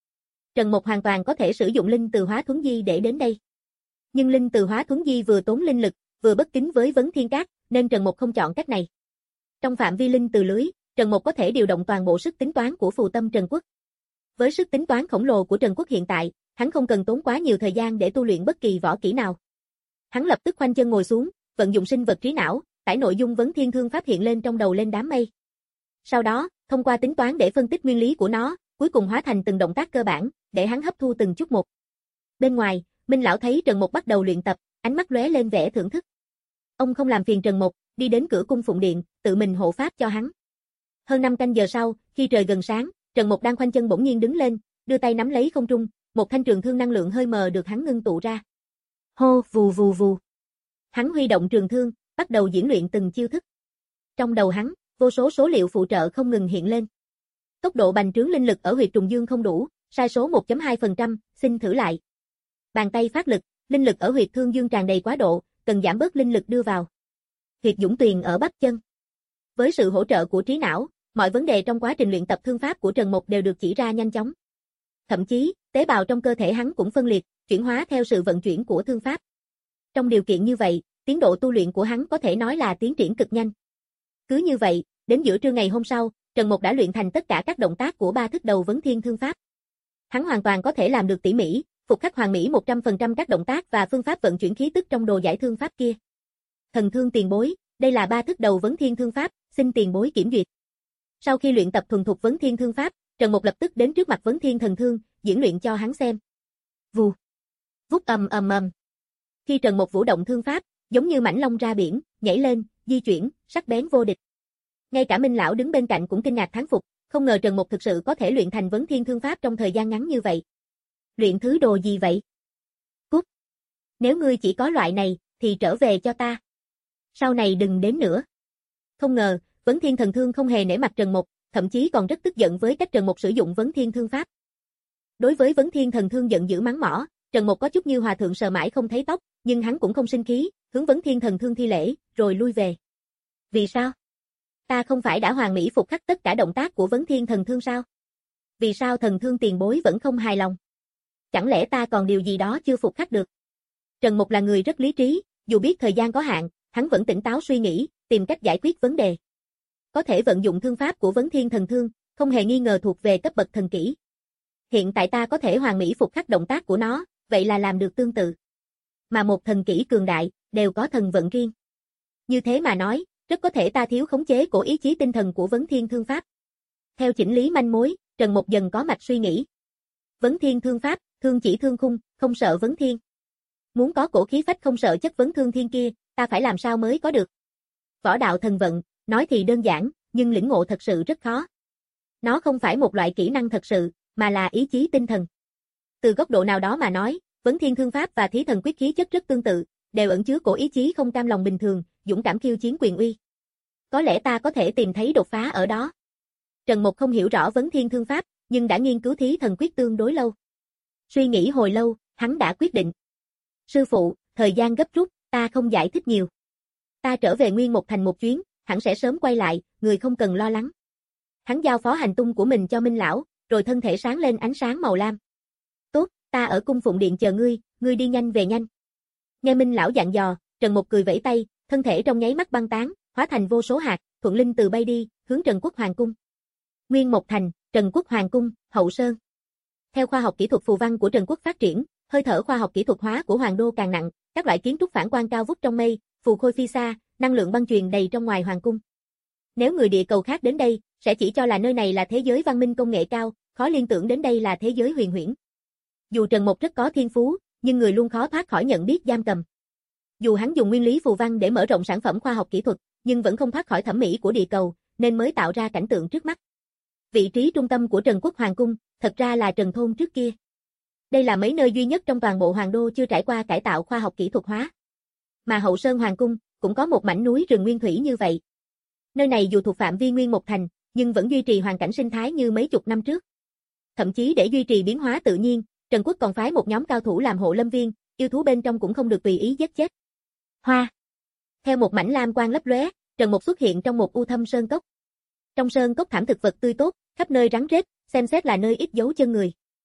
Trần Mục hoàn toàn có thể sử dụng linh từ hóa thuấn di để đến đây. Nhưng linh từ hóa thuấn di vừa tốn linh lực, vừa bất kính với vấn thiên cát, nên Trần Mục không chọn cách này. Trong phạm vi linh từ lưới, Trần Mục có thể điều động toàn bộ sức tính toán của phù tâm Trần Quốc. Với sức tính toán khổng lồ của Trần Quốc hiện tại, hắn không cần tốn quá nhiều thời gian để tu luyện bất kỳ võ kỹ nào. Hắn lập tức khoanh chân ngồi xuống, vận dụng sinh vật trí não, tải nội dung vấn thiên thương pháp hiện lên trong đầu lên đám mây. Sau đó, thông qua tính toán để phân tích nguyên lý của nó, cuối cùng hóa thành từng động tác cơ bản, để hắn hấp thu từng chút một. Bên ngoài, Minh lão thấy Trần Mục bắt đầu luyện tập, ánh mắt lóe lên vẻ thưởng thức. Ông không làm phiền Trần Mục, đi đến cửa cung phụng điện, tự mình hộ pháp cho hắn. Hơn năm canh giờ sau, khi trời gần sáng, Trần Mục đang khoanh chân bỗng nhiên đứng lên, đưa tay nắm lấy không trung, một thanh trường thương năng lượng hơi mờ được hắn ngưng tụ ra. Hô, vù vù vù. Hắn huy động trường thương, bắt đầu diễn luyện từng chiêu thức. Trong đầu hắn, vô số số liệu phụ trợ không ngừng hiện lên. Tốc độ bành trướng linh lực ở huyệt trùng dương không đủ, sai số một phẩy hai phần trăm, xin thử lại. Bàn tay phát lực, linh lực ở huyệt thương dương tràn đầy quá độ, cần giảm bớt linh lực đưa vào. Huyệt dũng tuyền ở bắp chân. Với sự hỗ trợ của trí não, mọi vấn đề trong quá trình luyện tập thương pháp của Trần Mục đều được chỉ ra nhanh chóng. Thậm chí, tế bào trong cơ thể hắn cũng phân liệt, chuyển hóa theo sự vận chuyển của thương pháp. Trong điều kiện như vậy, tiến độ tu luyện của hắn có thể nói là tiến triển cực nhanh. Cứ như vậy, đến giữa trưa ngày hôm sau, Trần Mục đã luyện thành tất cả các động tác của ba thức đầu vấn thiên thương pháp. Hắn hoàn toàn có thể làm được tỉ mỉ, phục khắc hoàn mỹ một trăm phần trăm các động tác và phương pháp vận chuyển khí tức trong đồ giải thương pháp kia. Thần thương tiền bối, đây là ba thức đầu vấn thiên thương pháp, xin tiền bối kiểm duyệt. Sau khi luyện tập thuần thục vấn thiên thương pháp, Trần Mục lập tức đến trước mặt vấn thiên thần thương, diễn luyện cho hắn xem. Vù. Vút ầm ầm ầm. Khi Trần Mục vũ động thương pháp, giống như mãnh long ra biển, nhảy lên, di chuyển, sắc bén vô địch. Ngay cả Minh lão đứng bên cạnh cũng kinh ngạc thán phục, không ngờ Trần Mục thực sự có thể luyện thành vấn thiên thương pháp trong thời gian ngắn như vậy. Luyện thứ đồ gì vậy? Cút. Nếu ngươi chỉ có loại này, thì trở về cho ta. Sau này đừng đến nữa. Không ngờ, vấn thiên thần thương không hề nể mặt Trần Mục, thậm chí còn rất tức giận với cách Trần Mục sử dụng vấn thiên thương pháp. Đối với vấn thiên thần thương giận dữ mắng mỏ, Trần Mục có chút như hòa thượng sờ mãi không thấy tóc, nhưng hắn cũng không sinh khí, hướng vấn thiên thần thương thi lễ, rồi lui về. Vì sao? Ta không phải đã hoàn mỹ phục khắc tất cả động tác của vấn thiên thần thương sao? Vì sao thần thương tiền bối vẫn không hài lòng? Chẳng lẽ ta còn điều gì đó chưa phục khắc được? Trần Mục là người rất lý trí, dù biết thời gian có hạn, hắn vẫn tỉnh táo suy nghĩ, tìm cách giải quyết vấn đề. Có thể vận dụng thương pháp của vấn thiên thần thương, không hề nghi ngờ thuộc về cấp bậc thần kỹ. Hiện tại ta có thể hoàn mỹ phục khắc động tác của nó, vậy là làm được tương tự. Mà một thần kỹ cường đại, đều có thần vận riêng. Như thế mà nói, rất có thể ta thiếu khống chế của ý chí tinh thần của vấn thiên thương pháp. Theo chỉnh lý manh mối, Trần Mục dần có mạch suy nghĩ. Vấn thiên thương pháp, thương chỉ thương khung, không sợ vấn thiên. Muốn có cổ khí phách không sợ chất vấn thương thiên kia, ta phải làm sao mới có được. Võ đạo thần vận, nói thì đơn giản, nhưng lĩnh ngộ thật sự rất khó. Nó không phải một loại kỹ năng thật sự, mà là ý chí tinh thần. Từ góc độ nào đó mà nói, vấn thiên thương pháp và thí thần quyết khí chất rất tương tự, đều ẩn chứa cổ ý chí không cam lòng bình thường, dũng cảm khiêu chiến quyền uy. Có lẽ ta có thể tìm thấy đột phá ở đó. Trần Mục không hiểu rõ vấn thiên thương pháp, nhưng đã nghiên cứu thí thần quyết tương đối lâu. Suy nghĩ hồi lâu, hắn đã quyết định. Sư phụ, thời gian gấp rút, ta không giải thích nhiều. Ta trở về Nguyên Một Thành một chuyến, hẳn sẽ sớm quay lại, người không cần lo lắng. Hắn giao phó hành tung của mình cho Minh lão, rồi thân thể sáng lên ánh sáng màu lam. Tốt, ta ở cung phụng điện chờ ngươi, ngươi đi nhanh về nhanh. Nghe Minh lão dặn dò, Trần Mục cười vẫy tay, thân thể trong nháy mắt băng tán, hóa thành vô số hạt, thuận linh từ bay đi, hướng Trần Quốc Hoàng cung. Nguyên Một Thành, Trần Quốc Hoàng cung, Hậu Sơn. Theo khoa học kỹ thuật phù văn của Trần Quốc phát triển, hơi thở khoa học kỹ thuật hóa của hoàng đô càng nặng, các loại kiến trúc phản quang cao vút trong mây, phù khôi phi xa, năng lượng băng truyền đầy trong ngoài hoàng cung. Nếu người địa cầu khác đến đây, sẽ chỉ cho là nơi này là thế giới văn minh công nghệ cao, khó liên tưởng đến đây là thế giới huyền huyễn. Dù Trần Mục rất có thiên phú, nhưng người luôn khó thoát khỏi nhận biết giam cầm. Dù hắn dùng nguyên lý phù văn để mở rộng sản phẩm khoa học kỹ thuật, nhưng vẫn không thoát khỏi thẩm mỹ của địa cầu, nên mới tạo ra cảnh tượng trước mắt. Vị trí trung tâm của Trần Quốc Hoàng cung, thật ra là Trần thôn trước kia. Đây là mấy nơi duy nhất trong toàn bộ hoàng đô chưa trải qua cải tạo khoa học kỹ thuật hóa. Mà Hậu Sơn Hoàng cung cũng có một mảnh núi rừng nguyên thủy như vậy. Nơi này dù thuộc phạm vi Nguyên Một Thành, nhưng vẫn duy trì hoàn cảnh sinh thái như mấy chục năm trước. Thậm chí để duy trì biến hóa tự nhiên, Trần Quốc còn phái một nhóm cao thủ làm hộ lâm viên, yêu thú bên trong cũng không được tùy ý giết chết. Hoa. Theo một mảnh lam quang lấp lóe, Trần Mục xuất hiện trong một u thâm sơn cốc. Trong sơn cốc thảm thực vật tươi tốt, khắp nơi rắn rết, xem xét là nơi ít dấu chân người.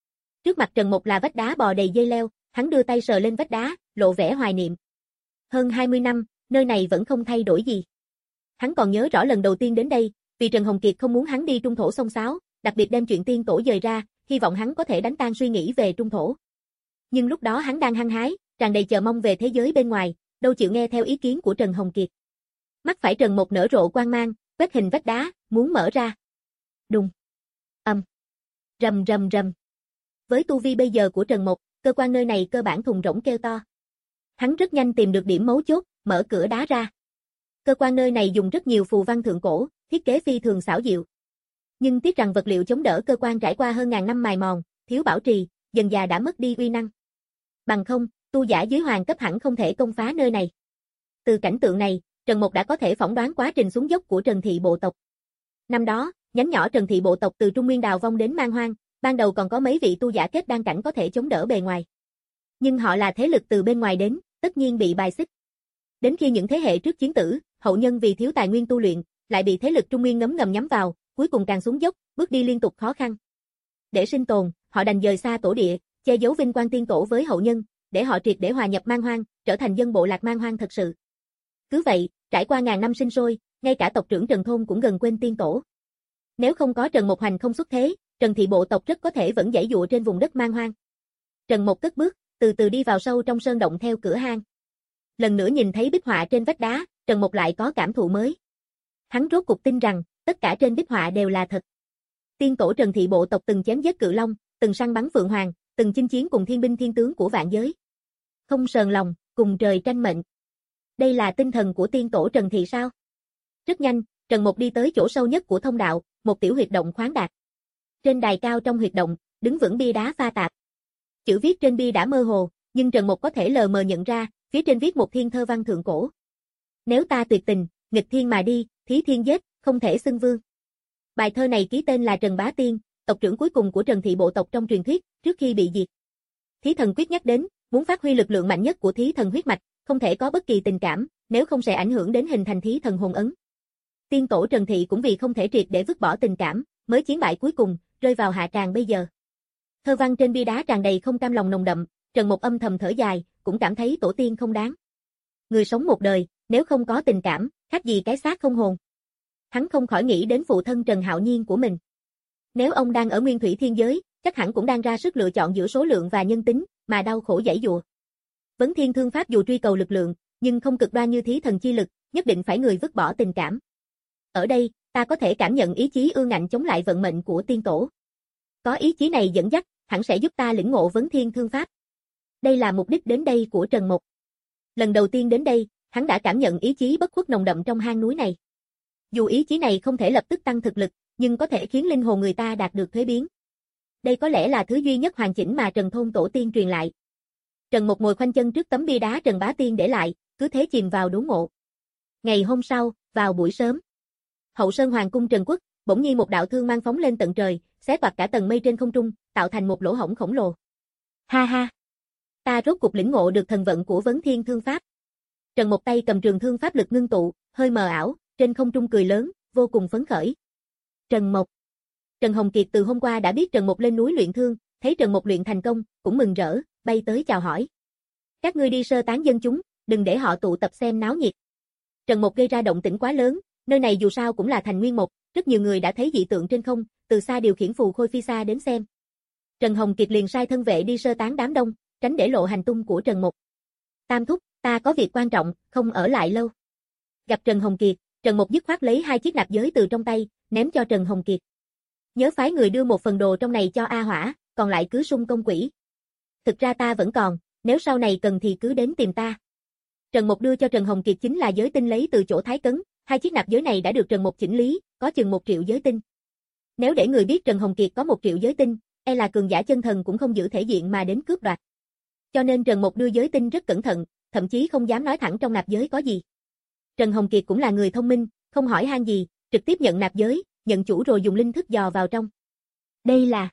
Trước mặt Trần Mục là vách đá bò đầy dây leo, hắn đưa tay sờ lên vách đá, lộ vẻ hoài niệm. Hơn hai mươi năm, nơi này vẫn không thay đổi gì. Hắn còn nhớ rõ lần đầu tiên đến đây, vì Trần Hồng Kiệt không muốn hắn đi trung thổ xông xáo, đặc biệt đem chuyện tiên tổ dời ra, hy vọng hắn có thể đánh tan suy nghĩ về trung thổ. Nhưng lúc đó hắn đang hăng hái, tràn đầy chờ mong về thế giới bên ngoài, đâu chịu nghe theo ý kiến của Trần Hồng Kiệt. Mắt phải Trần Mục nở rộ quang mang, quét hình vách đá, muốn mở ra. Đùng. Ầm. Um. Rầm rầm rầm. Với tu vi bây giờ của Trần Mục, cơ quan nơi này cơ bản thùng rỗng kêu to. Hắn rất nhanh tìm được điểm mấu chốt, mở cửa đá ra. Cơ quan nơi này dùng rất nhiều phù văn thượng cổ, thiết kế phi thường xảo diệu. Nhưng tiếc rằng vật liệu chống đỡ cơ quan trải qua hơn ngàn năm mài mòn, thiếu bảo trì, dần dà đã mất đi uy năng. Bằng không, tu giả dưới hoàng cấp hẳn không thể công phá nơi này. Từ cảnh tượng này, Trần Mục đã có thể phỏng đoán quá trình xuống dốc của Trần Thị bộ tộc. Năm đó, nhánh nhỏ Trần Thị bộ tộc từ Trung Nguyên đào vong đến Man Hoang, ban đầu còn có mấy vị tu giả kết đan cảnh có thể chống đỡ bề ngoài. Nhưng họ là thế lực từ bên ngoài đến, tất nhiên bị bài xích. Đến khi những thế hệ trước chiến tử, hậu nhân vì thiếu tài nguyên tu luyện, lại bị thế lực Trung Nguyên ngấm ngầm nhắm vào, cuối cùng càng xuống dốc, bước đi liên tục khó khăn. Để sinh tồn, họ đành dời xa tổ địa, che giấu vinh quang tiên tổ với hậu nhân, để họ triệt để hòa nhập Man Hoang, trở thành dân bộ lạc Man Hoang thật sự. Cứ vậy, trải qua ngàn năm sinh sôi, ngay cả tộc trưởng Trần thôn cũng gần quên tiên tổ. Nếu không có Trần Mục Hành không xuất thế, Trần Thị bộ tộc rất có thể vẫn giãy dụa trên vùng đất Man Hoang. Trần Mục cất bước, từ từ đi vào sâu trong sơn động theo cửa hang. Lần nữa nhìn thấy bích họa trên vách đá, Trần Mục lại có cảm thụ mới. Hắn rốt cuộc tin rằng, tất cả trên bích họa đều là thật. Tiên tổ Trần Thị bộ tộc từng chém giết cự long, từng săn bắn phượng hoàng, từng chinh chiến cùng thiên binh thiên tướng của vạn giới. Không sờn lòng, cùng trời tranh mệnh. Đây là tinh thần của tiên tổ Trần Thị sao? Rất nhanh, Trần Mục đi tới chỗ sâu nhất của thông đạo, một tiểu huyệt động khoáng đạt. Trên đài cao trong huyệt động, đứng vững bia đá pha tạp. Chữ viết trên bia đã mơ hồ, nhưng Trần Mục có thể lờ mờ nhận ra, phía trên viết một thiên thơ văn thượng cổ. Nếu ta tuyệt tình, nghịch thiên mà đi, thí thiên giết, không thể xưng vương. Bài thơ này ký tên là Trần Bá Tiên, tộc trưởng cuối cùng của Trần Thị bộ tộc trong truyền thuyết, trước khi bị diệt. Thí thần quyết nhắc đến, muốn phát huy lực lượng mạnh nhất của thí thần huyết mạch, không thể có bất kỳ tình cảm, nếu không sẽ ảnh hưởng đến hình thành thí thần hồn ấn. Tiên tổ Trần Thị cũng vì không thể triệt để vứt bỏ tình cảm, mới chiến bại cuối cùng, rơi vào hạ tràng bây giờ. Thơ văn trên bia đá tràn đầy không cam lòng nồng đậm, Trần Mục âm thầm thở dài, cũng cảm thấy tổ tiên không đáng. Người sống một đời, nếu không có tình cảm, khác gì cái xác không hồn. Hắn không khỏi nghĩ đến phụ thân Trần Hạo Nhiên của mình. Nếu ông đang ở nguyên thủy thiên giới, chắc hẳn cũng đang ra sức lựa chọn giữa số lượng và nhân tính, mà đau khổ giãy giụa. Vấn Thiên Thương Pháp dù truy cầu lực lượng, nhưng không cực đoan như thí thần chi lực, nhất định phải người vứt bỏ tình cảm. Ở đây, ta có thể cảm nhận ý chí ương ngạnh chống lại vận mệnh của tiên tổ. Có ý chí này dẫn dắt, hẳn sẽ giúp ta lĩnh ngộ Vấn Thiên Thương Pháp. Đây là mục đích đến đây của Trần Mục. Lần đầu tiên đến đây, hắn đã cảm nhận ý chí bất khuất nồng đậm trong hang núi này. Dù ý chí này không thể lập tức tăng thực lực, nhưng có thể khiến linh hồn người ta đạt được thuế biến. Đây có lẽ là thứ duy nhất hoàn chỉnh mà Trần thôn tổ tiên truyền lại. Trần Mục ngồi khoanh chân trước tấm bia đá Trần Bá Tiên để lại, cứ thế chìm vào đốn ngộ. Ngày hôm sau, vào buổi sớm, Hậu Sơn Hoàng cung Trần Quốc, bỗng nhiên một đạo thương mang phóng lên tận trời, xé toạc cả tầng mây trên không trung, tạo thành một lỗ hổng khổng lồ. Ha ha, ta rốt cục lĩnh ngộ được thần vận của Vấn Thiên Thương Pháp. Trần Mục tay cầm trường thương pháp lực ngưng tụ, hơi mờ ảo, trên không trung cười lớn, vô cùng phấn khởi. Trần Mục. Trần Hồng Kiệt từ hôm qua đã biết Trần Mục lên núi luyện thương, thấy Trần Mục luyện thành công, cũng mừng rỡ, bay tới chào hỏi. Các ngươi đi sơ tán dân chúng, đừng để họ tụ tập xem náo nhiệt. Trần Mục gây ra động tĩnh quá lớn, nơi này dù sao cũng là thành nguyên mộc, rất nhiều người đã thấy dị tượng trên không, từ xa điều khiển phù khôi phi xa đến xem. Trần Hồng Kiệt liền sai thân vệ đi sơ tán đám đông, tránh để lộ hành tung của Trần Mục. Tam thúc, ta có việc quan trọng, không ở lại lâu. Gặp Trần Hồng Kiệt, Trần Mục dứt khoát lấy hai chiếc nạp giới từ trong tay, ném cho Trần Hồng Kiệt. Nhớ phái người đưa một phần đồ trong này cho A Hỏa, còn lại cứ sung công quỹ. Thực ra ta vẫn còn, nếu sau này cần thì cứ đến tìm ta. Trần Mục đưa cho Trần Hồng Kiệt chính là giới tinh lấy từ chỗ Thái Cấn, hai chiếc nạp giới này đã được Trần Mục chỉnh lý, có chừng một triệu giới tinh. Nếu để người biết Trần Hồng Kiệt có một triệu giới tinh, e là cường giả chân thần cũng không giữ thể diện mà đến cướp đoạt. Cho nên Trần Mục đưa giới tinh rất cẩn thận, thậm chí không dám nói thẳng trong nạp giới có gì. Trần Hồng Kiệt cũng là người thông minh, không hỏi han gì, trực tiếp nhận nạp giới, nhận chủ rồi dùng linh thức dò vào trong. Đây là...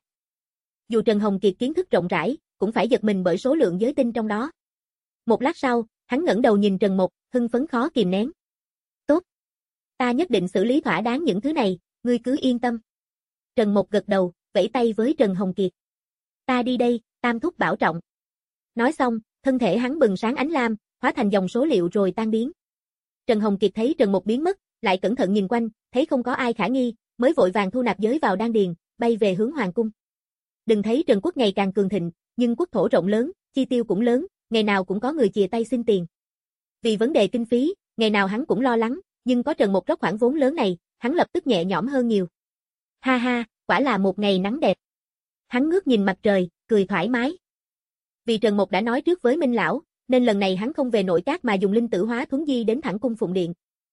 Dù Trần Hồng Kiệt kiến thức rộng rãi, cũng phải giật mình bởi số lượng giới tinh trong đó. Một lát sau, hắn ngẩng đầu nhìn Trần Mục, hưng phấn khó kìm nén. Tốt. Ta nhất định xử lý thỏa đáng những thứ này, ngươi cứ yên tâm. Trần Mục gật đầu, vẫy tay với Trần Hồng Kiệt. Ta đi đây, Tam thúc bảo trọng. Nói xong, thân thể hắn bừng sáng ánh lam, hóa thành dòng số liệu rồi tan biến. Trần Hồng Kiệt thấy Trần Mục biến mất, lại cẩn thận nhìn quanh, thấy không có ai khả nghi, mới vội vàng thu nạp giới vào đan điền, bay về hướng hoàng cung. Đừng thấy Trần quốc ngày càng cường thịnh, nhưng quốc thổ rộng lớn, chi tiêu cũng lớn, ngày nào cũng có người chìa tay xin tiền. Vì vấn đề kinh phí, ngày nào hắn cũng lo lắng, nhưng có Trần Mục rót khoản vốn lớn này, hắn lập tức nhẹ nhõm hơn nhiều. Ha ha, quả là một ngày nắng đẹp. Hắn ngước nhìn mặt trời, cười thoải mái. Vì Trần Mục đã nói trước với Minh lão, nên lần này hắn không về nội các mà dùng linh tử hóa thuấn di đến thẳng cung Phụng Điện.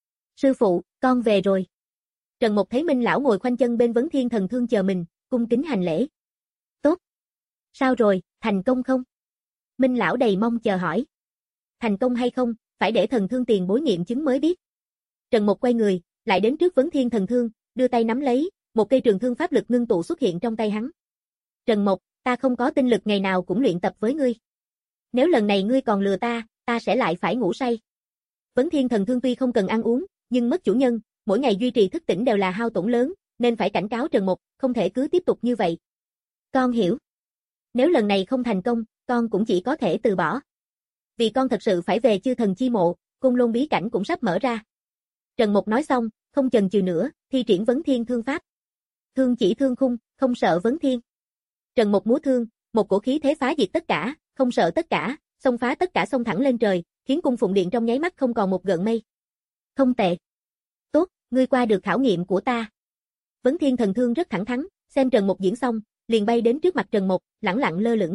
Sư phụ, con về rồi. Trần Mục thấy Minh lão ngồi khoanh chân bên Vấn Thiên Thần Thương chờ mình, cung kính hành lễ. Tốt. Sao rồi, thành công không? Minh lão đầy mong chờ hỏi. Thành công hay không, phải để Thần Thương tiền bối nghiệm chứng mới biết. Trần Mục quay người, lại đến trước Vấn Thiên Thần Thương, đưa tay nắm lấy, một cây trường thương pháp lực ngưng tụ xuất hiện trong tay hắn. Trần Mục, ta không có tinh lực ngày nào cũng luyện tập với ngươi. Nếu lần này ngươi còn lừa ta, ta sẽ lại phải ngủ say. Vấn Thiên Thần Thương tuy không cần ăn uống, nhưng mất chủ nhân, mỗi ngày duy trì thức tỉnh đều là hao tổn lớn, nên phải cảnh cáo Trần Mục, không thể cứ tiếp tục như vậy. Con hiểu. Nếu lần này không thành công, con cũng chỉ có thể từ bỏ. Vì con thật sự phải về Chư Thần Chi Mộ, Côn Lôn bí cảnh cũng sắp mở ra. Trần Mục nói xong, không chần chừ nữa, thi triển Vấn Thiên Thương pháp. Thương chỉ thương khung, không sợ Vấn Thiên. Trần Mục múa thương, một cổ khí thế phá diệt tất cả, không sợ tất cả, xông phá tất cả xông thẳng lên trời, khiến cung Phụng Điện trong nháy mắt không còn một gợn mây. Không tệ. Tốt, ngươi qua được khảo nghiệm của ta. Vấn Thiên Thần Thương rất thẳng thắn, xem Trần Mục diễn xong, liền bay đến trước mặt Trần Mục, lẳng lặng lơ lửng.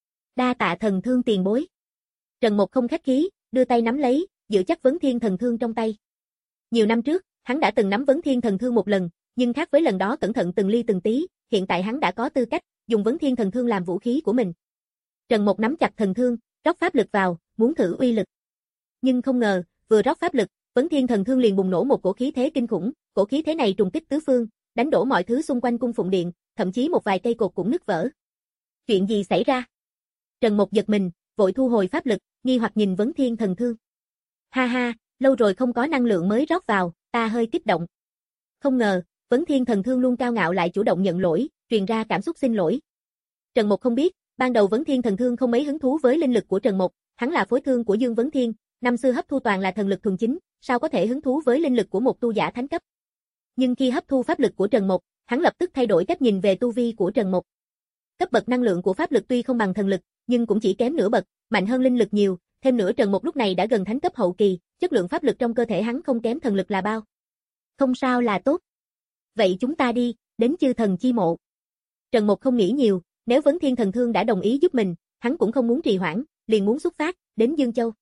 Đa tạ Thần Thương tiền bối. Trần Mục không khách khí, đưa tay nắm lấy, giữ chắc Vấn Thiên Thần Thương trong tay. Nhiều năm trước, hắn đã từng nắm Vấn Thiên Thần Thương một lần, nhưng khác với lần đó cẩn thận từng ly từng tí, hiện tại hắn đã có tư cách dùng Vấn Thiên Thần Thương làm vũ khí của mình. Trần Mục nắm chặt thần thương, rót pháp lực vào, muốn thử uy lực. Nhưng không ngờ, vừa rót pháp lực, Vấn Thiên Thần Thương liền bùng nổ một cổ khí thế kinh khủng, cổ khí thế này trùng kích tứ phương, đánh đổ mọi thứ xung quanh cung Phụng Điện, thậm chí một vài cây cột cũng nứt vỡ. Chuyện gì xảy ra? Trần Mục giật mình, vội thu hồi pháp lực, nghi hoặc nhìn Vấn Thiên Thần Thương. Ha ha, lâu rồi không có năng lượng mới rót vào, ta hơi kích động. Không ngờ, Vấn Thiên Thần Thương luôn cao ngạo lại chủ động nhận lỗi, truyền ra cảm xúc xin lỗi. Trần Mục không biết, ban đầu Vấn Thiên Thần Thương không mấy hứng thú với linh lực của Trần Mục, hắn là phối thương của Dương Vấn Thiên, năm xưa hấp thu toàn là thần lực thuần chính, sao có thể hứng thú với linh lực của một tu giả thánh cấp. Nhưng khi hấp thu pháp lực của Trần Mục, hắn lập tức thay đổi cách nhìn về tu vi của Trần Mục. Cấp bậc năng lượng của pháp lực tuy không bằng thần lực, nhưng cũng chỉ kém nửa bậc, mạnh hơn linh lực nhiều, thêm nữa Trần Mục lúc này đã gần thánh cấp hậu kỳ, chất lượng pháp lực trong cơ thể hắn không kém thần lực là bao. Không sao là tốt. Vậy chúng ta đi, đến Chư Thần Chi Mộ. Trần Mục không nghĩ nhiều, nếu Vấn Thiên Thần Thương đã đồng ý giúp mình, hắn cũng không muốn trì hoãn, liền muốn xuất phát, đến Dương Châu.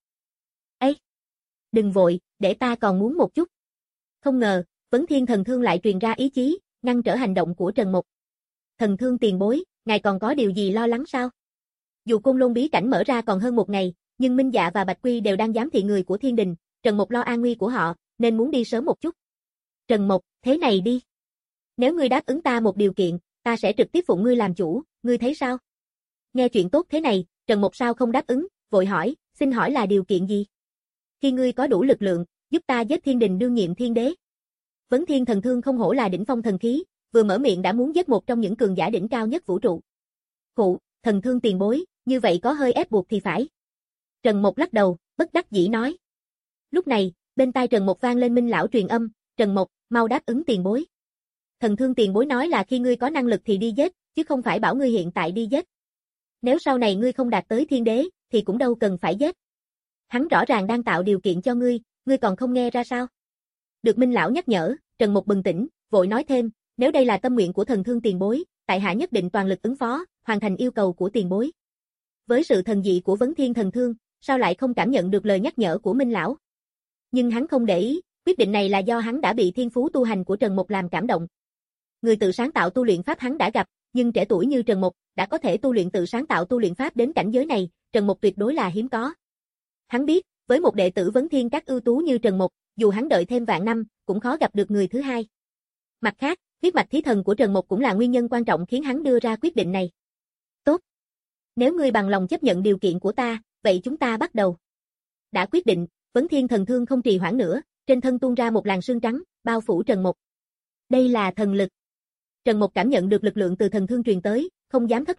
Ê! Đừng vội, để ta còn muốn một chút. Không ngờ, Vấn Thiên Thần Thương lại truyền ra ý chí, ngăn trở hành động của Trần Mục. Thần Thương tiền bối, ngài còn có điều gì lo lắng sao? Dù Côn Lôn bí cảnh mở ra còn hơn một ngày, nhưng Minh Dạ và Bạch Quy đều đang giám thị người của Thiên Đình, Trần Mục lo an nguy của họ, nên muốn đi sớm một chút. Trần Mục, thế này đi. Nếu ngươi đáp ứng ta một điều kiện, ta sẽ trực tiếp phụng ngươi làm chủ, ngươi thấy sao? Nghe chuyện tốt thế này, Trần Mục sao không đáp ứng, vội hỏi, xin hỏi là điều kiện gì? Khi ngươi có đủ lực lượng, giúp ta giết Thiên Đình đương nhiệm thiên đế. Vấn Thiên Thần Thương không hổ là đỉnh phong thần khí, vừa mở miệng đã muốn giết một trong những cường giả đỉnh cao nhất vũ trụ. Khụ, Thần Thương tiền bối, như vậy có hơi ép buộc thì phải. Trần Mục lắc đầu, bất đắc dĩ nói. Lúc này, bên tai Trần Mục vang lên Minh lão truyền âm, Trần Mục, mau đáp ứng tiền bối. Thần Thương tiền bối nói là khi ngươi có năng lực thì đi giết, chứ không phải bảo ngươi hiện tại đi giết. Nếu sau này ngươi không đạt tới thiên đế, thì cũng đâu cần phải giết. Hắn rõ ràng đang tạo điều kiện cho ngươi, ngươi còn không nghe ra sao? Được Minh lão nhắc nhở, Trần Mục bừng tỉnh, vội nói thêm, nếu đây là tâm nguyện của Thần Thương tiền bối, tại hạ nhất định toàn lực ứng phó, hoàn thành yêu cầu của tiền bối. Với sự thần dị của Vấn Thiên Thần Thương, sao lại không cảm nhận được lời nhắc nhở của Minh lão? Nhưng hắn không để ý, quyết định này là do hắn đã bị thiên phú tu hành của Trần Mục làm cảm động. Người tự sáng tạo tu luyện pháp hắn đã gặp, nhưng trẻ tuổi như Trần Mục đã có thể tu luyện tự sáng tạo tu luyện pháp đến cảnh giới này, Trần Mục tuyệt đối là hiếm có. Hắn biết, với một đệ tử Vấn Thiên các ưu tú như Trần Mục, dù hắn đợi thêm vạn năm, cũng khó gặp được người thứ hai. Mặt khác, huyết mạch thí thần của Trần Mục cũng là nguyên nhân quan trọng khiến hắn đưa ra quyết định này. Tốt. Nếu ngươi bằng lòng chấp nhận điều kiện của ta, vậy chúng ta bắt đầu. Đã quyết định, Vấn Thiên Thần Thương không trì hoãn nữa, trên thân tuôn ra một làn sương trắng, bao phủ Trần Mục. Đây là thần lực. Trần Mục cảm nhận được lực lượng từ thần thương truyền tới, không dám thất lễ,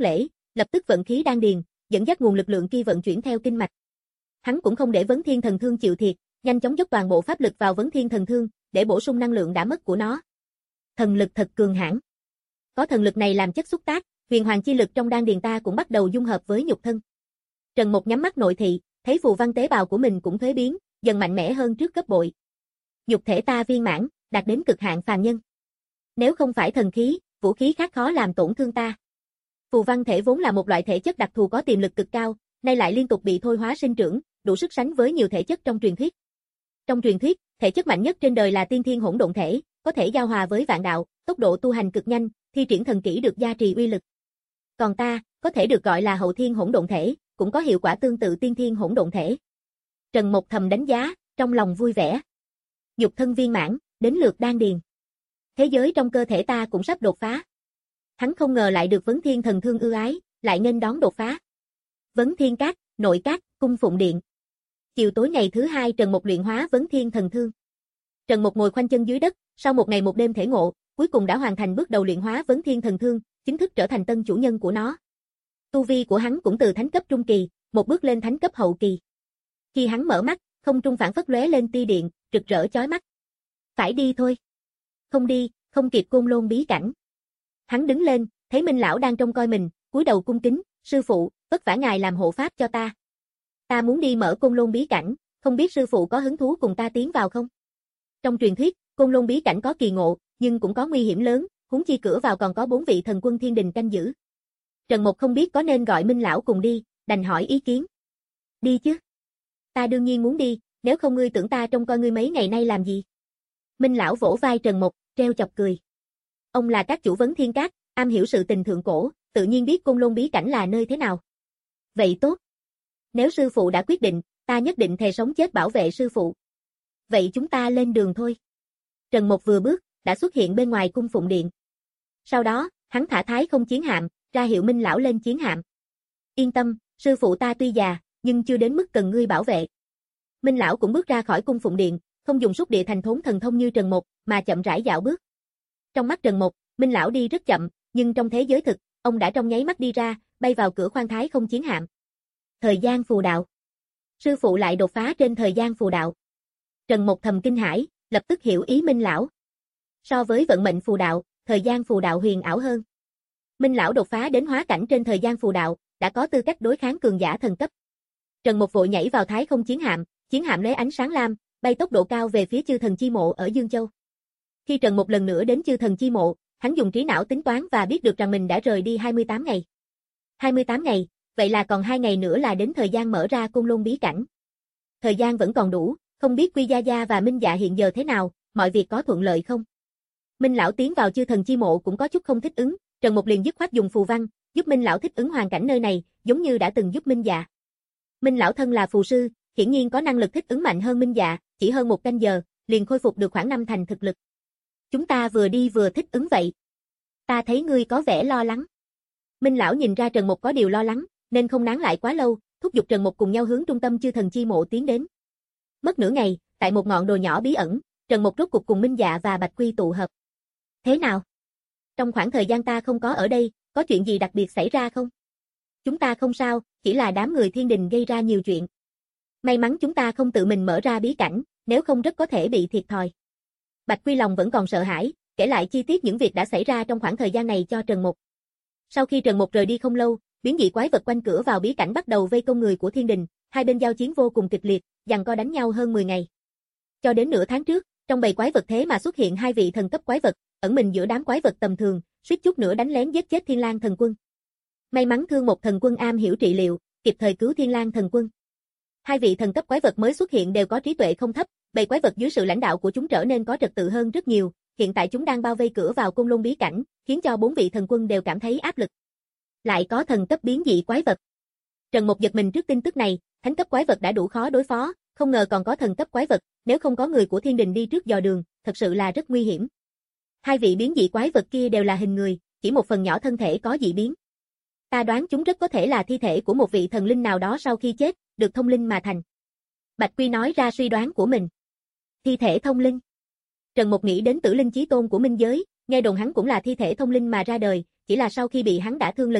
lập tức vận khí đan điền, dẫn dắt nguồn lực lượng kia vận chuyển theo kinh mạch. Hắn cũng không để Vấn Thiên Thần Thương chịu thiệt, nhanh chóng dốc toàn bộ pháp lực vào Vấn Thiên Thần Thương, để bổ sung năng lượng đã mất của nó. Thần lực thật cường hãn. Có thần lực này làm chất xúc tác, huyền hoàng chi lực trong đan điền ta cũng bắt đầu dung hợp với nhục thân. Trần Mục nhắm mắt nội thị, thấy phù văn tế bào của mình cũng thuế biến, dần mạnh mẽ hơn trước gấp bội. Nhục thể ta viên mãn, đạt đến cực hạn phàm nhân. Nếu không phải thần khí, vũ khí khác khó làm tổn thương ta. Phù văn thể vốn là một loại thể chất đặc thù có tiềm lực cực cao, nay lại liên tục bị thôi hóa sinh trưởng, đủ sức sánh với nhiều thể chất trong truyền thuyết. Trong truyền thuyết, thể chất mạnh nhất trên đời là tiên thiên hỗn độn thể, có thể giao hòa với vạn đạo, tốc độ tu hành cực nhanh, thi triển thần kỹ được gia trì uy lực. Còn ta, có thể được gọi là hậu thiên hỗn độn thể, cũng có hiệu quả tương tự tiên thiên hỗn độn thể. Trần Mục thầm đánh giá, trong lòng vui vẻ. Nhục thân viên mãn, đến lượt đan điền. Thế giới trong cơ thể ta cũng sắp đột phá. Hắn không ngờ lại được Vấn Thiên Thần Thương ưu ái, lại nghênh đón đột phá. Vấn Thiên Các, Nội Các, Cung Phụng Điện. Chiều tối ngày thứ hai Trần Mục luyện hóa Vấn Thiên Thần Thương. Trần Mục ngồi khoanh chân dưới đất, sau một ngày một đêm thể ngộ, cuối cùng đã hoàn thành bước đầu luyện hóa Vấn Thiên Thần Thương, chính thức trở thành tân chủ nhân của nó. Tu vi của hắn cũng từ thánh cấp trung kỳ, một bước lên thánh cấp hậu kỳ. Khi hắn mở mắt, không trung phản phất lóe lên tia điện, rực rỡ chói mắt. Phải đi thôi. Không đi, không kịp Côn Lôn bí cảnh. Hắn đứng lên, thấy Minh lão đang trông coi mình, cúi đầu cung kính, sư phụ, vất vả ngài làm hộ pháp cho ta. Ta muốn đi mở Côn Lôn bí cảnh, không biết sư phụ có hứng thú cùng ta tiến vào không? Trong truyền thuyết, Côn Lôn bí cảnh có kỳ ngộ, nhưng cũng có nguy hiểm lớn, huống chi cửa vào còn có bốn vị thần quân thiên đình canh giữ. Trần Mục không biết có nên gọi Minh lão cùng đi, đành hỏi ý kiến. Đi chứ? Ta đương nhiên muốn đi, nếu không ngươi tưởng ta trông coi ngươi mấy ngày nay làm gì? Minh lão vỗ vai Trần Mục, treo chọc cười. Ông là các chủ Vấn Thiên Các, am hiểu sự tình thượng cổ, tự nhiên biết Côn Lôn bí cảnh là nơi thế nào. Vậy tốt. Nếu sư phụ đã quyết định, ta nhất định thề sống chết bảo vệ sư phụ. Vậy chúng ta lên đường thôi. Trần Mục vừa bước, đã xuất hiện bên ngoài cung phụng điện. Sau đó, hắn thả thái không chiến hạm, ra hiệu Minh lão lên chiến hạm. Yên tâm, sư phụ ta tuy già, nhưng chưa đến mức cần ngươi bảo vệ. Minh lão cũng bước ra khỏi cung phụng điện, không dùng xúc địa thành thốn thần thông như Trần Mục, mà chậm rãi dạo bước. Trong mắt Trần Mục, Minh lão đi rất chậm, nhưng trong thế giới thực, ông đã trong nháy mắt đi ra, bay vào cửa khoang thái không chiến hạm. Thời gian phù đạo. Sư phụ lại đột phá trên thời gian phù đạo. Trần Mục thầm kinh hãi, lập tức hiểu ý Minh lão. So với vận mệnh phù đạo, thời gian phù đạo huyền ảo hơn. Minh lão đột phá đến hóa cảnh trên thời gian phù đạo, đã có tư cách đối kháng cường giả thần cấp. Trần Mục vội nhảy vào thái không chiến hạm, chiến hạm lóe ánh sáng lam, bay tốc độ cao về phía Chư Thần Chi Mộ ở Dương Châu. Khi Trần Mục lần nữa đến Chư Thần Chi Mộ, hắn dùng trí não tính toán và biết được rằng mình đã rời đi hai mươi tám ngày. hai mươi tám ngày, vậy là còn hai ngày nữa là đến thời gian mở ra Côn Lôn bí cảnh. Thời gian vẫn còn đủ, không biết Quy Gia Gia và Minh Dạ hiện giờ thế nào, mọi việc có thuận lợi không? Minh lão tiến vào Chư Thần Chi Mộ cũng có chút không thích ứng, Trần Mục liền dứt khoát dùng phù văn, giúp Minh lão thích ứng hoàn cảnh nơi này, giống như đã từng giúp Minh Dạ. Minh lão thân là phù sư, hiển nhiên có năng lực thích ứng mạnh hơn Minh Dạ, chỉ hơn một canh giờ, liền khôi phục được khoảng năm thành thực lực. Chúng ta vừa đi vừa thích ứng vậy. Ta thấy ngươi có vẻ lo lắng. Minh lão nhìn ra Trần Mục có điều lo lắng, nên không nán lại quá lâu, thúc giục Trần Mục cùng nhau hướng trung tâm Chư Thần Chi Mộ tiến đến. Mất nửa ngày, tại một ngọn đồi nhỏ bí ẩn, Trần Mục rốt cục cùng Minh Dạ và Bạch Quy tụ hợp. Thế nào? Trong khoảng thời gian ta không có ở đây, có chuyện gì đặc biệt xảy ra không? Chúng ta không sao, chỉ là đám người thiên đình gây ra nhiều chuyện. May mắn chúng ta không tự mình mở ra bí cảnh, nếu không rất có thể bị thiệt thòi. Bạch Quy lòng vẫn còn sợ hãi, kể lại chi tiết những việc đã xảy ra trong khoảng thời gian này cho Trần Mục. Sau khi Trần Mục rời đi không lâu, biến dị quái vật quanh cửa vào bí cảnh bắt đầu vây công người của thiên đình, hai bên giao chiến vô cùng kịch liệt, giằng co đánh nhau hơn mười ngày. Cho đến nửa tháng trước, trong bầy quái vật thế mà xuất hiện hai vị thần cấp quái vật, ẩn mình giữa đám quái vật tầm thường, suýt chút nữa đánh lén giết chết Thiên Lang thần quân. May mắn Thương Một thần quân am hiểu trị liệu, kịp thời cứu Thiên Lang thần quân. Hai vị thần cấp quái vật mới xuất hiện đều có trí tuệ không thấp, bầy quái vật dưới sự lãnh đạo của chúng trở nên có trật tự hơn rất nhiều, hiện tại chúng đang bao vây cửa vào Côn Lôn bí cảnh, khiến cho bốn vị thần quân đều cảm thấy áp lực. Lại có thần cấp biến dị quái vật. Trần Mục giật mình trước tin tức này, thánh cấp quái vật đã đủ khó đối phó, không ngờ còn có thần cấp quái vật, nếu không có người của thiên đình đi trước dò đường, thật sự là rất nguy hiểm. Hai vị biến dị quái vật kia đều là hình người, chỉ một phần nhỏ thân thể có dị biến. Ta đoán chúng rất có thể là thi thể của một vị thần linh nào đó sau khi chết, được thông linh mà thành. Bạch Quy nói ra suy đoán của mình. Thi thể thông linh. Trần Mục nghĩ đến Tử Linh Chí Tôn của Minh Giới, nghe đồn hắn cũng là thi thể thông linh mà ra đời, chỉ là sau khi bị hắn đả thương lần trước,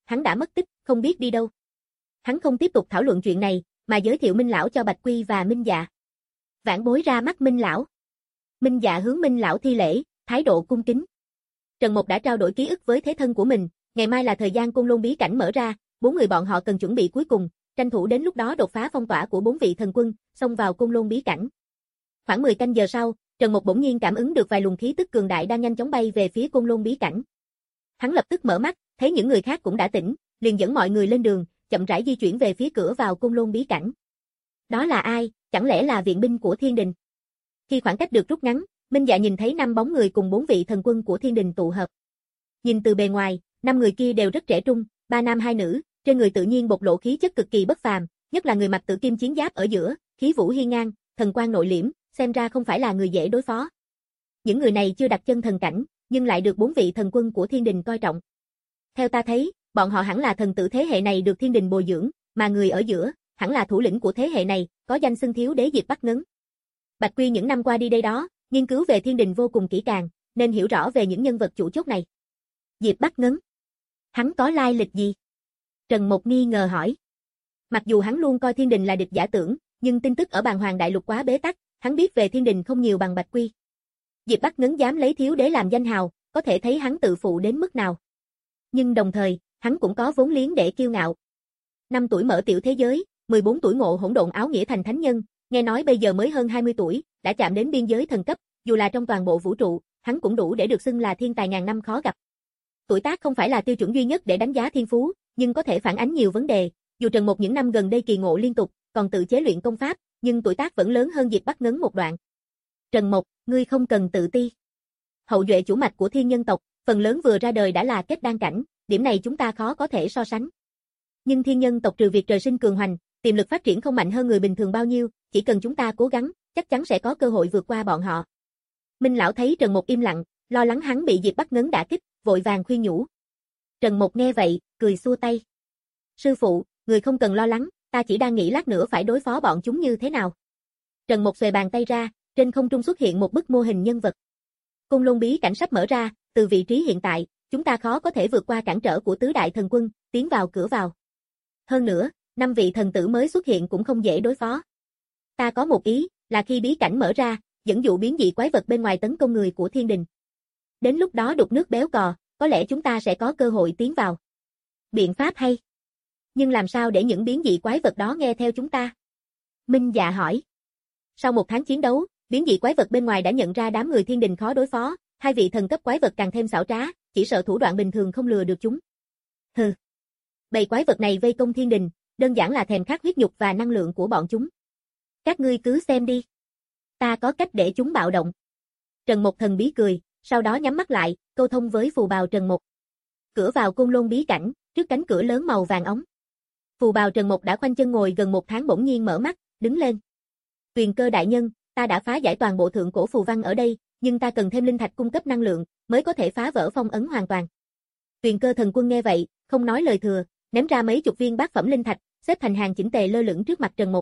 hắn đã mất tích, không biết đi đâu. Hắn không tiếp tục thảo luận chuyện này, mà giới thiệu Minh lão cho Bạch Quy và Minh Dạ. Vãn Bối ra mắt Minh lão. Minh Dạ hướng Minh lão thi lễ, thái độ cung kính. Trần Mục đã trao đổi ký ức với thế thân của mình, ngày mai là thời gian Côn Lôn bí cảnh mở ra, bốn người bọn họ cần chuẩn bị cuối cùng, tranh thủ đến lúc đó đột phá phong tỏa của bốn vị thần quân, xông vào Côn Lôn bí cảnh. Khoảng mười canh giờ sau, Trần Mục bỗng nhiên cảm ứng được vài luồng khí tức cường đại đang nhanh chóng bay về phía Côn Lôn bí cảnh. Hắn lập tức mở mắt, thấy những người khác cũng đã tỉnh, liền dẫn mọi người lên đường, chậm rãi di chuyển về phía cửa vào Côn Lôn bí cảnh. Đó là ai, chẳng lẽ là viện binh của Thiên Đình? Khi khoảng cách được rút ngắn, Minh Dạ nhìn thấy năm bóng người cùng bốn vị thần quân của Thiên Đình tụ hợp. Nhìn từ bề ngoài, năm người kia đều rất trẻ trung, ba nam hai nữ, trên người tự nhiên bộc lộ khí chất cực kỳ bất phàm, nhất là người mặc Tử Kim chiến giáp ở giữa, khí vũ hiên ngang, thần quang nội liễm, xem ra không phải là người dễ đối phó. Những người này chưa đặt chân thần cảnh, nhưng lại được bốn vị thần quân của Thiên Đình coi trọng. Theo ta thấy, bọn họ hẳn là thần tử thế hệ này được Thiên Đình bồi dưỡng, mà người ở giữa, hẳn là thủ lĩnh của thế hệ này, có danh xưng thiếu đế Diệp Bắc Ngấn. Bạch Quy những năm qua đi đây đó, nghiên cứu về Thiên Đình vô cùng kỹ càng, nên hiểu rõ về những nhân vật chủ chốt này. Diệp Bắc Ngấn, hắn có lai lịch gì? Trần Mục nghi ngờ hỏi. Mặc dù hắn luôn coi Thiên Đình là địch giả tưởng, nhưng tin tức ở Bàn Hoàng Đại Lục quá bế tắc, hắn biết về Thiên Đình không nhiều bằng Bạch Quy. Diệp Bắc Ngấn dám lấy thiếu đế làm danh hào, có thể thấy hắn tự phụ đến mức nào. Nhưng đồng thời, hắn cũng có vốn liếng để kiêu ngạo. năm tuổi mở tiểu thế giới, mười bốn tuổi ngộ hỗn độn áo nghĩa thành thánh nhân, nghe nói bây giờ mới hơn hai mươi tuổi, đã chạm đến biên giới thần cấp, dù là trong toàn bộ vũ trụ, hắn cũng đủ để được xưng là thiên tài ngàn năm khó gặp. Tuổi tác không phải là tiêu chuẩn duy nhất để đánh giá thiên phú, nhưng có thể phản ánh nhiều vấn đề. Dù Trần Mục những năm gần đây kỳ ngộ liên tục, còn tự chế luyện công pháp, nhưng tuổi tác vẫn lớn hơn Diệp Bắc Ngấn một đoạn. Trần Mục, ngươi không cần tự ti. Hậu duệ chủ mạch của thiên nhân tộc, phần lớn vừa ra đời đã là kết đan cảnh, điểm này chúng ta khó có thể so sánh. Nhưng thiên nhân tộc trừ việc trời sinh cường hoành, tiềm lực phát triển không mạnh hơn người bình thường bao nhiêu, chỉ cần chúng ta cố gắng, chắc chắn sẽ có cơ hội vượt qua bọn họ. Minh lão thấy Trần Mục im lặng, lo lắng hắn bị Diệp Bắc Ngấn đả kích, vội vàng khuyên nhủ. Trần Mục nghe vậy, cười xua tay. Sư phụ, người không cần lo lắng, ta chỉ đang nghĩ lát nữa phải đối phó bọn chúng như thế nào. Trần Mục xuề bàn tay ra, trên không trung xuất hiện một bức mô hình nhân vật. Côn Lôn bí cảnh sắp mở ra, từ vị trí hiện tại, chúng ta khó có thể vượt qua cản trở của tứ đại thần quân, tiến vào cửa vào. Hơn nữa, năm vị thần tử mới xuất hiện cũng không dễ đối phó. Ta có một ý, là khi bí cảnh mở ra, dẫn dụ biến dị quái vật bên ngoài tấn công người của Thiên Đình. Đến lúc đó đục nước béo cò, có lẽ chúng ta sẽ có cơ hội tiến vào. Biện pháp hay. Nhưng làm sao để những biến dị quái vật đó nghe theo chúng ta? Minh Dạ hỏi. Sau một tháng chiến đấu, biến dị quái vật bên ngoài đã nhận ra đám người Thiên Đình khó đối phó, hai vị thần cấp quái vật càng thêm xảo trá, chỉ sợ thủ đoạn bình thường không lừa được chúng. Hừ. Bầy quái vật này vây công Thiên Đình, đơn giản là thèm khát huyết nhục và năng lượng của bọn chúng. Các ngươi cứ xem đi. Ta có cách để chúng bạo động. Trần Mục thần bí cười, sau đó nhắm mắt lại, câu thông với phù bào Trần Mục. Cửa vào Côn Lôn bí cảnh, trước cánh cửa lớn màu vàng óng. Phù bào Trần Mục đã khoanh chân ngồi gần một tháng bỗng nhiên mở mắt, đứng lên. Tuyền Cơ đại nhân, ta đã phá giải toàn bộ thượng cổ phù văn ở đây, nhưng ta cần thêm linh thạch cung cấp năng lượng, mới có thể phá vỡ phong ấn hoàn toàn. Tuyền Cơ thần quân nghe vậy, không nói lời thừa, ném ra mấy chục viên bát phẩm linh thạch, xếp thành hàng chỉnh tề lơ lửng trước mặt Trần Mục.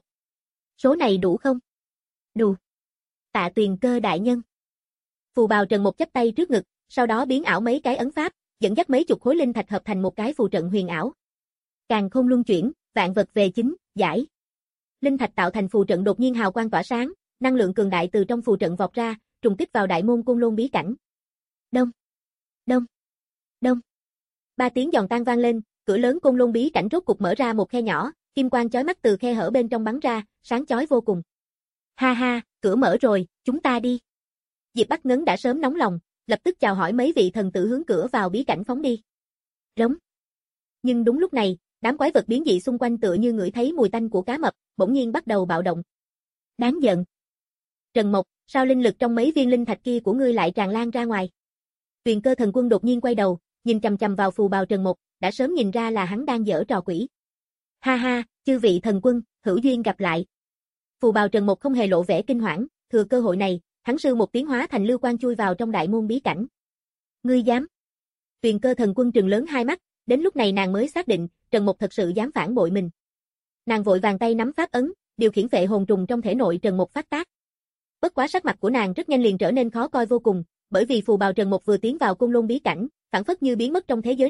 Số này đủ không? Đủ. Tạ Tuyền Cơ đại nhân. Phù bào Trần Mục chắp tay trước ngực, sau đó biến ảo mấy cái ấn pháp, dẫn dắt mấy chục khối linh thạch hợp thành một cái phù trận huyền ảo. Càn khôn luân chuyển, vạn vật về chính, giải. Linh thạch tạo thành phù trận đột nhiên hào quang tỏa sáng, năng lượng cường đại từ trong phù trận vọt ra, trùng kích vào đại môn Côn Lôn bí cảnh. Đông, đông, đông. Ba tiếng giòn tan vang lên, cửa lớn Côn Lôn bí cảnh rốt cục mở ra một khe nhỏ, kim quang chói mắt từ khe hở bên trong bắn ra, sáng chói vô cùng. Ha ha, cửa mở rồi, chúng ta đi. Diệp Bắc Ngấn đã sớm nóng lòng, lập tức chào hỏi mấy vị thần tử hướng cửa vào bí cảnh phóng đi. Rống. Nhưng đúng lúc này, đám quái vật biến dị xung quanh tựa như ngửi thấy mùi tanh của cá mập, bỗng nhiên bắt đầu bạo động. Đáng giận. Trần Mộc, sao linh lực trong mấy viên linh thạch kia của ngươi lại tràn lan ra ngoài? Tuyền Cơ thần quân đột nhiên quay đầu, nhìn chằm chằm vào phù bào Trần Mộc, đã sớm nhìn ra là hắn đang giở trò quỷ. Ha ha, chư vị thần quân, hữu duyên gặp lại. Phù bào Trần Mộc không hề lộ vẻ kinh hoảng, thừa cơ hội này, hắn sư một tiếng hóa thành lưu quang chui vào trong đại môn bí cảnh. Ngươi dám? Tuyền Cơ thần quân trừng lớn hai mắt, đến lúc này nàng mới xác định, Trần Mộc thật sự dám phản bội mình. Nàng vội vàng tay nắm pháp ấn, điều khiển phệ hồn trùng trong thể nội Trần Mộc phát tác. Bất quá sắc mặt của nàng rất nhanh liền trở nên khó coi vô cùng, bởi vì phù bào Trần Mộc vừa tiến vào Côn Lôn bí cảnh, phản phất như biến mất trong thế giới này,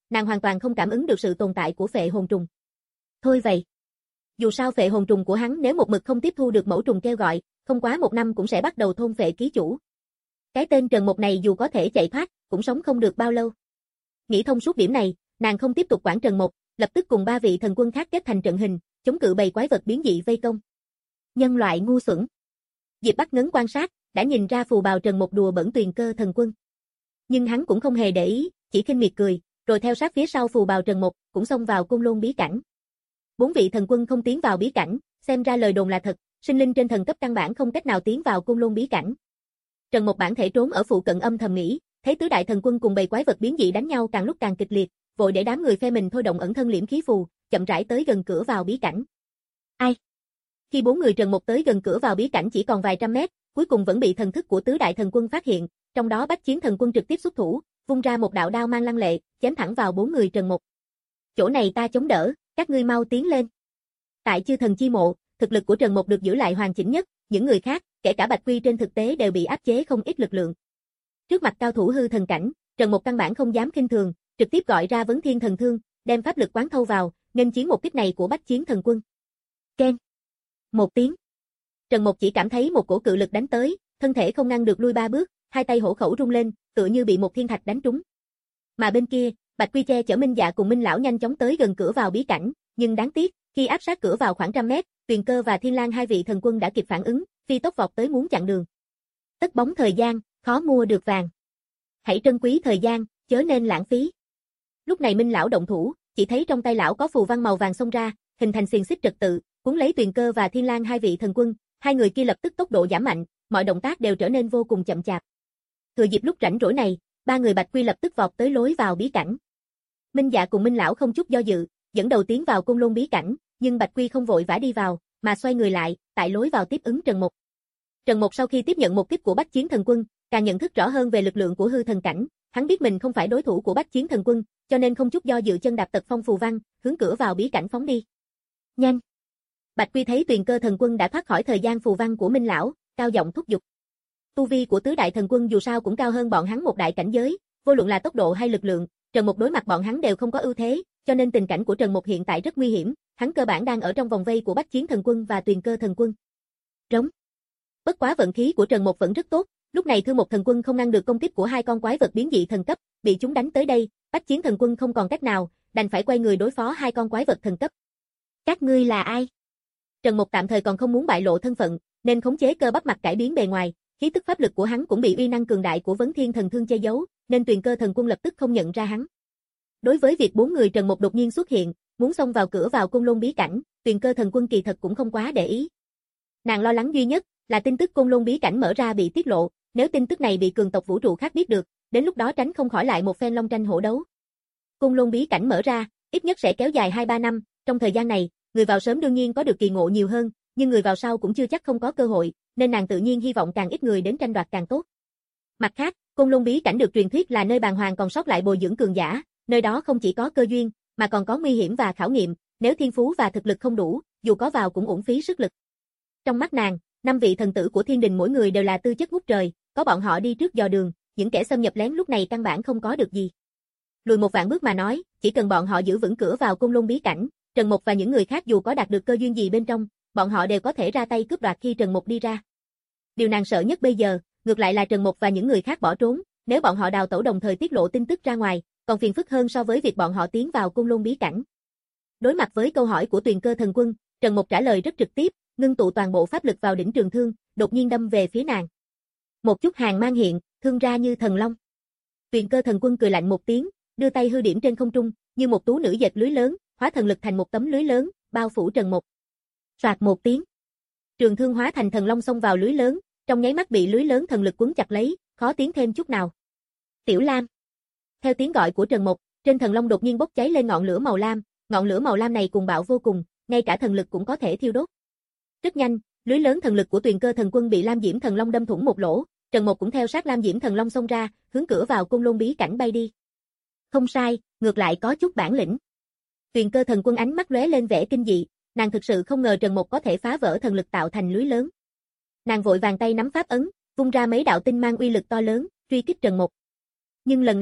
nàng hoàn toàn không cảm ứng được sự tồn tại của phệ hồn trùng. Thôi vậy. Dù sao phệ hồn trùng của hắn nếu một mực không tiếp thu được mẫu trùng kêu gọi, không quá một năm cũng sẽ bắt đầu thôn phệ ký chủ. Cái tên Trần Mục này dù có thể chạy thoát, cũng sống không được bao lâu. Nghĩ thông suốt điểm này, nàng không tiếp tục quản Trần Mục, lập tức cùng ba vị thần quân khác kết thành trận hình, chống cự bầy quái vật biến dị vây công. Nhân loại ngu xuẩn. Diệp Bắc ngấn quan sát, đã nhìn ra phù bào Trần Mục đùa bẩn Tuyền Cơ thần quân. Nhưng hắn cũng không hề để ý, chỉ khinh miệt cười, rồi theo sát phía sau phù bào Trần Mục, cũng xông vào Côn Lôn bí cảnh. Bốn vị thần quân không tiến vào bí cảnh, xem ra lời đồn là thật, sinh linh trên thần cấp căn bản không cách nào tiến vào Côn Lôn bí cảnh. Trần Mục bản thể trốn ở phụ cận âm thầm nghĩ, thấy tứ đại thần quân cùng bầy quái vật biến dị đánh nhau càng lúc càng kịch liệt, vội để đám người phe mình thôi động ẩn thân liễm khí phù, chậm rãi tới gần cửa vào bí cảnh. Ai? Khi bốn người Trần Mục tới gần cửa vào bí cảnh chỉ còn vài trăm mét, cuối cùng vẫn bị thần thức của tứ đại thần quân phát hiện, trong đó Bách Chiến thần quân trực tiếp xuất thủ, vung ra một đạo đao mang lăng lệ, chém thẳng vào bốn người Trần Mục. Chỗ này ta chống đỡ, các ngươi mau tiến lên. Tại Chư Thần Chi Mộ, thực lực của Trần Mục được giữ lại hoàn chỉnh nhất, những người khác, kể cả Bạch Quy trên thực tế đều bị áp chế không ít lực lượng. Trước mặt cao thủ hư thần cảnh, Trần Mục căn bản không dám khinh thường, trực tiếp gọi ra Vấn Thiên thần thương, đem pháp lực quán thâu vào, nghênh chiến một kích này của Bách Chiến thần quân. Keng. Một tiếng. Trần Mục chỉ cảm thấy một cổ cự lực đánh tới, thân thể không ngăn được lui ba bước, hai tay hổ khẩu rung lên, tựa như bị một thiên thạch đánh trúng. Mà bên kia, Bạch Quy che chở Minh Dạ cùng Minh lão nhanh chóng tới gần cửa vào bí cảnh, nhưng đáng tiếc, khi áp sát cửa vào khoảng trăm mét, Tuyền Cơ và Thiên Lang hai vị thần quân đã kịp phản ứng, phi tốc vọt tới muốn chặn đường. Tất bóng thời gian, khó mua được vàng. Hãy trân quý thời gian, chớ nên lãng phí. Lúc này Minh lão động thủ, chỉ thấy trong tay lão có phù văn màu vàng xông ra, hình thành xiềng xích trật tự, cuốn lấy Tuyền Cơ và Thiên Lang hai vị thần quân, hai người kia lập tức tốc độ giảm mạnh, mọi động tác đều trở nên vô cùng chậm chạp. Thừa dịp lúc rảnh rỗi này, ba người Bạch Quy lập tức vọt tới lối vào bí cảnh. Minh Dạ cùng Minh lão không chút do dự, dẫn đầu tiến vào Côn Lôn bí cảnh, nhưng Bạch Quy không vội vã đi vào, mà xoay người lại, tại lối vào tiếp ứng Trần Mục. Trần Mục sau khi tiếp nhận một kích của Bách Chiến thần quân, càng nhận thức rõ hơn về lực lượng của hư thần cảnh, hắn biết mình không phải đối thủ của Bách Chiến thần quân, cho nên không chút do dự chân đạp tật phong phù văn, hướng cửa vào bí cảnh phóng đi. Nhanh! Bạch Quy thấy Tuyền Cơ thần quân đã thoát khỏi thời gian phù văn của Minh lão, cao giọng thúc giục. Tu vi của tứ đại thần quân dù sao cũng cao hơn bọn hắn một đại cảnh giới, vô luận là tốc độ hay lực lượng, Trần Mục đối mặt bọn hắn đều không có ưu thế, cho nên tình cảnh của Trần Mục hiện tại rất nguy hiểm, hắn cơ bản đang ở trong vòng vây của Bách Chiến thần quân và Tuyền Cơ thần quân. Rống. Bất quá vận khí của Trần Mục vẫn rất tốt, lúc này Thương Một thần quân không ngăn được công kích của hai con quái vật biến dị thần cấp, bị chúng đánh tới đây, Bách Chiến thần quân không còn cách nào, đành phải quay người đối phó hai con quái vật thần cấp. Các ngươi là ai? Trần Mục tạm thời còn không muốn bại lộ thân phận, nên khống chế cơ bắp mặt cải biến bề ngoài, khí tức pháp lực của hắn cũng bị uy năng cường đại của Vấn Thiên thần thương che giấu, nên Tuyền Cơ thần quân lập tức không nhận ra hắn. Đối với việc bốn người Trần Mục đột nhiên xuất hiện, muốn xông vào cửa vào Côn Lôn bí cảnh, Tuyền Cơ thần quân kỳ thật cũng không quá để ý. Nàng lo lắng duy nhất là tin tức Côn Lôn bí cảnh mở ra bị tiết lộ, nếu tin tức này bị cường tộc vũ trụ khác biết được, đến lúc đó tránh không khỏi lại một phen long tranh hổ đấu. Côn Lôn bí cảnh mở ra, ít nhất sẽ kéo dài hai ba năm, trong thời gian này, người vào sớm đương nhiên có được kỳ ngộ nhiều hơn, nhưng người vào sau cũng chưa chắc không có cơ hội, nên nàng tự nhiên hy vọng càng ít người đến tranh đoạt càng tốt. Mặt khác, Côn Lôn bí cảnh được truyền thuyết là nơi bàng hoàng còn sót lại bồi dưỡng cường giả, nơi đó không chỉ có cơ duyên, mà còn có nguy hiểm và khảo nghiệm, nếu thiên phú và thực lực không đủ, dù có vào cũng uổng phí sức lực. Trong mắt nàng, năm vị thần tử của thiên đình mỗi người đều là tư chất ngút trời, có bọn họ đi trước dò đường, những kẻ xâm nhập lén lúc này căn bản không có được gì. Lùi một vạn bước mà nói, chỉ cần bọn họ giữ vững cửa vào Côn Lôn bí cảnh, Trần Mục và những người khác dù có đạt được cơ duyên gì bên trong, bọn họ đều có thể ra tay cướp đoạt khi Trần Mục đi ra. Điều nàng sợ nhất bây giờ, ngược lại là Trần Mục và những người khác bỏ trốn, nếu bọn họ đào tẩu đồng thời tiết lộ tin tức ra ngoài, còn phiền phức hơn so với việc bọn họ tiến vào Côn Lôn bí cảnh. Đối mặt với câu hỏi của Tuyền Cơ thần quân, Trần Mục trả lời rất trực tiếp, ngưng tụ toàn bộ pháp lực vào đỉnh trường thương, đột nhiên đâm về phía nàng. Một chút hàng mang hiện, thương ra như thần long. Tuyền Cơ thần quân cười lạnh một tiếng, đưa tay hư điểm trên không trung, như một tú nữ dệt lưới lớn, hóa thần lực thành một tấm lưới lớn, bao phủ Trần Mục. Soạt một tiếng, trường thương hóa thành thần long xông vào lưới lớn, trong nháy mắt bị lưới lớn thần lực quấn chặt lấy, khó tiến thêm chút nào. Tiểu Lam. Theo tiếng gọi của Trần Mục, trên thần long đột nhiên bốc cháy lên ngọn lửa màu lam, ngọn lửa màu lam này cuồng bạo vô cùng, ngay cả thần lực cũng có thể thiêu đốt. Rất nhanh, lưới lớn thần lực của Tuyền Cơ thần quân bị Lam Diễm thần long đâm thủng một lỗ, Trần Mục cũng theo sát Lam Diễm thần long xông ra, hướng cửa vào Côn Lôn bí cảnh bay đi. Không sai, ngược lại có chút bản lĩnh. Tuyền Cơ thần quân ánh mắt lóe lên vẻ kinh dị, nàng thực sự không ngờ Trần Mục có thể phá vỡ thần lực tạo thành lưới lớn. Nàng vội vàng tay nắm pháp ấn, vung ra mấy đạo tinh mang uy lực to lớn, truy kích Trần Mục. Nhưng lần này,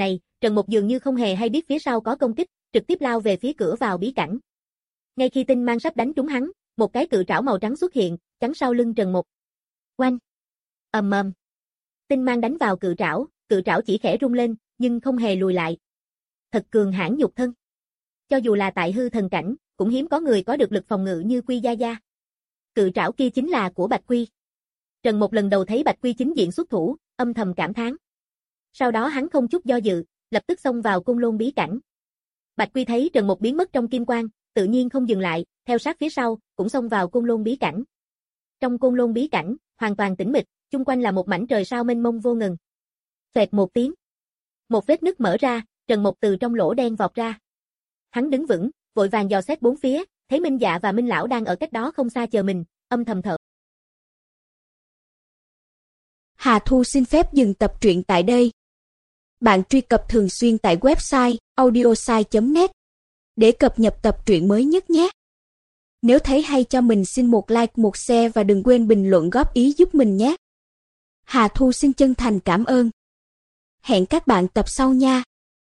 Trần Mục dường như không hề hay biết phía sau có công kích, trực tiếp lao về phía cửa vào bí cảnh. Ngay khi tinh mang sắp đánh trúng hắn, một cái cự trảo màu trắng xuất hiện, chắn sau lưng Trần Mục. Oanh! Ầm ầm. Tinh mang đánh vào cự trảo, cự trảo chỉ khẽ rung lên, nhưng không hề lùi lại. Thật cường hãn nhục thân. Cho dù là tại hư thần cảnh, cũng hiếm có người có được lực phòng ngự như Quy Gia Gia. Cự trảo kia chính là của Bạch Quy. Trần Mục lần đầu thấy Bạch Quy chính diện xuất thủ, âm thầm cảm thán. Sau đó hắn không chút do dự, lập tức xông vào Côn Lôn bí cảnh. Bạch Quy thấy Trần Mục biến mất trong kim quang, tự nhiên không dừng lại, theo sát phía sau, cũng xông vào Côn Lôn bí cảnh. Trong Côn Lôn bí cảnh, hoàn toàn tĩnh mịch, chung quanh là một mảnh trời sao mênh mông vô ngần. Phẹt một tiếng, một vết nứt mở ra, Trần Mục từ trong lỗ đen vọt ra. Hắn đứng vững, vội vàng dò xét bốn phía, thấy Minh Dạ và Minh Lão đang ở cách đó không xa chờ mình, âm thầm thở. Hà Thu xin phép dừng tập truyện tại đây. Bạn truy cập thường xuyên tại website audiosai chấm net để cập nhật tập truyện mới nhất nhé. Nếu thấy hay cho mình xin một like, một share và đừng quên bình luận góp ý giúp mình nhé. Hà Thu xin chân thành cảm ơn. Hẹn các bạn tập sau nha.